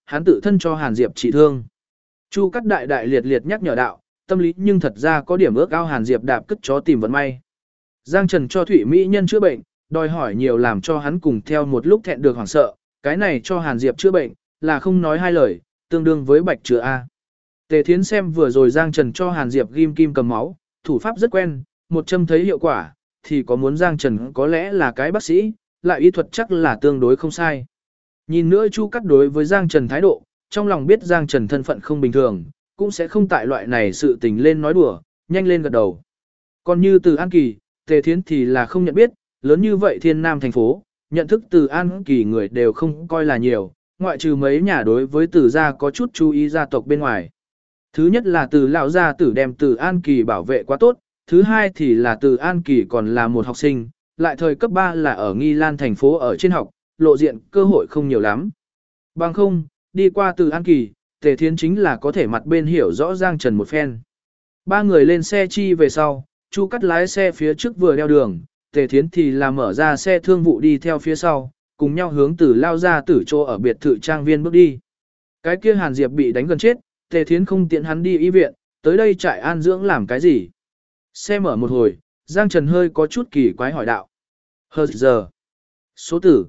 hắn tự thân cho Hàn Diệp trị thương. Chu Cắt đại đại liệt liệt nhắc nhở đạo, tâm lý nhưng thật ra có điểm ước ao Hàn Diệp đạp cất chó tìm vận may. Giang Trần cho Thụy Mỹ nhân chữa bệnh, đòi hỏi nhiều làm cho hắn cùng theo một lúc thẹn được hoảng sợ, cái này cho Hàn Diệp chữa bệnh, là không nói hai lời, tương đương với bạch chữa A. Tề Thiến xem vừa rồi Giang Trần cho Hàn Diệp ghim kim cầm máu, thủ pháp rất quen, một châm thấy hiệu quả, thì có muốn Giang Trần có lẽ là cái bác sĩ, lại y thuật chắc là tương đối không sai. Nhìn nữa Chu Cắt đối với Giang Trần thái độ, trong lòng biết Giang Trần thân phận không bình thường, cũng sẽ không tại loại này sự tình lên nói đùa, nhanh lên gật đầu. Còn như Từ An Kỳ, Tề Thiến thì là không nhận biết, lớn như vậy Thiên Nam thành phố, nhận thức Từ An Kỳ người đều không coi là nhiều, ngoại trừ mấy nhà đối với Từ gia có chút chú ý gia tộc bên ngoài. Thứ nhất là Từ lão gia tử đem Từ An Kỳ bảo vệ quá tốt, thứ hai thì là Từ An Kỳ còn là một học sinh, lại thời cấp 3 là ở Nghi Lan thành phố ở trên học, lộ diện cơ hội không nhiều lắm. Bằng không, đi qua Từ An Kỳ, Tề Thiến chính là có thể mặt bên hiểu rõ Giang Trần một phen. Ba người lên xe chi về sau, Chu Cắt lái xe phía trước vừa đeo đường, Tề Thiến thì là mở ra xe thương vụ đi theo phía sau, cùng nhau hướng Từ lao ra tử chỗ ở biệt thự trang viên bước đi. Cái kia Hàn Diệp bị đánh gần chết, Tề Thiến không tiện hắn đi y viện, tới đây trại an dưỡng làm cái gì? Xe mở một hồi, Giang Trần hơi có chút kỳ quái hỏi đạo. Hờ giờ. Số tử,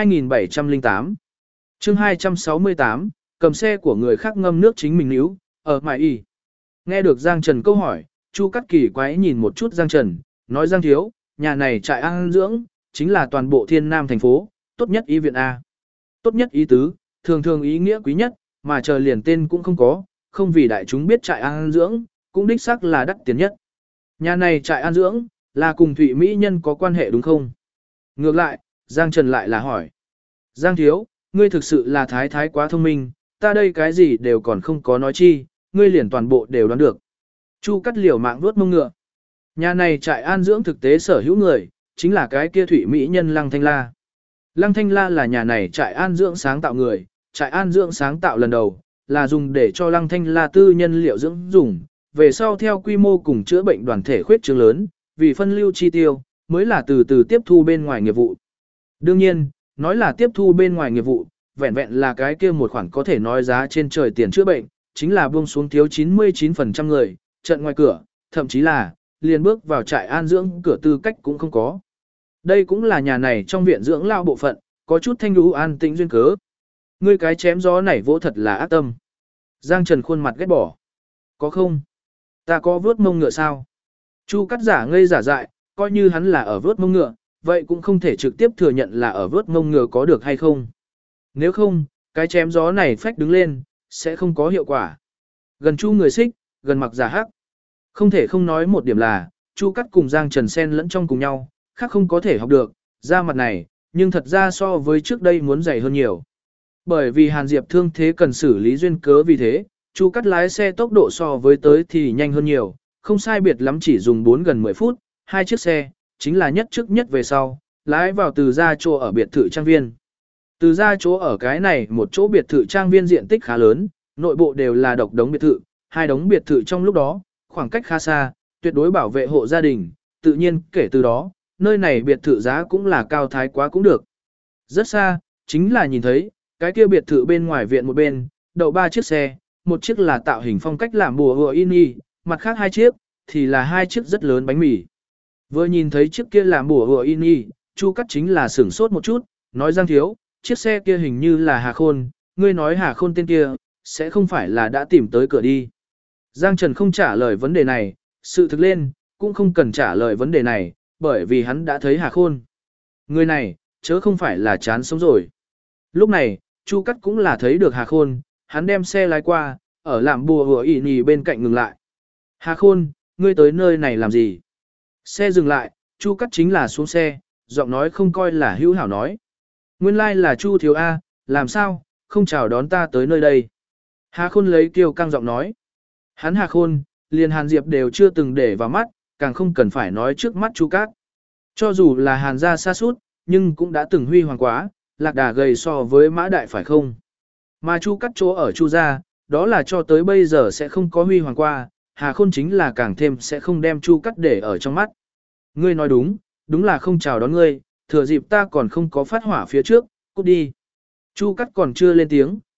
2708. Chương 268, cầm xe của người khác ngâm nước chính mình níu, ở mại y. Nghe được Giang Trần câu hỏi, Chu Cắt kỳ quái nhìn một chút Giang Trần, nói Giang thiếu, nhà này trại an dưỡng, chính là toàn bộ Thiên Nam thành phố, tốt nhất y viện A. Tốt nhất ý tứ, thường thường ý nghĩa quý nhất, mà chờ liền tên cũng không có, không vì đại chúng biết trại an dưỡng, cũng đích xác là đắt tiền nhất. Nhà này trại an dưỡng, là cùng Thụy Mỹ nhân có quan hệ đúng không? Ngược lại, Giang Trần lại là hỏi. Giang thiếu, ngươi thực sự là thái thái quá thông minh, ta đây cái gì đều còn không có nói chi, ngươi liền toàn bộ đều đoán được. Chu Cắt liều mạng vuốt mông ngựa. Nhà này trại an dưỡng thực tế sở hữu người, chính là cái kia Thụy Mỹ nhân Lăng Thanh La. Lăng Thanh La là nhà này trại an dưỡng sáng tạo người, trại an dưỡng sáng tạo lần đầu, là dùng để cho Lăng Thanh La tư nhân liệu dưỡng dùng, về sau theo quy mô cùng chữa bệnh đoàn thể khuyết trương lớn, vì phân lưu chi tiêu, mới là từ từ tiếp thu bên ngoài nghiệp vụ. Đương nhiên, nói là tiếp thu bên ngoài nghiệp vụ, vẹn vẹn là cái kia một khoản có thể nói giá trên trời tiền chữa bệnh, chính là buông xuống thiếu 99% người, trận ngoài cửa, thậm chí là, liền bước vào trại an dưỡng cửa tư cách cũng không có. Đây cũng là nhà này trong viện dưỡng lao bộ phận, có chút thanh lũ an tĩnh duyên cớ. Ngươi cái chém gió này vỗ thật là ác tâm. Giang Trần khuôn mặt ghét bỏ. Có không? Ta có vớt mông ngựa sao? Chu Cắt giả ngây giả dại, coi như hắn là ở vớt mông ngựa, vậy cũng không thể trực tiếp thừa nhận là ở vớt mông ngựa có được hay không. Nếu không, cái chém gió này phách đứng lên, sẽ không có hiệu quả. Gần Chu người xích, gần mặc giả hắc. Không thể không nói một điểm là, Chu Cắt cùng Giang Trần xen lẫn trong cùng nhau, khác không có thể học được, ra mặt này, nhưng thật ra so với trước đây muốn dày hơn nhiều. Bởi vì Hàn Diệp thương thế cần xử lý duyên cớ vì thế, Chu Cắt lái xe tốc độ so với tới thì nhanh hơn nhiều, không sai biệt lắm chỉ dùng 4 gần 10 phút, hai chiếc xe, chính là nhất trước nhất về sau, lái vào từ ra chỗ ở biệt thự trang viên. Từ ra chỗ ở cái này một chỗ biệt thự trang viên diện tích khá lớn, nội bộ đều là độc đống biệt thự, hai đống biệt thự trong lúc đó, khoảng cách khá xa, tuyệt đối bảo vệ hộ gia đình, tự nhiên kể từ đó, nơi này biệt thự giá cũng là cao thái quá cũng được. Rất xa, chính là nhìn thấy, cái kia biệt thự bên ngoài viện một bên, đậu 3 chiếc xe, một chiếc là tạo hình phong cách làm bùa hùa in y, mặt khác 2 chiếc, thì là 2 chiếc rất lớn bánh mì. Vừa nhìn thấy chiếc kia làm bùa hùa in y, Chu Cắt chính là sửng sốt một chút, nói Giang thiếu, chiếc xe kia hình như là Hà Khôn, ngươi nói Hà Khôn tên kia, sẽ không phải là đã tìm tới cửa đi. Giang Trần không trả lời vấn đề này, sự thực lên, cũng không cần trả lời vấn đề này, bởi vì hắn đã thấy Hà Khôn. Người này, chớ không phải là chán sống rồi. Lúc này, Chu Cắt cũng là thấy được Hà Khôn, hắn đem xe lái qua, ở làm bùa hùa ỉ nhì bên cạnh ngừng lại. Hà Khôn, ngươi tới nơi này làm gì? Xe dừng lại, Chu Cắt chính là xuống xe, giọng nói không coi là hữu hảo nói. Nguyên lai là Chu thiếu A, làm sao, không chào đón ta tới nơi đây. Hà Khôn lấy kiêu căng giọng nói. Hắn Hà Khôn, liền Hàn Diệp đều chưa từng để vào mắt, càng không cần phải nói trước mắt Chu Cát. Cho dù là Hàn gia xa sút nhưng cũng đã từng huy hoàng quá, lạc đà gầy so với mã đại phải không. Mà Chu Cát chỗ ở Chu gia, đó là cho tới bây giờ sẽ không có huy hoàng qua, Hà Khôn chính là càng thêm sẽ không đem Chu Cát để ở trong mắt. Ngươi nói đúng, đúng là không chào đón ngươi, thừa dịp ta còn không có phát hỏa phía trước, cút đi. Chu Cát còn chưa lên tiếng,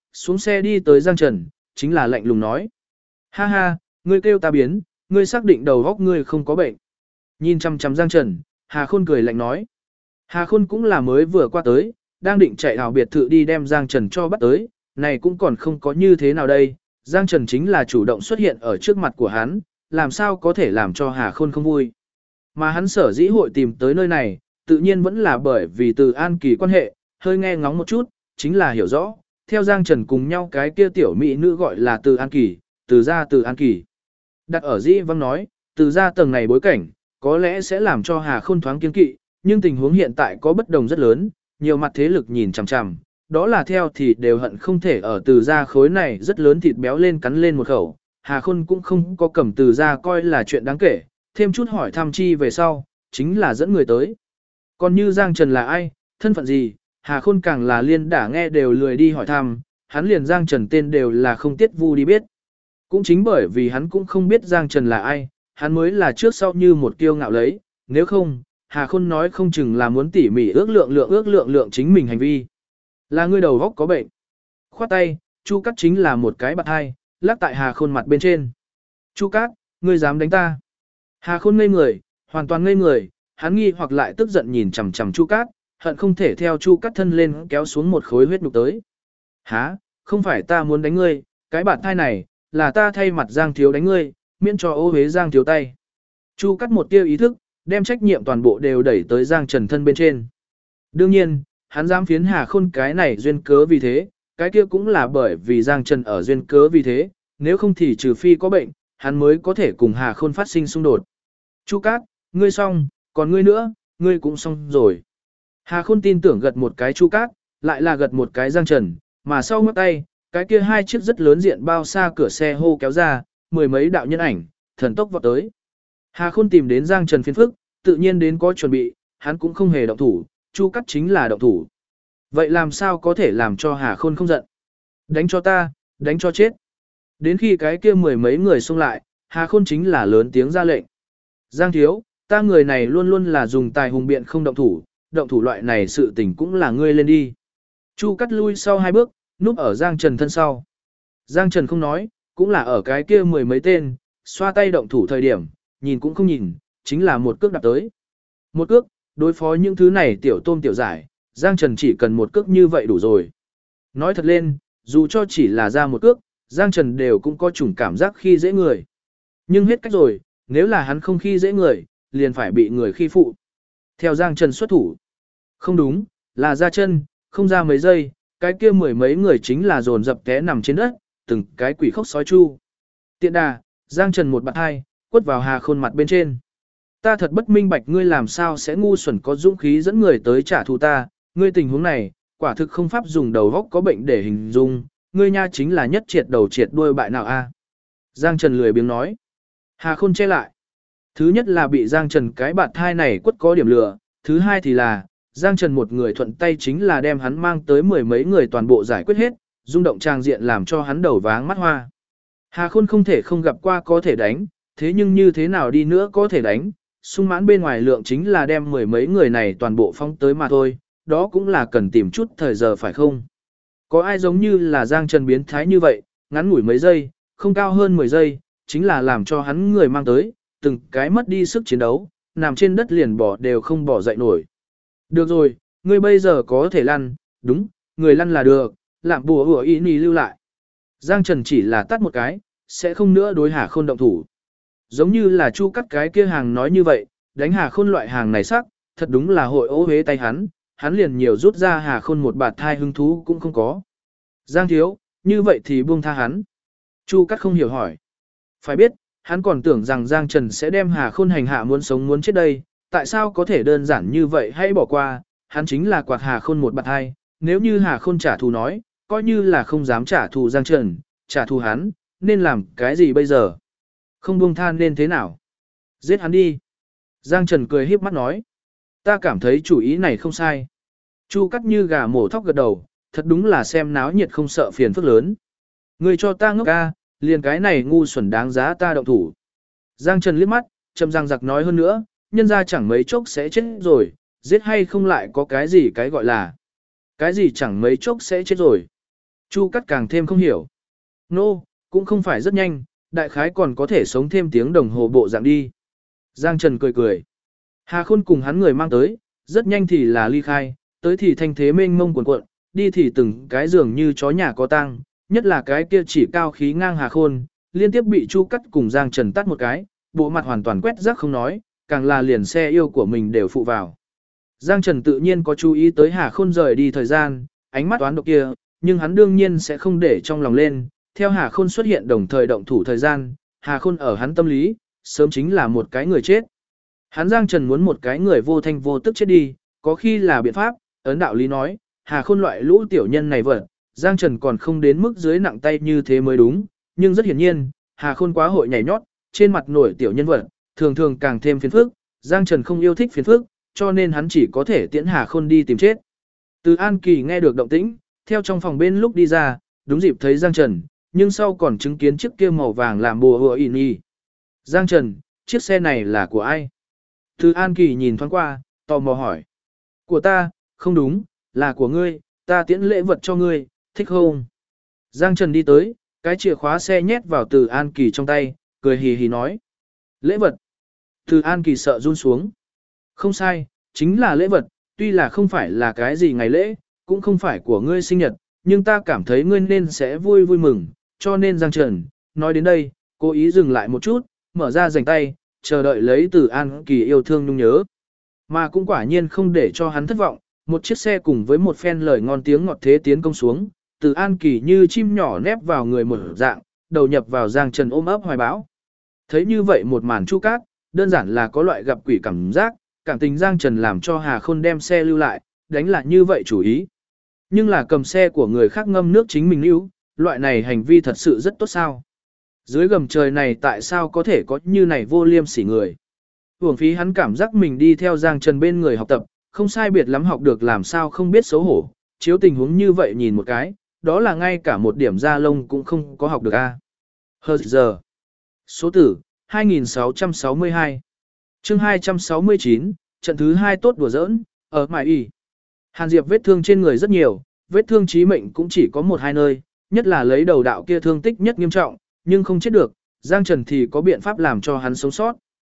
xuống xe đi tới Giang Trần, chính là lạnh lùng nói. Ha ha, ngươi kêu ta biến, ngươi xác định đầu óc ngươi không có bệnh. Nhìn chăm chăm Giang Trần, Hà Khôn cười lạnh nói. Hà Khôn cũng là mới vừa qua tới, đang định chạy vào biệt thự đi đem Giang Trần cho bắt tới, này cũng còn không có như thế nào đây. Giang Trần chính là chủ động xuất hiện ở trước mặt của hắn, làm sao có thể làm cho Hà Khôn không vui. Mà hắn sở dĩ hội tìm tới nơi này, tự nhiên vẫn là bởi vì Từ An Kỳ quan hệ, hơi nghe ngóng một chút, chính là hiểu rõ, theo Giang Trần cùng nhau cái kia tiểu mỹ nữ gọi là Từ An Kỳ, Từ gia Từ An Kỳ. Đặt ở dĩ văng nói, Từ gia tầng này bối cảnh, có lẽ sẽ làm cho Hà Khôn thoáng kiên kỵ, nhưng tình huống hiện tại có bất đồng rất lớn, nhiều mặt thế lực nhìn chằm chằm, đó là theo thì đều hận không thể ở Từ gia khối này rất lớn thịt béo lên cắn lên một khẩu. Hà Khôn cũng không có cầm Từ gia coi là chuyện đáng kể, thêm chút hỏi thăm chi về sau, chính là dẫn người tới. Còn như Giang Trần là ai, thân phận gì, Hà Khôn càng là liên đả nghe đều lười đi hỏi thăm, hắn liền Giang Trần tên đều là không tiết vu đi biết. Cũng chính bởi vì hắn cũng không biết Giang Trần là ai, hắn mới là trước sau như một kiêu ngạo lấy, nếu không, Hà Khôn nói không chừng là muốn tỉ mỉ ước lượng chính mình hành vi. Là người đầu góc có bệnh. Khoát tay, Chu Cát chính là một cái bạt hai, lắc tại Hà Khôn mặt bên trên. Chu Cát, ngươi dám đánh ta? Hà Khôn ngây người, hoàn toàn ngây người, hắn nghi hoặc lại tức giận nhìn chằm chằm Chu Cát, hận không thể theo Chu Cát thân lên kéo xuống một khối huyết nhục tới. Hả, không phải ta muốn đánh ngươi, cái bạt thai này, là ta thay mặt Giang Thiếu đánh ngươi, miễn cho ô hế Giang Thiếu tay. Chu Cát một tia ý thức, đem trách nhiệm toàn bộ đều đẩy tới Giang Trần thân bên trên. Đương nhiên, hắn dám phiến Hà Khôn cái này duyên cớ vì thế, cái kia cũng là bởi vì Giang Trần ở duyên cớ vì thế, nếu không thì trừ phi có bệnh, hắn mới có thể cùng Hà Khôn phát sinh xung đột. Chu Cát, ngươi xong, còn ngươi nữa, ngươi cũng xong rồi. Hà Khôn tin tưởng gật một cái Chu Cát, lại là gật một cái Giang Trần, mà sau ngắt tay, cái kia hai chiếc rất lớn diện bao xa cửa xe hô kéo ra, mười mấy đạo nhân ảnh, thần tốc vọt tới. Hà Khôn tìm đến Giang Trần phiền phức, tự nhiên đến có chuẩn bị, hắn cũng không hề động thủ, Chu Cát chính là động thủ. Vậy làm sao có thể làm cho Hà Khôn không giận? Đánh cho ta, đánh cho chết. Đến khi cái kia mười mấy người xông lại, Hà Khôn chính là lớn tiếng ra lệnh. Giang Thiếu, ta người này luôn luôn là dùng tài hùng biện không động thủ loại này sự tình cũng là ngươi lên đi. Chu Cát lui sau hai bước, núp ở Giang Trần thân sau. Giang Trần không nói, cũng là ở cái kia mười mấy tên, xoa tay động thủ thời điểm, nhìn cũng không nhìn, chính là một cước đạp tới. Một cước, đối phó những thứ này tiểu tôm tiểu giải, Giang Trần chỉ cần một cước như vậy đủ rồi. Nói thật lên, dù cho chỉ là ra một cước, Giang Trần đều cũng có chủng cảm giác khi dễ người. Nhưng hết cách rồi, nếu là hắn không khi dễ người, liền phải bị người khi phụ. Theo Giang Trần xuất thủ. Không đúng, là ra chân, không ra mấy giây, cái kia mười mấy người chính là dồn dập té nằm trên đất, từng cái quỷ khóc sói chu. Tiện đà, Giang Trần một bạt hai, quất vào Hà Khôn mặt bên trên. Ta thật bất minh bạch ngươi làm sao sẽ ngu xuẩn có dũng khí dẫn người tới trả thù ta, ngươi tình huống này, quả thực không pháp dùng đầu góc có bệnh để hình dung, ngươi nha chính là nhất triệt đầu triệt đuôi bại nào a? Giang Trần lười biếng nói. Hà Khôn che lại. Thứ nhất là bị Giang Trần cái bạt thai này quất có điểm lừa, thứ hai thì là, Giang Trần một người thuận tay chính là đem hắn mang tới mười mấy người toàn bộ giải quyết hết, rung động trang diện làm cho hắn đầu váng mắt hoa. Hà Khôn không thể không gặp qua có thể đánh, thế nhưng như thế nào đi nữa có thể đánh, sung mãn bên ngoài lượng chính là đem mười mấy người này toàn bộ phóng tới mà thôi, đó cũng là cần tìm chút thời giờ phải không? Có ai giống như là Giang Trần biến thái như vậy, ngắn ngủi mấy giây, không cao hơn 10 giây, chính là làm cho hắn người mang tới, từng cái mất đi sức chiến đấu, nằm trên đất liền bỏ đều không bỏ dậy nổi. Được rồi, ngươi bây giờ có thể lăn, đúng, người lăn là được, làm bùa hủa ý nì lưu lại. Giang Trần chỉ là tắt một cái, sẽ không nữa đối Hà Khôn động thủ. Giống như là Chu Cát cái kia hàng nói như vậy, đánh Hà Khôn loại hàng này sắc, thật đúng là hội ố hế tay hắn liền nhiều rút ra Hà Khôn một bạt thai hứng thú cũng không có. Giang Thiếu, như vậy thì buông tha hắn. Chu Cát không hiểu hỏi. Phải biết, hắn còn tưởng rằng Giang Trần sẽ đem Hà Khôn hành hạ muốn sống muốn chết đây, tại sao có thể đơn giản như vậy hãy bỏ qua, hắn chính là quạt Hà Khôn một bạt hai, nếu như Hà Khôn trả thù nói, coi như là không dám trả thù Giang Trần, trả thù hắn, nên làm cái gì bây giờ? Không buông tha nên thế nào? Giết hắn đi. Giang Trần cười híp mắt nói. Ta cảm thấy chủ ý này không sai. Chu Cát như gà mổ thóc gật đầu, thật đúng là xem náo nhiệt không sợ phiền phức lớn. Người cho ta ngốc ca, liền cái này ngu xuẩn đáng giá ta động thủ. Giang Trần liếc mắt, chậm răng giặc nói hơn nữa, nhân ra chẳng mấy chốc sẽ chết rồi, giết hay không lại có cái gì cái gọi là. Cái gì chẳng mấy chốc sẽ chết rồi. Chu Cắt càng thêm không hiểu. Nô, cũng không phải rất nhanh, đại khái còn có thể sống thêm tiếng đồng hồ bộ dạng đi. Giang Trần cười cười. Hà Khôn cùng hắn người mang tới, rất nhanh thì là ly khai, tới thì thanh thế mênh mông cuồn cuộn, đi thì từng cái giường như chó nhà có tang, nhất là cái kia chỉ cao khí ngang Hà Khôn, liên tiếp bị Chu Cắt cùng Giang Trần tát một cái, bộ mặt hoàn toàn quét rác không nói, càng là liền xe yêu của mình đều phụ vào. Giang Trần tự nhiên có chú ý tới Hà Khôn rời đi thời gian, ánh mắt toán độc kia, nhưng hắn đương nhiên sẽ không để trong lòng lên, theo Hà Khôn xuất hiện đồng thời động thủ thời gian, Hà Khôn ở hắn tâm lý, sớm chính là một cái người chết. Hắn Giang Trần muốn một cái người vô thanh vô tức chết đi, có khi là biện pháp, ấn đạo lý nói, Hà Khôn loại lũ tiểu nhân này vật, Giang Trần còn không đến mức dưới nặng tay như thế mới đúng, nhưng rất hiển nhiên, Hà Khôn quá hội nhảy nhót, trên mặt nổi tiểu nhân vật, thường thường càng thêm phiền phức, Giang Trần không yêu thích phiền phức, cho nên hắn chỉ có thể tiễn Hà Khôn đi tìm chết. Từ An Kỳ nghe được động tĩnh, theo trong phòng bên lúc đi ra, đúng dịp thấy Giang Trần, nhưng sau còn chứng kiến chiếc kia màu vàng làm bùa hùa ỉn y. Giang Trần, chiếc xe này là của ai? Từ An Kỳ nhìn thoáng qua, tò mò hỏi. Của ta, không đúng, là của ngươi, ta tiễn lễ vật cho ngươi, thích không? Giang Trần đi tới, cái chìa khóa xe nhét vào Từ An Kỳ trong tay, cười hì hì nói. Lễ vật. Từ An Kỳ sợ run xuống. Không sai, chính là lễ vật, tuy là không phải là cái gì ngày lễ, cũng không phải của ngươi sinh nhật, nhưng ta cảm thấy ngươi nên sẽ vui vui mừng, cho nên Giang Trần, nói đến đây, cố ý dừng lại một chút, mở ra dành tay, chờ đợi lấy Từ An Kỳ yêu thương nhung nhớ. Mà cũng quả nhiên không để cho hắn thất vọng, một chiếc xe cùng với một phen lời ngon tiếng ngọt thế tiến công xuống, Từ An Kỳ như chim nhỏ nép vào người một dạng, đầu nhập vào Giang Trần ôm ấp hoài bão. Thấy như vậy một màn Chu Cát, đơn giản là có loại gặp quỷ cảm giác, cảm tình Giang Trần làm cho Hà Khôn đem xe lưu lại, đánh lại như vậy chủ ý. Nhưng là cầm xe của người khác ngâm nước chính mình lưu, loại này hành vi thật sự rất tốt sao. Dưới gầm trời này tại sao có thể có như này vô liêm sỉ người. Hưởng phí hắn cảm giác mình đi theo Giang Trần bên người học tập, không sai biệt lắm học được làm sao không biết xấu hổ, chiếu tình huống như vậy nhìn một cái, đó là ngay cả một điểm da lông cũng không có học được a. Hờ giờ. Số tử, 2662. Chương 269, trận thứ 2 tốt đùa giỡn, ở Mại Y. Hàn Diệp vết thương trên người rất nhiều, vết thương chí mệnh cũng chỉ có 1-2 nơi, nhất là lấy đầu đạo kia thương tích nhất nghiêm trọng, nhưng không chết được, Giang Trần thì có biện pháp làm cho hắn sống sót.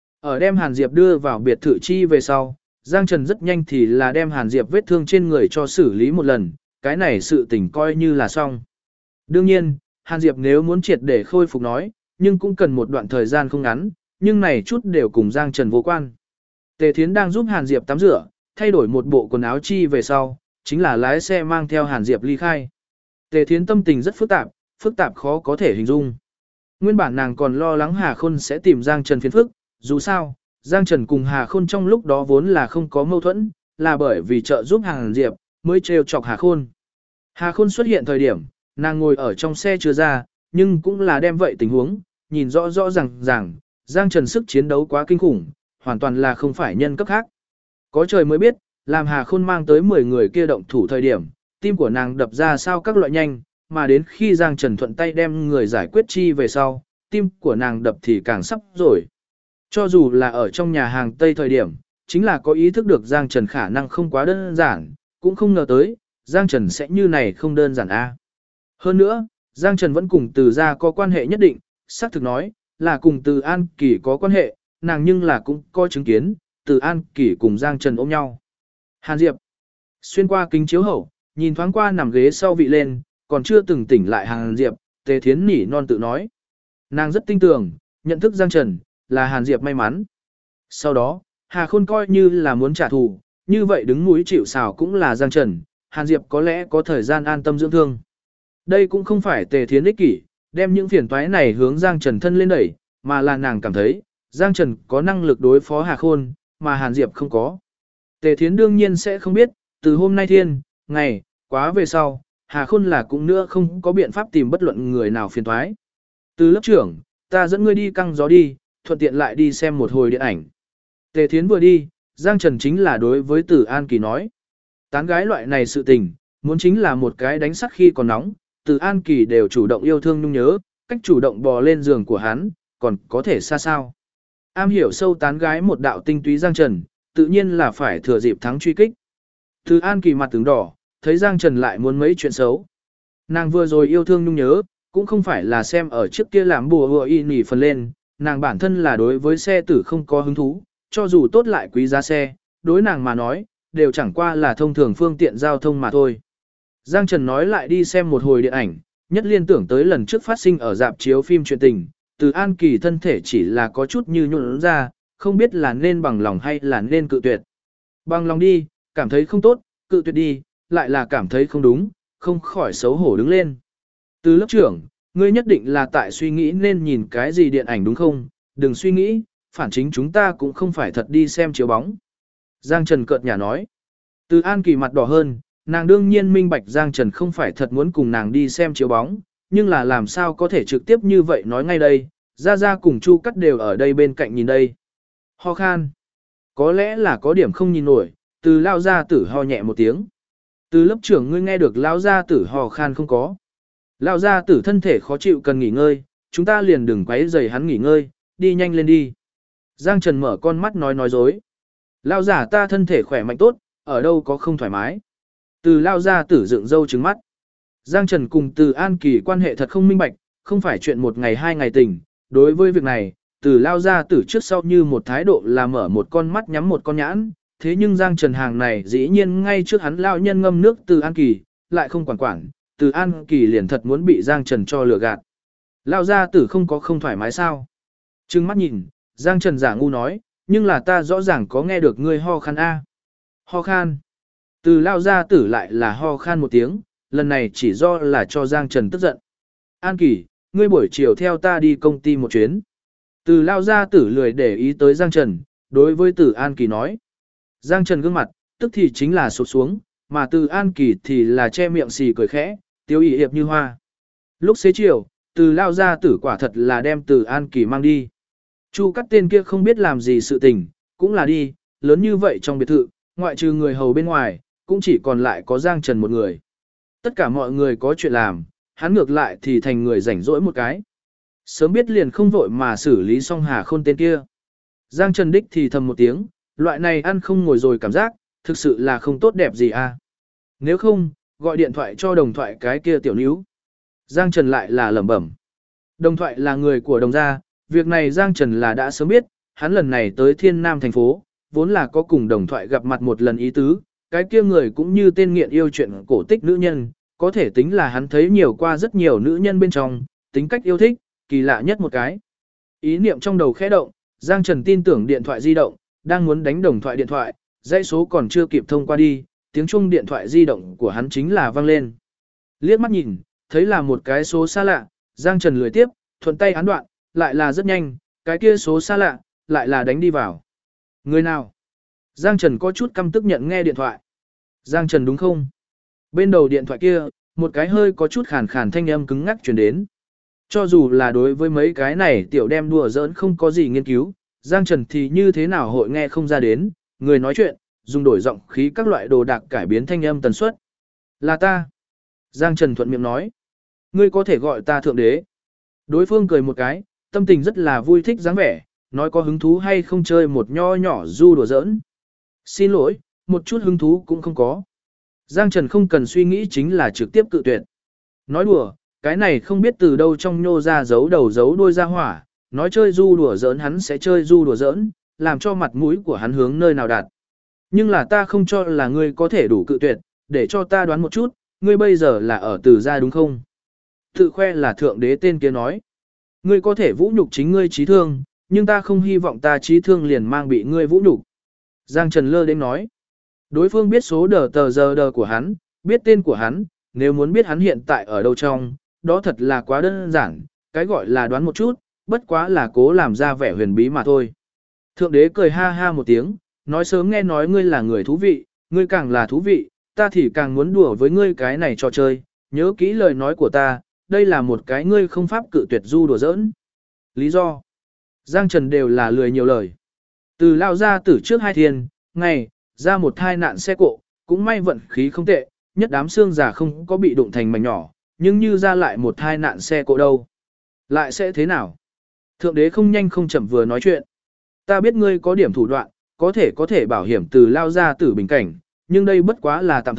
Ở đem Hàn Diệp đưa vào biệt thự chi về sau, Giang Trần rất nhanh thì là đem Hàn Diệp vết thương trên người cho xử lý một lần, cái này sự tình coi như là xong. Đương nhiên, Hàn Diệp nếu muốn triệt để khôi phục nói, nhưng cũng cần một đoạn thời gian không ngắn, nhưng này chút đều cùng Giang Trần vô quan. Tề Thiến đang giúp Hàn Diệp tắm rửa, thay đổi một bộ quần áo chi về sau, chính là lái xe mang theo Hàn Diệp ly khai. Tề Thiến tâm tình rất phức tạp khó có thể hình dung. Nguyên bản nàng còn lo lắng Hà Khôn sẽ tìm Giang Trần phiền phức, dù sao, Giang Trần cùng Hà Khôn trong lúc đó vốn là không có mâu thuẫn, là bởi vì trợ giúp Hàn Diệp mới trêu chọc Hà Khôn. Hà Khôn xuất hiện thời điểm, nàng ngồi ở trong xe chưa ra, nhưng cũng là đem vậy tình huống, nhìn rõ rõ ràng, Giang Trần sức chiến đấu quá kinh khủng, hoàn toàn là không phải nhân cấp khác. Có trời mới biết, làm Hà Khôn mang tới 10 người kia động thủ thời điểm, tim của nàng đập ra sao các loại nhanh, mà đến khi Giang Trần thuận tay đem người giải quyết chi về sau, tim của nàng đập thì càng sắp rồi. Cho dù là ở trong nhà hàng Tây thời điểm, chính là có ý thức được Giang Trần khả năng không quá đơn giản, cũng không ngờ tới, Giang Trần sẽ như này không đơn giản a. Hơn nữa, Giang Trần vẫn cùng Từ gia có quan hệ nhất định, xác thực nói, là cùng Từ An Kỳ có quan hệ, nàng nhưng là cũng có chứng kiến, Từ An Kỳ cùng Giang Trần ôm nhau. Hàn Diệp, xuyên qua kính chiếu hậu, nhìn thoáng qua nằm ghế sau vị lên, còn chưa từng tỉnh lại Hàn Diệp, Tề Thiến nỉ non tự nói. Nàng rất tin tưởng, nhận thức Giang Trần, là Hàn Diệp may mắn. Sau đó, Hà Khôn coi như là muốn trả thù, như vậy đứng mũi chịu sào cũng là Giang Trần, Hàn Diệp có lẽ có thời gian an tâm dưỡng thương. Đây cũng không phải Tề Thiến ích kỷ, đem những phiền toái này hướng Giang Trần thân lên đẩy, mà là nàng cảm thấy, Giang Trần có năng lực đối phó Hà Khôn, mà Hàn Diệp không có. Tề Thiến đương nhiên sẽ không biết, từ hôm nay ngày, quá về sau, Hà Khôn là cũng nữa không có biện pháp tìm bất luận người nào phiền toái. Từ lớp trưởng, ta dẫn ngươi đi căng gió đi, thuận tiện lại đi xem một hồi điện ảnh. Tề Thiến vừa đi, Giang Trần chính là đối với Từ An Kỳ nói. Tán gái loại này sự tình, muốn chính là một cái đánh sắc khi còn nóng, Từ An Kỳ đều chủ động yêu thương nhung nhớ, cách chủ động bò lên giường của hắn, còn có thể xa sao. Am hiểu sâu tán gái một đạo tinh túy Giang Trần, tự nhiên là phải thừa dịp thắng truy kích. Từ An Kỳ mặt tướng đỏ, thấy Giang Trần lại muốn mấy chuyện xấu. Nàng vừa rồi yêu thương nhung nhớ, cũng không phải là xem ở trước kia làm bùa hùa y nỉ phần lên, nàng bản thân là đối với xe tử không có hứng thú, cho dù tốt lại quý giá xe, đối nàng mà nói, đều chẳng qua là thông thường phương tiện giao thông mà thôi. Giang Trần nói lại đi xem một hồi điện ảnh, nhất liên tưởng tới lần trước phát sinh ở dạp chiếu phim chuyện tình, từ An Kỳ thân thể chỉ là có chút như nhuận ra, không biết là nên bằng lòng hay là nên cự tuyệt. Bằng lòng đi, cảm thấy không tốt, cự tuyệt đi, lại là cảm thấy không đúng, không khỏi xấu hổ đứng lên. Từ lớp trưởng, ngươi nhất định là tại suy nghĩ nên nhìn cái gì điện ảnh đúng không? Đừng suy nghĩ, phản chính chúng ta cũng không phải thật đi xem chiếu bóng. Giang Trần cợt nhả nói. Từ An Kỳ mặt đỏ hơn, nàng đương nhiên minh bạch Giang Trần không phải thật muốn cùng nàng đi xem chiếu bóng, nhưng là làm sao có thể trực tiếp như vậy nói ngay đây, Gia Gia cùng Chu Cắt đều ở đây bên cạnh nhìn đây. Ho khan. Có lẽ là có điểm không nhìn nổi, từ lao gia tử ho nhẹ một tiếng. Từ lớp trưởng ngươi nghe được lao gia tử ho khan không có. Lao gia tử thân thể khó chịu cần nghỉ ngơi, chúng ta liền đừng quấy rầy hắn nghỉ ngơi, đi nhanh lên đi. Giang Trần mở con mắt nói dối. Lao giả ta thân thể khỏe mạnh tốt, ở đâu có không thoải mái. Từ lao gia tử dựng râu trứng mắt. Giang Trần cùng từ An Kỳ quan hệ thật không minh bạch, không phải chuyện một ngày hai ngày tình. Đối với việc này, từ lao gia tử trước sau như một thái độ là mở một con mắt nhắm một con nhãn. Thế nhưng Giang Trần hàng này dĩ nhiên ngay trước hắn lao nhân ngâm nước từ An Kỳ, lại không quản. Từ An Kỳ liền thật muốn bị Giang Trần cho lừa gạt. Lao gia tử không có không thoải mái sao? Trừng mắt nhìn, Giang Trần giả ngu nói, nhưng là ta rõ ràng có nghe được ngươi ho khan a. Ho khan. Từ lao gia tử lại là ho khan một tiếng, lần này chỉ do là cho Giang Trần tức giận. An Kỳ, ngươi buổi chiều theo ta đi công ty một chuyến. Từ lao gia tử lười để ý tới Giang Trần, đối với Từ An Kỳ nói. Giang Trần gương mặt, tức thì chính là sụt xuống, mà Từ An Kỳ thì là che miệng xì cười khẽ, tiêu ý hiệp như hoa. Lúc xế chiều, Từ lao gia tử quả thật là đem Từ An Kỳ mang đi. Chu Cắt tên kia không biết làm gì sự tình, cũng là đi, lớn như vậy trong biệt thự, ngoại trừ người hầu bên ngoài, cũng chỉ còn lại có Giang Trần một người. Tất cả mọi người có chuyện làm, hắn ngược lại thì thành người rảnh rỗi một cái. Sớm biết liền không vội mà xử lý xong Hà Khôn tên kia. Giang Trần đích thì thầm một tiếng, loại này ăn không ngồi rồi cảm giác, thực sự là không tốt đẹp gì à. Nếu không, gọi điện thoại cho đồng thoại cái kia tiểu níu. Giang Trần lại là lẩm bẩm. Đồng thoại là người của đồng gia, việc này Giang Trần là đã sớm biết, hắn lần này tới Thiên Nam thành phố, vốn là có cùng đồng thoại gặp mặt một lần ý tứ, cái kia người cũng như tên nghiện yêu chuyện cổ tích nữ nhân, có thể tính là hắn thấy nhiều qua rất nhiều nữ nhân bên trong, tính cách yêu thích, kỳ lạ nhất một cái. Ý niệm trong đầu khẽ động, Giang Trần tin tưởng điện thoại di động, đang muốn đánh đồng thoại điện thoại, dãy số còn chưa kịp thông qua đi, tiếng chuông điện thoại di động của hắn chính là vang lên. Liếc mắt nhìn, thấy là một cái số xa lạ, Giang Trần lười tiếp, thuận tay án đoạn, lại là rất nhanh, cái kia số xa lạ, lại là đánh đi vào. Người nào? Giang Trần có chút căm tức nhận nghe điện thoại. Giang Trần đúng không? Bên đầu điện thoại kia, một cái hơi có chút khàn khàn thanh âm cứng ngắc truyền đến. Cho dù là đối với mấy cái này tiểu đem đùa giỡn không có gì nghiên cứu, Giang Trần thì như thế nào hội nghe không ra đến, người nói chuyện, dùng đổi giọng khí các loại đồ đạc cải biến thanh âm tần suất. Là ta. Giang Trần thuận miệng nói. Ngươi có thể gọi ta thượng đế. Đối phương cười một cái, tâm tình rất là vui thích dáng vẻ, nói có hứng thú hay không chơi một nho nhỏ du đùa giỡn. Xin lỗi, một chút hứng thú cũng không có. Giang Trần không cần suy nghĩ chính là trực tiếp cự tuyệt. Nói đùa, cái này không biết từ đâu trong nhô ra giấu đầu giấu đuôi ra hỏa, nói chơi du đùa giỡn hắn sẽ chơi du đùa giỡn, làm cho mặt mũi của hắn hướng nơi nào đạt. Nhưng là ta không cho là ngươi có thể đủ cự tuyệt, để cho ta đoán một chút, ngươi bây giờ là ở từ gia đúng không? Tự khoe là thượng đế tên kia nói. Ngươi có thể vũ nhục chính ngươi trí thương, nhưng ta không hy vọng ta trí thương liền mang bị ngươi vũ nhục. Giang Trần lơ đến nói. Đối phương biết số đờ của hắn, biết tên của hắn, nếu muốn biết hắn hiện tại ở đâu trong, đó thật là quá đơn giản, cái gọi là đoán một chút, bất quá là cố làm ra vẻ huyền bí mà thôi. Thượng đế cười ha ha một tiếng, nói sớm nghe nói ngươi là người thú vị, ngươi càng là thú vị, ta thì càng muốn đùa với ngươi cái này trò chơi, nhớ kỹ lời nói của ta, đây là một cái ngươi không pháp cự tuyệt du đùa giỡn. Lý do? Giang Trần đều là lười nhiều lời. Từ lao ra từ trước 2 thiên, ngày, ra một thai nạn xe cộ, cũng may vận khí không tệ, nhất đám xương già không có bị đụng thành mảnh nhỏ, nhưng như ra lại một thai nạn xe cộ đâu. Lại sẽ thế nào? Thượng đế không nhanh không chậm vừa nói chuyện. Ta biết ngươi có điểm thủ đoạn, có thể bảo hiểm từ lao ra tử bình cảnh, nhưng đây bất quá là tạm thời,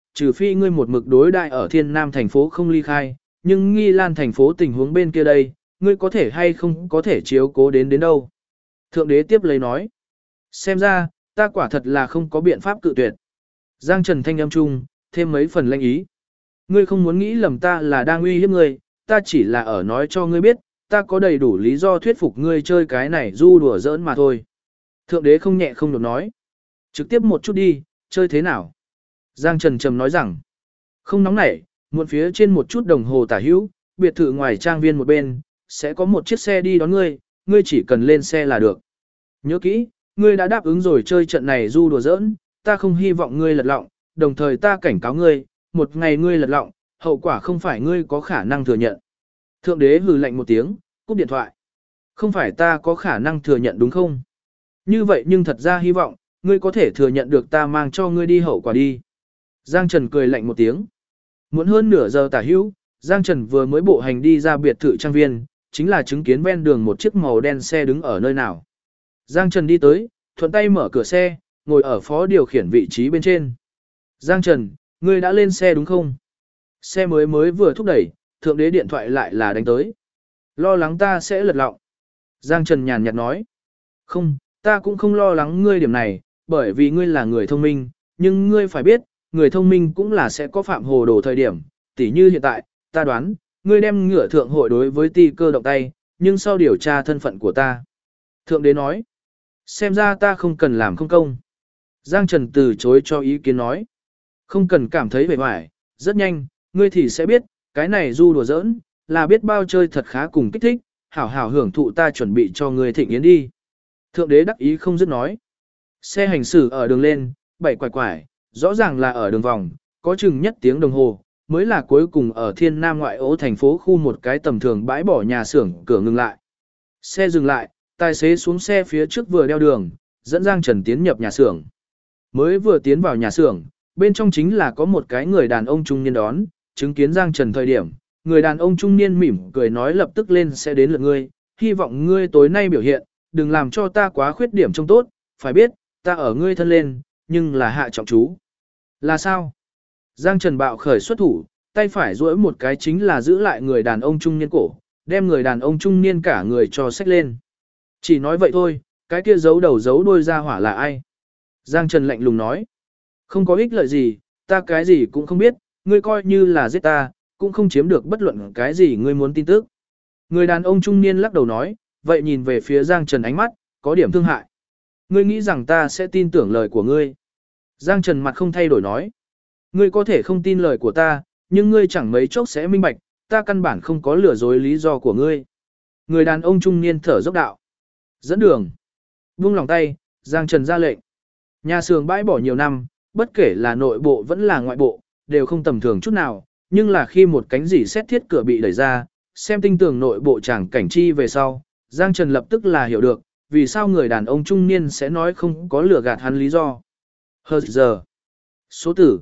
trừ phi ngươi một mực đối đại ở Thiên Nam thành phố không ly khai, nhưng Nghi Lan thành phố tình huống bên kia đây, ngươi có thể hay không có thể chiếu cố đến đâu. Thượng đế tiếp lấy nói. Xem ra, ta quả thật là không có biện pháp cự tuyệt. Giang Trần thanh âm chung, thêm mấy phần lanh ý. Ngươi không muốn nghĩ lầm ta là đang uy hiếp ngươi, ta chỉ là ở nói cho ngươi biết, ta có đầy đủ lý do thuyết phục ngươi chơi cái này du đùa giỡn mà thôi. Thượng đế không nhẹ không đột nói. Trực tiếp một chút đi, chơi thế nào? Giang Trần trầm nói rằng, không nóng nảy, muộn phía trên một chút đồng hồ tả hữu, biệt thự ngoài trang viên một bên, sẽ có một chiếc xe đi đón ngươi, ngươi chỉ cần lên xe là được. Nhớ kỹ, ngươi đã đáp ứng rồi chơi trận này du đùa giỡn, ta không hy vọng ngươi lật lọng, đồng thời ta cảnh cáo ngươi, một ngày ngươi lật lọng, hậu quả không phải ngươi có khả năng thừa nhận. Thượng đế hừ lạnh một tiếng, cúp điện thoại. Không phải ta có khả năng thừa nhận đúng không? Như vậy nhưng thật ra hy vọng, ngươi có thể thừa nhận được ta mang cho ngươi đi hậu quả đi. Giang Trần cười lạnh một tiếng. Muốn hơn nửa giờ tả hữu, Giang Trần vừa mới bộ hành đi ra biệt thự trang viên, chính là chứng kiến ven đường một chiếc màu đen xe đứng ở nơi nào. Giang Trần đi tới, thuận tay mở cửa xe, ngồi ở phó điều khiển vị trí bên trên. Giang Trần, ngươi đã lên xe đúng không? Xe mới vừa thúc đẩy, thượng đế điện thoại lại là đánh tới. Lo lắng ta sẽ lật lọng. Giang Trần nhàn nhạt nói. Không, ta cũng không lo lắng ngươi điểm này, bởi vì ngươi là người thông minh, nhưng ngươi phải biết, người thông minh cũng là sẽ có phạm hồ đồ thời điểm, tỉ như hiện tại, ta đoán, ngươi đem ngựa thượng hội đối với ti cơ động tay, nhưng sau điều tra thân phận của ta. Thượng đế nói, xem ra ta không cần làm không công. Giang Trần từ chối cho ý kiến nói, không cần cảm thấy bề ngoài, rất nhanh, ngươi thì sẽ biết, cái này du đùa giỡn, là biết bao chơi thật khá cùng kích thích, hảo hảo hưởng thụ ta chuẩn bị cho ngươi thịnh yến đi. Thượng đế đắc ý không dứt nói, xe hành xử ở đường lên, bảy quải quải, rõ ràng là ở đường vòng, có chừng nhất tiếng đồng hồ, mới là cuối cùng ở Thiên Nam ngoại ô thành phố khu một cái tầm thường bãi bỏ nhà xưởng cửa ngừng lại. Xe dừng lại, tài xế xuống xe phía trước vừa đeo đường, dẫn Giang Trần tiến nhập nhà xưởng. Mới vừa tiến vào nhà xưởng, bên trong chính là có một cái người đàn ông trung niên đón, chứng kiến Giang Trần thời điểm, người đàn ông trung niên mỉm cười nói lập tức lên sẽ đến lượt ngươi, hy vọng ngươi tối nay biểu hiện, đừng làm cho ta quá khuyết điểm trông tốt, phải biết, ta ở ngươi thân lên, nhưng là hạ trọng chú. Là sao? Giang Trần bạo khởi xuất thủ, tay phải duỗi một cái chính là giữ lại người đàn ông trung niên cổ, đem người đàn ông trung niên cả người cho xách lên. Chỉ nói vậy thôi, cái kia giấu đầu giấu đuôi ra hỏa là ai? Giang Trần lạnh lùng nói. Không có ích lợi gì, ta cái gì cũng không biết, ngươi coi như là giết ta, cũng không chiếm được bất luận cái gì ngươi muốn tin tức. Người đàn ông trung niên lắc đầu nói, vậy nhìn về phía Giang Trần ánh mắt, có điểm thương hại. Ngươi nghĩ rằng ta sẽ tin tưởng lời của ngươi. Giang Trần mặt không thay đổi nói. Ngươi có thể không tin lời của ta, nhưng ngươi chẳng mấy chốc sẽ minh bạch, ta căn bản không có lừa dối lý do của ngươi. Người đàn ông trung niên thở dốc đạo. Dẫn đường. Buông lòng tay, Giang Trần ra lệnh. Nhà xưởng bãi bỏ nhiều năm, bất kể là nội bộ vẫn là ngoại bộ, đều không tầm thường chút nào, nhưng là khi một cánh dỉ xét thiết cửa bị đẩy ra, xem tinh tường nội bộ chẳng cảnh chi về sau, Giang Trần lập tức là hiểu được, vì sao người đàn ông trung niên sẽ nói không có lừa gạt hắn lý do. Hờ giờ. Số tử,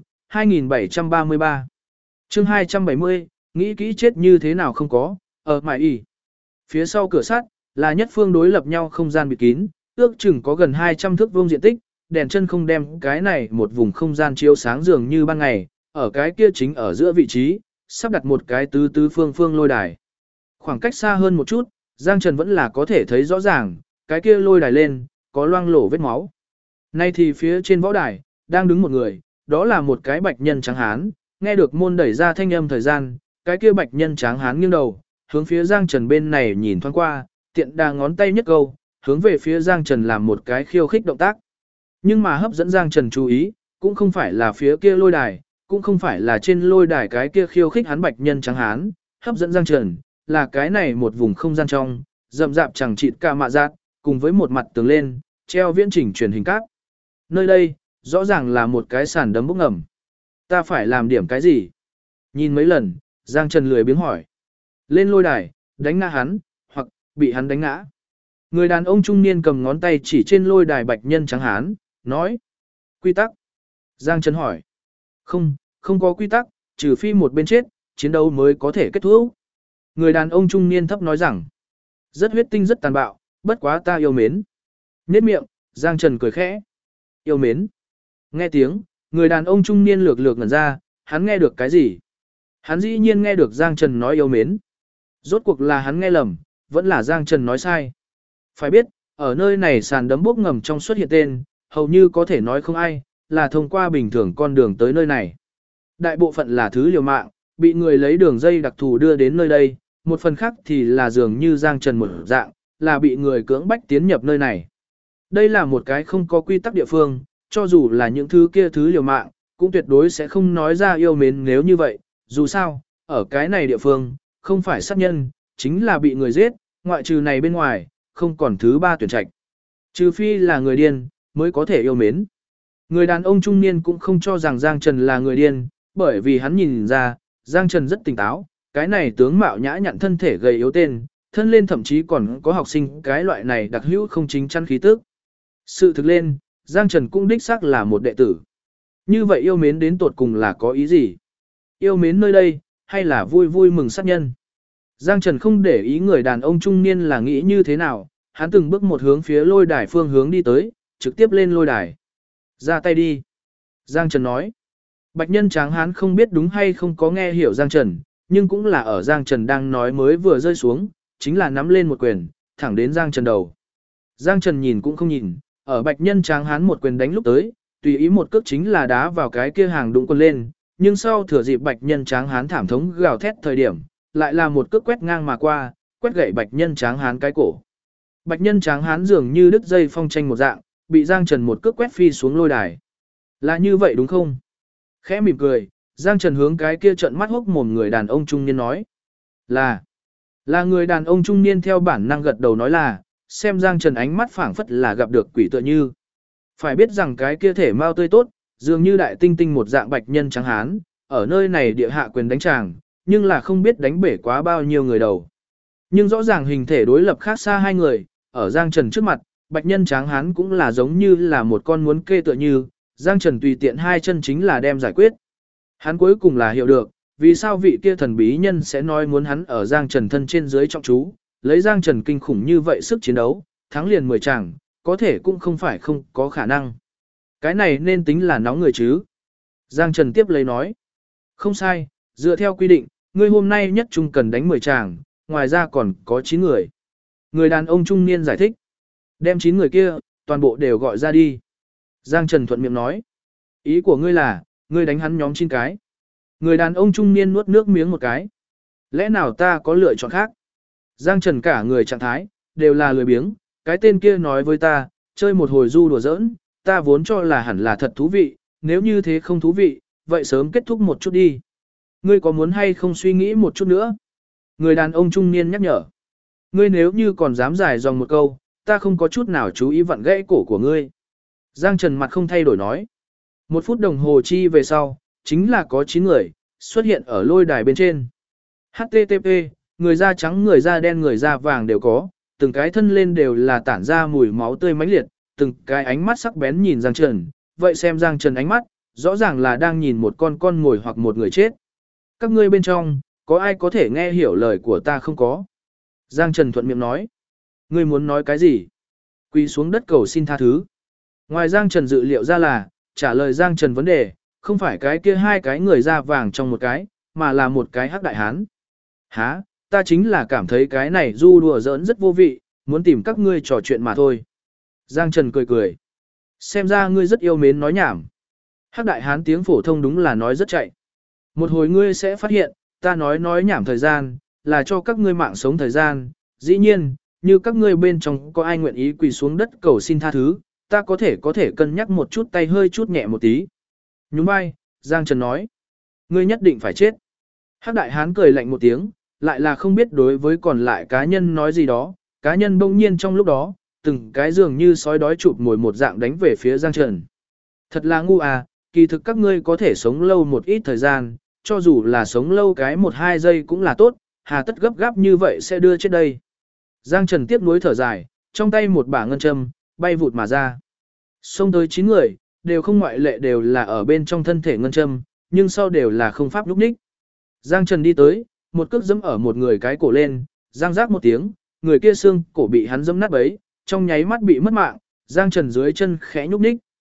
2733. Chương 270, nghĩ kỹ chết như thế nào không có, ở mải ỉ. Phía sau cửa sắt, là nhất phương đối lập nhau không gian bịt kín, ước chừng có gần 200 thước vuông diện tích, đèn chân không đem cái này một vùng không gian chiếu sáng dường như ban ngày, ở cái kia chính ở giữa vị trí, sắp đặt một cái tứ phương lôi đài. Khoảng cách xa hơn một chút, Giang Trần vẫn là có thể thấy rõ ràng, cái kia lôi đài lên, có loang lổ vết máu. Nay thì phía trên võ đài, đang đứng một người, đó là một cái bạch nhân trắng hán, nghe được môn đẩy ra thanh âm thời gian, cái kia bạch nhân trắng hán nghiêng đầu, hướng phía Giang Trần bên này nhìn thoáng qua, tiện đà ngón tay nhất câu, hướng về phía Giang Trần làm một cái khiêu khích động tác. Nhưng mà hấp dẫn Giang Trần chú ý, cũng không phải là phía kia lôi đài, cũng không phải là trên lôi đài cái kia khiêu khích hắn bạch nhân trắng hán, hấp dẫn Giang Trần, là cái này một vùng không gian trong, rậm rạp chẳng chịt ca mạ giác, cùng với một mặt tường lên, treo viễn chỉnh truyền hình cáp. Nơi đây, rõ ràng là một cái sàn đấm bốc ngầm. Ta phải làm điểm cái gì? Nhìn mấy lần, Giang Trần lười biếng hỏi. Lên lôi đài, đánh ngã hắn, hoặc bị hắn đánh ngã. Người đàn ông trung niên cầm ngón tay chỉ trên lôi đài bạch nhân trắng hán, nói. Quy tắc. Giang Trần hỏi. Không có quy tắc, trừ phi một bên chết, chiến đấu mới có thể kết thúc. Người đàn ông trung niên thấp nói rằng. Rất huyết tinh rất tàn bạo, bất quá ta yêu mến. Nhết miệng, Giang Trần cười khẽ. Yêu mến. Nghe tiếng, Người đàn ông trung niên lược lược ngẩn ra, hắn nghe được cái gì? Hắn dĩ nhiên nghe được Giang Trần nói yêu mến. Rốt cuộc là hắn nghe lầm, vẫn là Giang Trần nói sai. Phải biết, ở nơi này sàn đấm bốc ngầm trong xuất hiện tên, hầu như có thể nói không ai, là thông qua bình thường con đường tới nơi này. Đại bộ phận là thứ liều mạng, bị người lấy đường dây đặc thù đưa đến nơi đây, một phần khác thì là dường như Giang Trần một dạng, là bị người cưỡng bách tiến nhập nơi này. Đây là một cái không có quy tắc địa phương, cho dù là những thứ kia thứ liều mạng, cũng tuyệt đối sẽ không nói ra yêu mến nếu như vậy, dù sao, ở cái này địa phương, không phải sát nhân, chính là bị người giết, ngoại trừ này bên ngoài, không còn thứ ba tuyển trạch. Trừ phi là người điên, mới có thể yêu mến. Người đàn ông trung niên cũng không cho rằng Giang Trần là người điên, bởi vì hắn nhìn ra, Giang Trần rất tỉnh táo, cái này tướng mạo nhã nhặn thân thể gầy yếu tên, thân lên thậm chí còn có học sinh cái loại này đặc hữu không chính chắn khí tức. Sự thực lên, Giang Trần cũng đích xác là một đệ tử. Như vậy yêu mến đến tột cùng là có ý gì? Yêu mến nơi đây, hay là vui vui mừng sát nhân? Giang Trần không để ý người đàn ông trung niên là nghĩ như thế nào, hắn từng bước một hướng phía lôi đài phương hướng đi tới, trực tiếp lên lôi đài. Ra tay đi. Giang Trần nói. Bạch nhân tráng hán không biết đúng hay không có nghe hiểu Giang Trần, nhưng cũng là ở Giang Trần đang nói mới vừa rơi xuống, chính là nắm lên một quyền, thẳng đến Giang Trần đầu. Giang Trần nhìn cũng không nhìn, ở bạch nhân tráng hán một quyền đánh lúc tới, tùy ý một cước chính là đá vào cái kia hàng đụng quân lên, nhưng sau thừa dịp bạch nhân tráng hán thảm thống gào thét thời điểm, lại là một cước quét ngang mà qua, quét gãy bạch nhân tráng hán cái cổ. Bạch nhân tráng hán dường như đứt dây phong tranh một dạng, bị Giang Trần một cước quét phi xuống lôi đài. Là như vậy đúng không? Khẽ mỉm cười, Giang Trần hướng cái kia trợn mắt hốc mồm người đàn ông trung niên nói. Là người đàn ông trung niên theo bản năng gật đầu nói là, xem Giang Trần ánh mắt phảng phất là gặp được quỷ tựa như. Phải biết rằng cái kia thể mau tươi tốt, dường như đại tinh tinh một dạng bạch nhân trắng hán, ở nơi này địa hạ quyền đánh chàng, nhưng là không biết đánh bể quá bao nhiêu người đầu. Nhưng rõ ràng hình thể đối lập khác xa hai người, ở Giang Trần trước mặt, bạch nhân tráng hán cũng là giống như là một con muốn kê tựa như, Giang Trần tùy tiện hai chân chính là đem giải quyết. Hắn cuối cùng là hiểu được, vì sao vị kia thần bí nhân sẽ nói muốn hắn ở Giang Trần thân trên dưới trọng chú, lấy Giang Trần kinh khủng như vậy sức chiến đấu, thắng liền 10 chàng, có thể cũng không phải không có khả năng. Cái này nên tính là nóng người chứ. Giang Trần tiếp lấy nói. Không sai, dựa theo quy định, ngươi hôm nay nhất trung cần đánh 10 chàng, ngoài ra còn có 9 người. Người đàn ông trung niên giải thích. Đem 9 người kia, toàn bộ đều gọi ra đi. Giang Trần thuận miệng nói. Ý của ngươi là, ngươi đánh hắn nhóm 9 cái. Người đàn ông trung niên nuốt nước miếng một cái. Lẽ nào ta có lựa chọn khác? Giang Trần cả người trạng thái, đều là lười biếng. Cái tên kia nói với ta, chơi một hồi du đùa giỡn, ta vốn cho là hẳn là thật thú vị, nếu như thế không thú vị, vậy sớm kết thúc một chút đi. Ngươi có muốn hay không suy nghĩ một chút nữa? Người đàn ông trung niên nhắc nhở. Ngươi nếu như còn dám dài dòng một câu, ta không có chút nào chú ý vặn gãy cổ của ngươi. Giang Trần mặt không thay đổi nói. 1 phút đồng hồ chi về sau, chính là có 9 người, xuất hiện ở lôi đài bên trên. HTTP, người da trắng, người da đen, người da vàng đều có, từng cái thân lên đều là tản ra mùi máu tươi mãnh liệt, từng cái ánh mắt sắc bén nhìn Giang Trần. Vậy xem Giang Trần ánh mắt, rõ ràng là đang nhìn một con ngồi hoặc một người chết. Các ngươi bên trong, có ai có thể nghe hiểu lời của ta không có? Giang Trần thuận miệng nói. Ngươi muốn nói cái gì? Quỳ xuống đất cầu xin tha thứ. Ngoài Giang Trần dự liệu ra là, trả lời Giang Trần vấn đề, không phải cái kia 2 cái người da vàng trong một cái, mà là một cái hắc đại hán. Hả, ta chính là cảm thấy cái này du đùa giỡn rất vô vị, muốn tìm các ngươi trò chuyện mà thôi. Giang Trần cười cười. Xem ra ngươi rất yêu mến nói nhảm. Hắc đại hán tiếng phổ thông đúng là nói rất chạy. Một hồi ngươi sẽ phát hiện, ta nói nhảm thời gian, là cho các ngươi mạng sống thời gian. Dĩ nhiên, như các ngươi bên trong có ai nguyện ý quỳ xuống đất cầu xin tha thứ, ta có thể cân nhắc một chút tay hơi chút nhẹ một tí. Nhún vai, Giang Trần nói. Ngươi nhất định phải chết. Hắc đại hán cười lạnh một tiếng, lại là không biết đối với còn lại cá nhân nói gì đó. Cá nhân bỗng nhiên trong lúc đó, từng cái dường như sói đói chụp mồi một dạng đánh về phía Giang Trần. Thật là ngu à, kỳ thực các ngươi có thể sống lâu một ít thời gian, cho dù là sống lâu cái 1-2 giây cũng là tốt, hà tất gấp gáp như vậy sẽ đưa chết đây. Giang Trần tiếc nuối thở dài, trong tay một bả ngân châm, bay vụt mà ra. Xông tới 9 người, đều không ngoại lệ đều là ở bên trong thân thể ngân châm, nhưng sau đều là không pháp lúc ních. Giang Trần đi tới, một cước giẫm ở một người cái cổ lên, giang rác một tiếng, người kia xương cổ bị hắn giẫm nát bấy, trong nháy mắt bị mất mạng, Giang Trần dưới chân khẽ nhúc nhích,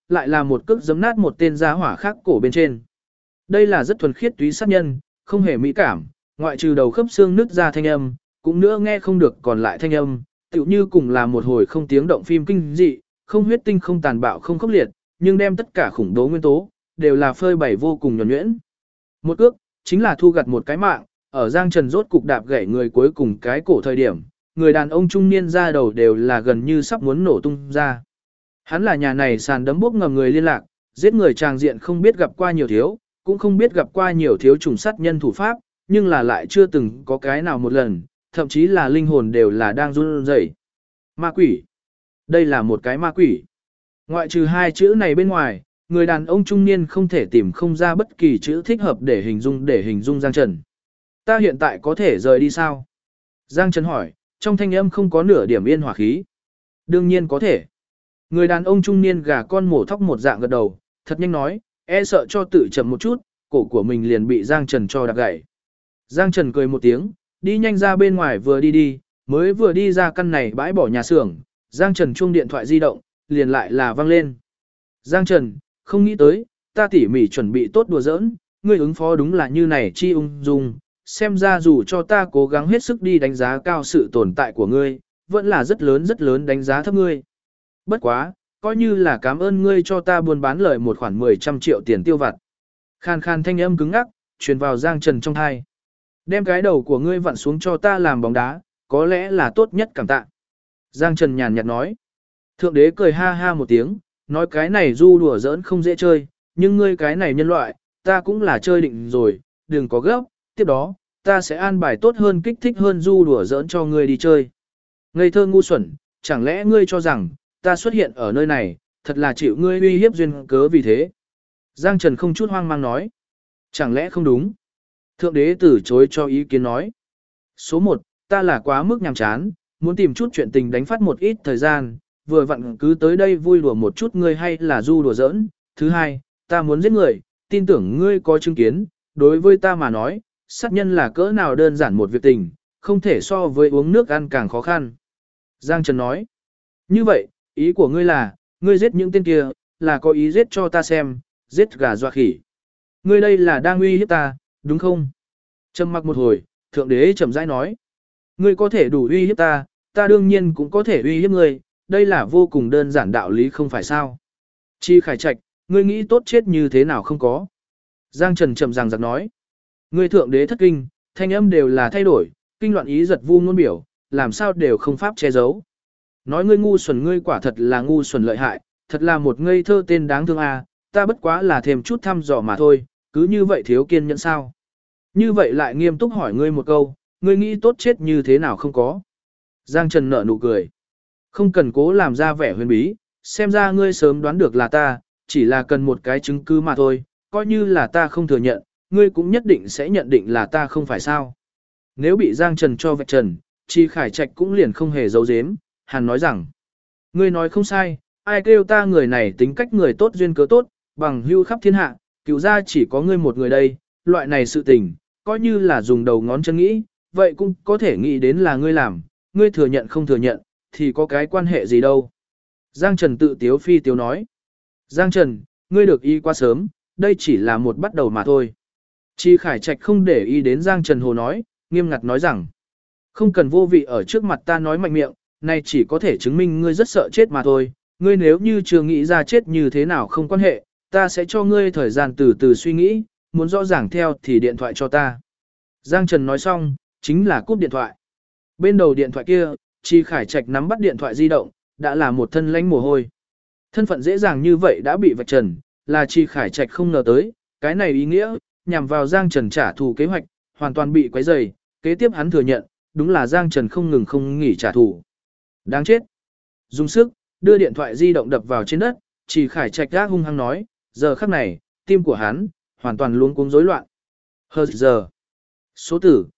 lại là một cước giấm nát một tên giá hỏa khác cổ bên trên. Đây là rất thuần khiết túy sát nhân, không hề mỹ cảm, ngoại trừ đầu khớp xương nứt ra thanh âm, cũng nữa nghe không được còn lại thanh âm, tựu như cùng là một hồi không tiếng động phim kinh dị, không huyết tinh không tàn bạo không khốc liệt, nhưng đem tất cả khủng bố nguyên tố, đều là phơi bày vô cùng nhuần nhuyễn. Một cước, chính là thu gặt một cái mạng, ở Giang Trần rốt cục đạp gãy người cuối cùng cái cổ thời điểm, người đàn ông trung niên ra đầu đều là gần như sắp muốn nổ tung ra. Hắn là nhà này sàn đấm bốc ngầm người liên lạc, giết người tràng diện không biết gặp qua nhiều thiếu, cũng không biết gặp qua nhiều thiếu trùng sát nhân thủ pháp, nhưng là lại chưa từng có cái nào một lần, thậm chí là linh hồn đều là đang run rẩy. Ma quỷ. Đây là một cái ma quỷ. Ngoại trừ hai chữ này bên ngoài, người đàn ông trung niên không thể tìm không ra bất kỳ chữ thích hợp để hình dung Giang Trần. Ta hiện tại có thể rời đi sao? Giang Trần hỏi, trong thanh âm không có nửa điểm yên hòa khí. Đương nhiên có thể. Người đàn ông trung niên gà con mổ thóc một dạng gật đầu, thật nhanh nói, e sợ cho tự chậm một chút, cổ của mình liền bị Giang Trần cho đạp gãy. Giang Trần cười một tiếng, đi nhanh ra bên ngoài vừa đi, mới vừa đi ra căn này bãi bỏ nhà xưởng, Giang Trần chuông điện thoại di động, liền lại là vang lên. Giang Trần, không nghĩ tới, ta tỉ mỉ chuẩn bị tốt đùa giỡn, ngươi ứng phó đúng là như này chi ung dung, xem ra dù cho ta cố gắng hết sức đi đánh giá cao sự tồn tại của ngươi, vẫn là rất lớn đánh giá thấp ngươi. Bất quá, coi như là cảm ơn ngươi cho ta buôn bán lời một khoản 10 triệu tiền tiêu vặt. Khan khan thanh âm cứng ngắc, truyền vào Giang Trần trong tai. Đem cái đầu của ngươi vặn xuống cho ta làm bóng đá, có lẽ là tốt nhất cảm tạ. Giang Trần nhàn nhạt nói. Thượng đế cười ha ha một tiếng, nói cái này du đùa giỡn không dễ chơi, nhưng ngươi cái này nhân loại, ta cũng là chơi định rồi, đừng có gấp, tiếp đó, ta sẽ an bài tốt hơn kích thích hơn du đùa giỡn cho ngươi đi chơi. Ngây thơ ngu xuẩn, chẳng lẽ ngươi cho rằng, ta xuất hiện ở nơi này, thật là chịu ngươi uy hiếp duyên cớ vì thế. Giang Trần không chút hoang mang nói. Chẳng lẽ không đúng? Thượng đế từ chối cho ý kiến nói. Số 1, ta là quá mức nhàm chán, muốn tìm chút chuyện tình đánh phát một ít thời gian, vừa vặn cứ tới đây vui đùa một chút ngươi hay là du đùa giỡn. Thứ hai, ta muốn giết người, tin tưởng ngươi có chứng kiến, đối với ta mà nói, sát nhân là cỡ nào đơn giản một việc tình, không thể so với uống nước ăn càng khó khăn. Giang Trần nói. Như vậy, ý của ngươi là, ngươi giết những tên kia, là có ý giết cho ta xem, giết gà dọa khỉ. Ngươi đây là đang uy hiếp ta, đúng không? Trầm mặc một hồi, thượng đế chậm rãi nói. Ngươi có thể đủ uy hiếp ta, ta đương nhiên cũng có thể uy hiếp ngươi, đây là vô cùng đơn giản đạo lý không phải sao. Chi Khải Trạch, ngươi nghĩ tốt chết như thế nào không có. Giang Trần chậm ràng giặc nói. Ngươi thượng đế thất kinh, thanh âm đều là thay đổi, kinh loạn ý giật vu ngôn biểu, làm sao đều không pháp che giấu. Nói ngươi ngu xuẩn, ngươi quả thật là ngu xuẩn lợi hại, thật là một ngây thơ tên đáng thương à, ta bất quá là thêm chút thăm dò mà thôi, cứ như vậy thiếu kiên nhẫn sao. Như vậy lại nghiêm túc hỏi ngươi một câu, ngươi nghĩ tốt chết như thế nào không có. Giang Trần nở nụ cười. Không cần cố làm ra vẻ huyền bí, xem ra ngươi sớm đoán được là ta, chỉ là cần một cái chứng cứ mà thôi, coi như là ta không thừa nhận, ngươi cũng nhất định sẽ nhận định là ta không phải sao. Nếu bị Giang Trần cho vạch trần, Chi Khải Trạch cũng liền không hề giấu giếm, hắn nói rằng, ngươi nói không sai, ai kêu ta người này tính cách người tốt duyên cớ tốt, bằng hưu khắp thiên hạ, cứu ra chỉ có ngươi một người đây, loại này sự tình, coi như là dùng đầu ngón chân nghĩ, vậy cũng có thể nghĩ đến là ngươi làm, ngươi thừa nhận không thừa nhận, thì có cái quan hệ gì đâu. Giang Trần tự tiếu phi tiếu nói, Giang Trần, ngươi được ý quá sớm, đây chỉ là một bắt đầu mà thôi. Chi Khải Trạch không để ý đến Giang Trần hồ nói, nghiêm ngặt nói rằng, không cần vô vị ở trước mặt ta nói mạnh miệng, này chỉ có thể chứng minh ngươi rất sợ chết mà thôi, ngươi nếu như chưa nghĩ ra chết như thế nào không quan hệ, ta sẽ cho ngươi thời gian từ từ suy nghĩ, muốn rõ ràng theo thì điện thoại cho ta. Giang Trần nói xong, chính là cúp điện thoại. Bên đầu điện thoại kia, Chi Khải Trạch nắm bắt điện thoại di động, đã là một thân lãnh mồ hôi. Thân phận dễ dàng như vậy đã bị vạch trần, là Chi Khải Trạch không ngờ tới, cái này ý nghĩa, nhằm vào Giang Trần trả thù kế hoạch, hoàn toàn bị quấy rầy, kế tiếp hắn thừa nhận, đúng là Giang Trần không ngừng không nghỉ trả thù. Đáng chết. Dùng sức, đưa điện thoại di động đập vào trên đất, Chi Khải Trạch gác hung hăng nói, giờ khắc này, tim của hắn, hoàn toàn luống cuống rối loạn. Hờ giờ. Số tử,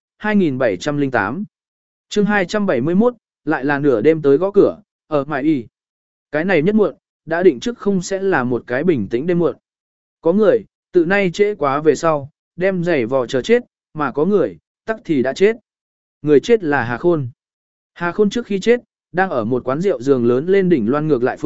2708. Chương 271, lại là nửa đêm tới gõ cửa, ở mại y. Cái này nhất muộn, đã định trước không sẽ là một cái bình tĩnh đêm muộn. Có người, từ nay trễ quá về sau, đem giày vò chờ chết, mà có người, tắc thì đã chết. Người chết là Hà Khôn. Hà Khôn trước khi chết, đang ở một quán rượu giường lớn lên đỉnh loan ngược lại phượng,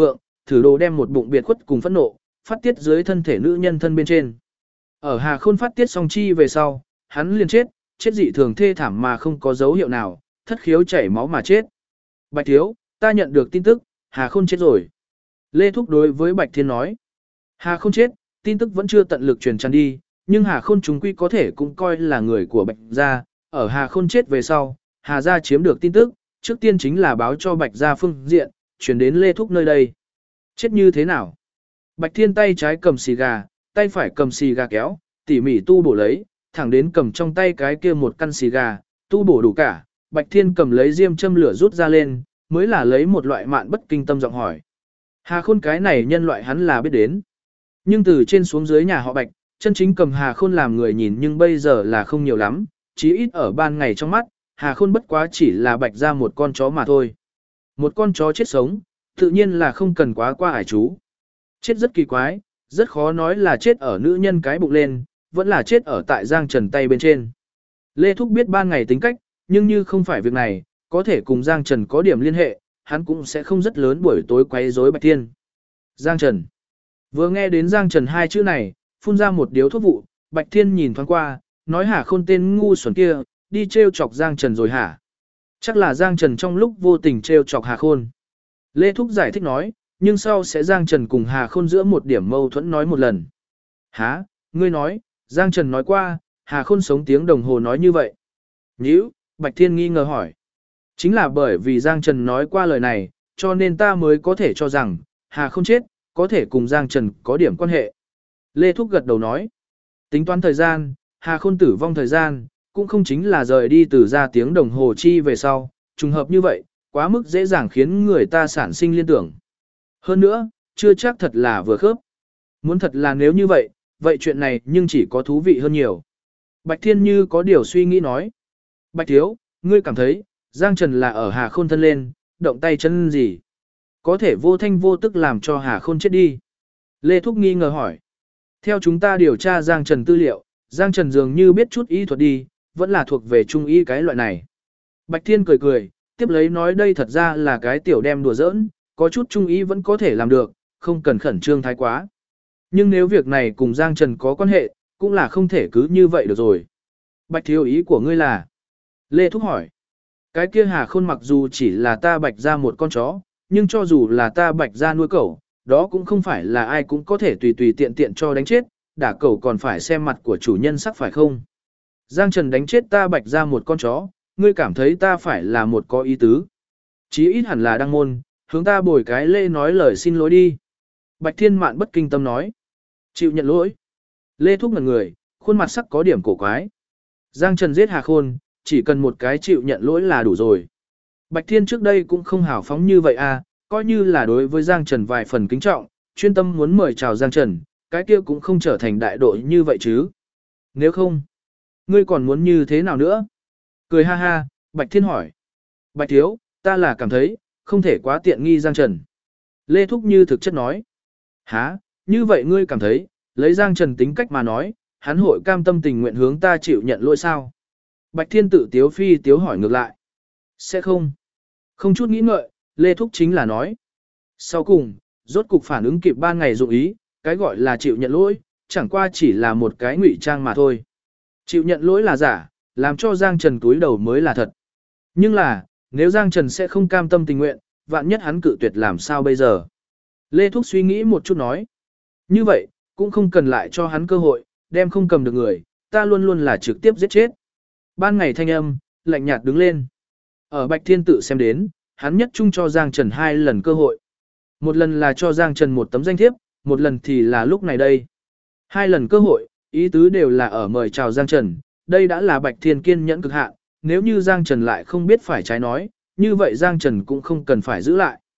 thử đồ đem một bụng biệt khuất cùng phẫn nộ, phát tiết dưới thân thể nữ nhân thân bên trên. Ở Hà Khôn phát tiết xong chi về sau, hắn liền chết, chết dị thường thê thảm mà không có dấu hiệu nào, thất khiếu chảy máu mà chết. Bạch thiếu, ta nhận được tin tức, Hà Khôn chết rồi. Lê Thúc đối với Bạch Thiên nói. Hà Khôn chết, tin tức vẫn chưa tận lực truyền tràn đi, nhưng Hà Khôn chúng quy có thể cũng coi là người của Bạch gia. Ở Hà Khôn chết về sau, Hà gia chiếm được tin tức, trước tiên chính là báo cho Bạch gia phương diện, chuyển đến Lê Thúc nơi đây. Chết như thế nào? Bạch Thiên tay trái cầm xì gà, tay phải cầm xì gà kéo, tỉ mỉ tu bổ lấy, thẳng đến cầm trong tay cái kia một căn xì gà, tu bổ đủ cả. Bạch Thiên cầm lấy diêm châm lửa rút ra lên, mới là lấy một loại mạn bất kinh tâm giọng hỏi. Hà Khôn cái này nhân loại hắn là biết đến. Nhưng từ trên xuống dưới nhà họ Bạch, chân chính cầm Hà Khôn làm người nhìn nhưng bây giờ là không nhiều lắm, chí ít ở ban ngày trong mắt, Hà Khôn bất quá chỉ là Bạch ra một con chó mà thôi. Một con chó chết sống, tự nhiên là không cần quá qua ải chú. Chết rất kỳ quái, rất khó nói là chết ở nữ nhân cái bụng lên, vẫn là chết ở tại Giang Trần tay bên trên. Lê Thúc biết ban ngày tính cách, nhưng như không phải việc này, có thể cùng Giang Trần có điểm liên hệ, hắn cũng sẽ không rất lớn buổi tối quấy rối Bạch Thiên. Giang Trần. Vừa nghe đến Giang Trần hai chữ này, phun ra một điếu thuốc vụ, Bạch Thiên nhìn thoáng qua, nói Hà Khôn tên ngu xuẩn kia, đi trêu chọc Giang Trần rồi hả? Chắc là Giang Trần trong lúc vô tình trêu chọc Hà Khôn. Lê Thúc giải thích nói, nhưng sau sẽ Giang Trần cùng Hà Khôn giữa một điểm mâu thuẫn nói một lần. Hả, ngươi nói, Giang Trần nói qua, Hà Khôn sống tiếng đồng hồ nói như vậy. Nhữ, Bạch Thiên nghi ngờ hỏi. Chính là bởi vì Giang Trần nói qua lời này, cho nên ta mới có thể cho rằng, Hà Khôn chết, có thể cùng Giang Trần có điểm quan hệ. Lê Thúc gật đầu nói, tính toán thời gian, Hà Khôn tử vong thời gian, cũng không chính là rời đi từ ra tiếng đồng hồ chi về sau, trùng hợp như vậy, quá mức dễ dàng khiến người ta sản sinh liên tưởng. Hơn nữa, chưa chắc thật là vừa khớp. Muốn thật là nếu như vậy, vậy chuyện này nhưng chỉ có thú vị hơn nhiều. Bạch Thiên như có điều suy nghĩ nói. Bạch Thiếu, ngươi cảm thấy, Giang Trần là ở Hà Khôn thân lên, động tay chân gì? Có thể vô thanh vô tức làm cho Hà Khôn chết đi. Lê Thúc nghi ngờ hỏi. Theo chúng ta điều tra Giang Trần tư liệu, Giang Trần dường như biết chút y thuật đi, vẫn là thuộc về trung y cái loại này. Bạch Thiên cười cười, tiếp lấy nói đây thật ra là cái tiểu đem đùa giỡn, có chút trung y vẫn có thể làm được, không cần khẩn trương thái quá. Nhưng nếu việc này cùng Giang Trần có quan hệ, cũng là không thể cứ như vậy được rồi. Bạch Thiếu ý của ngươi là? Lê Thúc hỏi. Cái kia Hà Khôn mặc dù chỉ là ta Bạch ra một con chó, nhưng cho dù là ta Bạch ra nuôi cẩu, đó cũng không phải là ai cũng có thể tùy tùy tiện tiện cho đánh chết, đả cẩu còn phải xem mặt của chủ nhân sắc phải không? Giang Trần đánh chết ta Bạch ra một con chó, ngươi cảm thấy ta phải là một có ý tứ. Chí ít hẳn là đăng môn, hướng ta bồi cái lễ nói lời xin lỗi đi. Bạch Thiên Mạn bất kinh tâm nói. Chịu nhận lỗi. Lê Thúc ngẩn người, khuôn mặt sắc có điểm cổ quái. Giang Trần giết Hà Khôn, chỉ cần một cái chịu nhận lỗi là đủ rồi. Bạch Thiên trước đây cũng không hào phóng như vậy à, coi như là đối với Giang Trần vài phần kính trọng, chuyên tâm muốn mời chào Giang Trần, cái kia cũng không trở thành đại đội như vậy chứ. Nếu không, ngươi còn muốn như thế nào nữa? Cười ha ha, Bạch Thiên hỏi. Bạch Thiếu, ta là cảm thấy, không thể quá tiện nghi Giang Trần. Lê Thúc như thực chất nói. Hả, như vậy ngươi cảm thấy, lấy Giang Trần tính cách mà nói, hắn hội cam tâm tình nguyện hướng ta chịu nhận lỗi sao? Bạch Thiên tự tiếu phi tiếu hỏi ngược lại. Sẽ không. Không chút nghĩ ngợi, Lê Thúc chính là nói. Sau cùng, rốt cục phản ứng kịp ban ngày dụng ý, cái gọi là chịu nhận lỗi, chẳng qua chỉ là một cái ngụy trang mà thôi. Chịu nhận lỗi là giả, làm cho Giang Trần túi đầu mới là thật. Nhưng là, nếu Giang Trần sẽ không cam tâm tình nguyện, vạn nhất hắn cự tuyệt làm sao bây giờ? Lê Thúc suy nghĩ một chút nói. Như vậy, cũng không cần lại cho hắn cơ hội, đem không cầm được người, ta luôn luôn là trực tiếp giết chết. Ban ngày thanh âm, lạnh nhạt đứng lên. Ở Bạch Thiên tự xem đến, hắn nhất chung cho Giang Trần 2 lần cơ hội. Một lần là cho Giang Trần một tấm danh thiếp, một lần thì là lúc này đây. 2 lần cơ hội, ý tứ đều là ở mời chào Giang Trần, đây đã là Bạch Thiên kiên nhẫn cực hạn, nếu như Giang Trần lại không biết phải trái nói, như vậy Giang Trần cũng không cần phải giữ lại.